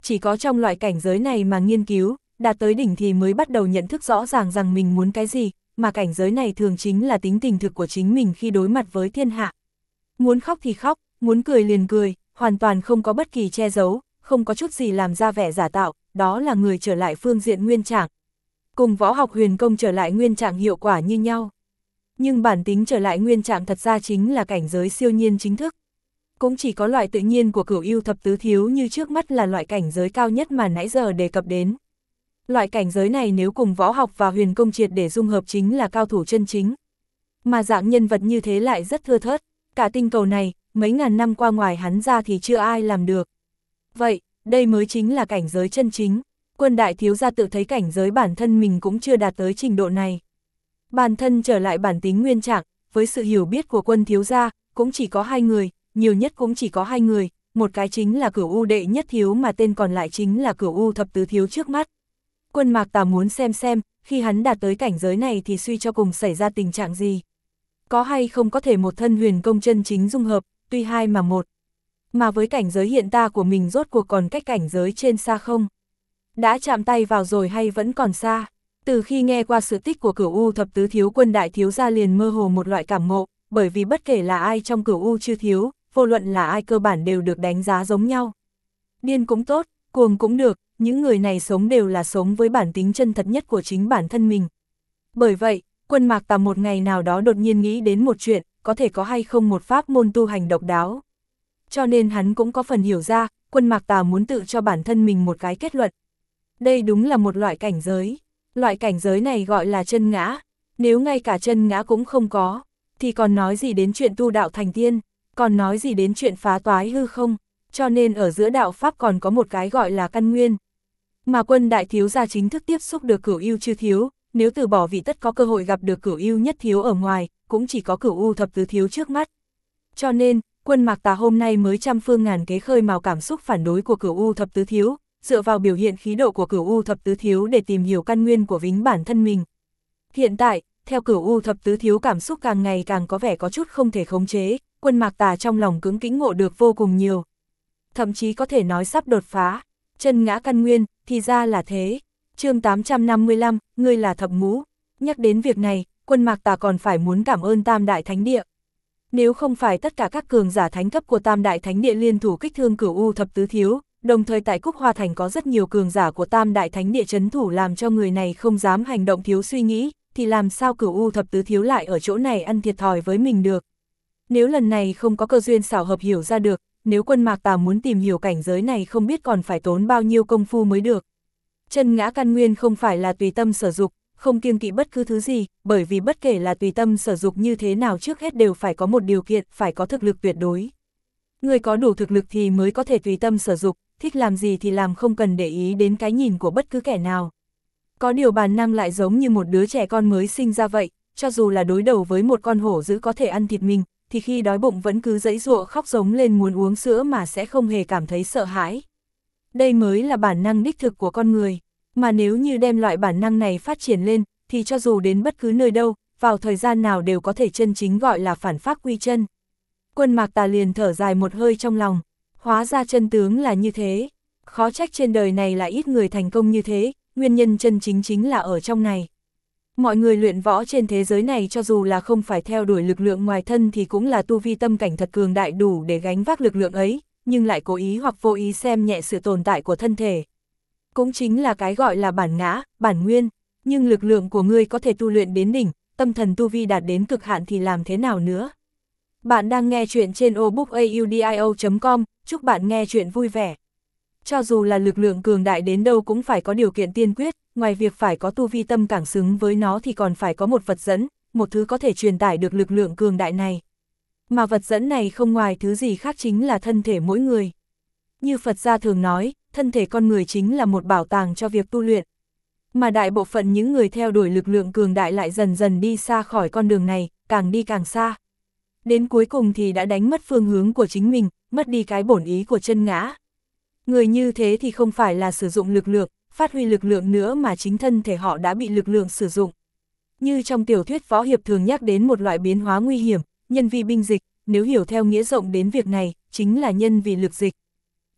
chỉ có trong loại cảnh giới này mà nghiên cứu, đạt tới đỉnh thì mới bắt đầu nhận thức rõ ràng rằng mình muốn cái gì, mà cảnh giới này thường chính là tính tình thực của chính mình khi đối mặt với thiên hạ. Muốn khóc thì khóc, muốn cười liền cười, hoàn toàn không có bất kỳ che giấu, không có chút gì làm ra vẻ giả tạo, đó là người trở lại phương diện nguyên trạng. Cùng võ học huyền công trở lại nguyên trạng hiệu quả như nhau. Nhưng bản tính trở lại nguyên trạng thật ra chính là cảnh giới siêu nhiên chính thức. Cũng chỉ có loại tự nhiên của Cửu Ưu Thập Tứ Thiếu như trước mắt là loại cảnh giới cao nhất mà nãy giờ đề cập đến. Loại cảnh giới này nếu cùng võ học và huyền công triệt để dung hợp chính là cao thủ chân chính. Mà dạng nhân vật như thế lại rất thưa thớt, cả tinh cầu này, mấy ngàn năm qua ngoài hắn ra thì chưa ai làm được. Vậy, đây mới chính là cảnh giới chân chính. Quân đại thiếu gia tự thấy cảnh giới bản thân mình cũng chưa đạt tới trình độ này. Bản thân trở lại bản tính nguyên trạng, với sự hiểu biết của quân thiếu gia, cũng chỉ có 2 người, nhiều nhất cũng chỉ có 2 người, một cái chính là Cửu U đệ nhất thiếu mà tên còn lại chính là Cửu U thập tứ thiếu trước mắt. Quân Mạc Tà muốn xem, khi hắn đạt tới cảnh giới này thì suy cho cùng xảy ra tình trạng gì. Có hay không có thể một thân huyền công chân chính dung hợp, tuy 2 mà 1. Mà với cảnh giới hiện ta của mình rốt cuộc còn cách cảnh giới trên xa không? Đã chạm tay vào rồi hay vẫn còn xa? Từ khi nghe qua sự tích của Cửu U thập tứ thiếu, quân đại thiếu gia liền mơ hồ một loại cảm ngộ, bởi vì bất kể là ai trong Cửu U chư thiếu, vô luận là ai cơ bản đều được đánh giá giống nhau. Điên cũng tốt, cuồng cũng được, những người này sống đều là sống với bản tính chân thật nhất của chính bản thân mình. Bởi vậy, quân Mạc Tà một ngày nào đó đột nhiên nghĩ đến một chuyện, có thể có hay không một pháp môn tu hành độc đáo. Cho nên hắn cũng có phần hiểu ra, quân Mạc Tà muốn tự cho bản thân mình một cái kết luận. Đây đúng là một loại cảnh giới. Loại cảnh giới này gọi là chân ngã. Nếu ngay cả chân ngã cũng không có, thì còn nói gì đến chuyện tu đạo thành tiên, còn nói gì đến chuyện phá toái hư không. Cho nên ở giữa đạo pháp còn có một cái gọi là căn nguyên. Mà quân đại thiếu gia chính thức tiếp xúc được Cửu Ưu chư thiếu, nếu từ bỏ vị tất có cơ hội gặp được Cửu Ưu nhất thiếu ở ngoài, cũng chỉ có Cửu U thập tứ thiếu trước mắt. Cho nên, quân Mạc Tà hôm nay mới trăm phương ngàn kế khơi mào cảm xúc phản đối của Cửu U thập tứ thiếu, dựa vào biểu hiện khí độ của Cửu U thập tứ thiếu để tìm hiểu căn nguyên của vĩnh bản thân mình. Hiện tại, theo Cửu U thập tứ thiếu cảm xúc càng ngày càng có vẻ có chút không thể khống chế, quân Mạc Tà trong lòng cứng cĩnh ngộ được vô cùng nhiều. Thậm chí có thể nói sắp đột phá. Chân ngã căn nguyên, thì ra là thế. Chương 855, ngươi là thập ngũ. Nhắc đến việc này, quân Mạc Tà còn phải muốn cảm ơn Tam Đại Thánh Địa. Nếu không phải tất cả các cường giả thánh cấp của Tam Đại Thánh Địa liên thủ kích thương Cửu U thập tứ thiếu, đồng thời tại Cúc Hoa Thành có rất nhiều cường giả của Tam Đại Thánh Địa trấn thủ làm cho người này không dám hành động thiếu suy nghĩ, thì làm sao Cửu U thập tứ thiếu lại ở chỗ này ăn thiệt thòi với mình được. Nếu lần này không có cơ duyên xảo hợp hiểu ra được, nếu quân Mạc Tà muốn tìm hiểu cảnh giới này không biết còn phải tốn bao nhiêu công phu mới được. Chân ngã căn nguyên không phải là tùy tâm sở dục, không kiêng kỵ bất cứ thứ gì, bởi vì bất kể là tùy tâm sở dục như thế nào trước hết đều phải có một điều kiện, phải có thực lực tuyệt đối. Người có đủ thực lực thì mới có thể tùy tâm sở dục, thích làm gì thì làm, không cần để ý đến cái nhìn của bất cứ kẻ nào. Có điều bản năng lại giống như một đứa trẻ con mới sinh ra vậy, cho dù là đối đầu với một con hổ dữ có thể ăn thịt mình, thì khi đói bụng vẫn cứ giãy giụa khóc giống lên muốn uống sữa mà sẽ không hề cảm thấy sợ hãi. Đây mới là bản năng đích thực của con người, mà nếu như đem loại bản năng này phát triển lên, thì cho dù đến bất cứ nơi đâu, vào thời gian nào đều có thể chân chính gọi là phản pháp quy chân. Quân Mạc Tà liền thở dài một hơi trong lòng, hóa ra chân tướng là như thế, khó trách trên đời này là ít người thành công như thế, nguyên nhân chân chính chính là ở trong này. Mọi người luyện võ trên thế giới này cho dù là không phải theo đuổi lực lượng ngoài thân thì cũng là tu vi tâm cảnh thật cường đại đủ để gánh vác lực lượng ấy, nhưng lại cố ý hoặc vô ý xem nhẹ sự tồn tại của thân thể. Cũng chính là cái gọi là bản ngã, bản nguyên, nhưng lực lượng của ngươi có thể tu luyện đến đỉnh, tâm thần tu vi đạt đến cực hạn thì làm thế nào nữa? Bạn đang nghe chuyện trên obookaudio.com, chúc bạn nghe chuyện vui vẻ. Cho dù là lực lượng cường đại đến đâu cũng phải có điều kiện tiên quyết, ngoài việc phải có tu vi tâm cảng xứng với nó thì còn phải có một vật dẫn, một thứ có thể truyền tải được lực lượng cường đại này. Mà vật dẫn này không ngoài thứ gì khác chính là thân thể mỗi người. Như Phật gia thường nói, thân thể con người chính là một bảo tàng cho việc tu luyện. Mà đại bộ phận những người theo đuổi lực lượng cường đại lại dần dần đi xa khỏi con đường này, càng đi càng xa. Đến cuối cùng thì đã đánh mất phương hướng của chính mình, mất đi cái bổn ý của chân ngã. Người như thế thì không phải là sử dụng lực lượng, phát huy lực lượng nữa mà chính thân thể họ đã bị lực lượng sử dụng. Như trong tiểu thuyết võ hiệp thường nhắc đến một loại biến hóa nguy hiểm, nhân vi binh dịch, nếu hiểu theo nghĩa rộng đến việc này, chính là nhân vì lực dịch.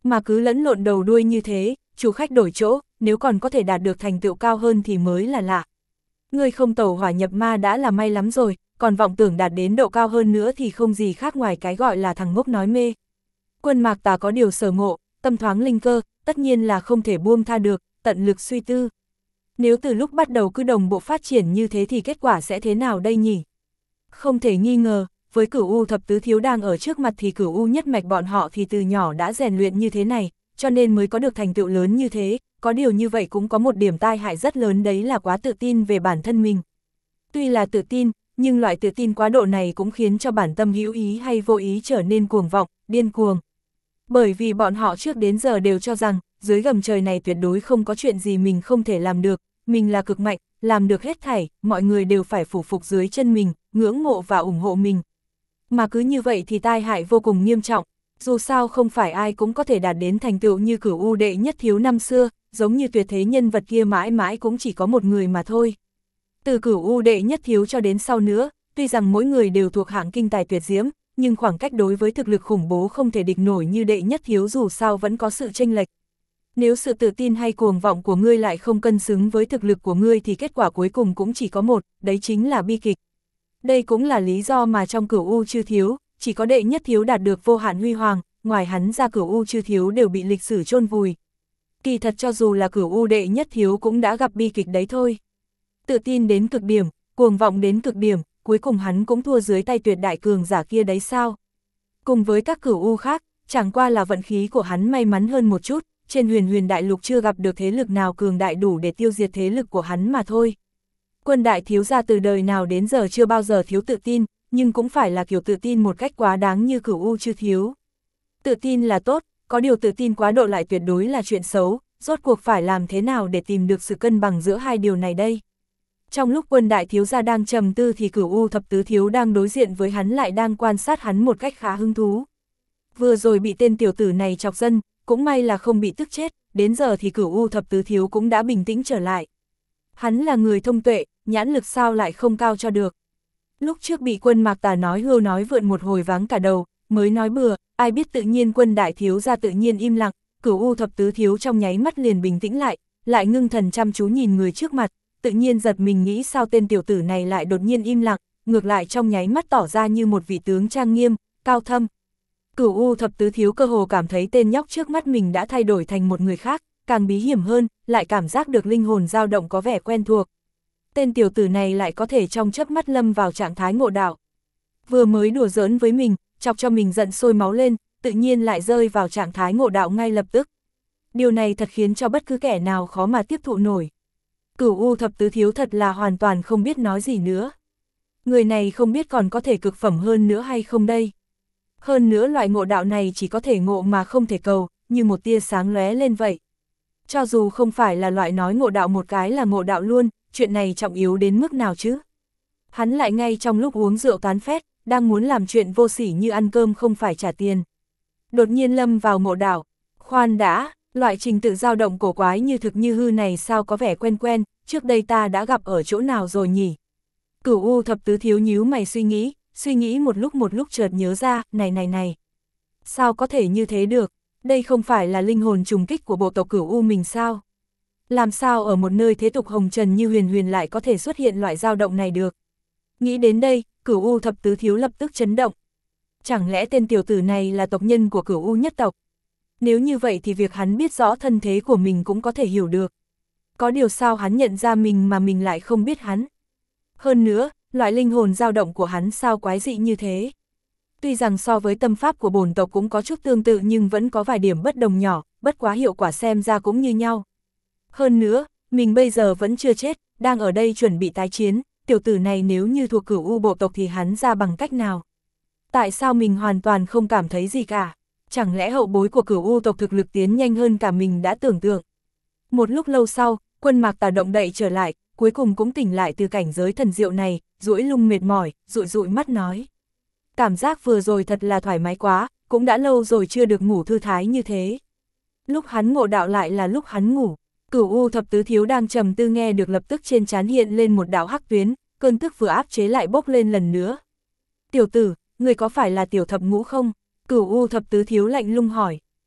Mà cứ lẫn lộn đầu đuôi như thế, chủ khách đổi chỗ, nếu còn có thể đạt được thành tựu cao hơn thì mới là lạ. Ngươi không tẩu hỏa nhập ma đã là may lắm rồi, còn vọng tưởng đạt đến độ cao hơn nữa thì không gì khác ngoài cái gọi là thằng ngốc nói mê. Quân Mạc Tà có điều sở ngộ, tâm thoáng linh cơ, tất nhiên là không thể buông tha được, tận lực suy tư. Nếu từ lúc bắt đầu cứ đồng bộ phát triển như thế thì kết quả sẽ thế nào đây nhỉ? Không thể nghi ngờ, với Cửu U thập tứ thiếu đang ở trước mặt thì Cửu U nhất mạch bọn họ thì từ nhỏ đã rèn luyện như thế này, cho nên mới có được thành tựu lớn như thế, có điều như vậy cũng có một điểm tai hại rất lớn, đấy là quá tự tin về bản thân mình. Tuy là tự tin, nhưng loại tự tin quá độ này cũng khiến cho bản tâm hữu ý hay vô ý trở nên cuồng vọng, điên cuồng. Bởi vì bọn họ trước đến giờ đều cho rằng, dưới gầm trời này tuyệt đối không có chuyện gì mình không thể làm được, mình là cực mạnh, làm được hết thảy, mọi người đều phải phủ phục dưới chân mình, ngưỡng mộ và ủng hộ mình. Mà cứ như vậy thì tai hại vô cùng nghiêm trọng, dù sao không phải ai cũng có thể đạt đến thành tựu như Cửu U đệ nhất thiếu năm xưa, giống như tuyệt thế nhân vật kia mãi mãi cũng chỉ có một người mà thôi. Từ Cửu U đệ nhất thiếu cho đến sau nữa, tuy rằng mỗi người đều thuộc hạng kinh tài tuyệt diễm, nhưng khoảng cách đối với thực lực khủng bố không thể địch nổi như đệ nhất thiếu dù sao vẫn có sự chênh lệch. Nếu sự tự tin hay cuồng vọng của ngươi lại không cân xứng với thực lực của ngươi thì kết quả cuối cùng cũng chỉ có một, đấy chính là bi kịch. Đây cũng là lý do mà trong Cửu U chư thiếu, chỉ có đệ nhất thiếu đạt được vô hạn huy hoàng, ngoài hắn ra Cửu U chư thiếu đều bị lịch sử chôn vùi. Kỳ thật cho dù là Cửu U đệ nhất thiếu cũng đã gặp bi kịch đấy thôi. Tự tin đến cực điểm, cuồng vọng đến cực điểm, cuối cùng hắn cũng thua dưới tay tuyệt đại cường giả kia đấy sao. Cùng với các Cửu U khác, chẳng qua là vận khí của hắn may mắn hơn một chút, trên huyền đại lục chưa gặp được thế lực nào cường đại đủ để tiêu diệt thế lực của hắn mà thôi. Quân đại thiếu gia từ đời nào đến giờ chưa bao giờ thiếu tự tin, nhưng cũng phải là kiểu tự tin một cách quá đáng như Cửu U chư thiếu. Tự tin là tốt, có điều tự tin quá độ lại tuyệt đối là chuyện xấu, rốt cuộc phải làm thế nào để tìm được sự cân bằng giữa hai điều này đây. Trong lúc quân đại thiếu gia đang trầm tư thì Cửu U thập tứ thiếu đang đối diện với hắn lại đang quan sát hắn một cách khá hứng thú. Vừa rồi bị tên tiểu tử này chọc dân, cũng may là không bị tức chết, đến giờ thì Cửu U thập tứ thiếu cũng đã bình tĩnh trở lại. Hắn là người thông tuệ, nhãn lực sao lại không cao cho được. Lúc trước bị Quân Mạc Tà nói hưu nói vượn một hồi váng cả đầu, mới nói bừa, ai biết tự nhiên quân đại thiếu gia tự nhiên im lặng, Cửu U thập tứ thiếu trong nháy mắt liền bình tĩnh lại ngưng thần chăm chú nhìn người trước mặt, tự nhiên giật mình nghĩ sao tên tiểu tử này lại đột nhiên im lặng, ngược lại trong nháy mắt tỏ ra như một vị tướng trang nghiêm, cao thâm. Cửu U thập tứ thiếu cơ hồ cảm thấy tên nhóc trước mắt mình đã thay đổi thành một người khác, càng bí hiểm hơn, lại cảm giác được linh hồn dao động có vẻ quen thuộc. Tên tiểu tử này lại có thể trong chớp mắt lâm vào trạng thái ngộ đạo. Vừa mới đùa giỡn với mình, chọc cho mình giận sôi máu lên, tự nhiên lại rơi vào trạng thái ngộ đạo ngay lập tức. Điều này thật khiến cho bất cứ kẻ nào khó mà tiếp thụ nổi. Cửu U thập tứ thiếu thật là hoàn toàn không biết nói gì nữa. Người này không biết còn có thể cực phẩm hơn nữa hay không đây. Hơn nữa loại ngộ đạo này chỉ có thể ngộ mà không thể cầu, như một tia sáng lóe lên vậy. Cho dù không phải là loại nói ngộ đạo một cái là ngộ đạo luôn, chuyện này trọng yếu đến mức nào chứ? Hắn lại ngay trong lúc uống rượu tán phét, đang muốn làm chuyện vô sỉ như ăn cơm không phải trả tiền. Đột nhiên lâm vào ngộ đạo. Khoan đã, loại trình tự dao động cổ quái như thực như hư này sao có vẻ quen quen, trước đây ta đã gặp ở chỗ nào rồi nhỉ? Cửu U thập tứ thiếu nhíu mày suy nghĩ một lúc chợt nhớ ra, này. Sao có thể như thế được? Đây không phải là linh hồn trùng kích của bộ tộc Cửu U mình sao? Làm sao ở một nơi thế tục hồng trần như huyền lại có thể xuất hiện loại dao động này được? Nghĩ đến đây, Cửu U thập tứ thiếu lập tức chấn động. Chẳng lẽ tên tiểu tử này là tộc nhân của Cửu U nhất tộc? Nếu như vậy thì việc hắn biết rõ thân thế của mình cũng có thể hiểu được. Có điều sao hắn nhận ra mình mà mình lại không biết hắn? Hơn nữa, loại linh hồn dao động của hắn sao quái dị như thế? Tuy rằng so với tâm pháp của bổn tộc cũng có chút tương tự nhưng vẫn có vài điểm bất đồng nhỏ, bất quá hiệu quả xem ra cũng như nhau. Hơn nữa, mình bây giờ vẫn chưa chết, đang ở đây chuẩn bị tái chiến, tiểu tử này nếu như thuộc Cửu U bộ tộc thì hắn ra bằng cách nào? Tại sao mình hoàn toàn không cảm thấy gì cả? Chẳng lẽ hậu bối của Cửu U tộc thực lực tiến nhanh hơn cả mình đã tưởng tượng? Một lúc lâu sau, Quân Mạc Tà động đậy trở lại, cuối cùng cũng tỉnh lại từ cảnh giới thần diệu này, duỗi lưng mệt mỏi, dụi mắt nói. Cảm giác vừa rồi thật là thoải mái quá, cũng đã lâu rồi chưa được ngủ thư thái như thế. Lúc hắn ngộ đạo lại là lúc hắn ngủ, Cửu U thập tứ thiếu đang trầm tư nghe được lập tức trên trán hiện lên một đạo hắc tuyến, cơn tức vừa áp chế lại bốc lên lần nữa. Tiểu tử, người có phải là tiểu thập ngũ không? Cửu U thập tứ thiếu lạnh lùng hỏi.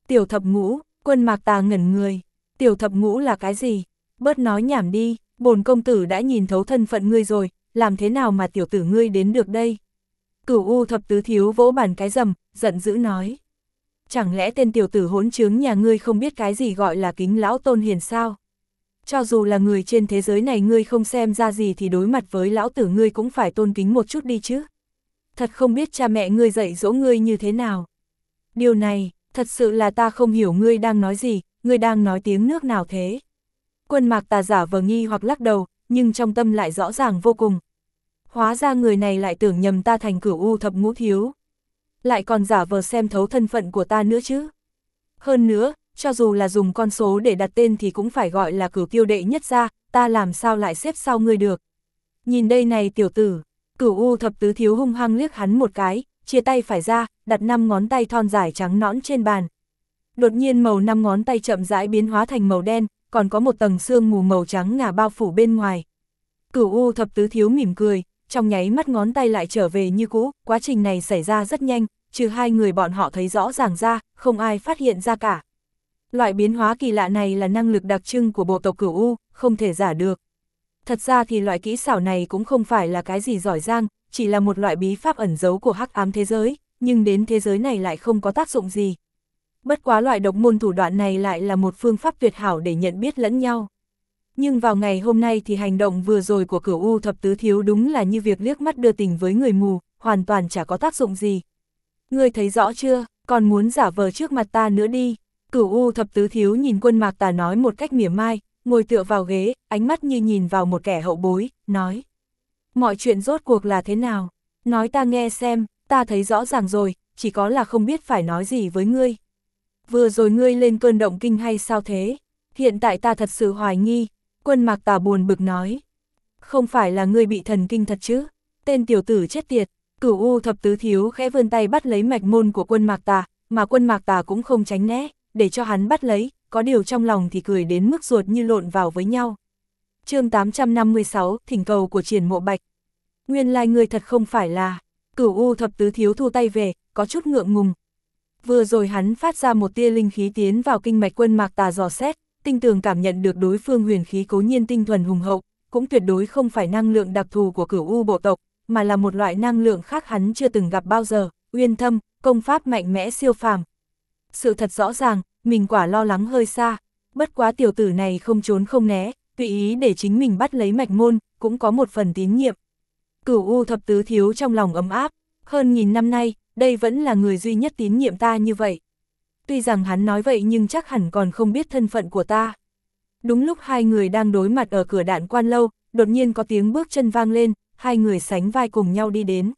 Tiểu thập ngũ, Quân Mạc Tà ngẩn người. Tiểu thập ngũ là cái gì? Bớt nói nhảm đi, bổn công tử đã nhìn thấu thân phận ngươi rồi, làm thế nào mà tiểu tử ngươi đến được đây? Cửu U thập tứ thiếu vỗ bàn cái rầm, giận dữ nói. Chẳng lẽ tên tiểu tử hỗn trướng nhà ngươi không biết cái gì gọi là kính lão tôn hiền sao? Cho dù là người trên thế giới này ngươi không xem ra gì thì đối mặt với lão tử ngươi cũng phải tôn kính một chút đi chứ. Thật không biết cha mẹ ngươi dạy dỗ ngươi như thế nào. Điều này, thật sự là ta không hiểu ngươi đang nói gì, ngươi đang nói tiếng nước nào thế? Quân Mạc Tà giả vờ nghi hoặc lắc đầu, nhưng trong tâm lại rõ ràng vô cùng. Hóa ra người này lại tưởng nhầm ta thành Cửu U thập ngũ thiếu. Lại còn giả vờ xem thấu thân phận của ta nữa chứ. Hơn nữa, cho dù là dùng con số để đặt tên thì cũng phải gọi là Cửu Tiêu đệ nhất gia, ta làm sao lại xếp sau ngươi được. Nhìn đây này tiểu tử, Cửu U thập tứ thiếu hung hăng liếc hắn một cái, chia tay phải ra, đặt 5 ngón tay thon dài trắng nõn trên bàn. Đột nhiên màu 5 ngón tay chậm rãi biến hóa thành màu đen, còn có một tầng sương mù màu trắng ngà bao phủ bên ngoài. Cửu U thập tứ thiếu mỉm cười, trong nháy mắt ngón tay lại trở về như cũ, quá trình này xảy ra rất nhanh, trừ hai người bọn họ thấy rõ ràng ra, không ai phát hiện ra cả. Loại biến hóa kỳ lạ này là năng lực đặc trưng của bộ tộc Cửu U, không thể giả được. Thật ra thì loại kỹ xảo này cũng không phải là cái gì giỏi giang, chỉ là một loại bí pháp ẩn giấu của hắc ám thế giới, nhưng đến thế giới này lại không có tác dụng gì. Bất quá loại độc môn thủ đoạn này lại là một phương pháp tuyệt hảo để nhận biết lẫn nhau. Nhưng vào ngày hôm nay thì hành động vừa rồi của Cửu U thập tứ thiếu đúng là như việc liếc mắt đưa tình với người mù, hoàn toàn chả có tác dụng gì. Ngươi thấy rõ chưa, còn muốn giả vờ trước mặt ta nữa đi. Cửu U thập tứ thiếu nhìn Quân Mạc Tà nói một cách mỉa mai, ngồi tựa vào ghế, ánh mắt như nhìn vào một kẻ hậu bối, nói. Mọi chuyện rốt cuộc là thế nào? Nói ta nghe xem, ta thấy rõ ràng rồi, chỉ có là không biết phải nói gì với ngươi. Vừa rồi ngươi lên cơn động kinh hay sao thế? Hiện tại ta thật sự hoài nghi. Quân Mạc Tà buồn bực nói. Không phải là ngươi bị thần kinh thật chứ? Tên tiểu tử chết tiệt. Cửu U thập tứ thiếu khẽ vươn tay bắt lấy mạch môn của Quân Mạc Tà, mà Quân Mạc Tà cũng không tránh né, để cho hắn bắt lấy, có điều trong lòng thì cười đến mức ruột như lộn vào với nhau. Chương 856, thỉnh cầu của Triển Mộ Bạch. Nguyên lai ngươi thật không phải là. Cửu U thập tứ thiếu thu tay về, có chút ngượng ngùng. Vừa rồi hắn phát ra một tia linh khí tiến vào kinh mạch Quân Mạc Tà dò xét, tinh tường cảm nhận được đối phương huyền khí cố nhiên tinh thuần hùng hậu, cũng tuyệt đối không phải năng lượng đặc thù của Cửu U bộ tộc, mà là một loại năng lượng khác hắn chưa từng gặp bao giờ, uyên thâm, công pháp mạnh mẽ siêu phàm. Sự thật rõ ràng, mình quả lo lắng hơi xa, bất quá tiểu tử này không trốn không né, tùy ý để chính mình bắt lấy mạch môn, cũng có một phần tín nhiệm. Cửu U thập tứ thiếu trong lòng ấm áp, hơn nghìn năm nay, đây vẫn là người duy nhất tín nhiệm ta như vậy. Tuy rằng hắn nói vậy nhưng chắc hẳn còn không biết thân phận của ta. Đúng lúc hai người đang đối mặt ở cửa Đạn Quan Lâu, đột nhiên có tiếng bước chân vang lên, hai người sánh vai cùng nhau đi đến.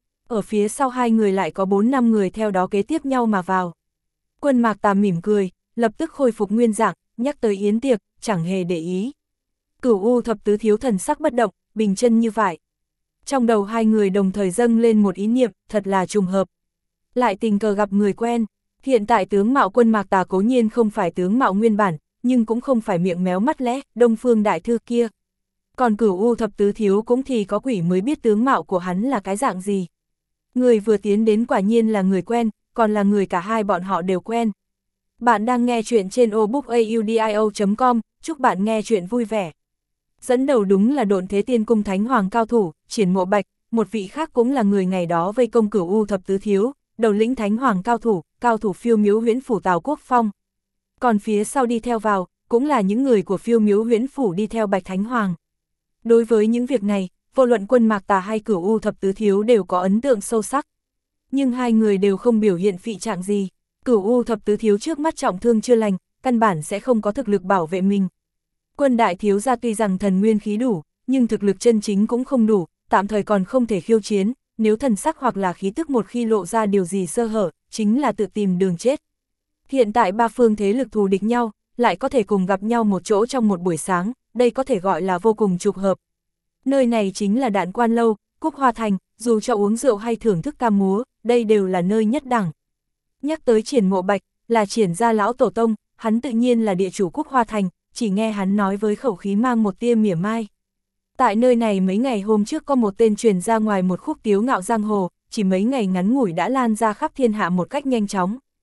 Ở phía sau hai người lại có 4-5 người theo đó kế tiếp nhau mà vào. Quân Mạc Tà mỉm cười, lập tức khôi phục nguyên dạng, nhắc tới yến tiệc, chẳng hề để ý. Cửu U thập tứ thiếu thần sắc bất động, bình chân như vậy. Trong đầu hai người đồng thời dâng lên một ý niệm, thật là trùng hợp. Lại tình cờ gặp người quen, hiện tại tướng mạo Quân Mạc Tà cố nhiên không phải tướng mạo nguyên bản, nhưng cũng không phải miệng méo mắt lẽ, Đông Phương đại thư kia. Còn Cửu U thập tứ thiếu cũng thì có quỷ mới biết tướng mạo của hắn là cái dạng gì. Người vừa tiến đến quả nhiên là người quen, còn là người cả hai bọn họ đều quen. Bạn đang nghe chuyện trên obookaudio.com, chúc bạn nghe chuyện vui vẻ. Dẫn đầu đúng là Độn Thế Tiên Cung Thánh Hoàng cao thủ, Triển Mộ Bạch, một vị khác cũng là người ngày đó vây công Cửu U thập tứ thiếu, đầu lĩnh Thánh Hoàng cao thủ Phiêu Miếu Huyễn Phủ Tào Quốc Phong. Còn phía sau đi theo vào, cũng là những người của Phiêu Miếu Huyễn Phủ đi theo Bạch Thánh Hoàng. Đối với những việc này, vô luận Quân Mạc Tà hay Cửu U thập tứ thiếu đều có ấn tượng sâu sắc. Nhưng hai người đều không biểu hiện phị trạng gì. Cửu U thập tứ thiếu trước mắt trọng thương chưa lành, căn bản sẽ không có thực lực bảo vệ mình. Quân đại thiếu gia tuy rằng thần nguyên khí đủ, nhưng thực lực chân chính cũng không đủ, tạm thời còn không thể khiêu chiến, nếu thần sắc hoặc là khí tức một khi lộ ra điều gì sơ hở, chính là tự tìm đường chết. Hiện tại ba phương thế lực thù địch nhau, lại có thể cùng gặp nhau một chỗ trong một buổi sáng, đây có thể gọi là vô cùng trùng hợp. Nơi này chính là Đạn Quan Lâu, Cúc Hoa Thành, dù cho uống rượu hay thưởng thức ca múa, đây đều là nơi nhất đẳng. Nhắc tới Triển Mộ Bạch, là Triển gia lão tổ tông, hắn tự nhiên là địa chủ Cúc Hoa Thành, chỉ nghe hắn nói với khẩu khí mang một tia mỉa mai. Tại nơi này mấy ngày hôm trước có một tên truyền ra ngoài một khúc tiếu ngạo giang hồ, chỉ mấy ngày ngắn ngủi đã lan ra khắp thiên hạ một cách nhanh chóng.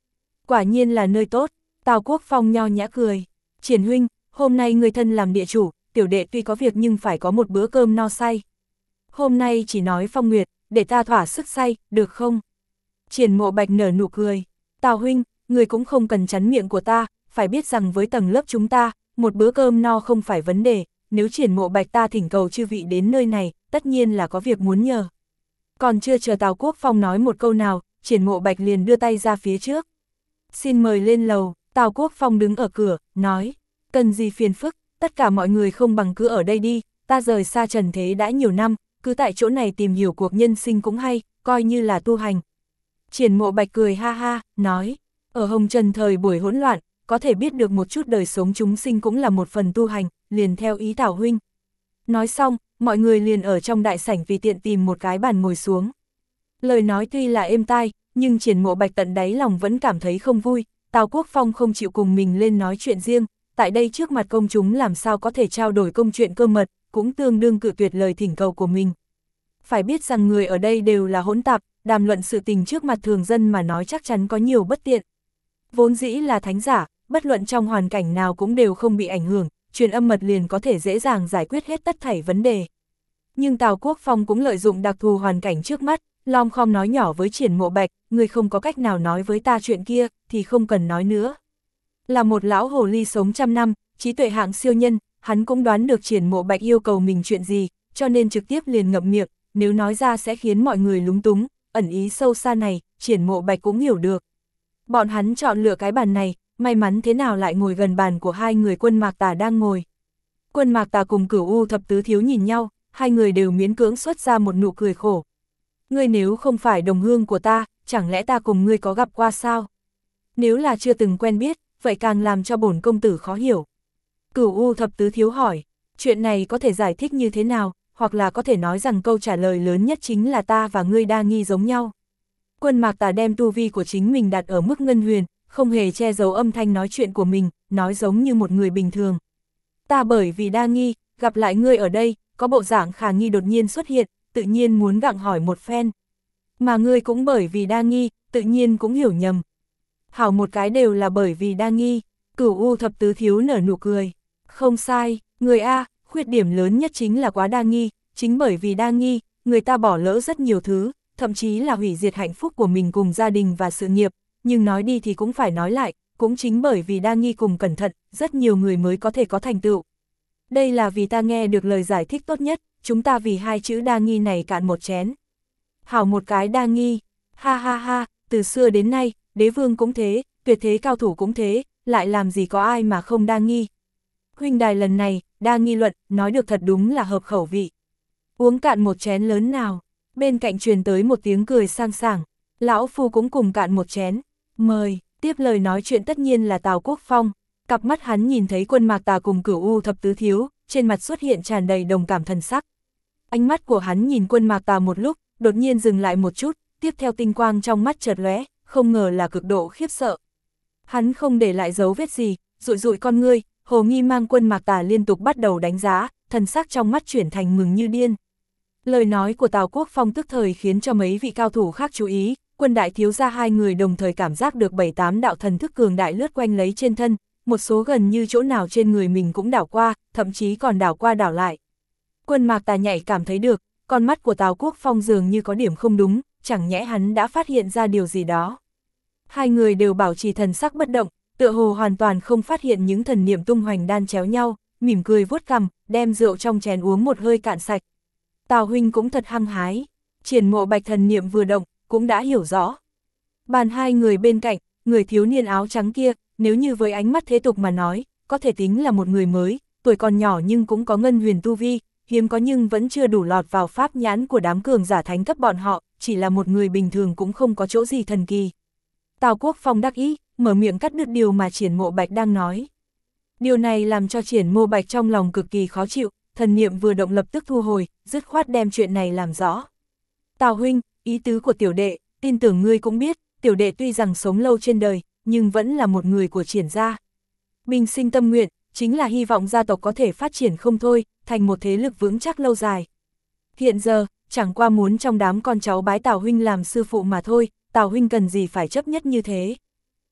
Quả nhiên là nơi tốt, Tào Quốc Phong nho nhã cười. Triển huynh, hôm nay người thân làm địa chủ, tiểu đệ tuy có việc nhưng phải có một bữa cơm no say. Hôm nay chỉ nói Phong Nguyệt, để ta thỏa sức say, được không? Triển Mộ Bạch nở nụ cười. Tào huynh, người cũng không cần chắn miệng của ta, phải biết rằng với tầng lớp chúng ta, một bữa cơm no không phải vấn đề, nếu Triển Mộ Bạch ta thỉnh cầu chư vị đến nơi này, tất nhiên là có việc muốn nhờ. Còn chưa chờ Tào Quốc Phong nói một câu nào, Triển Mộ Bạch liền đưa tay ra phía trước. Xin mời lên lầu. Tào Quốc Phong đứng ở cửa, nói, cần gì phiền phức, tất cả mọi người không bằng cứ ở đây đi, ta rời xa trần thế đã nhiều năm, cứ tại chỗ này tìm hiểu cuộc nhân sinh cũng hay, coi như là tu hành. Triển Mộ Bạch cười ha ha, nói, ở hồng trần thời buổi hỗn loạn, có thể biết được một chút đời sống chúng sinh cũng là một phần tu hành, liền theo ý Tào huynh. Nói xong, mọi người liền ở trong đại sảnh vì tiện tìm một cái bàn ngồi xuống. Lời nói tuy là êm tai, nhưng Triển Mộ Bạch tận đáy lòng vẫn cảm thấy không vui, Tào Quốc Phong không chịu cùng mình lên nói chuyện riêng, tại đây trước mặt công chúng làm sao có thể trao đổi công chuyện cơ mật, cũng tương đương cự tuyệt lời thỉnh cầu của mình. Phải biết rằng người ở đây đều là hỗn tạp, đàm luận sự tình trước mặt thường dân mà nói chắc chắn có nhiều bất tiện. Vốn dĩ là thánh giả, bất luận trong hoàn cảnh nào cũng đều không bị ảnh hưởng, truyền âm mật liền có thể dễ dàng giải quyết hết tất thảy vấn đề. Nhưng Tào Quốc Phong cũng lợi dụng đặc thù hoàn cảnh trước mắt, lom khom nói nhỏ với Triển Mộ Bạch, người không có cách nào nói với ta chuyện kia, thì không cần nói nữa. Là một lão hồ ly sống trăm năm, trí tuệ hạng siêu nhân, hắn cũng đoán được Triển Mộ Bạch yêu cầu mình chuyện gì, cho nên trực tiếp liền ngậm miệng, nếu nói ra sẽ khiến mọi người lúng túng, ẩn ý sâu xa này, Triển Mộ Bạch cũng hiểu được. Bọn hắn chọn lựa cái bàn này, may mắn thế nào lại ngồi gần bàn của hai người Quân Mạc Tà đang ngồi. Quân Mạc Tà cùng Cửu U Thập Tứ Thiếu nhìn nhau, hai người đều miễn cưỡng xuất ra một nụ cười khổ. Ngươi nếu không phải đồng hương của ta, chẳng lẽ ta cùng ngươi có gặp qua sao? Nếu là chưa từng quen biết, vậy càng làm cho bổn công tử khó hiểu. Cửu U Thập Tứ Thiếu hỏi, chuyện này có thể giải thích như thế nào, hoặc là có thể nói rằng câu trả lời lớn nhất chính là ta và ngươi đa nghi giống nhau. Quân Mạc Tà đem tu vi của chính mình đặt ở mức ngân huyền, không hề che giấu âm thanh nói chuyện của mình, nói giống như một người bình thường. Ta bởi vì đa nghi, gặp lại ngươi ở đây, có bộ dạng khả nghi đột nhiên xuất hiện, tự nhiên muốn gặng hỏi một phen. Mà ngươi cũng bởi vì đa nghi, tự nhiên cũng hiểu nhầm. Hảo một cái đều là bởi vì đa nghi, Cửu U Thập Tứ Thiếu nở nụ cười. Không sai, người A, khuyết điểm lớn nhất chính là quá đa nghi, chính bởi vì đa nghi, người ta bỏ lỡ rất nhiều thứ, thậm chí là hủy diệt hạnh phúc của mình cùng gia đình và sự nghiệp, nhưng nói đi thì cũng phải nói lại, cũng chính bởi vì đa nghi cùng cẩn thận, rất nhiều người mới có thể có thành tựu. Đây là vì ta nghe được lời giải thích tốt nhất, chúng ta vì hai chữ đa nghi này cạn một chén. Hảo một cái đa nghi, ha ha ha, từ xưa đến nay, đế vương cũng thế, tuyệt thế cao thủ cũng thế, lại làm gì có ai mà không đa nghi. Huynh đài lần này, đa nghi luận, nói được thật đúng là hợp khẩu vị. Uống cạn một chén lớn nào, bên cạnh truyền tới một tiếng cười sang sảng, lão phu cũng cùng cạn một chén, mời, tiếp lời nói chuyện tất nhiên là Tào Quốc Phong, cặp mắt hắn nhìn thấy Quân Mạc Tà cùng Cửu U Thập Tứ Thiếu, trên mặt xuất hiện tràn đầy đồng cảm thần sắc. Ánh mắt của hắn nhìn Quân Mạc Tà một lúc, đột nhiên dừng lại một chút, tiếp theo tinh quang trong mắt chợt lóe, không ngờ là cực độ khiếp sợ. Hắn không để lại dấu vết gì, dụi dụi con ngươi, hồ nghi mang Quân Mạc Tà liên tục bắt đầu đánh giá, thần sắc trong mắt chuyển thành mừng như điên. Lời nói của Tào Quốc Phong tức thời khiến cho mấy vị cao thủ khác chú ý, Quân đại thiếu gia hai người đồng thời cảm giác được 7-8 đạo thần thức cường đại lướt quanh lấy trên thân, một số gần như chỗ nào trên người mình cũng đảo qua, thậm chí còn đảo qua đảo lại. Quân Mạc Tà nhạy cảm thấy được, con mắt của Tào Quốc Phong dường như có điểm không đúng, chẳng nhẽ hắn đã phát hiện ra điều gì đó. Hai người đều bảo trì thần sắc bất động, tựa hồ hoàn toàn không phát hiện những thần niệm tung hoành đan chéo nhau, mỉm cười vuốt cằm, đem rượu trong chén uống một hơi cạn sạch. Tào huynh cũng thật hăng hái, Triển Mộ Bạch thần niệm vừa động, cũng đã hiểu rõ. Bàn hai người bên cạnh, người thiếu niên áo trắng kia, nếu như với ánh mắt thế tục mà nói, có thể tính là một người mới, tuổi còn nhỏ nhưng cũng có ngân huyền tu vi, hiếm có nhưng vẫn chưa đủ lọt vào pháp nhãn của đám cường giả thánh cấp bọn họ, chỉ là một người bình thường cũng không có chỗ gì thần kỳ. Tào Quốc Phong đắc ý, mở miệng cắt đứt điều mà Triển Mộ Bạch đang nói. Điều này làm cho Triển Mộ Bạch trong lòng cực kỳ khó chịu, thần niệm vừa động lập tức thu hồi, dứt khoát đem chuyện này làm rõ. Tào huynh, ý tứ của tiểu đệ, tin tưởng ngươi cũng biết, tiểu đệ tuy rằng sống lâu trên đời, nhưng vẫn là một người của Triển gia. Bình sinh tâm nguyện, chính là hy vọng gia tộc có thể phát triển không thôi, thành một thế lực vững chắc lâu dài. Hiện giờ, chẳng qua muốn trong đám con cháu bái Tào huynh làm sư phụ mà thôi, Tào huynh cần gì phải chấp nhất như thế.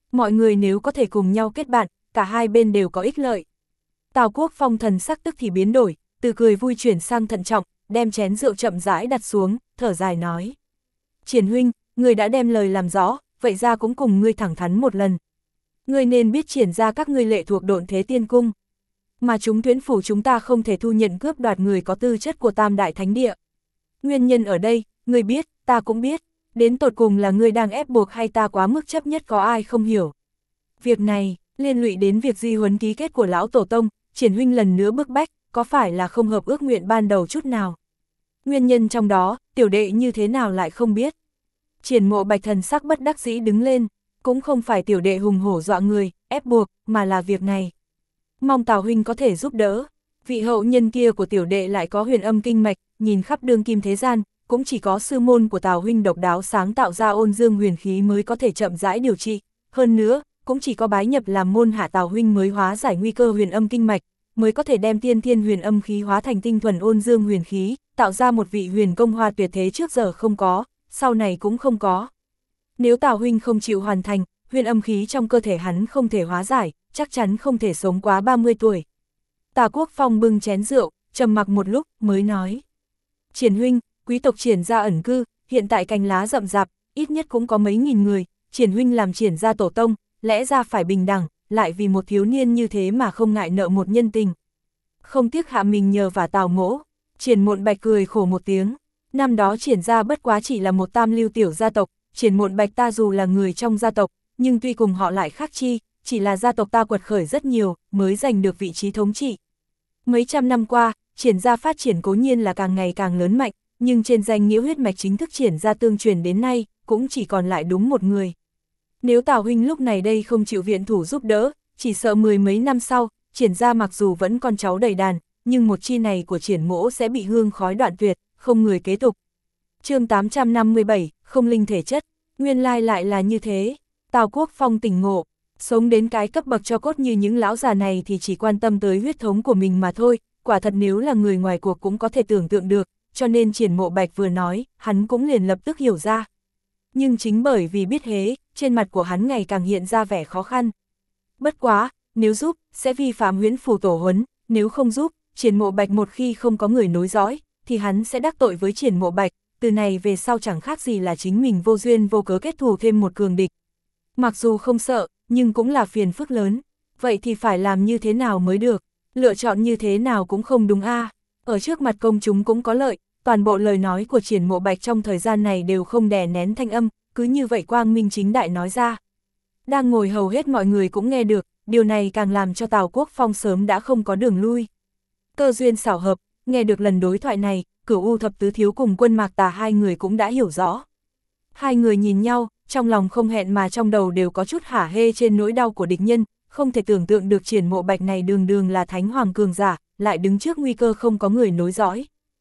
Mọi người nếu có thể cùng nhau kết bạn, cả hai bên đều có ích lợi. Tào Quốc Phong thần sắc tức thì biến đổi, từ cười vui chuyển sang thận trọng, đem chén rượu chậm rãi đặt xuống, thở dài nói. Triển huynh, người đã đem lời làm rõ, vậy ra cũng cùng ngươi thẳng thắn một lần. Ngươi nên biết Triển ra các ngươi lệ thuộc Độn Thế Tiên Cung. Mà chúng Tuyễn phủ chúng ta không thể thu nhận cướp đoạt người có tư chất của Tam Đại Thánh Địa. Nguyên nhân ở đây, ngươi biết, ta cũng biết, đến tột cùng là ngươi đang ép buộc hay ta quá mức chấp nhất có ai không hiểu. Việc này, liên lụy đến việc di huấn ký kết của lão tổ tông, Triển huynh lần nữa bức bách, có phải là không hợp ước nguyện ban đầu chút nào? Nguyên nhân trong đó, tiểu đệ như thế nào lại không biết? Triển Mộ Bạch thần sắc bất đắc dĩ đứng lên, cũng không phải tiểu đệ hùng hổ dọa người, ép buộc, mà là việc này. Mong Tào huynh có thể giúp đỡ, vị hậu nhân kia của tiểu đệ lại có huyền âm kinh mạch, nhìn khắp đương kim thế gian, cũng chỉ có sư môn của Tào huynh độc đáo sáng tạo ra ôn dương huyền khí mới có thể chậm rãi điều trị, hơn nữa, cũng chỉ có bái nhập làm môn hạ Tào huynh mới hóa giải nguy cơ huyền âm kinh mạch, mới có thể đem tiên thiên huyền âm khí hóa thành tinh thuần ôn dương huyền khí, tạo ra một vị huyền công hoa tuyệt thế trước giờ không có, sau này cũng không có. Nếu Tào huynh không chịu hoàn thành, huyền âm khí trong cơ thể hắn không thể hóa giải, chắc chắn không thể sống quá 30 tuổi. Tào Quốc Phong bưng chén rượu, trầm mặc một lúc, mới nói. Triển huynh, quý tộc Triển gia ẩn cư, hiện tại cành lá rậm rạp, ít nhất cũng có mấy nghìn người, Triển huynh làm Triển gia tổ tông, lẽ ra phải bình đẳng, lại vì một thiếu niên như thế mà không ngại nợ một nhân tình. Không tiếc hạ mình nhờ vả Tào mỗ. Triển Mộn Bạch cười khổ một tiếng. Năm đó Triển gia bất quá chỉ là một tam lưu tiểu gia tộc, Triển Mộn Bạch ta dù là người trong gia tộc, nhưng tuy cùng họ lại khác chi, chỉ là gia tộc ta quật khởi rất nhiều, mới giành được vị trí thống trị. Mấy trăm năm qua, Triển gia phát triển cố nhiên là càng ngày càng lớn mạnh, nhưng trên danh nghĩa huyết mạch chính thức Triển gia tương truyền đến nay, cũng chỉ còn lại đúng một người. Nếu Tào huynh lúc này đây không chịu viện thủ giúp đỡ, chỉ sợ mười mấy năm sau, Triển gia mặc dù vẫn con cháu đầy đàn, nhưng một chi này của Triển mỗ sẽ bị hương khói đoạn tuyệt, không người kế tục. Chương 857, không linh thể chất, nguyên lai lại là như thế. Tào Quốc Phong tỉnh ngộ, sống đến cái cấp bậc cho cốt như những lão già này thì chỉ quan tâm tới huyết thống của mình mà thôi, quả thật nếu là người ngoài cuộc cũng có thể tưởng tượng được, cho nên Triển Mộ Bạch vừa nói, hắn cũng liền lập tức hiểu ra. Nhưng chính bởi vì biết thế, trên mặt của hắn ngày càng hiện ra vẻ khó khăn. Bất quá, nếu giúp, sẽ vi phạm huyễn phù tổ huấn, nếu không giúp, Triển Mộ Bạch một khi không có người nối dõi, thì hắn sẽ đắc tội với Triển Mộ Bạch, từ này về sau chẳng khác gì là chính mình vô duyên vô cớ kết thù thêm một cường địch. Mặc dù không sợ, nhưng cũng là phiền phức lớn, vậy thì phải làm như thế nào mới được, lựa chọn như thế nào cũng không đúng a. Ở trước mặt công chúng cũng có lợi, toàn bộ lời nói của Triển Mộ Bạch trong thời gian này đều không đè nén thanh âm, cứ như vậy quang minh chính đại nói ra. Đang ngồi hầu hết mọi người cũng nghe được, điều này càng làm cho Tào Quốc Phong sớm đã không có đường lui. Cơ duyên xảo hợp, nghe được lần đối thoại này, Cửu U thập tứ thiếu cùng Quân Mạc Tà hai người cũng đã hiểu rõ. Hai người nhìn nhau, trong lòng không hẹn mà trong đầu đều có chút hả hê trên nỗi đau của địch nhân, không thể tưởng tượng được Triển Mộ Bạch này đường đường là thánh hoàng cường giả, lại đứng trước nguy cơ không có người nối dõi.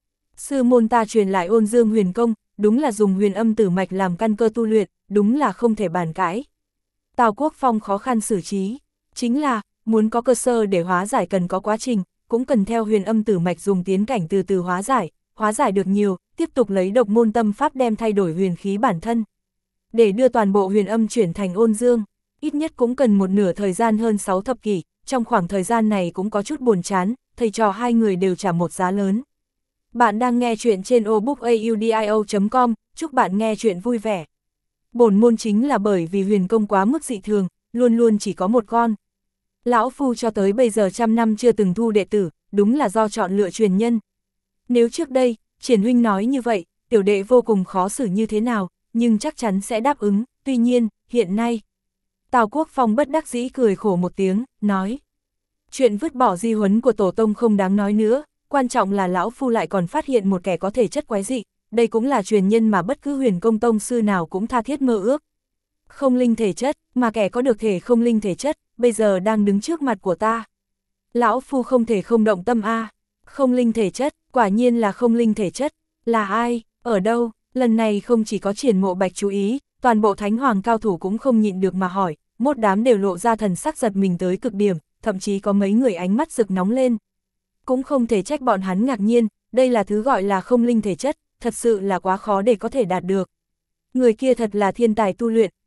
Sư môn ta truyền lại ôn dương huyền công, đúng là dùng huyền âm tử mạch làm căn cơ tu luyện, đúng là không thể bàn cãi. Tào Quốc Phong khó khăn xử trí, chính là, muốn có cơ sở để hóa giải cần có quá trình, cũng cần theo huyền âm tử mạch dùng tiến cảnh từ từ hóa giải được nhiều, tiếp tục lấy độc môn tâm pháp đem thay đổi huyền khí bản thân. Để đưa toàn bộ huyền âm chuyển thành ôn dương, ít nhất cũng cần một nửa thời gian hơn 6 thập kỷ, trong khoảng thời gian này cũng có chút buồn chán, thầy trò hai người đều trả một giá lớn. Bạn đang nghe chuyện trên obookaudio.com, chúc bạn nghe chuyện vui vẻ. Bổn môn chính là bởi vì huyền công quá mức dị thường, luôn luôn chỉ có một con. Lão Phu cho tới bây giờ trăm năm chưa từng thu đệ tử, đúng là do chọn lựa truyền nhân. Nếu trước đây, Triển huynh nói như vậy, tiểu đệ vô cùng khó xử như thế nào, nhưng chắc chắn sẽ đáp ứng, tuy nhiên, hiện nay. Tào Quốc Phong bất đắc dĩ cười khổ một tiếng, nói. Chuyện vứt bỏ di huấn của tổ tông không đáng nói nữa, quan trọng là lão Phu lại còn phát hiện một kẻ có thể chất quái dị, đây cũng là truyền nhân mà bất cứ huyền công tông sư nào cũng tha thiết mơ ước. Không linh thể chất, mà kẻ có được thể không linh thể chất, bây giờ đang đứng trước mặt của ta. Lão Phu không thể không động tâm a. Không linh thể chất, quả nhiên là không linh thể chất, là ai, ở đâu? Lần này không chỉ có Triển Mộ Bạch chú ý, toàn bộ thánh hoàng cao thủ cũng không nhịn được mà hỏi, một đám đều lộ ra thần sắc giật mình tới cực điểm, thậm chí có mấy người ánh mắt rực nóng lên. Cũng không thể trách bọn hắn ngạc nhiên, đây là thứ gọi là không linh thể chất, thật sự là quá khó để có thể đạt được. Người kia thật là thiên tài tu luyện,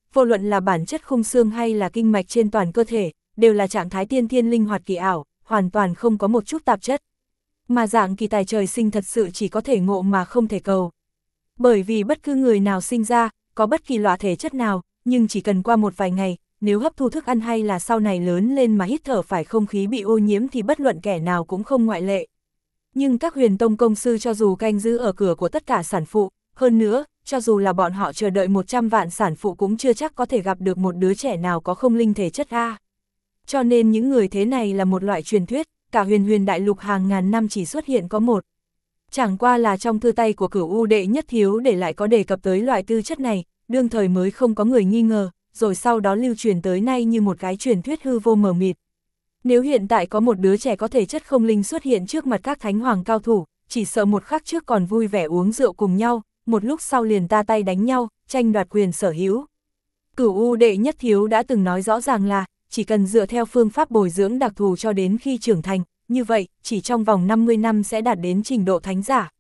vô luận là bản chất khung xương hay là kinh mạch trên toàn cơ thể, đều là trạng thái tiên thiên linh hoạt kỳ ảo, hoàn toàn không có một chút tạp chất. Mà dạng kỳ tài trời sinh thật sự chỉ có thể ngộ mà không thể cầu. Bởi vì bất cứ người nào sinh ra, có bất kỳ loại thể chất nào, nhưng chỉ cần qua một vài ngày, nếu hấp thu thức ăn hay là sau này lớn lên mà hít thở phải không khí bị ô nhiễm thì bất luận kẻ nào cũng không ngoại lệ. Nhưng các huyền tông công sư cho dù canh giữ ở cửa của tất cả sản phụ, hơn nữa, cho dù là bọn họ chờ đợi 100 vạn sản phụ cũng chưa chắc có thể gặp được một đứa trẻ nào có không linh thể chất A. Cho nên những người thế này là một loại truyền thuyết, cả huyền đại lục hàng ngàn năm chỉ xuất hiện có một. Chẳng qua là trong thư tay của Cửu U đệ nhất thiếu để lại có đề cập tới loại tư chất này, đương thời mới không có người nghi ngờ, rồi sau đó lưu truyền tới nay như một cái truyền thuyết hư vô mờ mịt. Nếu hiện tại có một đứa trẻ có thể chất không linh xuất hiện trước mặt các thánh hoàng cao thủ, chỉ sợ một khắc trước còn vui vẻ uống rượu cùng nhau, một lúc sau liền ta tay đánh nhau, tranh đoạt quyền sở hữu. Cửu U đệ nhất thiếu đã từng nói rõ ràng là, chỉ cần dựa theo phương pháp bồi dưỡng đặc thù cho đến khi trưởng thành, như vậy, chỉ trong vòng 50 năm sẽ đạt đến trình độ thánh giả.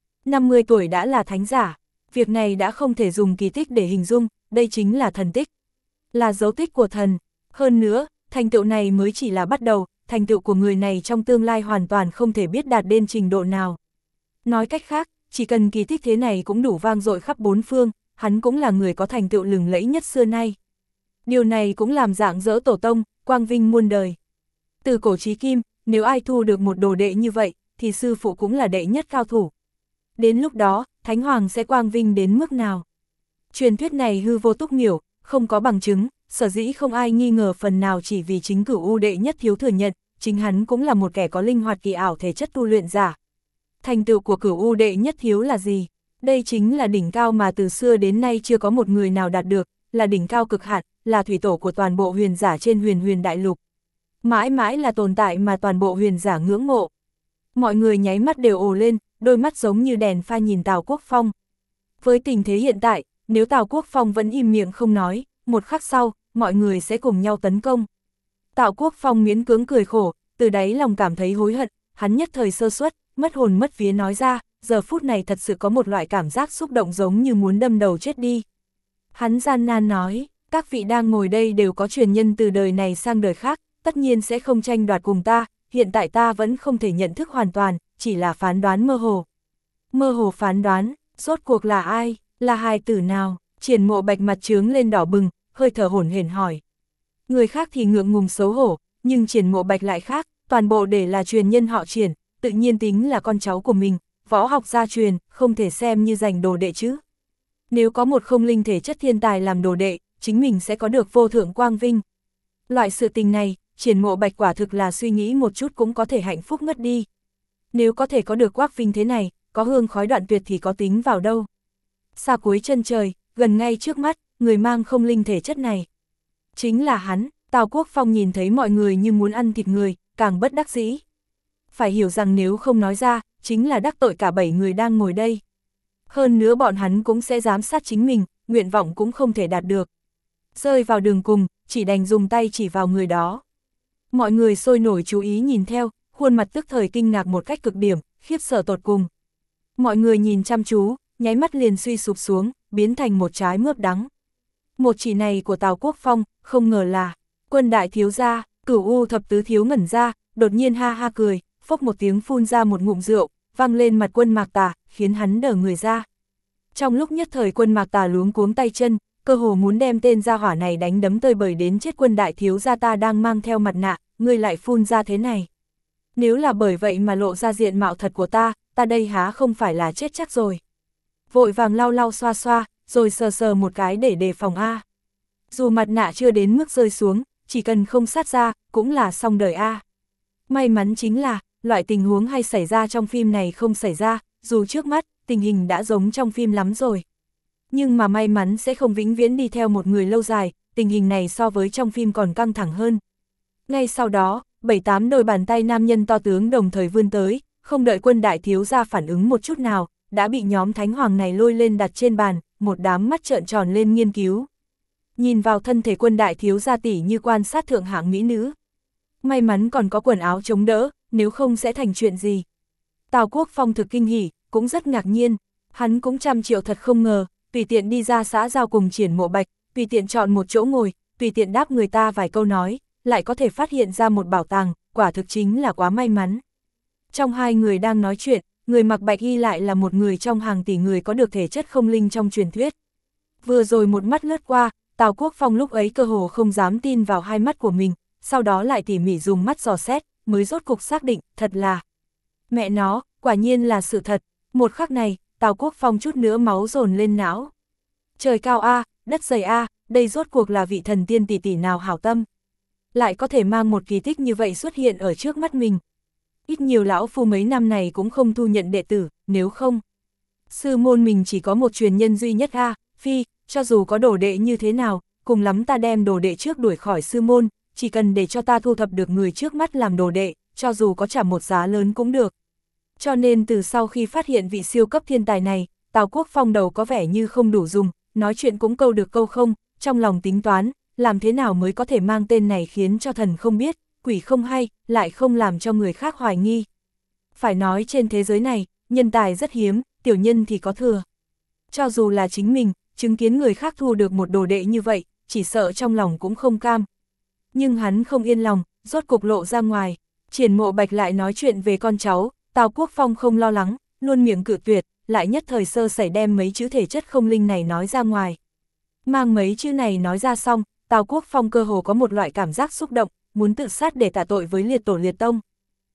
50 tuổi đã là thánh giả, việc này đã không thể dùng kỳ tích để hình dung, đây chính là thần tích, là dấu tích của thần. Hơn nữa, thành tựu này mới chỉ là bắt đầu, thành tựu của người này trong tương lai hoàn toàn không thể biết đạt đến trình độ nào. Nói cách khác, chỉ cần kỳ tích thế này cũng đủ vang dội khắp bốn phương, hắn cũng là người có thành tựu lừng lẫy nhất xưa nay. Điều này cũng làm rạng rỡ tổ tông, quang vinh muôn đời. Từ cổ chí kim, nếu ai thu được một đồ đệ như vậy, thì sư phụ cũng là đệ nhất cao thủ. Đến lúc đó, Thánh Hoàng sẽ quang vinh đến mức nào? Truyền thuyết này hư vô túc miểu, không có bằng chứng, sở dĩ không ai nghi ngờ phần nào chỉ vì chính Cửu U đệ nhất thiếu thừa nhận, chính hắn cũng là một kẻ có linh hoạt kỳ ảo thể chất tu luyện giả. Thành tựu của Cửu U đệ nhất thiếu là gì? Đây chính là đỉnh cao mà từ xưa đến nay chưa có một người nào đạt được, là đỉnh cao cực hạn, là thủy tổ của toàn bộ huyền giả trên huyền đại lục. Mãi mãi là tồn tại mà toàn bộ huyền giả ngưỡng mộ. Mọi người nháy mắt đều ồ lên, đôi mắt giống như đèn pha nhìn Tào Quốc Phong. Với tình thế hiện tại, nếu Tào Quốc Phong vẫn im miệng không nói, một khắc sau, mọi người sẽ cùng nhau tấn công. Tào Quốc Phong miễn cưỡng cười khổ, từ đáy lòng cảm thấy hối hận, hắn nhất thời sơ suất, mất hồn mất vía nói ra, giờ phút này thật sự có một loại cảm giác xúc động giống như muốn đâm đầu chết đi. Hắn gian nan nói, các vị đang ngồi đây đều có truyền nhân từ đời này sang đời khác, tất nhiên sẽ không tranh đoạt cùng ta, hiện tại ta vẫn không thể nhận thức hoàn toàn, chỉ là phán đoán mơ hồ. Mơ hồ phán đoán, rốt cuộc là ai, là hài tử nào? Triển Mộ Bạch mặt trướng lên đỏ bừng, hơi thở hổn hển hỏi. Người khác thì ngượng ngùng xấu hổ, nhưng Triển Mộ Bạch lại khác, toàn bộ để là truyền nhân họ Triển, tự nhiên tính là con cháu của mình, võ học gia truyền, không thể xem như giành đồ đệ chứ. Nếu có một không linh thể chất thiên tài làm đồ đệ, chính mình sẽ có được vô thượng quang vinh. Loại sự tình này, Triển Mộ Bạch quả thực là suy nghĩ một chút cũng có thể hạnh phúc ngất đi. Nếu có thể có được quang vinh thế này, có hương khói đoạn tuyệt thì có tính vào đâu. Xa cuối chân trời, gần ngay trước mắt, người mang không linh thể chất này. Chính là hắn. Tào Quốc Phong nhìn thấy mọi người như muốn ăn thịt người, càng bất đắc dĩ. Phải hiểu rằng nếu không nói ra, chính là đắc tội cả 7 người đang ngồi đây. Hơn nữa bọn hắn cũng sẽ giám sát chính mình, nguyện vọng cũng không thể đạt được. Rơi vào đường cùng, chỉ đành dùng tay chỉ vào người đó. Mọi người sôi nổi chú ý nhìn theo, khuôn mặt tức thời kinh ngạc một cách cực điểm, khiếp sợ tột cùng. Mọi người nhìn chăm chú, nháy mắt liền suy sụp xuống, biến thành một trái mướp đắng. Một chỉ này của Tào Quốc Phong, không ngờ là Quân đại thiếu gia. Cửu U thập tứ thiếu ngẩn ra, đột nhiên ha ha cười, phốc một tiếng phun ra một ngụm rượu, văng lên mặt Quân Mạc Tà, khiến hắn đờ người ra. Trong lúc nhất thời Quân Mạc Tà luống cuống tay chân, cơ hồ muốn đem tên gia hỏa này đánh đấm tơi bời đến chết. Quân đại thiếu gia ta đang mang theo mặt nạ, ngươi lại phun ra thế này. Nếu là bởi vậy mà lộ ra diện mạo thật của ta đây há không phải là chết chắc rồi. Vội vàng lau lau xoa xoa, rồi sờ sờ một cái để đề phòng A. Dù mặt nạ chưa đến mức rơi xuống, chỉ cần không sát ra, cũng là xong đời A. May mắn chính là, loại tình huống hay xảy ra trong phim này không xảy ra, dù trước mắt, tình hình đã giống trong phim lắm rồi. Nhưng mà may mắn sẽ không vĩnh viễn đi theo một người lâu dài, tình hình này so với trong phim còn căng thẳng hơn. Ngay sau đó, 7-8 đôi bàn tay nam nhân to tướng đồng thời vươn tới, không đợi Quân đại thiếu gia phản ứng một chút nào, đã bị nhóm thánh hoàng này lôi lên đặt trên bàn, một đám mắt trợn tròn lên nghiên cứu. Nhìn vào thân thể Quân đại thiếu gia tỉ như quan sát thượng hạng mỹ nữ. May mắn còn có quần áo chống đỡ, nếu không sẽ thành chuyện gì. Tào Quốc Phong thực kinh hỉ, cũng rất ngạc nhiên, hắn cũng trăm triệu thật không ngờ, tùy tiện đi ra xã giao cùng Triển Mộ Bạch, tùy tiện chọn một chỗ ngồi, tùy tiện đáp người ta vài câu nói, lại có thể phát hiện ra một bảo tàng, quả thực chính là quá may mắn. Trong hai người đang nói chuyện, người mặc bạch y lại là một người trong hàng tỷ người có được thể chất không linh trong truyền thuyết. Vừa rồi một mắt lướt qua, Tào Quốc Phong lúc ấy cơ hồ không dám tin vào hai mắt của mình, sau đó lại tỉ mỉ dùng mắt dò xét, mới rốt cục xác định, thật là. Mẹ nó, quả nhiên là sự thật. Một khắc này, Tào Quốc Phong chút nữa máu dồn lên não. Trời cao a, đất dày a, đây rốt cuộc là vị thần tiên tỷ tỷ nào hảo tâm. Lại có thể mang một kỳ tích như vậy xuất hiện ở trước mắt mình. Ít nhiều lão phu mấy năm này cũng không thu nhận đệ tử, nếu không. Sư môn mình chỉ có một truyền nhân duy nhất a, phi, cho dù có đồ đệ như thế nào, cùng lắm ta đem đồ đệ trước đuổi khỏi sư môn, chỉ cần để cho ta thu thập được người trước mắt làm đồ đệ, cho dù có trả một giá lớn cũng được. Cho nên từ sau khi phát hiện vị siêu cấp thiên tài này, Tào Quốc Phong đầu có vẻ như không đủ dùng, nói chuyện cũng câu được câu không, trong lòng tính toán, làm thế nào mới có thể mang tên này khiến cho thần không biết, quỷ không hay, lại không làm cho người khác hoài nghi. Phải nói trên thế giới này, nhân tài rất hiếm, tiểu nhân thì có thừa. Cho dù là chính mình, chứng kiến người khác thu được một đồ đệ như vậy, chỉ sợ trong lòng cũng không cam. Nhưng hắn không yên lòng, rốt cục lộ ra ngoài. Triển Mộ Bạch lại nói chuyện về con cháu, Tào Quốc Phong không lo lắng, luôn miệng cự tuyệt, lại nhất thời sơ sẩy đem mấy chữ thể chất không linh này nói ra ngoài. Mang mấy chữ này nói ra xong, Tào Quốc Phong cơ hồ có một loại cảm giác xúc động, muốn tự sát để tạ tội với liệt tổ liệt tông.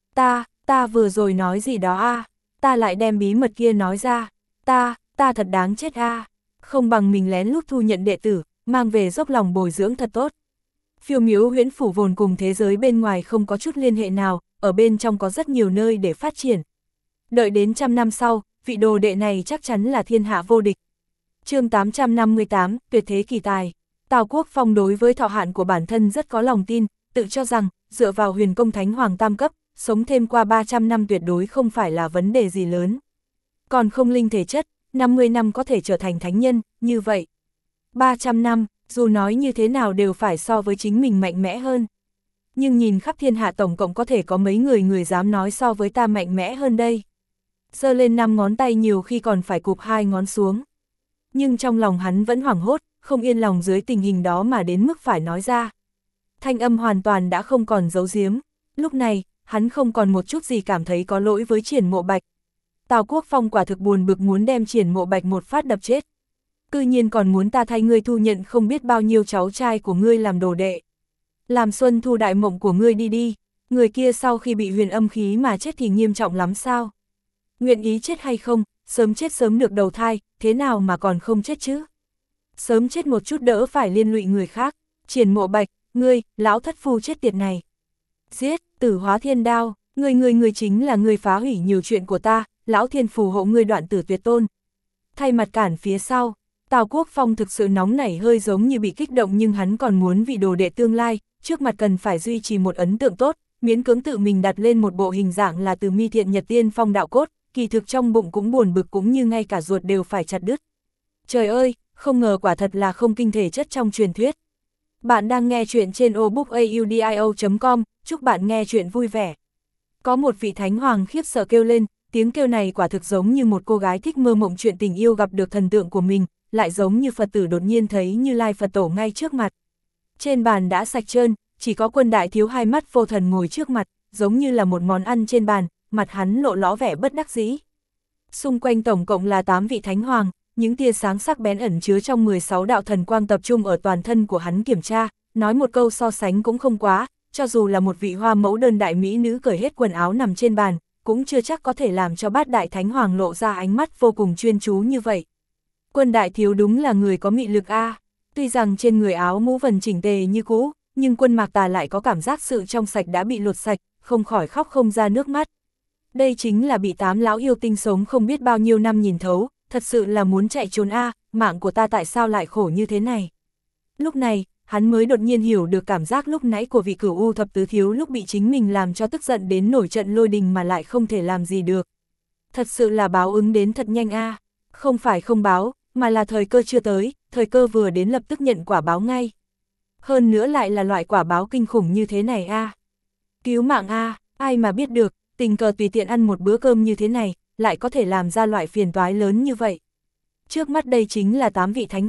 Ta vừa rồi nói gì đó a, ta lại đem bí mật kia nói ra, ta thật đáng chết a, không bằng mình lén lút thu nhận đệ tử, mang về dốc lòng bồi dưỡng thật tốt. Phiêu miếu huyễn phủ vốn cùng thế giới bên ngoài không có chút liên hệ nào, ở bên trong có rất nhiều nơi để phát triển. Đợi đến 100 năm sau, vị đồ đệ này chắc chắn là thiên hạ vô địch. Chương 858, tuyệt thế kỳ tài. Tào Quốc Phong đối với thọ hạn của bản thân rất có lòng tin, tự cho rằng, dựa vào huyền công thánh hoàng tam cấp, sống thêm qua 300 năm tuyệt đối không phải là vấn đề gì lớn. Còn không linh thể chất, 50 năm có thể trở thành thánh nhân, như vậy. 300 năm, dù nói như thế nào đều phải so với chính mình mạnh mẽ hơn. Nhưng nhìn khắp thiên hạ tổng cộng có thể có mấy người dám nói so với ta mạnh mẽ hơn đây. Giơ lên 5 ngón tay nhiều khi còn phải cụp 2 ngón xuống. Nhưng trong lòng hắn vẫn hoảng hốt, không yên lòng dưới tình hình đó mà đến mức phải nói ra. Thanh âm hoàn toàn đã không còn giấu giếm. Lúc này, hắn không còn một chút gì cảm thấy có lỗi với Triển Mộ Bạch. Tào Quốc Phong quả thực buồn bực muốn đem Triển Mộ Bạch một phát đập chết. Cư nhiên còn muốn ta thay ngươi thu nhận không biết bao nhiêu cháu trai của ngươi làm đồ đệ. Làm xuân thu đại mộng của ngươi đi đi, người kia sau khi bị huyền âm khí mà chết thì nghiêm trọng lắm sao? Nguyện ý chết hay không, sớm chết sớm được đầu thai, thế nào mà còn không chết chứ? Sớm chết một chút đỡ phải liên lụy người khác. Triển Mộ Bạch, ngươi, lão thất phu chết tiệt này. Giết, Tử Hóa Thiên Đao, ngươi chính là ngươi phá hủy nhiều chuyện của ta, lão thiên phù hộ ngươi đoạn tử tuyệt tôn. Thay mặt cản phía sau, Tào Quốc Phong thực sự nóng nảy hơi giống như bị kích động nhưng hắn còn muốn vị đồ đệ tương lai, trước mặt cần phải duy trì một ấn tượng tốt, miễn cưỡng tự mình đặt lên một bộ hình dạng là Từ Mi Thiện Nhật Tiên Phong đạo cốt, kỳ thực trong bụng cũng buồn bực cũng như ngay cả ruột đều phải chặt đứt. Trời ơi, không ngờ quả thật là không kinh thể chất trong truyền thuyết. Bạn đang nghe chuyện trên obookaudio.com, chúc bạn nghe chuyện vui vẻ. Có một vị thánh hoàng khiếp sợ kêu lên, tiếng kêu này quả thực giống như một cô gái thích mơ mộng chuyện tình yêu gặp được thần tượng của mình, lại giống như Phật tử đột nhiên thấy Như Lai Phật Tổ ngay trước mặt. Trên bàn đã sạch trơn, chỉ có Quân Đại Thiếu hai mắt vô thần ngồi trước mặt, giống như là một món ăn trên bàn, mặt hắn lộ ló vẻ bất đắc dĩ. Xung quanh tổng cộng là 8 vị thánh hoàng, những tia sáng sắc bén ẩn chứa trong 16 đạo thần quang tập trung ở toàn thân của hắn kiểm tra, nói một câu so sánh cũng không quá, cho dù là một vị hoa mẫu đơn đại mỹ nữ cởi hết quần áo nằm trên bàn, cũng chưa chắc có thể làm cho bát đại thánh hoàng lộ ra ánh mắt vô cùng chuyên chú như vậy. Quân Đại Thiếu đúng là người có mị lực a. Tuy rằng trên người áo mũ vần chỉnh tề như cũ, nhưng Quân Mạc Tà lại có cảm giác sự trong sạch đã bị lột sạch, không khỏi khóc không ra nước mắt. Đây chính là bị 8 lão yêu tinh sống không biết bao nhiêu năm nhìn thấu, thật sự là muốn chạy trốn a, mạng của ta tại sao lại khổ như thế này. Lúc này, hắn mới đột nhiên hiểu được cảm giác lúc nãy của vị Cửu U thập tứ thiếu lúc bị chính mình làm cho tức giận đến nổi trận lôi đình mà lại không thể làm gì được. Thật sự là báo ứng đến thật nhanh a, không phải không báo, mà là thời cơ chưa tới, thời cơ vừa đến lập tức nhận quả báo ngay. Hơn nữa lại là loại quả báo kinh khủng như thế này a. Cứu mạng a, ai mà biết được, tình cờ tùy tiện ăn một bữa cơm như thế này, lại có thể làm ra loại phiền toái lớn như vậy. Trước mắt đây chính là 8 vị thánh hoàng,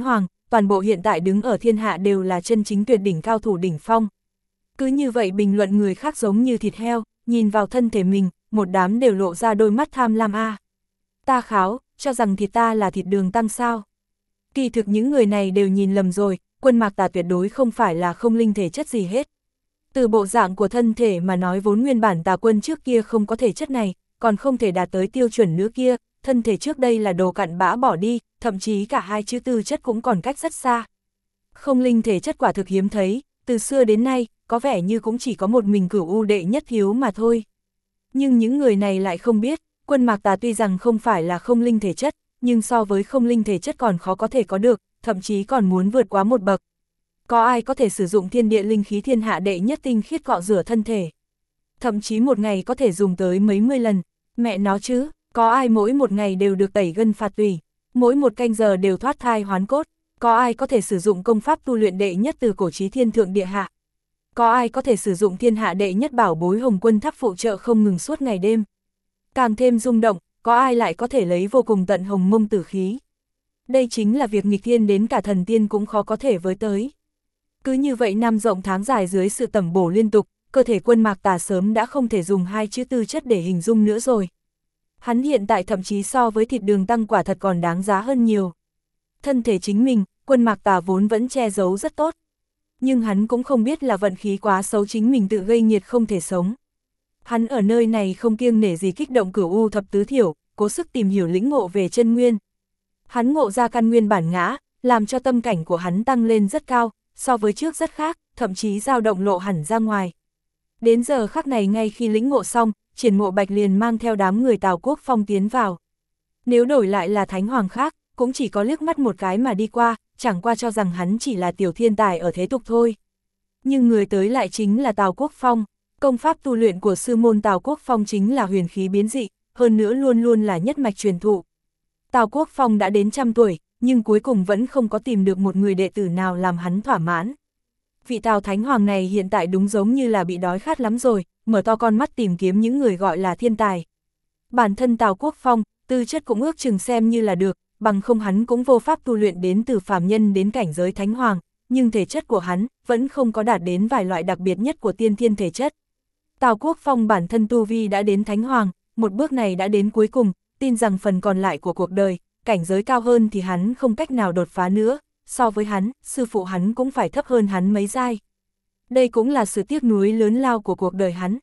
toàn bộ hiện tại đứng ở thiên hạ đều là chân chính tuyệt đỉnh cao thủ đỉnh phong. Cứ như vậy bình luận người khác giống như thịt heo, nhìn vào thân thể mình, một đám đều lộ ra đôi mắt tham lam a. Ta kháo, cho rằng thịt ta là thịt đường tăng sao. Kỳ thực những người này đều nhìn lầm rồi, Quân Mạc Tà tuyệt đối không phải là không linh thể chất gì hết. Từ bộ dạng của thân thể mà nói vốn nguyên bản Tà Quân trước kia không có thể chất này, còn không thể đạt tới tiêu chuẩn nữa kia, thân thể trước đây là đồ cặn bã bỏ đi, thậm chí cả hai chữ tư chất cũng còn cách rất xa. Không linh thể chất quả thực hiếm thấy, từ xưa đến nay, có vẻ như cũng chỉ có một mình Cửu U đệ nhất thiếu mà thôi. Nhưng những người này lại không biết, Quân Mạc Tà tuy rằng không phải là không linh thể chất, nhưng so với không linh thể chất còn khó có thể có được, thậm chí còn muốn vượt quá một bậc. Có ai có thể sử dụng thiên địa linh khí thiên hạ đệ nhất tinh khiết cọ rửa thân thể? Thậm chí một ngày có thể dùng tới mấy mươi lần, mẹ nó chứ, có ai mỗi một ngày đều được tẩy gân phạt tủy, mỗi một canh giờ đều thoát thai hoán cốt, có ai có thể sử dụng công pháp tu luyện đệ nhất từ cổ chí thiên thượng địa hạ? Có ai có thể sử dụng thiên hạ đệ nhất bảo bối Hồng Quân Tháp phụ trợ không ngừng suốt ngày đêm? Càng thêm rung động, có ai lại có thể lấy vô cùng tận hồng mông tử khí? Đây chính là việc nghịch thiên đến cả thần tiên cũng khó có thể với tới. Cứ như vậy năm rộng tháng dài dưới sự tẩm bổ liên tục, cơ thể Quân Mạc Tà sớm đã không thể dùng hai chữ tư chất để hình dung nữa rồi. Hắn hiện tại thậm chí so với thịt đường tăng quả thật còn đáng giá hơn nhiều. Thân thể chính mình, Quân Mạc Tà vốn vẫn che giấu rất tốt. Nhưng hắn cũng không biết là vận khí quá xấu chính mình tự gây nghiệt không thể sống. Hắn ở nơi này không kiêng nể gì kích động Cửu U thập tứ thiểu, cố sức tìm hiểu lĩnh ngộ về chân nguyên. Hắn ngộ ra căn nguyên bản ngã, làm cho tâm cảnh của hắn tăng lên rất cao, so với trước rất khác, thậm chí dao động lộ hẳn ra ngoài. Đến giờ khắc này ngay khi lĩnh ngộ xong, Triển Mộ Bạch liền mang theo đám người Tào Quốc Phong tiến vào. Nếu đổi lại là thánh hoàng khác, cũng chỉ có liếc mắt một cái mà đi qua, chẳng qua cho rằng hắn chỉ là tiểu thiên tài ở thế tục thôi. Nhưng người tới lại chính là Tào Quốc Phong, công pháp tu luyện của sư môn Tào Quốc Phong chính là huyền khí biến dị, hơn nữa luôn luôn là nhất mạch truyền thụ. Tào Quốc Phong đã đến 100 tuổi, nhưng cuối cùng vẫn không có tìm được một người đệ tử nào làm hắn thỏa mãn. Vị Tào Thánh Hoàng này hiện tại đúng giống như là bị đói khát lắm rồi, mở to con mắt tìm kiếm những người gọi là thiên tài. Bản thân Tào Quốc Phong, tư chất cũng ước chừng xem như là được, bằng không hắn cũng vô pháp tu luyện đến từ phàm nhân đến cảnh giới Thánh Hoàng, nhưng thể chất của hắn vẫn không có đạt đến vài loại đặc biệt nhất của tiên thiên thể chất. Tào Quốc Phong bản thân tu vi đã đến Thánh Hoàng, một bước này đã đến cuối cùng, tin rằng phần còn lại của cuộc đời, cảnh giới cao hơn thì hắn không cách nào đột phá nữa, so với hắn, sư phụ hắn cũng phải thấp hơn hắn mấy giai. Đây cũng là sự tiếc nuối lớn lao của cuộc đời hắn.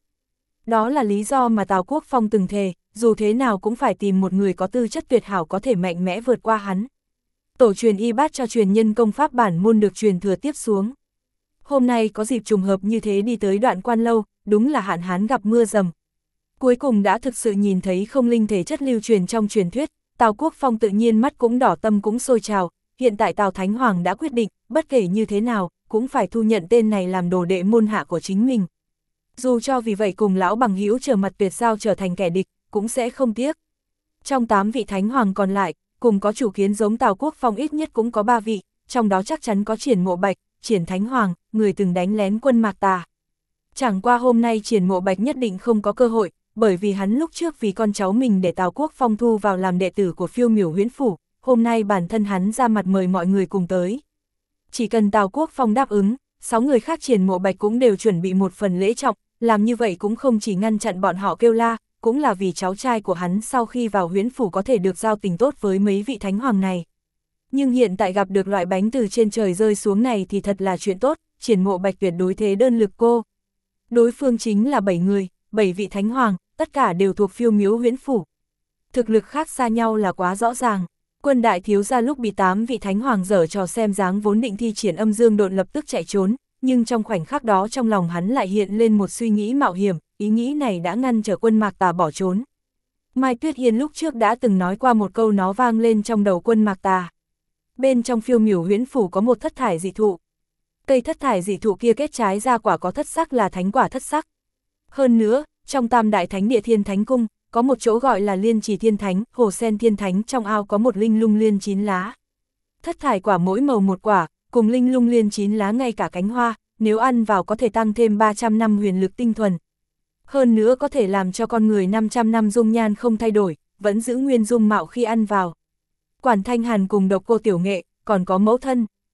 Đó là lý do mà Tào Quốc Phong từng thề, dù thế nào cũng phải tìm một người có tư chất tuyệt hảo có thể mạnh mẽ vượt qua hắn. Tổ truyền y bát cho truyền nhân công pháp bản môn được truyền thừa tiếp xuống. Hôm nay có dịp trùng hợp như thế đi tới Đoạn Quan Lâu, đúng là hạn hán gặp mưa dầm. Cuối cùng đã thực sự nhìn thấy không linh thể chất lưu truyền trong truyền thuyết, Tào Quốc Phong tự nhiên mắt cũng đỏ tâm cũng sôi trào, hiện tại Tào Thánh Hoàng đã quyết định, bất kể như thế nào, cũng phải thu nhận tên này làm đồ đệ môn hạ của chính mình. Dù cho vì vậy cùng lão bằng hữu trở mặt tuyệt giao trở thành kẻ địch, cũng sẽ không tiếc. Trong 8 vị Thánh Hoàng còn lại, cùng có chủ kiến giống Tào Quốc Phong ít nhất cũng có 3 vị, trong đó chắc chắn có Triển Mộ Bạch, Triển Thánh Hoàng, người từng đánh lén Quân Mạc Tà. Chẳng qua hôm nay Triển Mộ Bạch nhất định không có cơ hội, bởi vì hắn lúc trước vì con cháu mình để Tào Quốc Phong thu vào làm đệ tử của Phiêu Miểu Huyễn Phủ, hôm nay bản thân hắn ra mặt mời mọi người cùng tới. Chỉ cần Tào Quốc Phong đáp ứng, 6 người khác Triển Mộ Bạch cũng đều chuẩn bị một phần lễ trọng, làm như vậy cũng không chỉ ngăn chặn bọn họ kêu la, cũng là vì cháu trai của hắn sau khi vào Huyễn Phủ có thể được giao tình tốt với mấy vị Thánh Hoàng này. Nhưng hiện tại gặp được loại bánh từ trên trời rơi xuống này thì thật là chuyện tốt, Triển Mộ Bạch tuyệt đối thế đơn lực cô. Đối phương chính là 7 người, 7 vị Thánh Hoàng, tất cả đều thuộc Phiêu Miếu Huyễn Phủ. Thực lực khác xa nhau là quá rõ ràng. Quân đại thiếu gia lúc bị 8 vị Thánh Hoàng giở trò xem dáng vốn định thi triển âm dương độn lập tức chạy trốn, nhưng trong khoảnh khắc đó trong lòng hắn lại hiện lên một suy nghĩ mạo hiểm, ý nghĩ này đã ngăn trở Quân Mạc Tà bỏ trốn. Mai Tuyết Hiên lúc trước đã từng nói qua một câu, nó vang lên trong đầu Quân Mạc Tà. Bên trong Phiêu Miểu Huyễn Phủ có một thất thải dị thụ. Cây thất thải dị thụ kia kết trái ra quả có thất sắc là thánh quả thất sắc. Hơn nữa, trong Tam Đại Thánh Địa Thiên Thánh Cung, có một chỗ gọi là Liên Trì Thiên Thánh, Hồ Sen Thiên Thánh, trong ao có một linh lung liên 9 lá. Thất thải quả mỗi màu một quả, cùng linh lung liên 9 lá ngay cả cánh hoa, nếu ăn vào có thể tăng thêm 300 năm huyền lực tinh thuần. Hơn nữa có thể làm cho con người 500 năm dung nhan không thay đổi, vẫn giữ nguyên dung mạo khi ăn vào. Quản Thanh Hàn cùng Độc Cô Tiểu Nghệ, còn có mẫu thân,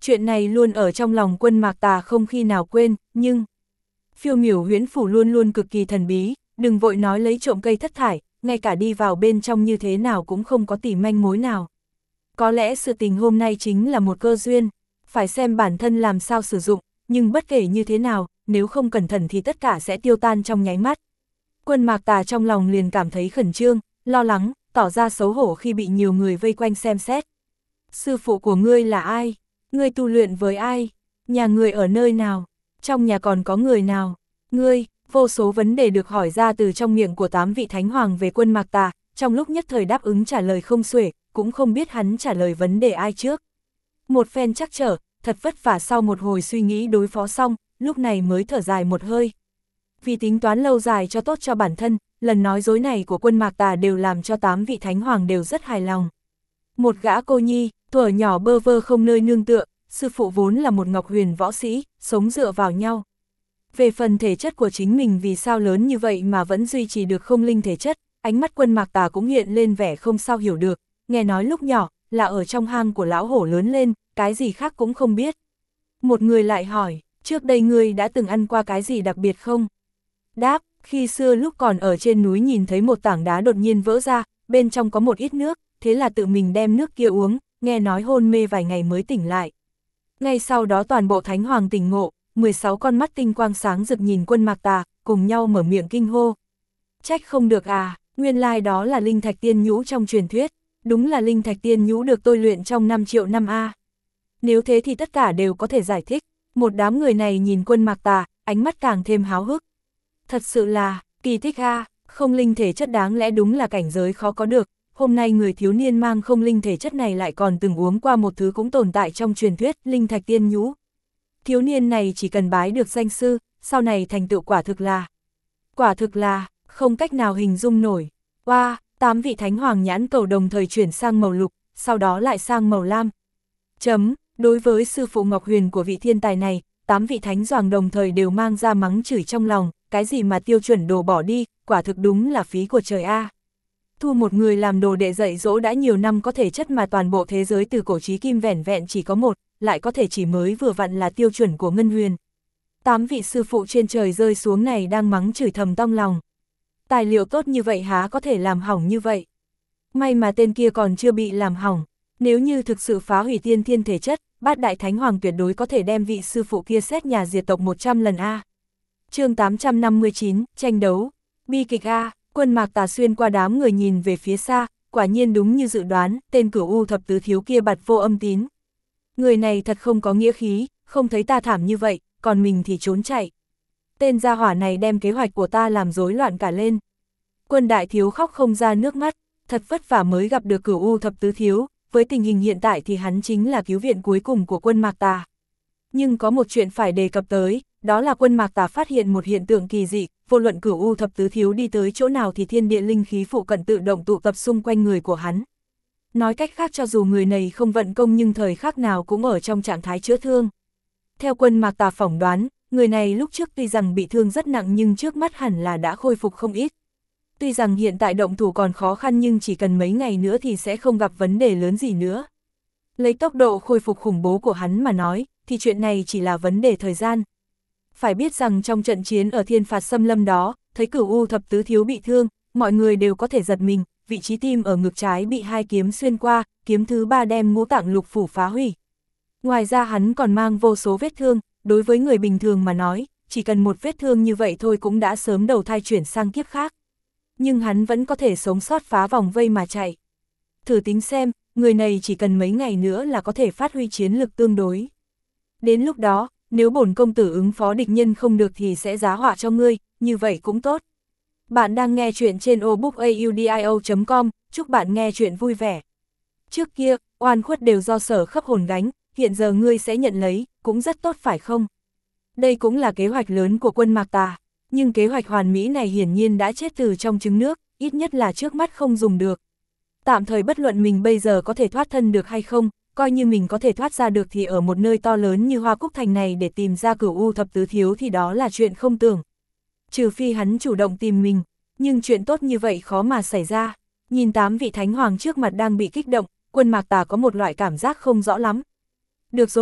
Chuyện này luôn ở trong lòng Quân Mạc Tà không khi nào quên, nhưng Phiêu Miểu Huyễn Phủ luôn luôn cực kỳ thần bí, đừng vội nói lấy trộm cây thất thải, ngay cả đi vào bên trong như thế nào cũng không có tỉ manh mối nào. Có lẽ sự tình hôm nay chính là một cơ duyên, phải xem bản thân làm sao sử dụng, nhưng bất kể như thế nào, nếu không cẩn thận thì tất cả sẽ tiêu tan trong nháy mắt. Quân Mạc Tà trong lòng liền cảm thấy khẩn trương, lo lắng, tỏ ra xấu hổ khi bị nhiều người vây quanh xem xét. Sư phụ của ngươi là ai? Ngươi tu luyện với ai? Nhà ngươi ở nơi nào? Trong nhà còn có người nào? Ngươi, vô số vấn đề được hỏi ra từ trong miệng của 8 vị thánh hoàng về Quân Mạc Tà, trong lúc nhất thời đáp ứng trả lời không xuể, cũng không biết hắn trả lời vấn đề ai trước. Một phen trắc trở, thật vất vả sau một hồi suy nghĩ đối phó xong, lúc này mới thở dài một hơi. Vì tính toán lâu dài cho tốt cho bản thân, lần nói dối này của Quân Mạc Tà đều làm cho 8 vị thánh hoàng đều rất hài lòng. Một gã cô nhi, thuở nhỏ bơ vơ không nơi nương tựa, sư phụ vốn là một ngọc huyền võ sĩ, sống dựa vào nhau. Về phần thể chất của chính mình vì sao lớn như vậy mà vẫn duy trì được không linh thể chất, ánh mắt Quân Mạc Tà cũng hiện lên vẻ không sao hiểu được, nghe nói lúc nhỏ, là ở trong hang của lão hổ lớn lên, cái gì khác cũng không biết. Một người lại hỏi, trước đây ngươi đã từng ăn qua cái gì đặc biệt không? Đáp, khi xưa lúc còn ở trên núi nhìn thấy một tảng đá đột nhiên vỡ ra, bên trong có một ít nước, thế là tự mình đem nước kia uống, nghe nói hôn mê vài ngày mới tỉnh lại. Ngay sau đó toàn bộ thánh hoàng tỉnh ngộ, 16 con mắt tinh quang sáng rực nhìn Quân Mạc Tà, cùng nhau mở miệng kinh hô. Trách không được à, nguyên lai đó là linh thạch tiên nhũ trong truyền thuyết, đúng là linh thạch tiên nhũ được tôi luyện trong 5 triệu năm a. Nếu thế thì tất cả đều có thể giải thích, một đám người này nhìn Quân Mạc Tà, ánh mắt càng thêm háo hức. Thật sự là, kỳ tích a, không linh thể chất đáng lẽ đúng là cảnh giới khó có được, hôm nay người thiếu niên mang không linh thể chất này lại còn từng uống qua một thứ cũng tồn tại trong truyền thuyết, linh thạch tiên nhũ. Thiếu niên này chỉ cần bái được danh sư, sau này thành tựu quả thực là, không cách nào hình dung nổi. Wow, 8 vị thánh hoàng nhãn cầu đồng thời chuyển sang màu lục, sau đó lại sang màu lam. Đối với sư phụ Ngọc Huyền của vị thiên tài này, 8 vị thánh hoàng đồng thời đều mang ra mắng chửi trong lòng, cái gì mà tiêu chuẩn đồ bỏ đi, quả thực đúng là phí của trời a. Thu một người làm đồ đệ dạy dỗ đã nhiều năm có thể chất mà toàn bộ thế giới từ cổ chí kim vẻn vẹn chỉ có một, lại có thể chỉ mới vừa vặn là tiêu chuẩn của Ngân Huyền. 8 vị sư phụ trên trời rơi xuống này đang mắng chửi thầm trong lòng. Tài liệu tốt như vậy há có thể làm hỏng như vậy. May mà tên kia còn chưa bị làm hỏng. Nếu như thực sự phá hủy tiên thiên thể chất, bát đại thánh hoàng tuyệt đối có thể đem vị sư phụ kia xét nhà diệt tộc 100 lần a. Chương 859, tranh đấu. Bi kịch a, Quân Mạc Tà xuyên qua đám người nhìn về phía xa, quả nhiên đúng như dự đoán, tên Cửu U thập tứ thiếu kia bặt vô âm tín. Người này thật không có nghĩa khí, không thấy ta thảm như vậy, còn mình thì trốn chạy. Tên gia hỏa này đem kế hoạch của ta làm rối loạn cả lên. Quân đại thiếu khóc không ra nước mắt, thật vất vả mới gặp được Cửu U thập tứ thiếu, với tình hình hiện tại thì hắn chính là cứu viện cuối cùng của Quân Mạc Tà. Nhưng có một chuyện phải đề cập tới, đó là Quân Mạc Tà phát hiện một hiện tượng kỳ dị, vô luận Cửu U thập tứ thiếu đi tới chỗ nào thì thiên địa linh khí phụ cận tự động tụ tập xung quanh người của hắn. Nói cách khác cho dù người này không vận công nhưng thời khắc nào cũng ở trong trạng thái chữa thương. Theo Quân Mạc Tà phỏng đoán, người này lúc trước tuy rằng bị thương rất nặng nhưng trước mắt hẳn là đã khôi phục không ít. Tuy rằng hiện tại động thủ còn khó khăn nhưng chỉ cần mấy ngày nữa thì sẽ không gặp vấn đề lớn gì nữa. Lấy tốc độ khôi phục khủng bố của hắn mà nói, thì chuyện này chỉ là vấn đề thời gian. Phải biết rằng trong trận chiến ở Thiên Phạt Xâm Lâm đó, thấy Cửu U thập tứ thiếu bị thương, mọi người đều có thể giật mình, vị trí tim ở ngực trái bị 2 kiếm xuyên qua, kiếm thứ 3 đem ngũ tạng lục phủ phá hủy. Ngoài ra hắn còn mang vô số vết thương, đối với người bình thường mà nói, chỉ cần một vết thương như vậy thôi cũng đã sớm đầu thai chuyển sang kiếp khác. Nhưng hắn vẫn có thể sống sót phá vòng vây mà chạy. Thử tính xem, người này chỉ cần mấy ngày nữa là có thể phát huy chiến lực tương đối. Đến lúc đó, nếu bổn công tử ứng phó địch nhân không được thì sẽ giá họa cho ngươi, như vậy cũng tốt. Bạn đang nghe chuyện trên obookaudio.com, chúc bạn nghe chuyện vui vẻ. Trước kia, oan khuất đều do Sở Khấp Hồn gánh, hiện giờ ngươi sẽ nhận lấy, cũng rất tốt phải không? Đây cũng là kế hoạch lớn của Quân Mạc Tà, nhưng kế hoạch hoàn mỹ này hiển nhiên đã chết từ trong trứng nước, ít nhất là trước mắt không dùng được. Tạm thời bất luận mình bây giờ có thể thoát thân được hay không, coi như mình có thể thoát ra được thì ở một nơi to lớn như Hoa Cúc Thành này để tìm ra Cửu U thập tứ thiếu thì đó là chuyện không tưởng. Trừ phi hắn chủ động tìm mình, nhưng chuyện tốt như vậy khó mà xảy ra. Nhìn 8 vị thánh hoàng trước mặt đang bị kích động, Quân Mạc Tà có một loại cảm giác không rõ lắm. Được rồi,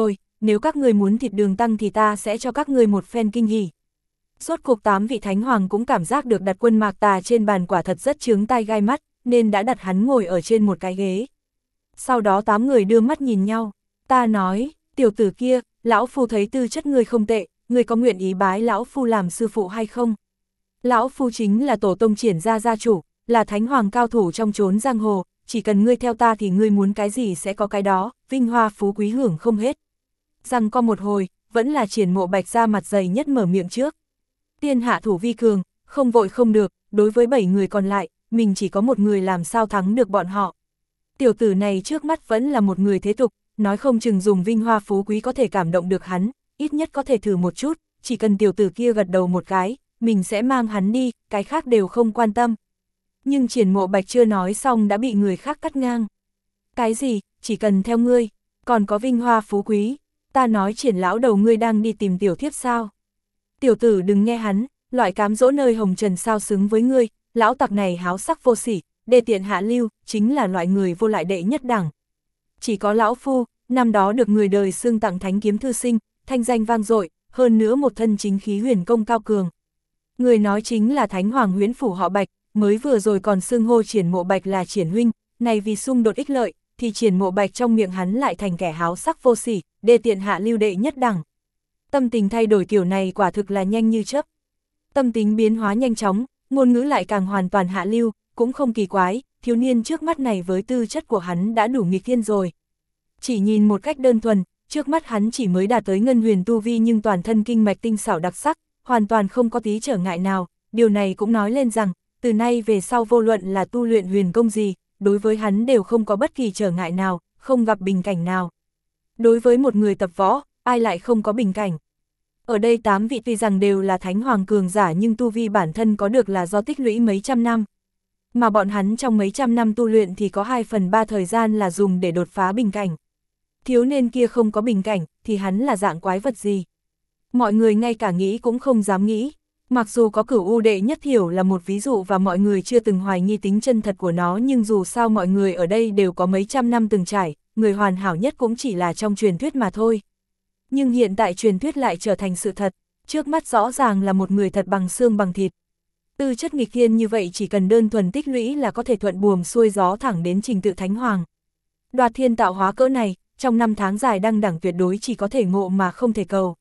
nếu các ngươi muốn thịt đường tăng thì ta sẽ cho các ngươi một phen kinh hỉ. Rốt cuộc 8 vị thánh hoàng cũng cảm giác được đặt Quân Mạc Tà trên bàn quả thật rất chướng tai gai mắt, nên đã đặt hắn ngồi ở trên một cái ghế. Sau đó 8 người đưa mắt nhìn nhau, ta nói, tiểu tử kia, lão phu thấy tư chất ngươi không tệ, ngươi có nguyện ý bái lão phu làm sư phụ hay không? Lão phu chính là tổ tông Triển gia gia chủ, là thánh hoàng cao thủ trong chốn giang hồ, chỉ cần ngươi theo ta thì ngươi muốn cái gì sẽ có cái đó, vinh hoa phú quý hưởng không hết. Rằng có một hồi, vẫn là Triển Mộ Bạch ra mặt dày nhất mở miệng trước. Tiên hạ thủ vi cường, không vội không được, đối với 7 người còn lại, mình chỉ có một người làm sao thắng được bọn họ. Tiểu tử này trước mắt vẫn là một người thế tục, nói không chừng dùng vinh hoa phú quý có thể cảm động được hắn, ít nhất có thể thử một chút, chỉ cần tiểu tử kia gật đầu một cái, mình sẽ mang hắn đi, cái khác đều không quan tâm. Nhưng Triển Mộ Bạch chưa nói xong đã bị người khác cắt ngang. Cái gì, chỉ cần theo ngươi, còn có vinh hoa phú quý, ta nói Triển lão đầu ngươi đang đi tìm tiểu thiếp sao? Tiểu tử đừng nghe hắn, loại cám dỗ nơi hồng trần sao xứng với ngươi, lão tặc này háo sắc vô sỉ, đê tiện hạ lưu, chính là loại người vô lại đệ nhất đẳng. Chỉ có lão phu, năm đó được người đời xưng tặng thánh kiếm thư sinh, thanh danh vang dội, hơn nữa một thân chính khí huyền công cao cường. Người nói chính là Thánh Hoàng Huyễn phủ họ Bạch, mới vừa rồi còn xưng hô Triển Mộ Bạch là Triển huynh, này vì xung đột ích lợi, thì Triển Mộ Bạch trong miệng hắn lại thành kẻ háo sắc vô sỉ, đê tiện hạ lưu đệ nhất đẳng. Tâm tình thay đổi kiểu này quả thực là nhanh như chớp. Tâm tính biến hóa nhanh chóng, ngôn ngữ lại càng hoàn toàn hạ lưu, cũng không kỳ quái, thiếu niên trước mắt này với tư chất của hắn đã đủ nghịch thiên rồi. Chỉ nhìn một cách đơn thuần, trước mắt hắn chỉ mới đạt tới ngân huyền tu vi nhưng toàn thân kinh mạch tinh xảo đặc sắc, hoàn toàn không có tí trở ngại nào, điều này cũng nói lên rằng, từ nay về sau vô luận là tu luyện huyền công gì, đối với hắn đều không có bất kỳ trở ngại nào, không gặp bình cảnh nào. Đối với một người tập võ, ai lại không có bình cảnh. Ở đây 8 vị tuy rằng đều là thánh hoàng cường giả nhưng tu vi bản thân có được là do tích lũy mấy trăm năm. Mà bọn hắn trong mấy trăm năm tu luyện thì có 2/3 thời gian là dùng để đột phá bình cảnh. Thiếu niên kia không có bình cảnh, thì hắn là dạng quái vật gì? Mọi người ngay cả nghĩ cũng không dám nghĩ. Mặc dù có Cửu U đệ nhất thiểu là một ví dụ và mọi người chưa từng hoài nghi tính chân thật của nó nhưng dù sao mọi người ở đây đều có mấy trăm năm từng trải, người hoàn hảo nhất cũng chỉ là trong truyền thuyết mà thôi. Nhưng hiện tại truyền thuyết lại trở thành sự thật, trước mắt rõ ràng là một người thật bằng xương bằng thịt. Tư chất nghịch thiên như vậy chỉ cần đơn thuần tích lũy là có thể thuận buồm xuôi gió thẳng đến trình tự thánh hoàng. Đoạt thiên tạo hóa cỡ này, trong 5 tháng dài đăng đẳng tuyệt đối chỉ có thể ngộ mà không thể cầu.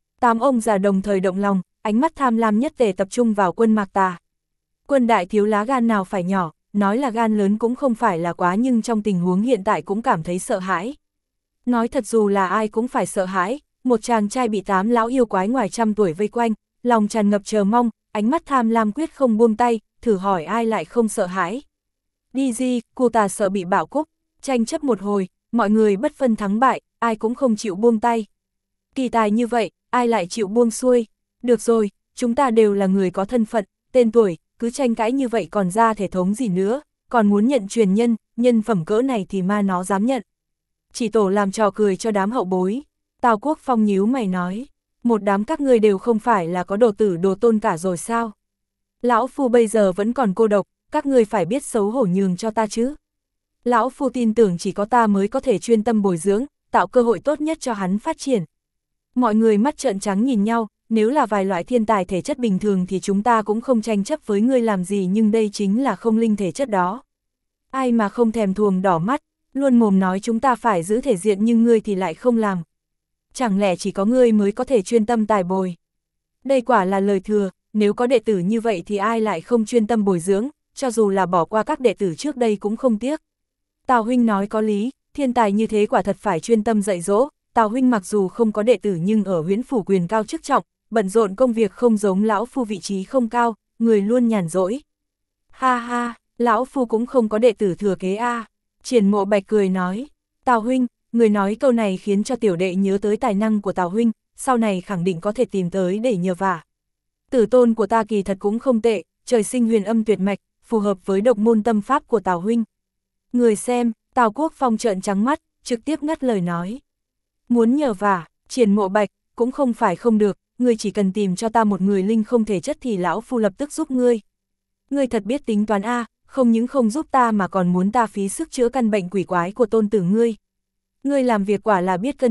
8 ông già đồng thời động lòng, ánh mắt tham lam nhất tề tập trung vào Quân Mạc Tà. Quân đại thiếu lá gan nào phải nhỏ, nói là gan lớn cũng không phải là quá nhưng trong tình huống hiện tại cũng cảm thấy sợ hãi. Nói thật dù là ai cũng phải sợ hãi, một chàng trai bị 8 lão yêu quái ngoài trăm tuổi vây quanh, lòng tràn ngập chờ mong, ánh mắt tham lam quyết không buông tay, thử hỏi ai lại không sợ hãi. Đi gì, cô ta sợ bị bạo cúc, tranh chấp một hồi, mọi người bất phân thắng bại, ai cũng không chịu buông tay. Kỳ tài như vậy, ai lại chịu buông xuôi? Được rồi, chúng ta đều là người có thân phận, tên tuổi, cứ tranh cãi như vậy còn ra thể thống gì nữa, còn muốn nhận truyền nhân, nhân phẩm cỡ này thì ma nó dám nhận. Chỉ tổ làm trò cười cho đám hậu bối. Tào Quốc Phong nhíu mày nói, một đám các ngươi đều không phải là có đồ tử đồ tôn cả rồi sao? Lão Phu bây giờ vẫn còn cô độc, các ngươi phải biết xấu hổ nhường cho ta chứ. Lão Phu tin tưởng chỉ có ta mới có thể chuyên tâm bồi dưỡng, tạo cơ hội tốt nhất cho hắn phát triển. Mọi người mắt trợn trắng nhìn nhau, nếu là vài loại thiên tài thể chất bình thường thì chúng ta cũng không tranh chấp với ngươi làm gì nhưng đây chính là không linh thể chất đó. Ai mà không thèm thuồng đỏ mắt, luôn mồm nói chúng ta phải giữ thể diện nhưng ngươi thì lại không làm. Chẳng lẽ chỉ có ngươi mới có thể chuyên tâm tài bồi? Đây quả là lời thừa, nếu có đệ tử như vậy thì ai lại không chuyên tâm bồi dưỡng, cho dù là bỏ qua các đệ tử trước đây cũng không tiếc. Tào huynh nói có lý, thiên tài như thế quả thật phải chuyên tâm dạy dỗ. Tào huynh mặc dù không có đệ tử nhưng ở Huyễn phủ quyền cao chức trọng, bận rộn công việc không giống lão phu vị trí không cao, người luôn nhàn rỗi. Ha ha, lão phu cũng không có đệ tử thừa kế a. Triển Mộ Bạch cười nói, Tào huynh, người nói câu này khiến cho tiểu đệ nhớ tới tài năng của Tào huynh, sau này khẳng định có thể tìm tới để nhờ vả. Tử tôn của ta kỳ thật cũng không tệ, trời sinh huyền âm tuyệt mạch, phù hợp với độc môn tâm pháp của Tào huynh. Người xem, Tào Quốc Phong trợn trắng mắt, trực tiếp ngắt lời nói. Muốn nhờ vả, Triển Mộ Bạch, cũng không phải không được, ngươi chỉ cần tìm cho ta một người linh không thể chất thì lão phu lập tức giúp ngươi. Ngươi thật biết tính toán a, không những không giúp ta mà còn muốn ta phí sức chữa căn bệnh quỷ quái của tôn tử ngươi. Ngươi làm việc quả là biết cân nhắc,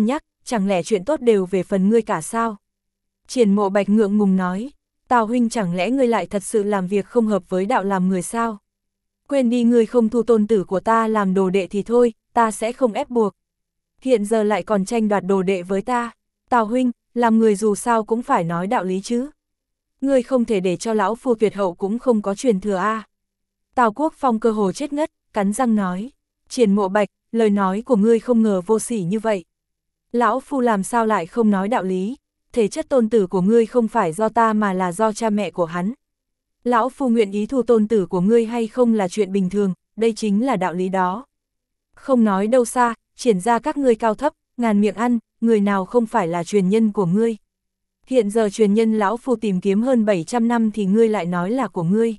chẳng lẽ chuyện tốt đều về phần ngươi cả sao? Triển Mộ Bạch ngượng ngùng nói, Tào huynh chẳng lẽ ngươi lại thật sự làm việc không hợp với đạo làm người sao? Quên đi, ngươi không thu tôn tử của ta làm đồ đệ thì thôi, ta sẽ không ép buộc. Hiện giờ lại còn tranh đoạt đồ đệ với ta. Tào huynh, làm người dù sao cũng phải nói đạo lý chứ. Ngươi không thể để cho lão phu tuyệt hậu cũng không có truyền thừa a. Tào Quốc Phong cơ hồ chết ngất, cắn răng nói, Triển Mộ Bạch, lời nói của ngươi không ngờ vô sỉ như vậy. Lão phu làm sao lại không nói đạo lý, thể chất tôn tử của ngươi không phải do ta mà là do cha mẹ của hắn. Lão phu nguyện ý thu tôn tử của ngươi hay không là chuyện bình thường, đây chính là đạo lý đó. Không nói đâu xa, Triển ra các ngươi cao thấp, ngàn miệng ăn, người nào không phải là truyền nhân của ngươi. Hiện giờ truyền nhân lão phu tìm kiếm hơn 700 năm thì ngươi lại nói là của ngươi.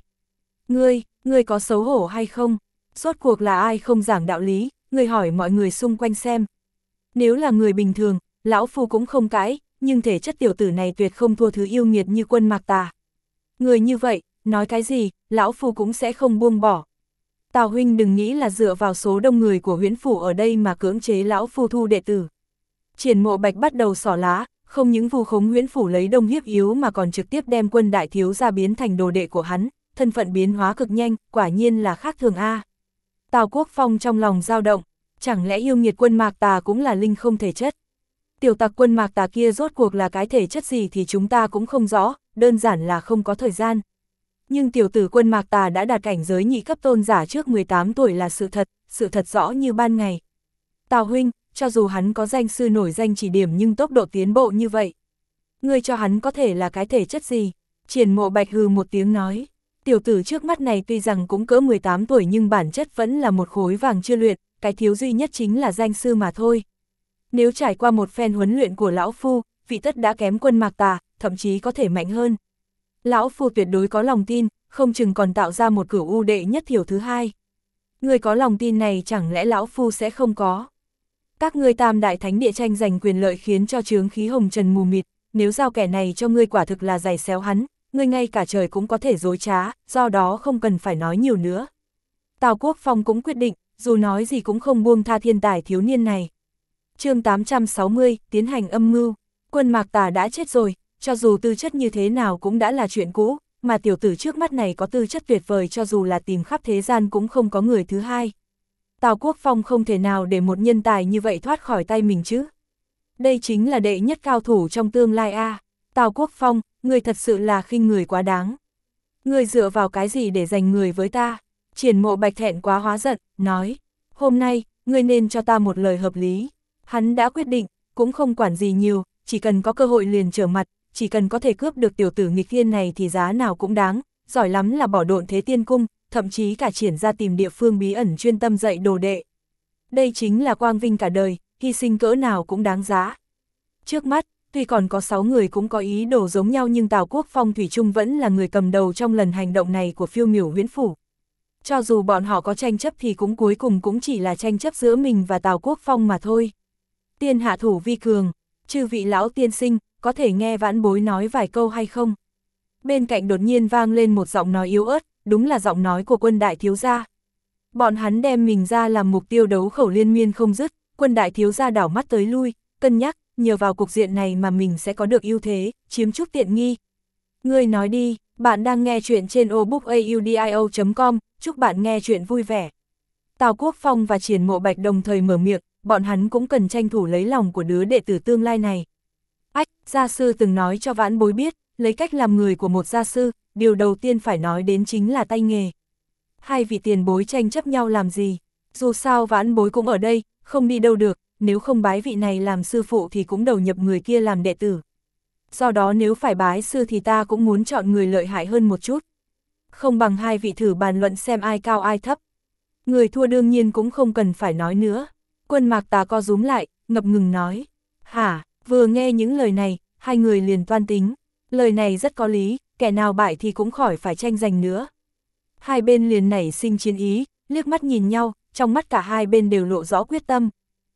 Ngươi có xấu hổ hay không? Rốt cuộc là ai không giảng đạo lý, ngươi hỏi mọi người xung quanh xem. Nếu là người bình thường, lão phu cũng không cãi, nhưng thể chất tiểu tử này tuyệt không thua thứ yêu nghiệt như Quân Mạc Tà. Người như vậy, nói cái gì, lão phu cũng sẽ không buông bỏ. Tào huynh đừng nghĩ là dựa vào số đông người của Huyễn phủ ở đây mà cưỡng chế lão phu thu đệ tử. Triển Mộ Bạch bắt đầu xỏ lá, không những vu khống Huyễn phủ lấy đông hiếp yếu mà còn trực tiếp đem Quân đại thiếu gia biến thành đồ đệ của hắn, thân phận biến hóa cực nhanh, quả nhiên là khác thường a. Tào Quốc Phong trong lòng dao động, chẳng lẽ yêu nghiệt Quân Mạc Tà cũng là linh không thể chất? Tiểu tặc Quân Mạc Tà kia rốt cuộc là cái thể chất gì thì chúng ta cũng không rõ, đơn giản là không có thời gian. Nhưng tiểu tử Quân Mạc Tà đã đạt cảnh giới nhị cấp tôn giả trước 18 tuổi là sự thật rõ như ban ngày. Tào huynh, cho dù hắn có danh sư nổi danh chỉ điểm nhưng tốc độ tiến bộ như vậy, ngươi cho hắn có thể là cái thể chất gì? Triển Mộ Bạch hừ một tiếng nói, tiểu tử trước mắt này tuy rằng cũng cỡ 18 tuổi nhưng bản chất vẫn là một khối vàng chưa luyện, cái thiếu duy nhất chính là danh sư mà thôi. Nếu trải qua một phen huấn luyện của lão phu, vị tất đã kém Quân Mạc Tà, thậm chí có thể mạnh hơn. Lão phu tuyệt đối có lòng tin, không chừng còn tạo ra một cửu u đệ nhất thiểu thứ hai. Người có lòng tin này chẳng lẽ lão phu sẽ không có? Các ngươi tam đại thánh địa tranh giành quyền lợi khiến cho chướng khí hồng trần mù mịt, nếu giao kẻ này cho ngươi quả thực là giày xéo hắn, ngươi ngay cả trời cũng có thể dối trá, do đó không cần phải nói nhiều nữa. Tào Quốc Phong cũng quyết định, dù nói gì cũng không buông tha thiên tài thiếu niên này. Chương 860, tiến hành âm mưu. Quân Mạc Tà đã chết rồi, cho dù tư chất như thế nào cũng đã là chuyện cũ, mà tiểu tử trước mắt này có tư chất tuyệt vời cho dù là tìm khắp thế gian cũng không có người thứ hai. Tào Quốc Phong không thể nào để một nhân tài như vậy thoát khỏi tay mình chứ. Đây chính là đệ nhất cao thủ trong tương lai a. Tào Quốc Phong, người thật sự là khinh người quá đáng. Người dựa vào cái gì để giành người với ta? Triển Mộ Bạch thẹn quá hóa giận, nói, hôm nay, ngươi nên cho ta một lời hợp lý. Hắn đã quyết định, cũng không quản gì nhiều, chỉ cần có cơ hội liền trở mặt, chỉ cần có thể cướp được tiểu tử nghịch thiên này thì giá nào cũng đáng, giỏi lắm là bỏ độn thế tiên cung, thậm chí cả triển ra tìm địa phương bí ẩn chuyên tâm dạy đồ đệ. Đây chính là quang vinh cả đời, hy sinh cỡ nào cũng đáng giá. Trước mắt, tuy còn có 6 người cũng có ý đồ giống nhau nhưng Tào Quốc Phong thủy chung vẫn là người cầm đầu trong lần hành động này của phiêu miểu Huyễn phủ. Cho dù bọn họ có tranh chấp thì cũng cuối cùng cũng chỉ là tranh chấp giữa mình và Tào Quốc Phong mà thôi. Tiên hạ thủ vi cường, chư vị lão tiên sinh, có thể nghe vãn bối nói vài câu hay không? Bên cạnh đột nhiên vang lên một giọng nói yếu ớt, đúng là giọng nói của Quân đại thiếu gia. Bọn hắn đem mình ra làm mục tiêu đấu khẩu liên miên không dứt, Quân đại thiếu gia đảo mắt tới lui, cân nhắc, nhờ vào cục diện này mà mình sẽ có được ưu thế, chiếm chút tiện nghi. Ngươi nói đi, bạn đang nghe chuyện trên obookaudio.com, chúc bạn nghe chuyện vui vẻ. Tào Quốc Phong và Triển Mộ Bạch đồng thời mở miệng, bọn hắn cũng cần tranh thủ lấy lòng của đứa đệ tử tương lai này. Ách, gia sư từng nói cho vãn bối biết, lấy cách làm người của một gia sư, điều đầu tiên phải nói đến chính là tay nghề. Hai vị tiền bối tranh chấp nhau làm gì? Dù sao vãn bối cũng ở đây, không đi đâu được, nếu không bái vị này làm sư phụ thì cũng đầu nhập người kia làm đệ tử. Do đó nếu phải bái sư thì ta cũng muốn chọn người lợi hại hơn một chút. Không bằng hai vị thử bàn luận xem ai cao ai thấp. Người thua đương nhiên cũng không cần phải nói nữa. Quân Mạc Tà co rúm lại, ngập ngừng nói. Hả, vừa nghe những lời này, hai người liền toan tính. Lời này rất có lý, kẻ nào bại thì cũng khỏi phải tranh giành nữa. Hai bên liền nảy sinh chiến ý, liếc mắt nhìn nhau, trong mắt cả hai bên đều lộ rõ quyết tâm.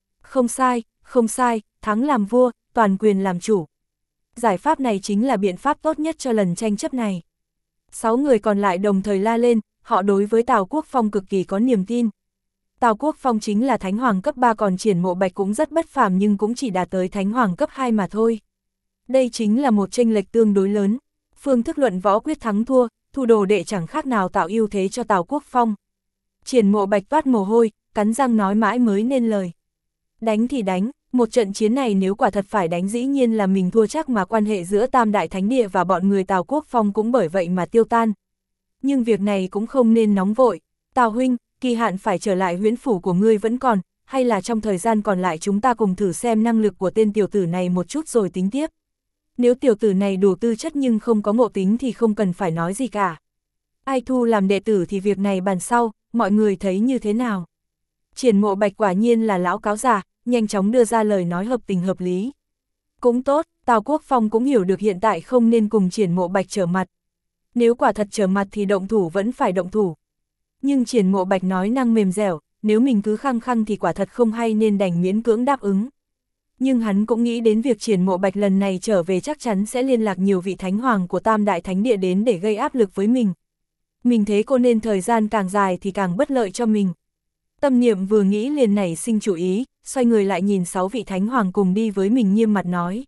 Không sai, thắng làm vua, toàn quyền làm chủ. Giải pháp này chính là biện pháp tốt nhất cho lần tranh chấp này. 6 người còn lại đồng thời la lên, họ đối với Tào Quốc Phong cực kỳ có niềm tin. Tào Quốc Phong chính là Thánh Hoàng cấp 3, còn Triển Mộ Bạch cũng rất bất phàm nhưng cũng chỉ đạt tới Thánh Hoàng cấp 2 mà thôi. Đây chính là một chênh lệch tương đối lớn. Phương thức luận võ quyết thắng thua, thu đồ đệ chẳng khác nào tạo ưu thế cho Tào Quốc Phong. Triển Mộ Bạch toát mồ hôi, cắn răng nói mãi mới nên lời. Đánh thì đánh, một trận chiến này nếu quả thật phải đánh dĩ nhiên là mình thua chắc, mà quan hệ giữa Tam Đại Thánh Địa và bọn người Tào Quốc Phong cũng bởi vậy mà tiêu tan. Nhưng việc này cũng không nên nóng vội. Tào huynh, kỳ hạn phải trở lại huyễn phủ của ngươi vẫn còn, hay là trong thời gian còn lại chúng ta cùng thử xem năng lực của tên tiểu tử này một chút rồi tính tiếp. Nếu tiểu tử này đủ tư chất nhưng không có ngộ tính thì không cần phải nói gì cả. Ai thu làm đệ tử thì việc này bàn sau, mọi người thấy như thế nào? Triển Mộ Bạch quả nhiên là lão cáo già, nhanh chóng đưa ra lời nói hợp tình hợp lý. Cũng tốt, Tào Quốc Phong cũng hiểu được hiện tại không nên cùng Triển Mộ Bạch trở mặt. Nếu quả thật trở mặt thì động thủ vẫn phải động thủ. Nhưng Triển Mộ Bạch nói năng mềm dẻo, nếu mình cứ khăng khăng thì quả thật không hay nên đành miễn cưỡng đáp ứng. Nhưng hắn cũng nghĩ đến việc Triển Mộ Bạch lần này trở về chắc chắn sẽ liên lạc nhiều vị thánh hoàng của Tam Đại Thánh Địa đến để gây áp lực với mình. Mình thấy cô nên thời gian càng dài thì càng bất lợi cho mình. Tâm niệm vừa nghĩ liền nảy sinh chủ ý, xoay người lại nhìn 6 vị thánh hoàng cùng đi với mình nghiêm mặt nói.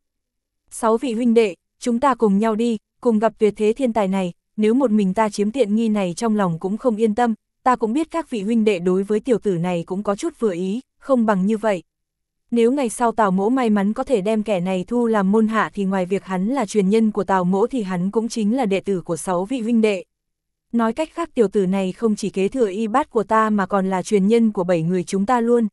6 vị huynh đệ, chúng ta cùng nhau đi, cùng gặp tuyệt thế thiên tài này, nếu một mình ta chiếm tiện nghi này trong lòng cũng không yên tâm, ta cũng biết các vị huynh đệ đối với tiểu tử này cũng có chút vừa ý, không bằng như vậy. Nếu ngày sau Tào Mỗ may mắn có thể đem kẻ này thu làm môn hạ thì ngoài việc hắn là truyền nhân của Tào Mỗ thì hắn cũng chính là đệ tử của 6 vị huynh đệ. Nói cách khác tiểu tử này không chỉ kế thừa y bát của ta mà còn là truyền nhân của 7 người chúng ta luôn.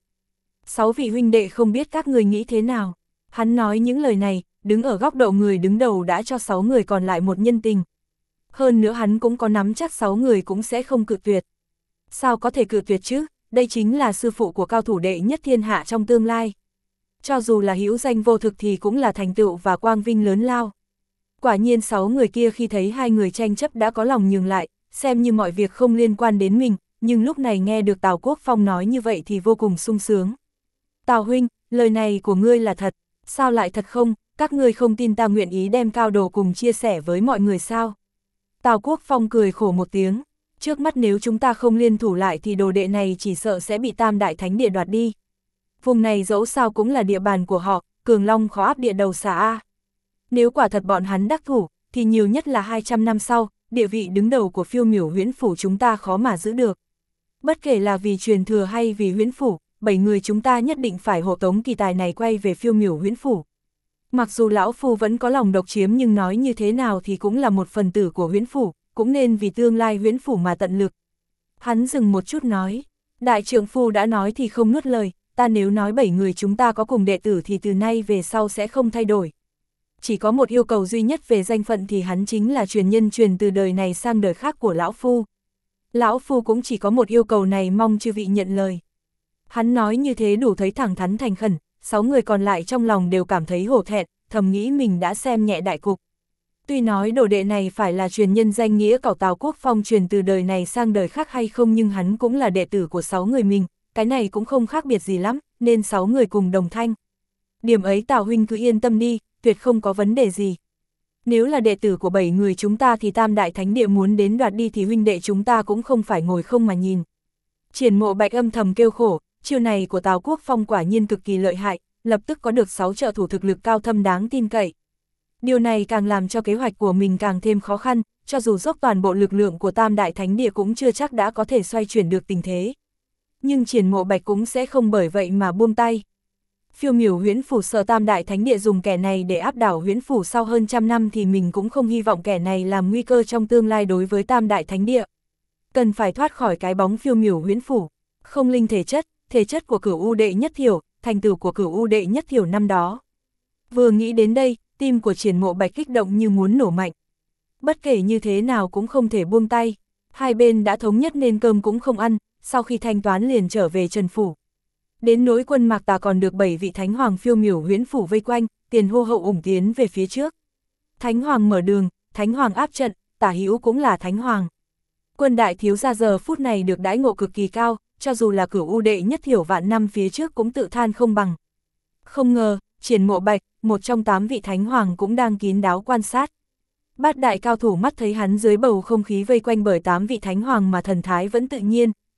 6 vị huynh đệ không biết các người nghĩ thế nào. Hắn nói những lời này, đứng ở góc độ người đứng đầu đã cho 6 người còn lại một nhân tình. Hơn nữa hắn cũng có nắm chắc 6 người cũng sẽ không cự tuyệt. Sao có thể cự tuyệt chứ, đây chính là sư phụ của cao thủ đệ nhất thiên hạ trong tương lai. Cho dù là hữu danh vô thực thì cũng là thành tựu và quang vinh lớn lao. Quả nhiên 6 người kia khi thấy hai người tranh chấp đã có lòng nhường lại, xem như mọi việc không liên quan đến mình, nhưng lúc này nghe được Tào Quốc Phong nói như vậy thì vô cùng sung sướng. Tào huynh, lời này của ngươi là thật, sao lại thật không, các ngươi không tin ta nguyện ý đem cao đồ cùng chia sẻ với mọi người sao? Tào Quốc Phong cười khổ một tiếng, trước mắt nếu chúng ta không liên thủ lại thì đồ đệ này chỉ sợ sẽ bị Tam Đại Thánh Địa đoạt đi. Vùng này dẫu sao cũng là địa bàn của họ, Cường Long khó áp địa đầu xà A. Nếu quả thật bọn hắn đắc thủ, thì nhiều nhất là 200 năm sau, địa vị đứng đầu của Phiêu Miểu Huyễn Phủ chúng ta khó mà giữ được. Bất kể là vì truyền thừa hay vì Huyễn Phủ, 7 người chúng ta nhất định phải hộ tống kỳ tài này quay về Phiêu Miểu Huyễn Phủ. Mặc dù lão phu vẫn có lòng độc chiếm nhưng nói như thế nào thì cũng là một phần tử của Huyễn Phủ, cũng nên vì tương lai Huyễn Phủ mà tận lực. Hắn dừng một chút nói, đại trượng phu đã nói thì không nuốt lời, ta nếu nói 7 người chúng ta có cùng đệ tử thì từ nay về sau sẽ không thay đổi. Chỉ có một yêu cầu duy nhất về danh phận thì hắn chính là truyền nhân truyền từ đời này sang đời khác của lão phu. Lão phu cũng chỉ có một yêu cầu này, mong chư vị nhận lời. Hắn nói như thế đủ thấy thẳng thắn thành khẩn, 6 người còn lại trong lòng đều cảm thấy hổ thẹn, thầm nghĩ mình đã xem nhẹ đại cục. Tuy nói đồ đệ này phải là truyền nhân danh nghĩa của Tào Quốc Phong truyền từ đời này sang đời khác hay không nhưng hắn cũng là đệ tử của 6 người mình, cái này cũng không khác biệt gì lắm, nên 6 người cùng đồng thanh. Điểm ấy Tào huynh cứ yên tâm đi, tuyệt không có vấn đề gì. Nếu là đệ tử của 7 người chúng ta thì Tam Đại Thánh Địa muốn đến đoạt đi thì huynh đệ chúng ta cũng không phải ngồi không mà nhìn. Triển Mộ Bạch âm thầm kêu khổ, chiêu này của Tào Quốc Phong quả nhiên cực kỳ lợi hại, lập tức có được 6 trợ thủ thực lực cao thâm đáng tin cậy. Điều này càng làm cho kế hoạch của mình càng thêm khó khăn, cho dù dốc toàn bộ lực lượng của Tam Đại Thánh Địa cũng chưa chắc đã có thể xoay chuyển được tình thế. Nhưng Triển Mộ Bạch cũng sẽ không bởi vậy mà buông tay. Phiêu Miểu Huyễn Phủ sợ Tam Đại Thánh Địa dùng kẻ này để áp đảo Huyễn Phủ sau hơn trăm năm thì mình cũng không hy vọng kẻ này làm nguy cơ trong tương lai đối với Tam Đại Thánh Địa. Cần phải thoát khỏi cái bóng Phiêu Miểu Huyễn Phủ, không linh thể chất của Cửu U đệ nhất thiểu, thành tựu của Cửu U đệ nhất thiểu năm đó. Vừa nghĩ đến đây, tim của Triển Mộ Bạch kích động như muốn nổ mạnh. Bất kể như thế nào cũng không thể buông tay, hai bên đã thống nhất nên cơm cũng không ăn, sau khi thanh toán liền trở về Trần Phủ. Đến nỗi quân Mạc Tà còn được 7 vị Thánh Hoàng Phiêu Miểu Huyễn Phủ vây quanh, tiền hô hậu ủng tiến về phía trước. Thánh Hoàng mở đường, Thánh Hoàng áp trận, tả hữu cũng là Thánh Hoàng. Quân đại thiếu gia giờ phút này được đãi ngộ cực kỳ cao, cho dù là Cửu U đệ nhất thiểu vạn năm phía trước cũng tự than không bằng. Không ngờ, Triển Mộ Bạch, một trong 8 vị Thánh Hoàng cũng đang kín đáo quan sát. Bát đại cao thủ mắt thấy hắn dưới bầu không khí vây quanh bởi 8 vị Thánh Hoàng mà thần thái vẫn tự nhiên,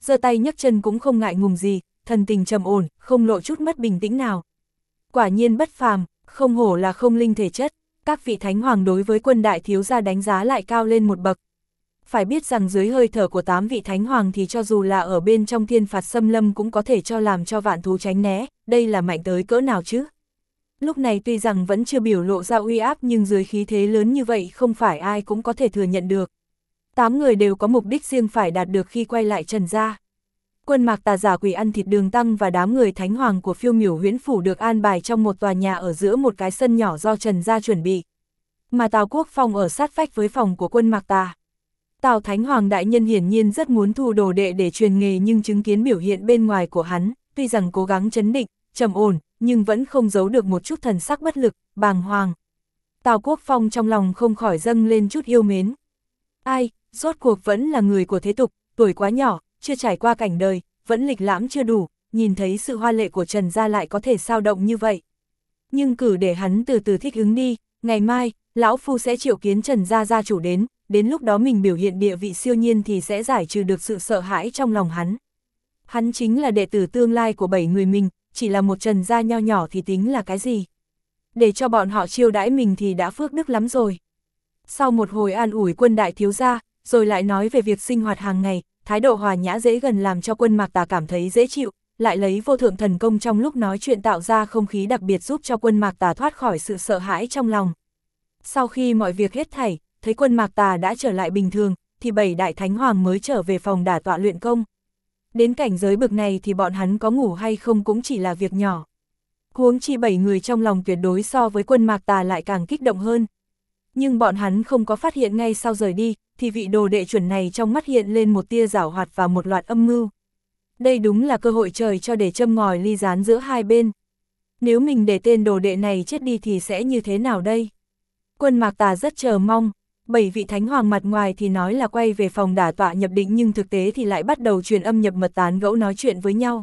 giơ tay nhấc chân cũng không ngại ngùng gì, thần tình trầm ổn, không lộ chút mất bình tĩnh nào. Quả nhiên bất phàm, không hổ là không linh thể chất, các vị thánh hoàng đối với Quân đại thiếu gia đánh giá lại cao lên một bậc. Phải biết rằng dưới hơi thở của 8 vị thánh hoàng thì cho dù là ở bên trong thiên phạt xâm lâm cũng có thể cho làm cho vạn thú tránh né, đây là mạnh tới cỡ nào chứ. Lúc này tuy rằng vẫn chưa biểu lộ ra uy áp nhưng dưới khí thế lớn như vậy không phải ai cũng có thể thừa nhận được. 8 người đều có mục đích riêng phải đạt được khi quay lại Trần gia. Quân Mạc Tà giả quỷ ăn thịt Đường Tăng và đám người thánh hoàng của Phiêu Miểu Huyễn Phủ được an bài trong một tòa nhà ở giữa một cái sân nhỏ do Trần gia chuẩn bị. Mà Tào Quốc Phong ở sát vách với phòng của Quân Mạc Tà. Tào Thánh Hoàng đại nhân hiển nhiên rất muốn thu đồ đệ để truyền nghề nhưng chứng kiến biểu hiện bên ngoài của hắn, tuy rằng cố gắng trấn định, trầm ổn, nhưng vẫn không giấu được một chút thần sắc bất lực, bàng hoàng. Tào Quốc Phong trong lòng không khỏi dâng lên chút yêu mến. Ai, rốt cuộc vẫn là người của thế tục, tuổi quá nhỏ, chưa trải qua cảnh đời, vẫn lịch lãm chưa đủ, nhìn thấy sự hoa lệ của Trần gia lại có thể sao động như vậy. Nhưng cử để hắn từ từ thích ứng đi, ngày mai, lão phu sẽ triệu kiến Trần gia gia chủ đến lúc đó mình biểu hiện địa vị siêu nhiên thì sẽ giải trừ được sự sợ hãi trong lòng hắn. Hắn chính là đệ tử tương lai của 7 người mình, chỉ là một Trần gia nho nhỏ thì tính là cái gì. Để cho bọn họ chiêu đãi mình thì đã phước đức lắm rồi. Sau một hồi an ủi Quân đại thiếu gia, rồi lại nói về việc sinh hoạt hàng ngày, thái độ hòa nhã dễ gần làm cho Quân Mạc Tà cảm thấy dễ chịu, lại lấy vô thượng thần công trong lúc nói chuyện tạo ra không khí đặc biệt giúp cho Quân Mạc Tà thoát khỏi sự sợ hãi trong lòng. Sau khi mọi việc hết thảy, thấy Quân Mạc Tà đã trở lại bình thường, thì 7 đại thánh hoàng mới trở về phòng đả tọa luyện công. Đến cảnh giới bực này thì bọn hắn có ngủ hay không cũng chỉ là việc nhỏ. Huống chi 7 người trong lòng tuyệt đối so với Quân Mạc Tà lại càng kích động hơn. Nhưng bọn hắn không có phát hiện ngay sau rời đi, thì vị đồ đệ chuẩn này trong mắt hiện lên một tia giảo hoạt và một loạt âm mưu. Đây đúng là cơ hội trời cho để châm ngòi ly gián giữa hai bên. Nếu mình để tên đồ đệ này chết đi thì sẽ như thế nào đây? Quân Mạc Tà rất chờ mong. 7 vị thánh hoàng mặt ngoài thì nói là quay về phòng đả tọa nhập định nhưng thực tế thì lại bắt đầu truyền âm nhập mật tán gẫu nói chuyện với nhau.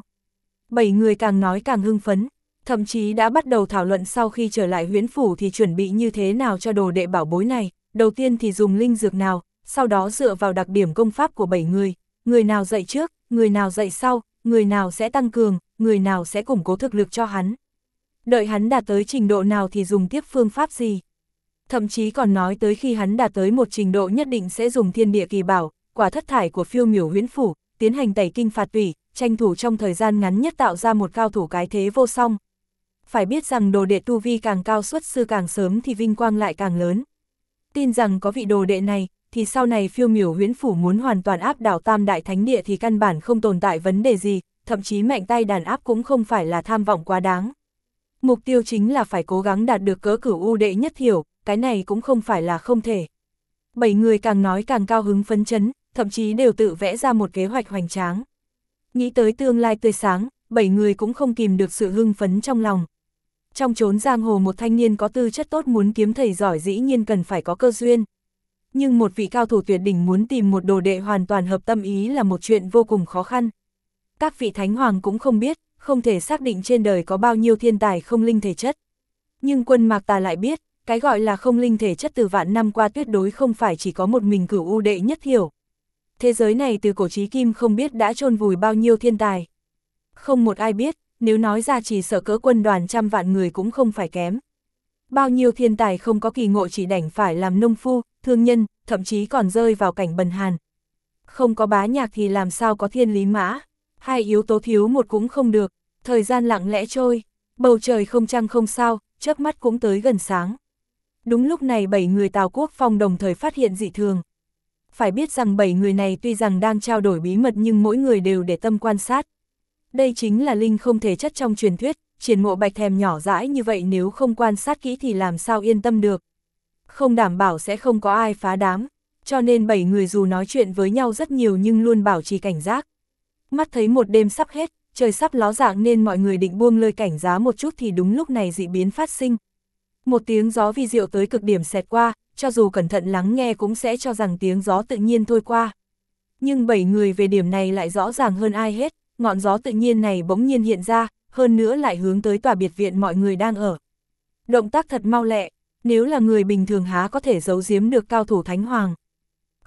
7 người càng nói càng hưng phấn, thậm chí đã bắt đầu thảo luận sau khi trở lại huyễn phủ thì chuẩn bị như thế nào cho đồ đệ bảo bối này, đầu tiên thì dùng linh dược nào, sau đó dựa vào đặc điểm công pháp của 7 người nào dạy trước, người nào dạy sau, người nào sẽ tăng cường, người nào sẽ củng cố thực lực cho hắn. Đợi hắn đạt tới trình độ nào thì dùng tiếp phương pháp gì. Thậm chí còn nói tới khi hắn đạt tới một trình độ nhất định sẽ dùng thiên địa kỳ bảo, quả thất thải của Phiêu Miểu Huyễn Phủ, tiến hành tẩy kinh phạt tủy, tranh thủ trong thời gian ngắn nhất tạo ra một cao thủ cái thế vô song. Phải biết rằng đồ đệ tu vi càng cao xuất sư càng sớm thì vinh quang lại càng lớn. Tin rằng có vị đồ đệ này, thì sau này Phiêu Miểu Huyễn Phủ muốn hoàn toàn áp đảo Tam Đại Thánh Địa thì căn bản không tồn tại vấn đề gì, thậm chí mạnh tay đàn áp cũng không phải là tham vọng quá đáng. Mục tiêu chính là phải cố gắng đạt được cỡ cửu u đệ nhất thiểu, cái này cũng không phải là không thể. 7 người càng nói càng cao hứng phấn chấn, thậm chí đều tự vẽ ra một kế hoạch hoành tráng. Nghĩ tới tương lai tươi sáng, 7 người cũng không kìm được sự hưng phấn trong lòng. Trong chốn giang hồ một thanh niên có tư chất tốt muốn kiếm thầy giỏi dĩ nhiên cần phải có cơ duyên. Nhưng một vị cao thủ tuyệt đỉnh muốn tìm một đồ đệ hoàn toàn hợp tâm ý là một chuyện vô cùng khó khăn. Các vị thánh hoàng cũng không biết, không thể xác định trên đời có bao nhiêu thiên tài không linh thể chất. Nhưng Quân Mạc Tà lại biết, cái gọi là không linh thể chất từ vạn năm qua tuyệt đối không phải chỉ có một mình cửu u đệ nhất thiểu. Thế giới này từ cổ chí kim không biết đã chôn vùi bao nhiêu thiên tài. Không một ai biết, nếu nói ra chỉ sợ cỡ quân đoàn trăm vạn người cũng không phải kém. Bao nhiêu thiên tài không có kỳ ngộ chỉ đành phải làm nông phu, thương nhân, thậm chí còn rơi vào cảnh bần hàn. Không có bá nhạc thì làm sao có thiên lý mã, hai yếu tố thiếu một cũng không được, thời gian lặng lẽ trôi, bầu trời không trăng không sao, chớp mắt cũng tới gần sáng. Đúng lúc này 7 người Tào Quốc Phong đồng thời phát hiện dị thường. Phải biết rằng 7 người này tuy rằng đang trao đổi bí mật nhưng mỗi người đều để tâm quan sát. Đây chính là linh không thể chất trong truyền thuyết, Triển Mộ Bạch thèm nhỏ dãi như vậy nếu không quan sát kỹ thì làm sao yên tâm được. Không đảm bảo sẽ không có ai phá đám, cho nên 7 người dù nói chuyện với nhau rất nhiều nhưng luôn bảo trì cảnh giác. Mắt thấy một đêm sắp hết, trời sắp ló dạng nên mọi người định buông lơi cảnh giá một chút thì đúng lúc này dị biến phát sinh. Một tiếng gió vi diệu tới cực điểm xẹt qua, cho dù cẩn thận lắng nghe cũng sẽ cho rằng tiếng gió tự nhiên thôi qua. Nhưng 7 người về điểm này lại rõ ràng hơn ai hết, ngọn gió tự nhiên này bỗng nhiên hiện ra, hơn nữa lại hướng tới tòa biệt viện mọi người đang ở. Động tác thật mau lẹ, nếu là người bình thường há có thể giấu giếm được cao thủ thánh hoàng.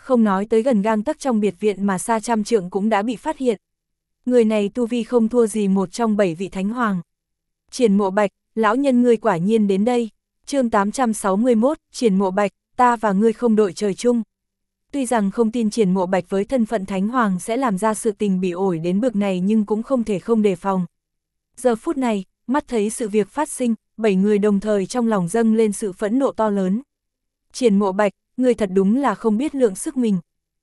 không nói tới gần gang tấc trong biệt viện mà xa trăm trượng cũng đã bị phát hiện. Người này tu vi không thua gì một trong 7 vị thánh hoàng. Triển Mộ Bạch, lão nhân ngươi quả nhiên đến đây. Chương 861, Triển Mộ Bạch, ta và ngươi không đội trời chung. Tuy rằng không tin Triển Mộ Bạch với thân phận thánh hoàng sẽ làm ra sự tình bị ổi đến bực này nhưng cũng không thể không đề phòng. Giờ phút này, mắt thấy sự việc phát sinh, 7 người đồng thời trong lòng dâng lên sự phẫn nộ to lớn. Triển Mộ Bạch, ngươi thật đúng là không biết lượng sức mình.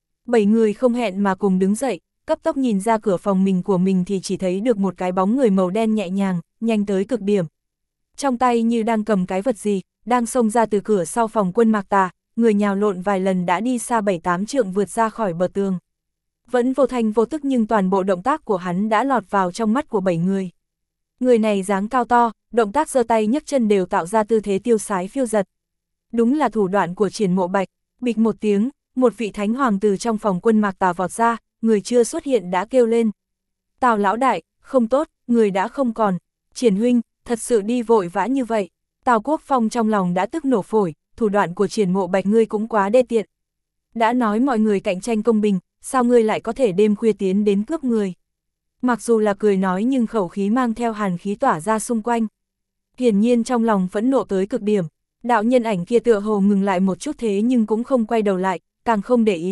7 người không hẹn mà cùng đứng dậy, cấp tốc nhìn ra cửa phòng mình của mình thì chỉ thấy được một cái bóng người màu đen nhẹ nhàng, nhanh tới cực điểm. Trong tay như đang cầm cái vật gì, đang xông ra từ cửa sau phòng Quân Mạc Tà, người nhào lộn vài lần đã đi xa 7-8 trượng vượt ra khỏi bờ tường. Vẫn vô thanh vô tức nhưng toàn bộ động tác của hắn đã lọt vào trong mắt của 7 người. Người này dáng cao to, động tác giơ tay nhấc chân đều tạo ra tư thế tiêu sái phiêu giật. Đúng là thủ đoạn của Triển Mộ Bạch. Bịch một tiếng, một vị thánh hoàng từ trong phòng Quân Mạc Tà vọt ra, người chưa xuất hiện đã kêu lên. Tào lão đại, không tốt, người đã không còn. Triển huynh, thật sự đi vội vã như vậy. Tào Quốc Phong trong lòng đã tức nổ phổi, thủ đoạn của Triển Mộ Bạch ngươi cũng quá đê tiện. Đã nói mọi người cạnh tranh công bình, sao ngươi lại có thể đêm khuya tiến đến cướp người. Mặc dù là cười nói nhưng khẩu khí mang theo hàn khí tỏa ra xung quanh. Hiển nhiên trong lòng phẫn nộ tới cực điểm. Đạo nhân ảnh kia tựa hồ ngừng lại một chút thế nhưng cũng không quay đầu lại, càng không để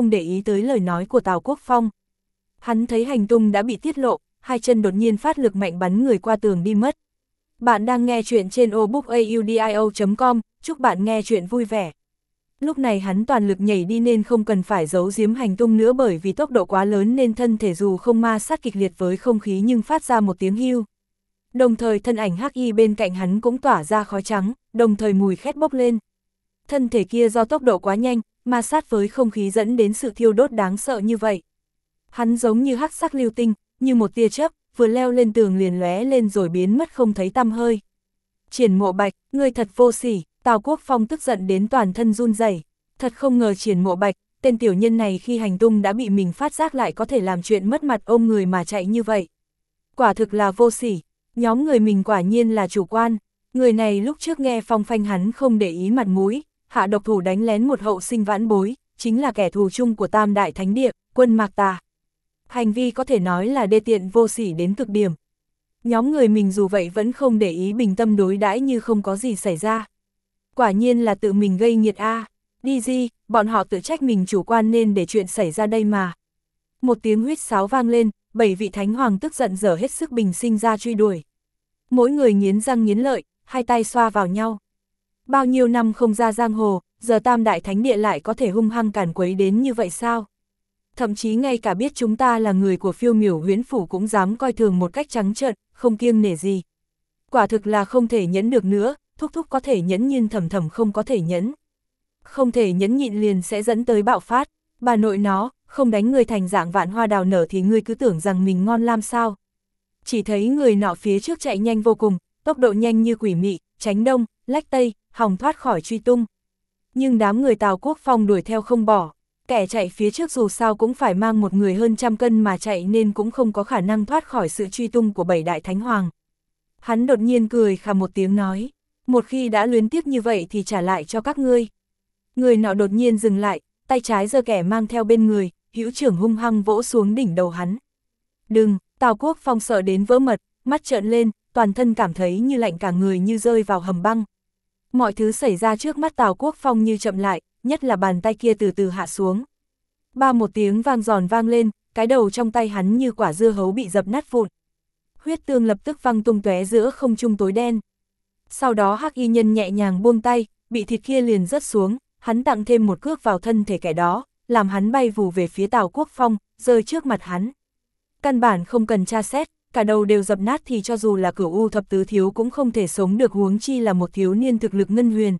ý tới lời nói của Tào Quốc Phong. Hắn thấy hành tung đã bị tiết lộ, hai chân đột nhiên phát lực mạnh bắn người qua tường đi mất. Bạn đang nghe chuyện trên obookaudio.com, chúc bạn nghe chuyện vui vẻ. Lúc này hắn toàn lực nhảy đi nên không cần phải giấu giếm hành tung nữa bởi vì tốc độ quá lớn nên thân thể dù không ma sát kịch liệt với không khí nhưng phát ra một tiếng hưu. Đồng thời thân ảnh hắc y bên cạnh hắn cũng tỏa ra khói trắng, đồng thời mùi khét bốc lên. Thân thể kia do tốc độ quá nhanh, ma sát với không khí dẫn đến sự thiêu đốt đáng sợ như vậy. Hắn giống như hắc sắc lưu tinh, như một tia chớp, vừa leo lên tường liền lóe lên rồi biến mất không thấy tăm hơi. Triển Mộ Bạch, ngươi thật vô sỉ. Tào Quốc Phong tức giận đến toàn thân run rẩy. Thật không ngờ Triển Mộ Bạch, tên tiểu nhân này khi hành tung đã bị mình phát giác lại có thể làm chuyện mất mặt ôm người mà chạy như vậy. Quả thực là vô sỉ, nhóm người mình quả nhiên là chủ quan. Người này lúc trước nghe phong phanh hắn không để ý mặt mũi, hạ độc thủ đánh lén một hậu sinh vãn bối, chính là kẻ thù chung của Tam Đại Thánh Địa, Quân Mạc Tà. Hành vi có thể nói là đê tiện vô sỉ đến cực điểm. Nhóm người mình dù vậy vẫn không để ý bình tâm đối đãi như không có gì xảy ra. Quả nhiên là tự mình gây nghiệt a. Đi gì, bọn họ tự trách mình chủ quan nên để chuyện xảy ra đây mà. Một tiếng huýt sáo vang lên, 7 vị thánh hoàng tức giận dở hết sức bình sinh ra truy đuổi. Mỗi người nghiến răng nghiến lợi, hai tay xoa vào nhau. Bao nhiêu năm không ra giang hồ, giờ Tam Đại Thánh Địa lại có thể hung hăng càn quấy đến như vậy sao? Thậm chí ngay cả biết chúng ta là người của Phiêu Miểu Huyễn Phủ cũng dám coi thường một cách trắng trợn, không kiêng nể gì. Quả thực là không thể nhẫn được nữa, thúc thúc có thể nhẫn nhưng thầm thầm không có thể nhẫn. Không thể nhẫn nhịn liền sẽ dẫn tới bạo phát, bà nội nó, không đánh người thành dạng vạn hoa đào nở thì ngươi cứ tưởng rằng mình ngon lam sao. Chỉ thấy người nọ phía trước chạy nhanh vô cùng, tốc độ nhanh như quỷ mị, tránh đông, lách tây, hòng thoát khỏi truy tung. Nhưng đám người Tào Quốc Phong đuổi theo không bỏ, kẻ chạy phía trước dù sao cũng phải mang một người hơn trăm cân mà chạy nên cũng không có khả năng thoát khỏi sự truy tung của 7 đại thánh hoàng. Hắn đột nhiên cười khà một tiếng nói, một khi đã luyến tiếc như vậy thì trả lại cho các ngươi. Người nọ đột nhiên dừng lại, tay trái giơ kẻ mang theo bên người, hữu trưởng hung hăng vỗ xuống đỉnh đầu hắn. Đừng, Tào Quốc Phong sợ đến vỡ mật, mắt trợn lên, toàn thân cảm thấy như lạnh cả người như rơi vào hầm băng. Mọi thứ xảy ra trước mắt Tào Quốc Phong như chậm lại, nhất là bàn tay kia từ từ hạ xuống. Ba một tiếng vang giòn vang lên, cái đầu trong tay hắn như quả dưa hấu bị dập nát vụn. Huyết tương lập tức văng tung tóe giữa không trung tối đen. Sau đó hắc y nhân nhẹ nhàng buông tay, bị thịt kia liền rớt xuống, hắn tặng thêm một cước vào thân thể kẻ đó, làm hắn bay vù về phía Tào Quốc Phong, rơi trước mặt hắn. Căn bản không cần tra xét, cả đầu đều dập nát thì cho dù là Cửu U thập tứ thiếu cũng không thể sống được, huống chi là một thiếu niên thực lực ngân huyền.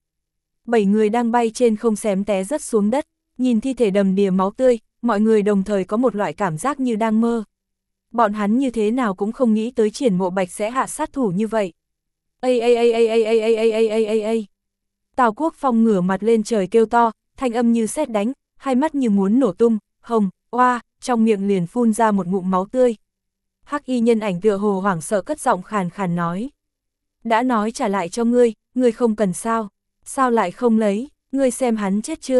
7 người đang bay trên không xém té rớt xuống đất, nhìn thi thể đầm đìa máu tươi, mọi người đồng thời có một loại cảm giác như đang mơ. Bọn hắn như thế nào cũng không nghĩ tới Triển Mộ Bạch sẽ hạ sát thủ như vậy. Tào Quốc Phong ngửa mặt lên trời kêu to, thanh âm như sét đánh, hai mắt như muốn nổ tung, hồng, oa, trong miệng liền phun ra một ngụm máu tươi. Hắc y nhân ảnh tựa hồ hoảng sợ cất giọng khàn khàn nói. Đã nói trả lại cho ngươi, ngươi không cần sao, sao lại không lấy, ngươi xem hắn chết chưa?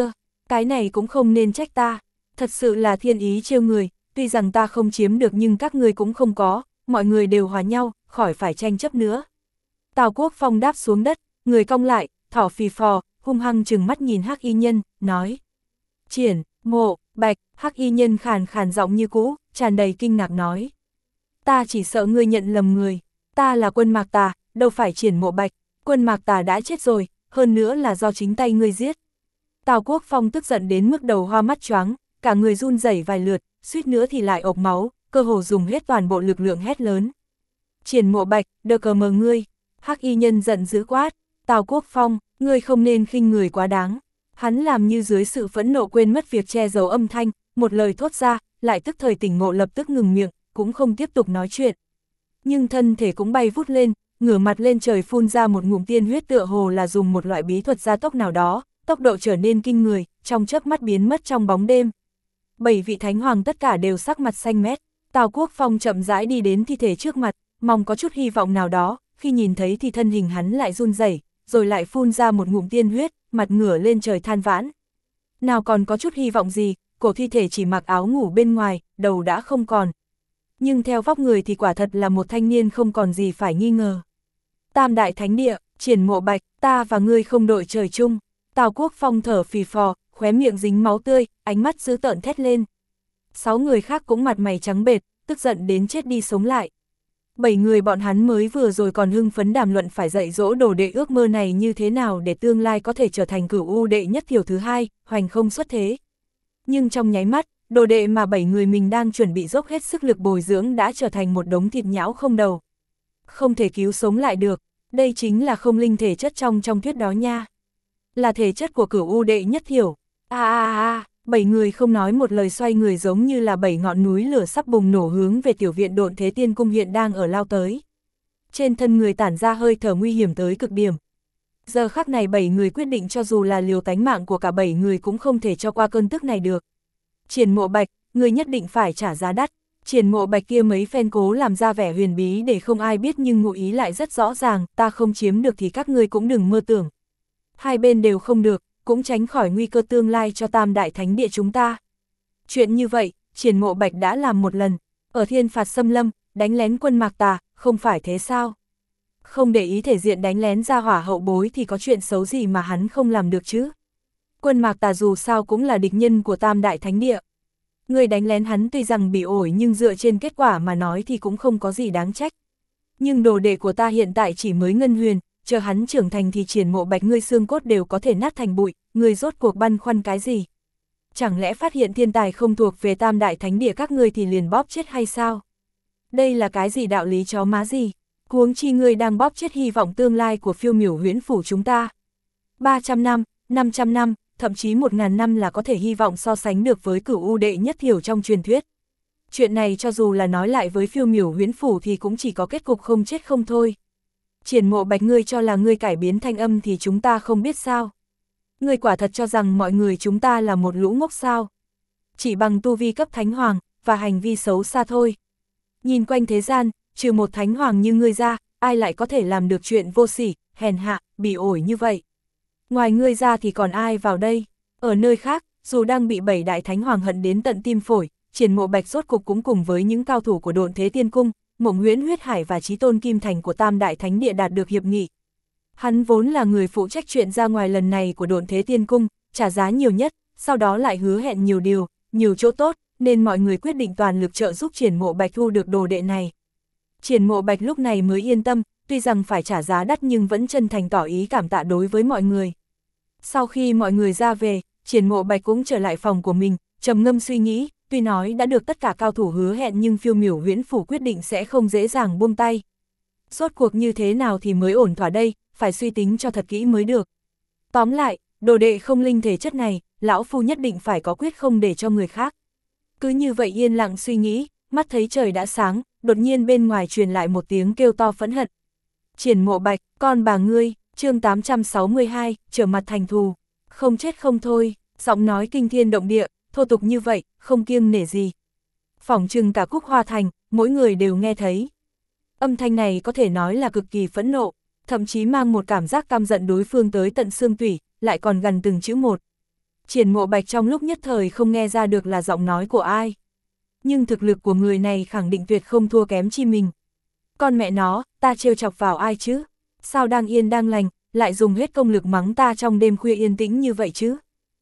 Cái này cũng không nên trách ta, thật sự là thiên ý trêu người, tuy rằng ta không chiếm được nhưng các ngươi cũng không có, mọi người đều hòa nhau, khỏi phải tranh chấp nữa. Tào Quốc Phong đáp xuống đất, người cong lại, thỏ phì phò, hung hăng trừng mắt nhìn Hắc Y Nhân, nói. Triển, Mộ, Bạch, Hắc Y Nhân khàn khàn giọng như cũ, tràn đầy kinh ngạc nói. Ta chỉ sợ ngươi nhận lầm người, ta là Quân Mạc Tà, đâu phải Triển Mộ Bạch, Quân Mạc Tà đã chết rồi, hơn nữa là do chính tay ngươi giết. Tào Quốc Phong tức giận đến mức đầu hoa mắt choáng, cả người run rẩy vài lượt, suýt nữa thì lại ộc máu, cơ hồ dùng hết toàn bộ lực lượng hét lớn. Triển Mộ Bạch, đờ cờ mờ ngươi. Hắc Y Nhân giận dữ quát, Tào Quốc Phong, ngươi không nên khinh người quá đáng. Hắn làm như dưới sự phẫn nộ quên mất việc che giấu âm thanh, một lời thốt ra, lại tức thời tỉnh ngộ lập tức ngừng miệng, cũng không tiếp tục nói chuyện. Nhưng thân thể cũng bay vút lên, ngửa mặt lên trời phun ra một ngụm tiên huyết tựa hồ là dùng một loại bí thuật gia tốc nào đó, tốc độ trở nên kinh người, trong chớp mắt biến mất trong bóng đêm. 7 vị thánh hoàng tất cả đều sắc mặt xanh mét, Tào Quốc Phong chậm rãi đi đến thi thể trước mặt, mong có chút hy vọng nào đó, khi nhìn thấy thì thân hình hắn lại run rẩy, rồi lại phun ra một ngụm tiên huyết, mặt ngửa lên trời than vãn. Nào còn có chút hy vọng gì, cổ thi thể chỉ mặc áo ngủ bên ngoài, đầu đã không còn. Nhưng theo vóc người thì quả thật là một thanh niên không còn gì phải nghi ngờ. Tam đại thánh địa, Triển Mộ Bạch, ta và ngươi không đội trời chung. Tào Quốc Phong thở phì phò, khóe miệng dính máu tươi, ánh mắt dữ tợn thét lên. 6 người khác cũng mặt mày trắng bệch, tức giận đến chết đi sống lại. 7 người bọn hắn mới vừa rồi còn hưng phấn đàm luận phải dạy dỗ đồ đệ ước mơ này như thế nào để tương lai có thể trở thành Cửu U đệ nhất thiểu thứ hai, hoành không xuất thế. Nhưng trong nháy mắt, đồ đệ mà 7 người mình đang chuẩn bị dốc hết sức lực bồi dưỡng đã trở thành một đống thịt nhão không đầu. Không thể cứu sống lại được, đây chính là không linh thể chất trong thuyết đó nha. Là thể chất của Cửu U đệ nhất thiểu. 7 người không nói một lời xoay người giống như là 7 ngọn núi lửa sắp bùng nổ hướng về tiểu viện Độn Thế Tiên Cung hiện đang ở lao tới. Trên thân người tản ra hơi thở nguy hiểm tới cực điểm. Giờ khắc này 7 người quyết định cho dù là liều tánh mạng của cả 7 người cũng không thể cho qua cơn tức này được. Triển Mộ Bạch, người nhất định phải trả giá đắt. Triển Mộ Bạch kia mấy phen cố làm ra vẻ huyền bí để không ai biết nhưng ngụ ý lại rất rõ ràng, ta không chiếm được thì các ngươi cũng đừng mơ tưởng. Hai bên đều không được, cũng tránh khỏi nguy cơ tương lai cho Tam Đại Thánh Địa chúng ta. Chuyện như vậy, Triển Mộ Bạch đã làm một lần, ở Thiên Phạt Xâm Lâm, đánh lén Quân Mạc Tà, không phải thế sao? Không để ý thể diện đánh lén ra hỏa hậu bối thì có chuyện xấu gì mà hắn không làm được chứ? Quân Mạc Tà dù sao cũng là địch nhân của Tam Đại Thánh Địa. Người đánh lén hắn tuy rằng bị ổi nhưng dựa trên kết quả mà nói thì cũng không có gì đáng trách. Nhưng đồ đệ của ta hiện tại chỉ mới ngân huyền, chờ hắn trưởng thành thì Triển Mộ Bạch ngươi xương cốt đều có thể nát thành bụi, ngươi rốt cuộc băn khoăn cái gì? Chẳng lẽ phát hiện thiên tài không thuộc về Tam Đại Thánh Địa các ngươi thì liền bóp chết hay sao? Đây là cái gì đạo lý chó má gì? Huống chi ngươi đang bóp chết hy vọng tương lai của Phiêu Miểu Huyễn phủ chúng ta. 300 năm, 500 năm, thậm chí 1000 năm là có thể hy vọng so sánh được với Cửu U đệ nhất thiểu trong truyền thuyết. Chuyện này cho dù là nói lại với Phiêu Miểu Huyễn phủ thì cũng chỉ có kết cục không chết không thôi. Triển Mộ Bạch ngươi cho là ngươi cải biến thanh âm thì chúng ta không biết sao? Ngươi quả thật cho rằng mọi người chúng ta là một lũ ngốc sao? Chỉ bằng tu vi cấp thánh hoàng, và hành vi xấu xa thôi. Nhìn quanh thế gian, trừ một thánh hoàng như ngươi ra, ai lại có thể làm được chuyện vô sỉ, hèn hạ, bỉ ổi như vậy? Ngoài ngươi ra thì còn ai vào đây? Ở nơi khác, dù đang bị 7 đại thánh hoàng hận đến tận tim phổi, Triển Mộ Bạch rốt cục cũng cùng với những cao thủ của Độn Thế Tiên Cung, Mộng Huyễn Huyết Hải và Chí Tôn Kim Thành của Tam Đại Thánh Địa đạt được hiệp nghị. Hắn vốn là người phụ trách chuyện ra ngoài lần này của Độn Thế Tiên Cung, trả giá nhiều nhất, sau đó lại hứa hẹn nhiều điều, nhiều chỗ tốt, nên mọi người quyết định toàn lực trợ giúp Triển Mộ Bạch thu được đồ đệ này. Triển Mộ Bạch lúc này mới yên tâm, tuy rằng phải trả giá đắt nhưng vẫn chân thành tỏ ý cảm tạ đối với mọi người. Sau khi mọi người ra về, Triển Mộ Bạch cũng trở lại phòng của mình, trầm ngâm suy nghĩ, tuy nói đã được tất cả cao thủ hứa hẹn nhưng Phiêu Miểu Huyễn phủ quyết định sẽ không dễ dàng buông tay. Rốt cuộc như thế nào thì mới ổn thỏa đây, phải suy tính cho thật kỹ mới được. Tóm lại, đồ đệ không linh thể chất này, lão phu nhất định phải có quyết không để cho người khác. Cứ như vậy yên lặng suy nghĩ, mắt thấy trời đã sáng, đột nhiên bên ngoài truyền lại một tiếng kêu to phẫn hận. Triển Mộ Bạch, con bà ngươi, chương 862, trở mặt thành thù, không chết không thôi, giọng nói kinh thiên động địa, thô tục như vậy, không kiêng nể gì. Phỏng chừng cả Cúc Hoa Thành, mỗi người đều nghe thấy. Âm thanh này có thể nói là cực kỳ phẫn nộ, thậm chí mang một cảm giác căm giận đối phương tới tận xương tủy, lại còn gần từng chữ một. Triển Mộ Bạch trong lúc nhất thời không nghe ra được là giọng nói của ai. Nhưng thực lực của người này khẳng định tuyệt không thua kém chi mình. Con mẹ nó, ta trêu chọc vào ai chứ? Sao đang yên đang lành, lại dùng hết công lực mắng ta trong đêm khuya yên tĩnh như vậy chứ?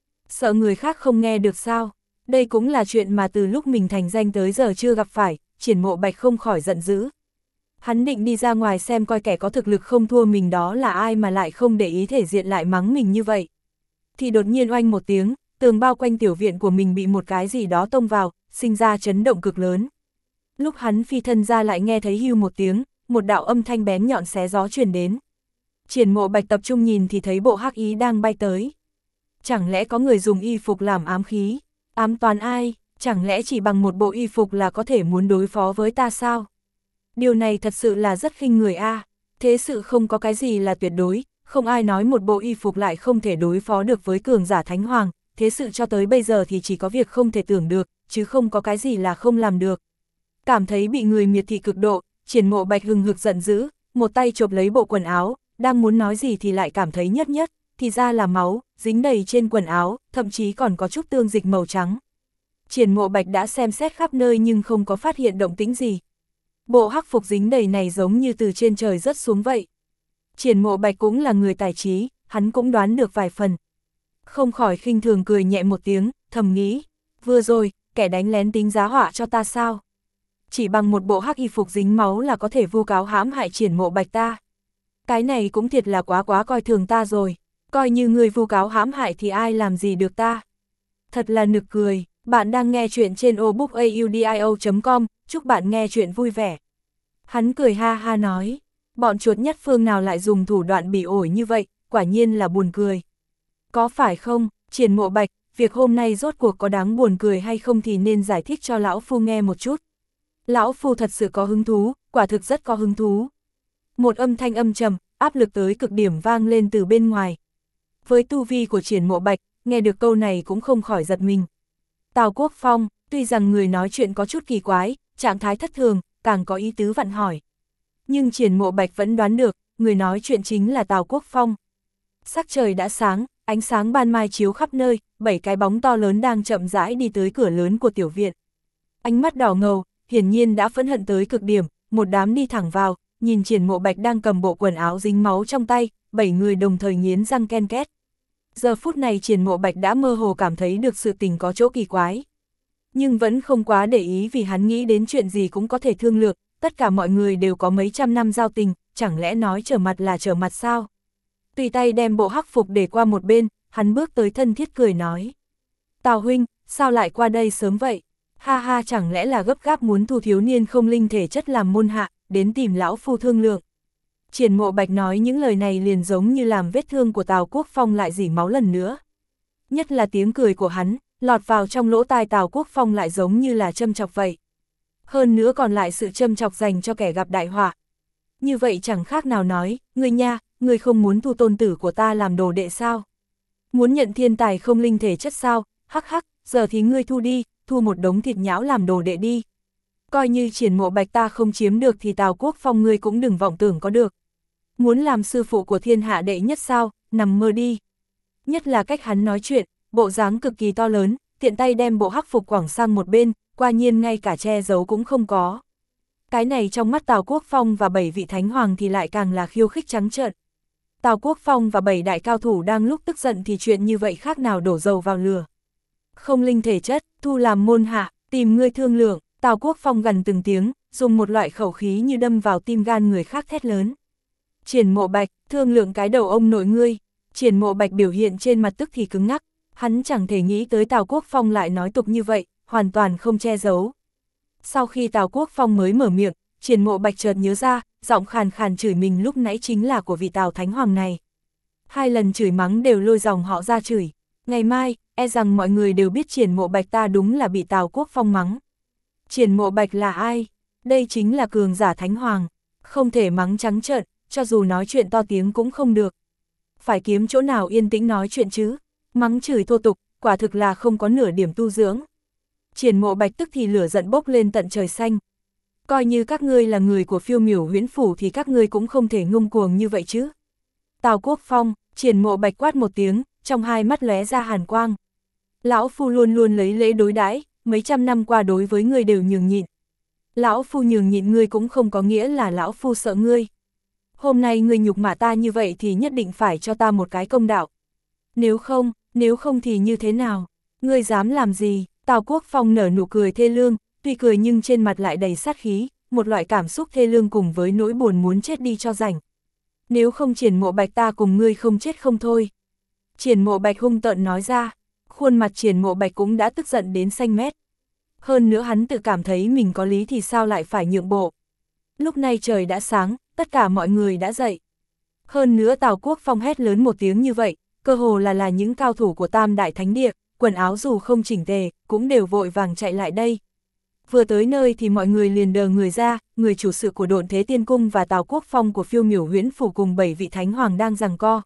Sợ người khác không nghe được sao? Đây cũng là chuyện mà từ lúc mình thành danh tới giờ chưa gặp phải, Triển Mộ Bạch không khỏi giận dữ. Hắn định đi ra ngoài xem coi kẻ có thực lực không thua mình đó là ai mà lại không để ý thể diện lại mắng mình như vậy. Thì đột nhiên oanh một tiếng, tường bao quanh tiểu viện của mình bị một cái gì đó tông vào, sinh ra chấn động cực lớn. Lúc hắn phi thân ra lại nghe thấy hưu một tiếng, một đạo âm thanh bén nhọn xé gió truyền đến. Triển Mộ Bạch tập trung nhìn thì thấy bộ hắc ý đang bay tới. Chẳng lẽ có người dùng y phục làm ám khí? Ám toán ai? Chẳng lẽ chỉ bằng một bộ y phục là có thể muốn đối phó với ta sao? Điều này thật sự là rất khinh người a. Thế sự không có cái gì là tuyệt đối, không ai nói một bộ y phục lại không thể đối phó được với cường giả Thánh Hoàng, thế sự cho tới bây giờ thì chỉ có việc không thể tưởng được, chứ không có cái gì là không làm được. Cảm thấy bị người miệt thị cực độ, Triển Mộ Bạch hừng hực giận dữ, một tay chộp lấy bộ quần áo, đang muốn nói gì thì lại cảm thấy nhất nhất, thì ra là máu, dính đầy trên quần áo, thậm chí còn có chút tương dịch màu trắng. Triển Mộ Bạch đã xem xét khắp nơi nhưng không có phát hiện động tĩnh gì. Bộ hắc phục dính đầy này giống như từ trên trời rớt xuống vậy. Triển Mộ Bạch cũng là người tài trí, hắn cũng đoán được vài phần. Không khỏi khinh thường cười nhẹ một tiếng, thầm nghĩ, vừa rồi, kẻ đánh lén tính giá họa cho ta sao? Chỉ bằng một bộ hắc y phục dính máu là có thể vu cáo hãm hại Triển Mộ Bạch ta. Cái này cũng thiệt là quá coi thường ta rồi, coi như người vu cáo hãm hại thì ai làm gì được ta. Thật là nực cười, bạn đang nghe chuyện trên obookaudio.com, chúc bạn nghe chuyện vui vẻ. Hắn cười ha ha nói, bọn chuột nhất phương nào lại dùng thủ đoạn bỉ ổi như vậy, quả nhiên là buồn cười. Có phải không, Triển Mộ Bạch, việc hôm nay rốt cuộc có đáng buồn cười hay không thì nên giải thích cho lão phu nghe một chút. Lão phu thật sự có hứng thú, quả thực rất có hứng thú. Một âm thanh âm trầm, áp lực tới cực điểm vang lên từ bên ngoài. Với tu vi của Triển Mộ Bạch, nghe được câu này cũng không khỏi giật mình. Tào Quốc Phong, tuy rằng người nói chuyện có chút kỳ quái, trạng thái thất thường, càng có ý tứ vặn hỏi. Nhưng Triển Mộ Bạch vẫn đoán được, người nói chuyện chính là Tào Quốc Phong. Sắc trời đã sáng, ánh sáng ban mai chiếu khắp nơi, 7 cái bóng to lớn đang chậm rãi đi tới cửa lớn của tiểu viện. Ánh mắt đỏ ngầu, hiển nhiên đã phẫn hận tới cực điểm, một đám đi thẳng vào, nhìn Triển Mộ Bạch đang cầm bộ quần áo dính máu trong tay, 7 người đồng thời nghiến răng ken két. Giờ phút này Triển Mộ Bạch đã mơ hồ cảm thấy được sự tình có chỗ kỳ quái. Nhưng vẫn không quá để ý vì hắn nghĩ đến chuyện gì cũng có thể thương lượng, tất cả mọi người đều có mấy trăm năm giao tình, chẳng lẽ nói trở mặt là trở mặt sao? Tùy tay đem bộ hắc phục để qua một bên, hắn bước tới thân thiết cười nói. Tào huynh, sao lại qua đây sớm vậy? Ha ha, chẳng lẽ là gấp gáp muốn thu thiếu niên không linh thể chất làm môn hạ, đến tìm lão phu thương lượng. Triển Mộ Bạch nói những lời này liền giống như làm vết thương của Tào Quốc Phong lại rỉ máu lần nữa. Nhất là tiếng cười của hắn, lọt vào trong lỗ tai Tào Quốc Phong lại giống như là châm chọc vậy. Hơn nữa còn lại sự châm chọc dành cho kẻ gặp đại họa. Như vậy chẳng khác nào nói, ngươi nha, ngươi không muốn thu tôn tử của ta làm đồ đệ sao? Muốn nhận thiên tài không linh thể chất sao? Hắc hắc, giờ thì ngươi thu đi, thu một đống thịt nhão làm đồ đệ đi. Coi như Triển Mộ Bạch ta không chiếm được thì Tào Quốc Phong ngươi cũng đừng vọng tưởng có được. Muốn làm sư phụ của thiên hạ đệ nhất sao, nằm mơ đi. Nhất là cách hắn nói chuyện, bộ dáng cực kỳ to lớn, tiện tay đem bộ hắc phục quẳng sang một bên, quả nhiên ngay cả che giấu cũng không có. Cái này trong mắt Tào Quốc Phong và 7 vị thánh hoàng thì lại càng là khiêu khích trắng trợn. Tào Quốc Phong và 7 đại cao thủ đang lúc tức giận thì chuyện như vậy khác nào đổ dầu vào lửa. Không linh thể chất, thu làm môn hạ, tìm ngươi thương lượng, Tào Quốc Phong gần từng tiếng, dùng một loại khẩu khí như đâm vào tim gan người khác thét lớn. Triển Mộ Bạch, thương lượng cái đầu ông nội ngươi. Triển Mộ Bạch biểu hiện trên mặt tức thì cứng ngắc, hắn chẳng thể nghĩ tới Tào Quốc Phong lại nói tục như vậy, hoàn toàn không che giấu. Sau khi Tào Quốc Phong mới mở miệng, Triển Mộ Bạch chợt nhớ ra, giọng khàn khàn chửi mình lúc nãy chính là của vị Tào Thánh Hoàng này. 2 lần chửi mắng đều lôi dòng họ ra chửi, ngày mai, e rằng mọi người đều biết Triển Mộ Bạch ta đúng là bị Tào Quốc Phong mắng. Triển Mộ Bạch là ai? Đây chính là cường giả Thánh Hoàng, không thể mắng trắng trợn, cho dù nói chuyện to tiếng cũng không được. Phải kiếm chỗ nào yên tĩnh nói chuyện chứ, mắng chửi thô tục, quả thực là không có nửa điểm tu dưỡng. Triển Mộ Bạch tức thì lửa giận bốc lên tận trời xanh. Coi như các ngươi là người của Phiêu Miểu Huyễn Phủ thì các ngươi cũng không thể ngông cuồng như vậy chứ. Tào Quốc Phong, Triển Mộ Bạch quát một tiếng, trong hai mắt lóe ra hàn quang. Lão Phu luôn luôn lấy lễ đối đãi, mấy trăm năm qua đối với ngươi đều nhường nhịn. Lão Phu nhường nhịn ngươi cũng không có nghĩa là Lão Phu sợ ngươi. Hôm nay ngươi nhục mạ ta như vậy thì nhất định phải cho ta một cái công đạo. Nếu không thì như thế nào? Ngươi dám làm gì? Tào Quốc Phong nở nụ cười thê lương, tuy cười nhưng trên mặt lại đầy sát khí, một loại cảm xúc thê lương cùng với nỗi buồn muốn chết đi cho rảnh. Nếu không Triển Mộ Bạch ta cùng ngươi không chết không thôi. Triển Mộ Bạch hung tợn nói ra, khuôn mặt Triển Mộ Bạch cũng đã tức giận đến xanh mét. Hơn nữa hắn tự cảm thấy mình có lý thì sao lại phải nhượng bộ. Lúc này trời đã sáng, tất cả mọi người đã dậy. Hơn nữa Tào Quốc Phong hét lớn một tiếng như vậy, cơ hồ là những cao thủ của Tam Đại Thánh Địa, quần áo dù không chỉnh tề, cũng đều vội vàng chạy lại đây. Vừa tới nơi thì mọi người liền đờ người ra, người chủ sự của Độn Thế Tiên Cung và Tào Quốc Phong của Phiêu Miểu Huyễn Phủ cùng 7 vị thánh hoàng đang giằng co.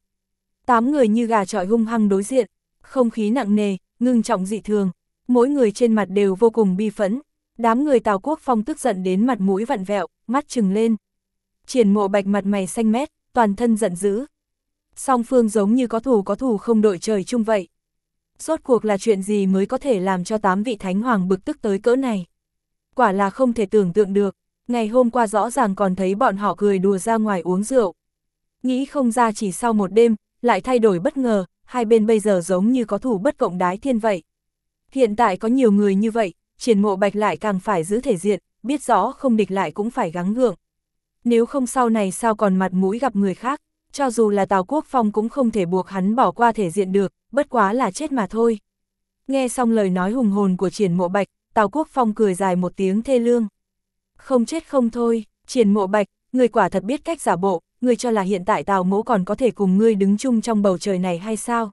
8 người như gà chọi hung hăng đối diện, không khí nặng nề, ngưng trọng dị thường, mỗi người trên mặt đều vô cùng bi phẫn. Đám người Tào Quốc Phong tức giận đến mặt mũi vặn vẹo, mắt trừng lên. Triển Mộ Bạch mặt mày xanh mét, toàn thân giận dữ. Song phương giống như có thù không đội trời chung vậy. Rốt cuộc là chuyện gì mới có thể làm cho 8 vị thánh hoàng bực tức tới cỡ này? Quả là không thể tưởng tượng được, ngày hôm qua rõ ràng còn thấy bọn họ cười đùa ra ngoài uống rượu. Nghĩ không ra chỉ sau một đêm, lại thay đổi bất ngờ, hai bên bây giờ giống như có thù bất cộng đái thiên vậy. Hiện tại có nhiều người như vậy, Triển Mộ Bạch lại càng phải giữ thể diện, biết rõ không địch lại cũng phải gắng gượng. Nếu không sau này sao còn mặt mũi gặp người khác, cho dù là Tào Quốc Phong cũng không thể buộc hắn bỏ qua thể diện được, bất quá là chết mà thôi. Nghe xong lời nói hùng hồn của Triển Mộ Bạch, Tào Quốc Phong cười dài một tiếng thê lương. Không chết không thôi, Triển Mộ Bạch, người quả thật biết cách giả bộ, người cho là hiện tại Tào mỗ còn có thể cùng ngươi đứng chung trong bầu trời này hay sao?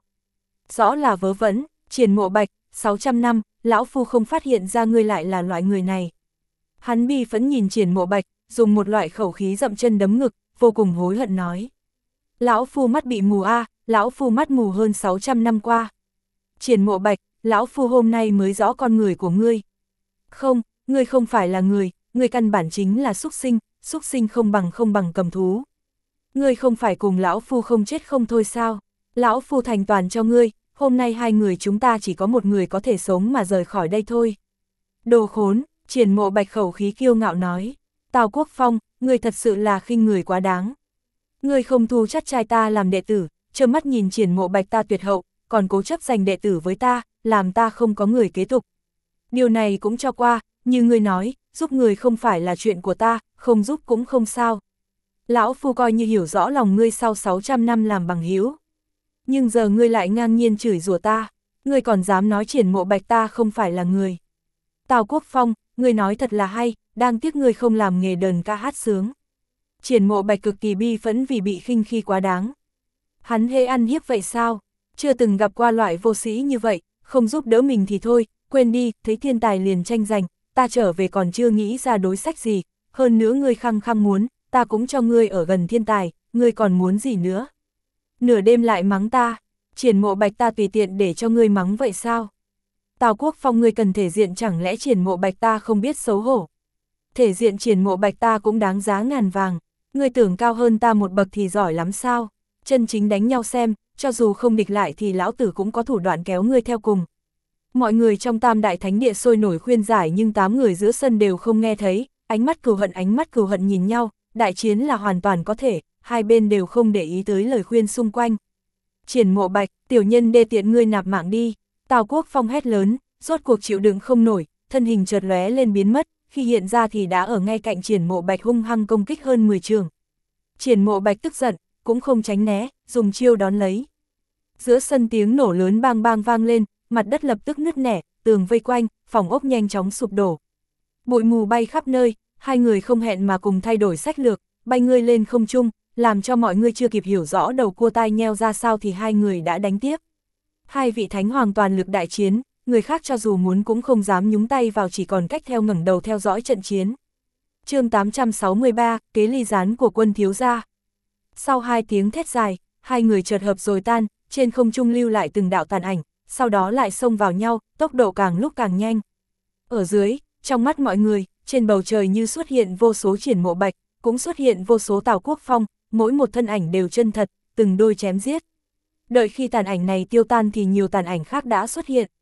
Rõ là vớ vẩn, Triển Mộ Bạch, 600 năm, lão phu không phát hiện ra ngươi lại là loại người này. Hắn bi phẫn nhìn Triển Mộ Bạch, dùng một loại khẩu khí dậm chân đấm ngực, vô cùng hối hận nói. Lão phu mắt bị mù a, lão phu mắt mù hơn 600 năm qua. Triển Mộ Bạch, lão phu hôm nay mới rõ con người của ngươi. Không, ngươi không phải là người, ngươi căn bản chính là súc sinh không bằng cầm thú. Ngươi không phải cùng lão phu không chết không thôi sao? Lão phu thành toàn cho ngươi, hôm nay hai người chúng ta chỉ có một người có thể sống mà rời khỏi đây thôi. Đồ khốn, Triển Mộ Bạch khẩu khí kiêu ngạo nói. Tào Quốc Phong, ngươi thật sự là khinh người quá đáng. Ngươi không thu chắc trai ta làm đệ tử, trơ mắt nhìn Triển Mộ Bạch ta tuyệt hậu, còn cố chấp giành đệ tử với ta, làm ta không có người kế tục. Điều này cũng cho qua, như ngươi nói, giúp người không phải là chuyện của ta, không giúp cũng không sao. Lão phu coi như hiểu rõ lòng ngươi sau 600 năm làm bằng hữu. Nhưng giờ ngươi lại ngang nhiên chửi rủa ta, ngươi còn dám nói Triển Mộ Bạch ta không phải là người. Tào Quốc Phong, ngươi nói thật là hay, đang tiếc ngươi không làm nghề đờn ca hát sướng. Triển Mộ Bạch cực kỳ bi phẫn vì bị khinh khi quá đáng. Hắn hễ ăn hiếp vậy sao? Chưa từng gặp qua loại vô sĩ như vậy, không giúp đỡ mình thì thôi, quên đi, thấy thiên tài liền tranh giành, ta trở về còn chưa nghĩ ra đối sách gì, hơn nữa ngươi khăng khăng muốn, ta cũng cho ngươi ở gần thiên tài, ngươi còn muốn gì nữa? Nửa đêm lại mắng ta, Triển Mộ Bạch ta tùy tiện để cho ngươi mắng vậy sao? Tào Quốc Phong ngươi cần thể diện chẳng lẽ Triển Mộ Bạch ta không biết xấu hổ? Thể diện Triển Mộ Bạch ta cũng đáng giá ngàn vàng, ngươi tưởng cao hơn ta một bậc thì giỏi lắm sao? Chân chính đánh nhau xem, cho dù không địch lại thì lão tử cũng có thủ đoạn kéo ngươi theo cùng. Mọi người trong Tam Đại Thánh Địa sôi nổi khuyên giải nhưng 8 người giữa sân đều không nghe thấy, ánh mắt cừu hận nhìn nhau, đại chiến là hoàn toàn có thể, hai bên đều không để ý tới lời khuyên xung quanh. Triển Mộ Bạch, tiểu nhân đê tiện ngươi nạp mạng đi, Tào Quốc Phong hét lớn, rốt cuộc chịu đựng không nổi, thân hình chợt lóe lên biến mất, khi hiện ra thì đã ở ngay cạnh Triển Mộ Bạch hung hăng công kích hơn 10 trường. Triển Mộ Bạch tức giận, cũng không tránh né, dùng chiêu đón lấy. Giữa sân tiếng nổ lớn bang bang vang lên, mặt đất lập tức nứt nẻ, tường vây quanh, phòng ốc nhanh chóng sụp đổ. Bụi mù bay khắp nơi, hai người không hẹn mà cùng thay đổi sách lược, bay ngươi lên không trung, làm cho mọi người chưa kịp hiểu rõ đầu cua tai nheo ra sao thì hai người đã đánh tiếp. Hai vị thánh hoàng toàn lực đại chiến, người khác cho dù muốn cũng không dám nhúng tay vào, chỉ còn cách theo ngẩng đầu theo dõi trận chiến. Chương 863, kế ly gián của Quân thiếu gia. Sau 2 tiếng thét dài, hai người chợt hợp rồi tan, trên không trung lưu lại từng đạo tàn ảnh, sau đó lại xông vào nhau, tốc độ càng lúc càng nhanh. Ở dưới, trong mắt mọi người, trên bầu trời như xuất hiện vô số Triển Mộ Bạch, cũng xuất hiện vô số Tào Quốc Phong, mỗi một thân ảnh đều chân thật, từng đôi chém giết. Đợi khi tàn ảnh này tiêu tan thì nhiều tàn ảnh khác đã xuất hiện.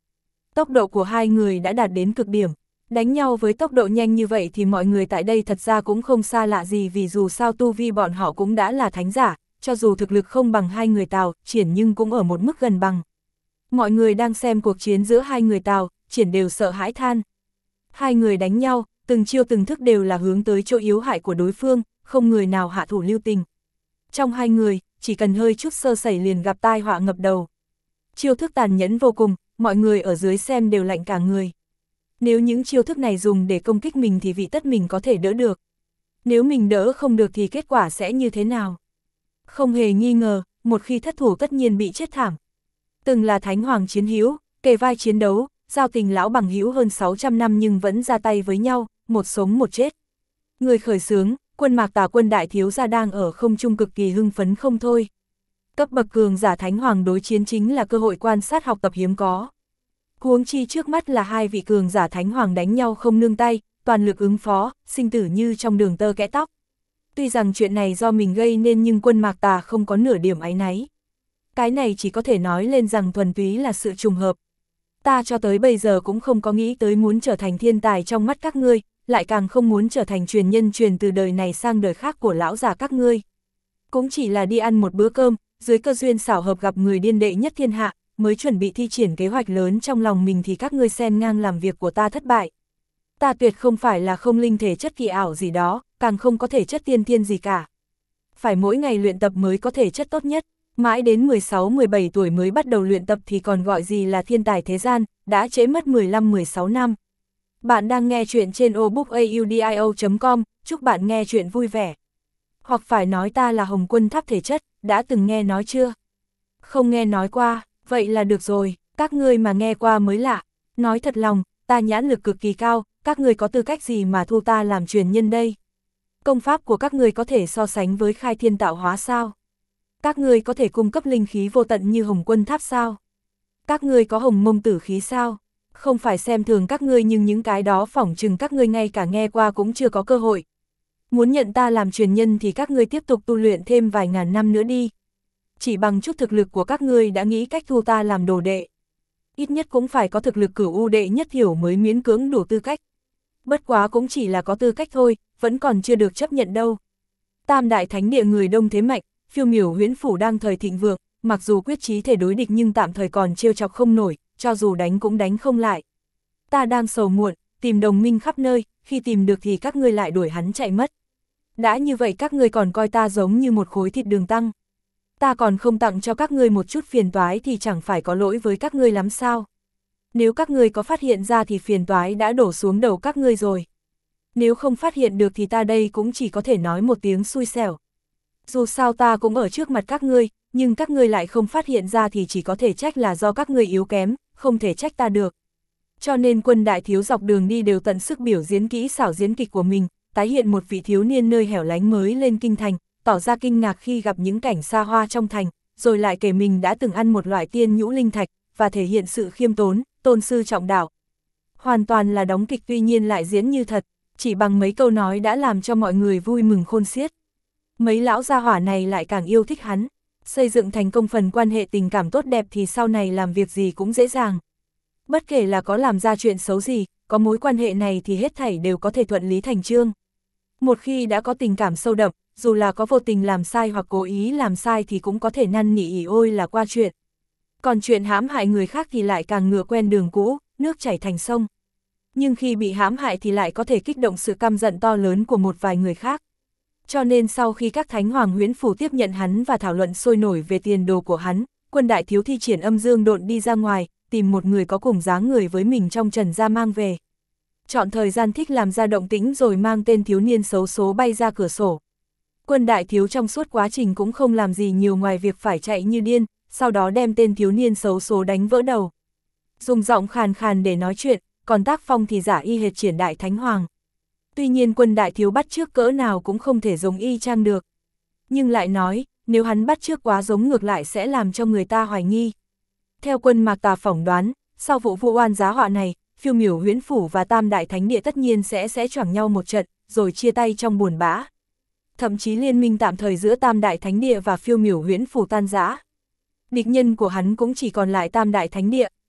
Tốc độ của hai người đã đạt đến cực điểm. Đánh nhau với tốc độ nhanh như vậy thì mọi người tại đây thật ra cũng không xa lạ gì, vì dù sao tu vi bọn họ cũng đã là thánh giả, cho dù thực lực không bằng hai người Tào, Triển nhưng cũng ở một mức gần bằng. Mọi người đang xem cuộc chiến giữa hai người Tào, Triển đều sợ hãi than. Hai người đánh nhau, từng chiêu từng thức đều là hướng tới chỗ yếu hại của đối phương, không người nào hạ thủ lưu tình. Trong hai người, chỉ cần hơi chút sơ sẩy liền gặp tai họa ngập đầu. Chiêu thức tàn nhẫn vô cùng, mọi người ở dưới xem đều lạnh cả người. Nếu những chiêu thức này dùng để công kích mình thì vị tất mình có thể đỡ được. Nếu mình đỡ không được thì kết quả sẽ như thế nào? Không hề nghi ngờ, một khi thất thủ tất nhiên bị chết thảm. Từng là thánh hoàng chiến hữu, kề vai chiến đấu, giao tình lão bằng hữu hơn 600 năm nhưng vẫn ra tay với nhau, một sống một chết. Người khởi xướng, quân Mạc Tà Quân đại thiếu gia đang ở không trung cực kỳ hưng phấn không thôi. Cấp bậc cường giả thánh hoàng đối chiến chính là cơ hội quan sát học tập hiếm có. Huống chi trước mắt là hai vị cường giả thánh hoàng đánh nhau không nương tay, toàn lực ứng phó, sinh tử như trong đường tơ kẽ tóc. Tuy rằng chuyện này do mình gây nên nhưng quân Mạc Tà không có nửa điểm áy náy. Cái này chỉ có thể nói lên rằng thuần túy là sự trùng hợp. Ta cho tới bây giờ cũng không có nghĩ tới muốn trở thành thiên tài trong mắt các ngươi, lại càng không muốn trở thành truyền nhân truyền từ đời này sang đời khác của lão già các ngươi. Cũng chỉ là đi ăn một bữa cơm, dưới cơ duyên xảo hợp gặp người điên đệ nhất thiên hạ, mới chuẩn bị thi triển kế hoạch lớn trong lòng mình thì các ngươi xem ngang làm việc của ta thất bại. Ta tuyệt không phải là không linh thể chất kỳ ảo gì đó, càng không có thể chất tiên thiên gì cả. Phải mỗi ngày luyện tập mới có thể chất tốt nhất, mãi đến 16-17 tuổi mới bắt đầu luyện tập thì còn gọi gì là thiên tài thế gian, đã trễ mất 15-16 năm. Bạn đang nghe chuyện trên obookaudio.com, chúc bạn nghe chuyện vui vẻ. Hoặc phải nói ta là Hồng Quân Tháp thể chất, đã từng nghe nói chưa? Không nghe nói qua, vậy là được rồi, các ngươi mà nghe qua mới lạ. Nói thật lòng, ta nhãn lực cực kỳ cao, các ngươi có tư cách gì mà thu ta làm truyền nhân đây? Công pháp của các ngươi có thể so sánh với khai thiên tạo hóa sao? Các ngươi có thể cung cấp linh khí vô tận như Hồng Quân Tháp sao? Các ngươi có hồng mông tử khí sao? Không phải xem thường các ngươi nhưng những cái đó phỏng chừng các ngươi ngay cả nghe qua cũng chưa có cơ hội. Muốn nhận ta làm truyền nhân thì các ngươi tiếp tục tu luyện thêm vài ngàn năm nữa đi. Chỉ bằng chút thực lực của các ngươi đã nghĩ cách thu ta làm đồ đệ. Ít nhất cũng phải có thực lực cửu u đệ nhất thiểu mới miễn cưỡng đủ tư cách. Bất quá cũng chỉ là có tư cách thôi, vẫn còn chưa được chấp nhận đâu. Tam đại thánh địa người đông thế mạnh, phiêu miểu huyễn phủ đang thời thịnh vượng, mặc dù quyết chí thể đối địch nhưng tạm thời còn trêu chọc không nổi, cho dù đánh cũng đánh không lại. Ta đang sầu muộn, tìm đồng minh khắp nơi, khi tìm được thì các ngươi lại đuổi hắn chạy mất. Đã như vậy các ngươi còn coi ta giống như một khối thịt đường tăng. Ta còn không tặng cho các ngươi một chút phiền toái thì chẳng phải có lỗi với các ngươi lắm sao. Nếu các ngươi có phát hiện ra thì phiền toái đã đổ xuống đầu các ngươi rồi. Nếu không phát hiện được thì ta đây cũng chỉ có thể nói một tiếng xui xẻo. Dù sao ta cũng ở trước mặt các ngươi, nhưng các ngươi lại không phát hiện ra thì chỉ có thể trách là do các ngươi yếu kém, không thể trách ta được. Cho nên quân đại thiếu dọc đường đi đều tận sức biểu diễn kỹ xảo diễn kịch của mình, tái hiện một vị thiếu niên nơi hẻo lánh mới lên kinh thành, tỏ ra kinh ngạc khi gặp những cảnh xa hoa trong thành, rồi lại kể mình đã từng ăn một loại tiên nhũ linh thạch, và thể hiện sự khiêm tốn, tôn sư trọng đạo. Hoàn toàn là đóng kịch tuy nhiên lại diễn như thật, chỉ bằng mấy câu nói đã làm cho mọi người vui mừng khôn xiết. Mấy lão gia hỏa này lại càng yêu thích hắn, xây dựng thành công phần quan hệ tình cảm tốt đẹp thì sau này làm việc gì cũng dễ dàng. Bất kể là có làm ra chuyện xấu gì, có mối quan hệ này thì hết thảy đều có thể thuận lý thành chương. Một khi đã có tình cảm sâu đậm, dù là có vô tình làm sai hoặc cố ý làm sai thì cũng có thể năn nỉ ỉ ôi là qua chuyện. Còn chuyện hãm hại người khác thì lại càng ngựa quen đường cũ, nước chảy thành sông. Nhưng khi bị hãm hại thì lại có thể kích động sự căm giận to lớn của một vài người khác. Cho nên sau khi các thánh hoàng huyễn phủ tiếp nhận hắn và thảo luận sôi nổi về tiền đồ của hắn, quân đại thiếu thi triển âm dương độn đi ra ngoài, tìm một người có cùng dáng người với mình trong trần gia mang về. Chọn thời gian thích làm ra động tĩnh rồi mang tên thiếu niên xấu số bay ra cửa sổ. Quân đại thiếu trong suốt quá trình cũng không làm gì nhiều ngoài việc phải chạy như điên, sau đó đem tên thiếu niên xấu số đánh vỡ đầu. Dùng giọng khàn khàn để nói chuyện, còn tác phong thì giả y hệt Triển đại thánh hoàng. Tuy nhiên quân đại thiếu bắt chước cỡ nào cũng không thể giống y chang được. Nhưng lại nói, nếu hắn bắt chước quá giống ngược lại sẽ làm cho người ta hoài nghi. Theo quân Mạc Tà phỏng đoán, sau vụ vu oan giá họa này, phiêu miểu huyễn phủ và tam đại thánh địa tất nhiên sẽ choảng nhau một trận, rồi chia tay trong buồn bã. Thậm chí liên minh tạm thời giữa tam đại thánh địa và phiêu miểu huyễn phủ tan rã. Địch nhân của hắn cũng chỉ còn lại tam đại thánh địa,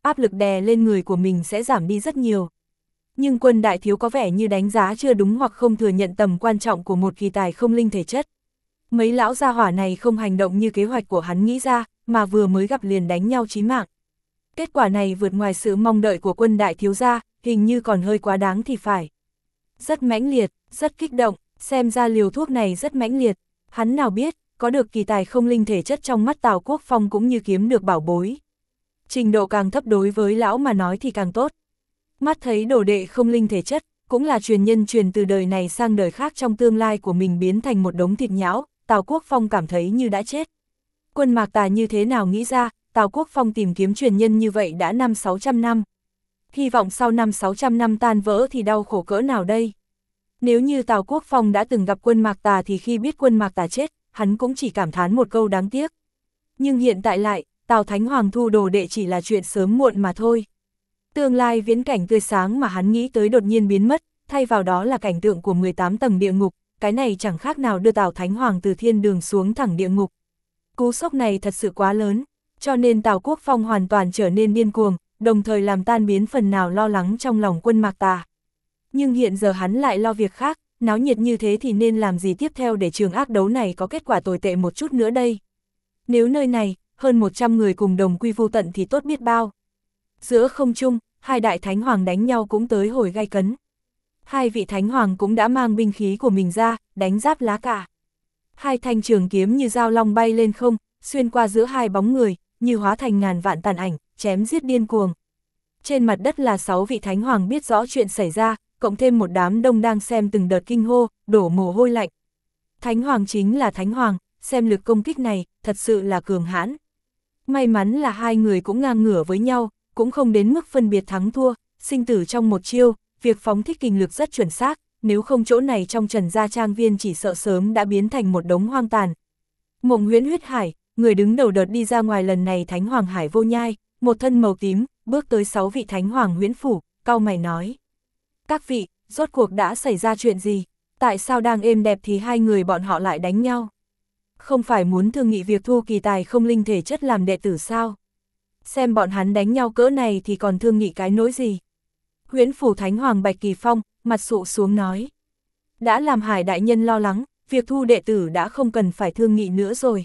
áp lực đè lên người của mình sẽ giảm đi rất nhiều. Nhưng Quân đại thiếu có vẻ như đánh giá chưa đúng hoặc không thừa nhận tầm quan trọng của một kỳ tài không linh thể chất. Mấy lão gia hỏa này không hành động như kế hoạch của hắn nghĩ ra, mà vừa mới gặp liền đánh nhau chí mạng. Kết quả này vượt ngoài sự mong đợi của Quân đại thiếu gia, hình như còn hơi quá đáng thì phải. Rất mãnh liệt, rất kích động, xem ra liều thuốc này rất mãnh liệt. Hắn nào biết, có được kỳ tài không linh thể chất trong mắt Tào Quốc Phong cũng như kiếm được bảo bối. Trình độ càng thấp đối với lão mà nói thì càng tốt. Mắt thấy đồ đệ không linh thể chất, cũng là truyền nhân truyền từ đời này sang đời khác trong tương lai của mình biến thành một đống thịt nhão, Tào Quốc Phong cảm thấy như đã chết. Quân Mạc Tà như thế nào nghĩ ra, Tào Quốc Phong tìm kiếm truyền nhân như vậy đã 500-600 năm. Hy vọng sau 500-600 năm tan vỡ thì đau khổ cỡ nào đây? Nếu như Tào Quốc Phong đã từng gặp Quân Mạc Tà thì khi biết Quân Mạc Tà chết, hắn cũng chỉ cảm thán một câu đáng tiếc. Nhưng hiện tại lại, Tào Thánh Hoàng thu đồ đệ chỉ là chuyện sớm muộn mà thôi. Tương lai viễn cảnh tươi sáng mà hắn nghĩ tới đột nhiên biến mất, thay vào đó là cảnh tượng của 18 tầng địa ngục, cái này chẳng khác nào đưa Tào Thánh Hoàng từ thiên đường xuống thẳng địa ngục. Cú sốc này thật sự quá lớn, cho nên Tào Quốc Phong hoàn toàn trở nên điên cuồng, đồng thời làm tan biến phần nào lo lắng trong lòng Quân Mạc Tà. Nhưng hiện giờ hắn lại lo việc khác, náo nhiệt như thế thì nên làm gì tiếp theo để trường ác đấu này có kết quả tồi tệ một chút nữa đây. Nếu nơi này, hơn 100 người cùng đồng quy vu tận thì tốt biết bao. Giữa không trung, hai đại thánh hoàng đánh nhau cũng tới hồi gay cấn. Hai vị thánh hoàng cũng đã mang binh khí của mình ra, đánh giáp lá cả. Hai thanh trường kiếm như dao long bay lên không, xuyên qua giữa hai bóng người, như hóa thành ngàn vạn tàn ảnh, chém giết điên cuồng. Trên mặt đất là 6 vị thánh hoàng biết rõ chuyện xảy ra, cộng thêm một đám đông đang xem từng đợt kinh hô, đổ mồ hôi lạnh. Thánh hoàng chính là thánh hoàng, xem lực công kích này, thật sự là cường hãn. May mắn là hai người cũng ngang ngửa với nhau, cũng không đến mức phân biệt thắng thua, sinh tử trong một chiêu, việc phóng thích kinh lực rất chuẩn xác, nếu không chỗ này trong Trần Gia Trang Viên chỉ sợ sớm đã biến thành một đống hoang tàn. Mộng Huyễn Huyết Hải, người đứng đầu đợt đi ra ngoài lần này Thánh Hoàng Hải Vô Nhai, một thân màu tím, bước tới 6 vị Thánh Hoàng huyễn phủ, cau mày nói. Các vị, rốt cuộc đã xảy ra chuyện gì? Tại sao đang êm đẹp thì hai người bọn họ lại đánh nhau? Không phải muốn thương nghị việc thu kỳ tài không linh thể chất làm đệ tử sao? Xem bọn hắn đánh nhau cỡ này thì còn thương nghị cái nỗi gì? Huyễn phủ Thánh Hoàng Bạch Kỳ Phong, mặt sụ xuống nói. Đã làm Hải đại nhân lo lắng, việc thu đệ tử đã không cần phải thương nghị nữa rồi.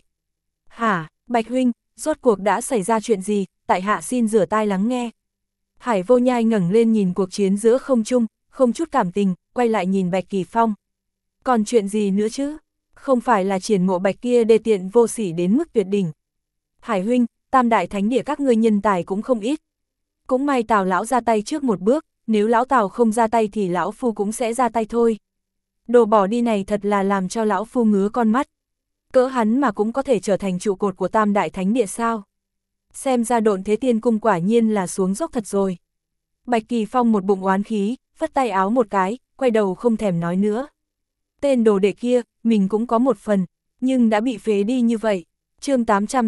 Hả, Bạch huynh, rốt cuộc đã xảy ra chuyện gì, tại hạ xin rửa tai lắng nghe. Hải Vô Nhai ngẩng lên nhìn cuộc chiến giữa không trung, không chút cảm tình, quay lại nhìn Bạch Kỳ Phong. Còn chuyện gì nữa chứ? Không phải là Triển Mộ Bạch kia đê tiện vô sỉ đến mức tuyệt đỉnh. Hải huynh, tam đại thánh địa các ngươi nhân tài cũng không ít. Cũng may Tào lão ra tay trước một bước, nếu lão Tào không ra tay thì lão phu cũng sẽ ra tay thôi. Đồ bỏ đi này thật là làm cho lão phu ngứa con mắt. Cỡ hắn mà cũng có thể trở thành trụ cột của tam đại thánh địa sao? Xem ra Độn Thế Tiên Cung quả nhiên là xuống dốc thật rồi. Bạch Kỳ Phong một bụng oán khí, vất tay áo một cái, quay đầu không thèm nói nữa. Tên đồ đệ kia, mình cũng có một phần, nhưng đã bị phế đi như vậy. Chương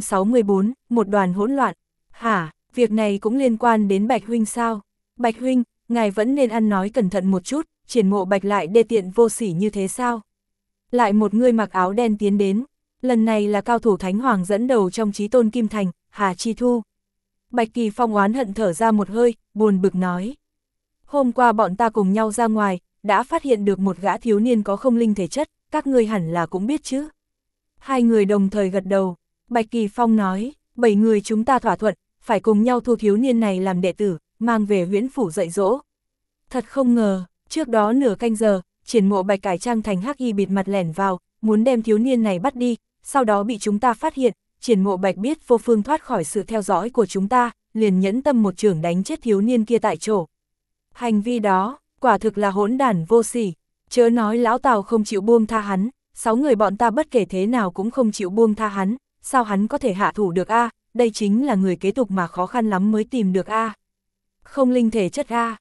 864, một đoàn hỗn loạn. Hả, việc này cũng liên quan đến Bạch huynh sao? Bạch huynh, ngài vẫn nên ăn nói cẩn thận một chút, Triển Mộ Bạch lại đê tiện vô sỉ như thế sao? Lại một người mặc áo đen tiến đến, lần này là cao thủ Thánh Hoàng dẫn đầu trong Chí Tôn Kim Thành, Hà Chi Thu. Bạch Kỳ Phong oán hận thở ra một hơi, buồn bực nói. Hôm qua bọn ta cùng nhau ra ngoài, đã phát hiện được một gã thiếu niên có không linh thể chất, các ngươi hẳn là cũng biết chứ. Hai người đồng thời gật đầu, Bạch Kỳ Phong nói, 7 người chúng ta thỏa thuận, phải cùng nhau thu thiếu niên này làm đệ tử, mang về Huyễn phủ dạy dỗ. Thật không ngờ, trước đó nửa canh giờ, Triển Mộ Bạch cải trang thành hắc y bịt mặt lẻn vào, muốn đem thiếu niên này bắt đi, sau đó bị chúng ta phát hiện, Triển Mộ Bạch biết vô phương thoát khỏi sự theo dõi của chúng ta, liền nhẫn tâm một chưởng đánh chết thiếu niên kia tại chỗ. Hành vi đó, quả thực là hỗn đản vô sỉ, chớ nói lão Tào không chịu buông tha hắn, 6 người bọn ta bất kể thế nào cũng không chịu buông tha hắn, sao hắn có thể hạ thủ được a? Đây chính là người kế tục mà khó khăn lắm mới tìm được a. Không linh thể chất a,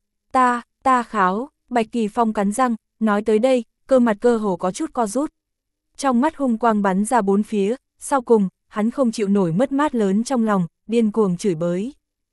ta kháo, Bạch Kỳ Phong cắn răng, nói tới đây, cơ mặt cơ hồ có chút co rút. Trong mắt hung quang bắn ra bốn phía, sau cùng, hắn không chịu nổi mất mát lớn trong lòng, điên cuồng chửi bới.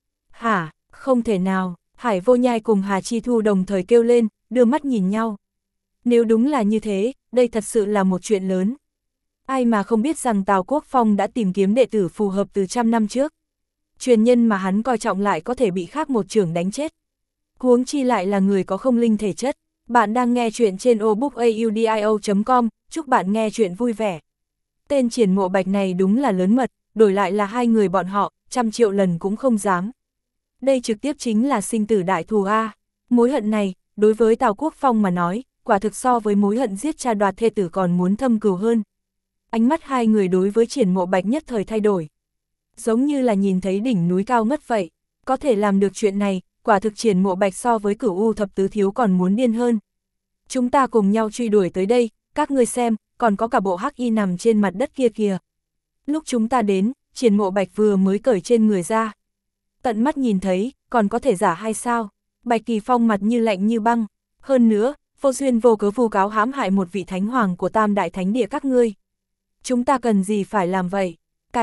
Hả, không thể nào, Hải Vô Nhai cùng Hà Chi Thu đồng thời kêu lên, đưa mắt nhìn nhau. Nếu đúng là như thế, đây thật sự là một chuyện lớn. Ai mà không biết rằng Tào Quốc Phong đã tìm kiếm đệ tử phù hợp từ trăm năm trước. truyền nhân mà hắn coi trọng lại có thể bị khác một chưởng đánh chết. Huống chi lại là người có không linh thể chất. Bạn đang nghe chuyện trên obookaudio.com, chúc bạn nghe chuyện vui vẻ. Tên Triển Mộ Bạch này đúng là lớn mật, đổi lại là hai người bọn họ, 100 triệu lần cũng không dám. Đây trực tiếp chính là sinh tử đại thù a. Mối hận này, đối với Tào Quốc Phong mà nói, quả thực so với mối hận giết cha đoạt thê tử còn muốn thâm cừu hơn. Ánh mắt hai người đối với Triển Mộ Bạch nhất thời thay đổi. Giống như là nhìn thấy đỉnh núi cao ngất vậy, có thể làm được chuyện này, quả thực Triển Mộ Bạch so với Cửu U thập tứ thiếu còn muốn điên hơn. Chúng ta cùng nhau truy đuổi tới đây, các ngươi xem, còn có cả bộ hắc y nằm trên mặt đất kia kìa. Lúc chúng ta đến, Triển Mộ Bạch vừa mới cởi trên người ra. Tận mắt nhìn thấy, còn có thể giả hay sao? Bạch Kỳ Phong mặt như lạnh như băng. Hơn nữa, vô duyên vô cớ vu cáo hãm hại một vị thánh hoàng của Tam Đại Thánh Địa các ngươi. Chúng ta cần gì phải làm vậy?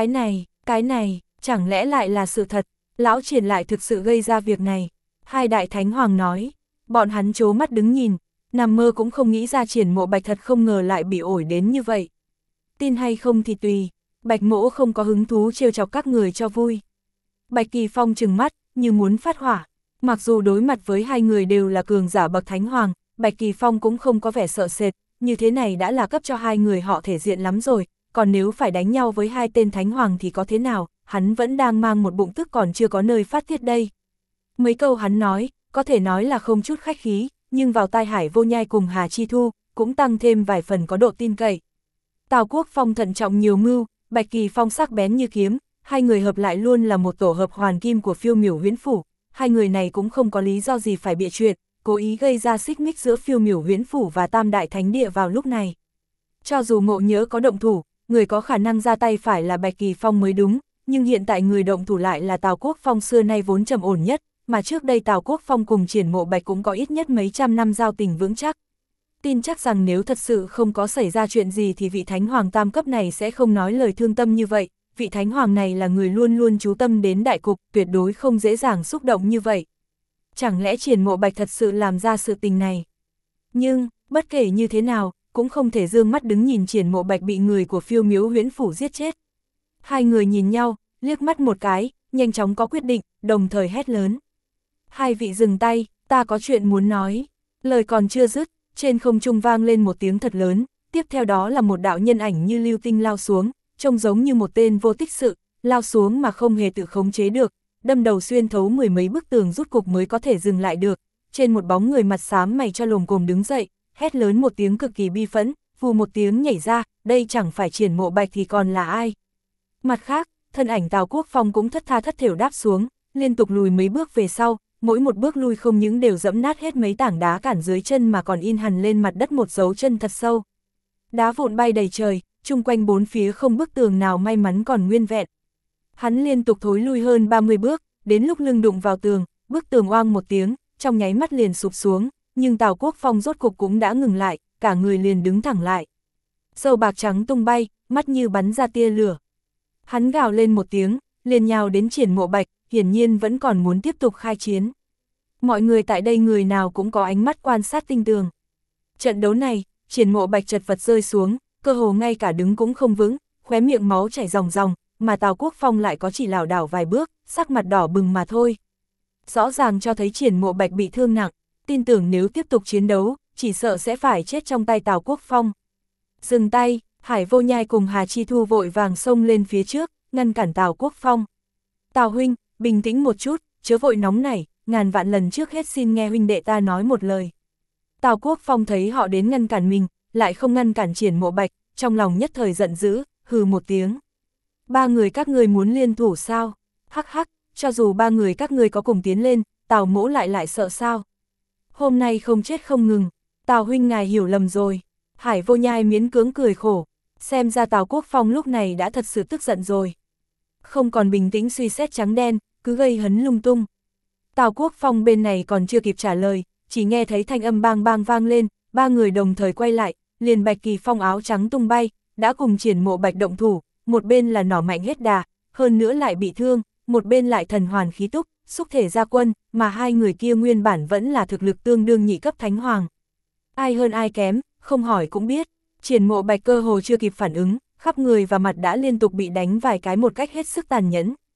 Cái này, chẳng lẽ lại là sự thật? Lão Triển lại thực sự gây ra việc này. Hai đại thánh hoàng nói, bọn hắn trố mắt đứng nhìn, nằm mơ cũng không nghĩ ra Triển Mộ Bạch thật không ngờ lại bị ổi đến như vậy. Tin hay không thì tùy, Bạch mỗ không có hứng thú trêu chọc các người cho vui. Bạch Kỳ Phong trừng mắt, như muốn phát hỏa. Mặc dù đối mặt với hai người đều là cường giả bậc thánh hoàng, Bạch Kỳ Phong cũng không có vẻ sợ sệt, như thế này đã là cấp cho hai người họ thể diện lắm rồi, còn nếu phải đánh nhau với hai tên thánh hoàng thì có thế nào, hắn vẫn đang mang một bụng tức còn chưa có nơi phát tiết đây. Mấy câu hắn nói, có thể nói là không chút khách khí, nhưng vào tai Hải Vô Nhai cùng Hà Chi Thu, cũng tăng thêm vài phần có độ tin cậy. Tào Quốc Phong thận trọng nhiều mưu, Bạch Kỳ Phong sắc bén như kiếm, hai người hợp lại luôn là một tổ hợp hoàn kim của Phiêu Miểu Huyễn Phủ, hai người này cũng không có lý do gì phải bịa chuyện, cố ý gây ra xích mích giữa Phiêu Miểu Huyễn Phủ và Tam Đại Thánh Địa vào lúc này. Cho dù Ngộ Nhỡ có động thủ, người có khả năng ra tay phải là Bạch Kỳ Phong mới đúng, nhưng hiện tại người động thủ lại là Tào Quốc Phong xưa nay vốn trầm ổn nhất, mà trước đây Tào Quốc Phong cùng Triển Mộ Bạch cũng có ít nhất mấy trăm năm giao tình vững chắc. Tin chắc rằng nếu thật sự không có xảy ra chuyện gì thì vị Thánh Hoàng tam cấp này sẽ không nói lời thương tâm như vậy, vị Thánh Hoàng này là người luôn luôn chú tâm đến đại cục, tuyệt đối không dễ dàng xúc động như vậy. Chẳng lẽ Triển Mộ Bạch thật sự làm ra sự tình này? Nhưng, bất kể như thế nào, cũng không thể dương mắt đứng nhìn Triển Mộ Bạch bị người của Phiêu Miếu Huyễn Phủ giết chết. Hai người nhìn nhau, liếc mắt một cái, nhanh chóng có quyết định, đồng thời hét lớn. Hai vị dừng tay, ta có chuyện muốn nói. Lời còn chưa dứt, trên không trung vang lên một tiếng thật lớn, tiếp theo đó là một đạo nhân ảnh như lưu tinh lao xuống, trông giống như một tên vô tích sự, lao xuống mà không hề tự khống chế được, đâm đầu xuyên thấu mười mấy bức tường rút cục mới có thể dừng lại được. Trên một bóng người mặt xám mày cho lồm cồm đứng dậy, hét lớn một tiếng cực kỳ bi phẫn, vù một tiếng nhảy ra, đây chẳng phải Triển Mộ Bạch thì còn là ai. Mặt khác, thân ảnh Tào Quốc Phong cũng thất tha thất thểu đáp xuống, liên tục lùi mấy bước về sau, mỗi một bước lui không những đều dẫm nát hết mấy tảng đá cản dưới chân mà còn in hằn lên mặt đất một dấu chân thật sâu. Đá vụn bay đầy trời, chung quanh bốn phía không bức tường nào may mắn còn nguyên vẹn. Hắn liên tục thối lui hơn 30 bước, đến lúc lưng đụng vào tường, bức tường oang một tiếng, trong nháy mắt liền sụp xuống, nhưng Tào Quốc Phong rốt cục cũng đã ngừng lại, cả người liền đứng thẳng lại. Dầu bạc trắng tung bay, mắt như bắn ra tia lửa. Hắn gào lên một tiếng, liền nhào đến Triển Mộ Bạch, hiển nhiên vẫn còn muốn tiếp tục khai chiến. Mọi người tại đây người nào cũng có ánh mắt quan sát tinh tường. Trận đấu này, Triển Mộ Bạch chật vật rơi xuống, cơ hồ ngay cả đứng cũng không vững, khóe miệng máu chảy ròng ròng, mà Tào Quốc Phong lại có chỉ lảo đảo vài bước, sắc mặt đỏ bừng mà thôi. Rõ ràng cho thấy Triển Mộ Bạch bị thương nặng, tin tưởng nếu tiếp tục chiến đấu, chỉ sợ sẽ phải chết trong tay Tào Quốc Phong. Dừng tay, Hải Vô Nhai cùng Hà Chi Thu vội vàng xông lên phía trước, ngăn cản Tào Quốc Phong. Tào huynh, bình tĩnh một chút, chớ vội nóng nảy, ngàn vạn lần trước hết xin nghe huynh đệ ta nói một lời. Tào Quốc Phong thấy họ đến ngăn cản mình, lại không ngăn cản Triển Mộ Bạch, trong lòng nhất thời giận dữ, hừ một tiếng. Ba người các ngươi muốn liên thủ sao? Hắc hắc, cho dù ba người các ngươi có cùng tiến lên, Tào mỗ lại sợ sao? Hôm nay không chết không ngừng, Tào huynh ngài hiểu lầm rồi. Hải Vô Nhai miễn cưỡng cười khổ, xem ra Tào Quốc Phong lúc này đã thật sự tức giận rồi. Không còn bình tĩnh suy xét trắng đen, cứ gây hấn lung tung. Tào Quốc Phong bên này còn chưa kịp trả lời, chỉ nghe thấy thanh âm bang bang vang lên, ba người đồng thời quay lại, liền Bạch Kỳ Phong áo trắng tung bay, đã cùng Triển Mộ Bạch động thủ, một bên là nỏ mạnh hết đà, hơn nữa lại bị thương, một bên lại thần hoàn khí túc, xúc thể ra quân, mà hai người kia nguyên bản vẫn là thực lực tương đương nhị cấp thánh hoàng. Ai hơn ai kém, không hỏi cũng biết, Triển Mộ Bạch cơ hồ chưa kịp phản ứng, khắp người và mặt đã liên tục bị đánh vài cái một cách hết sức tàn nhẫn.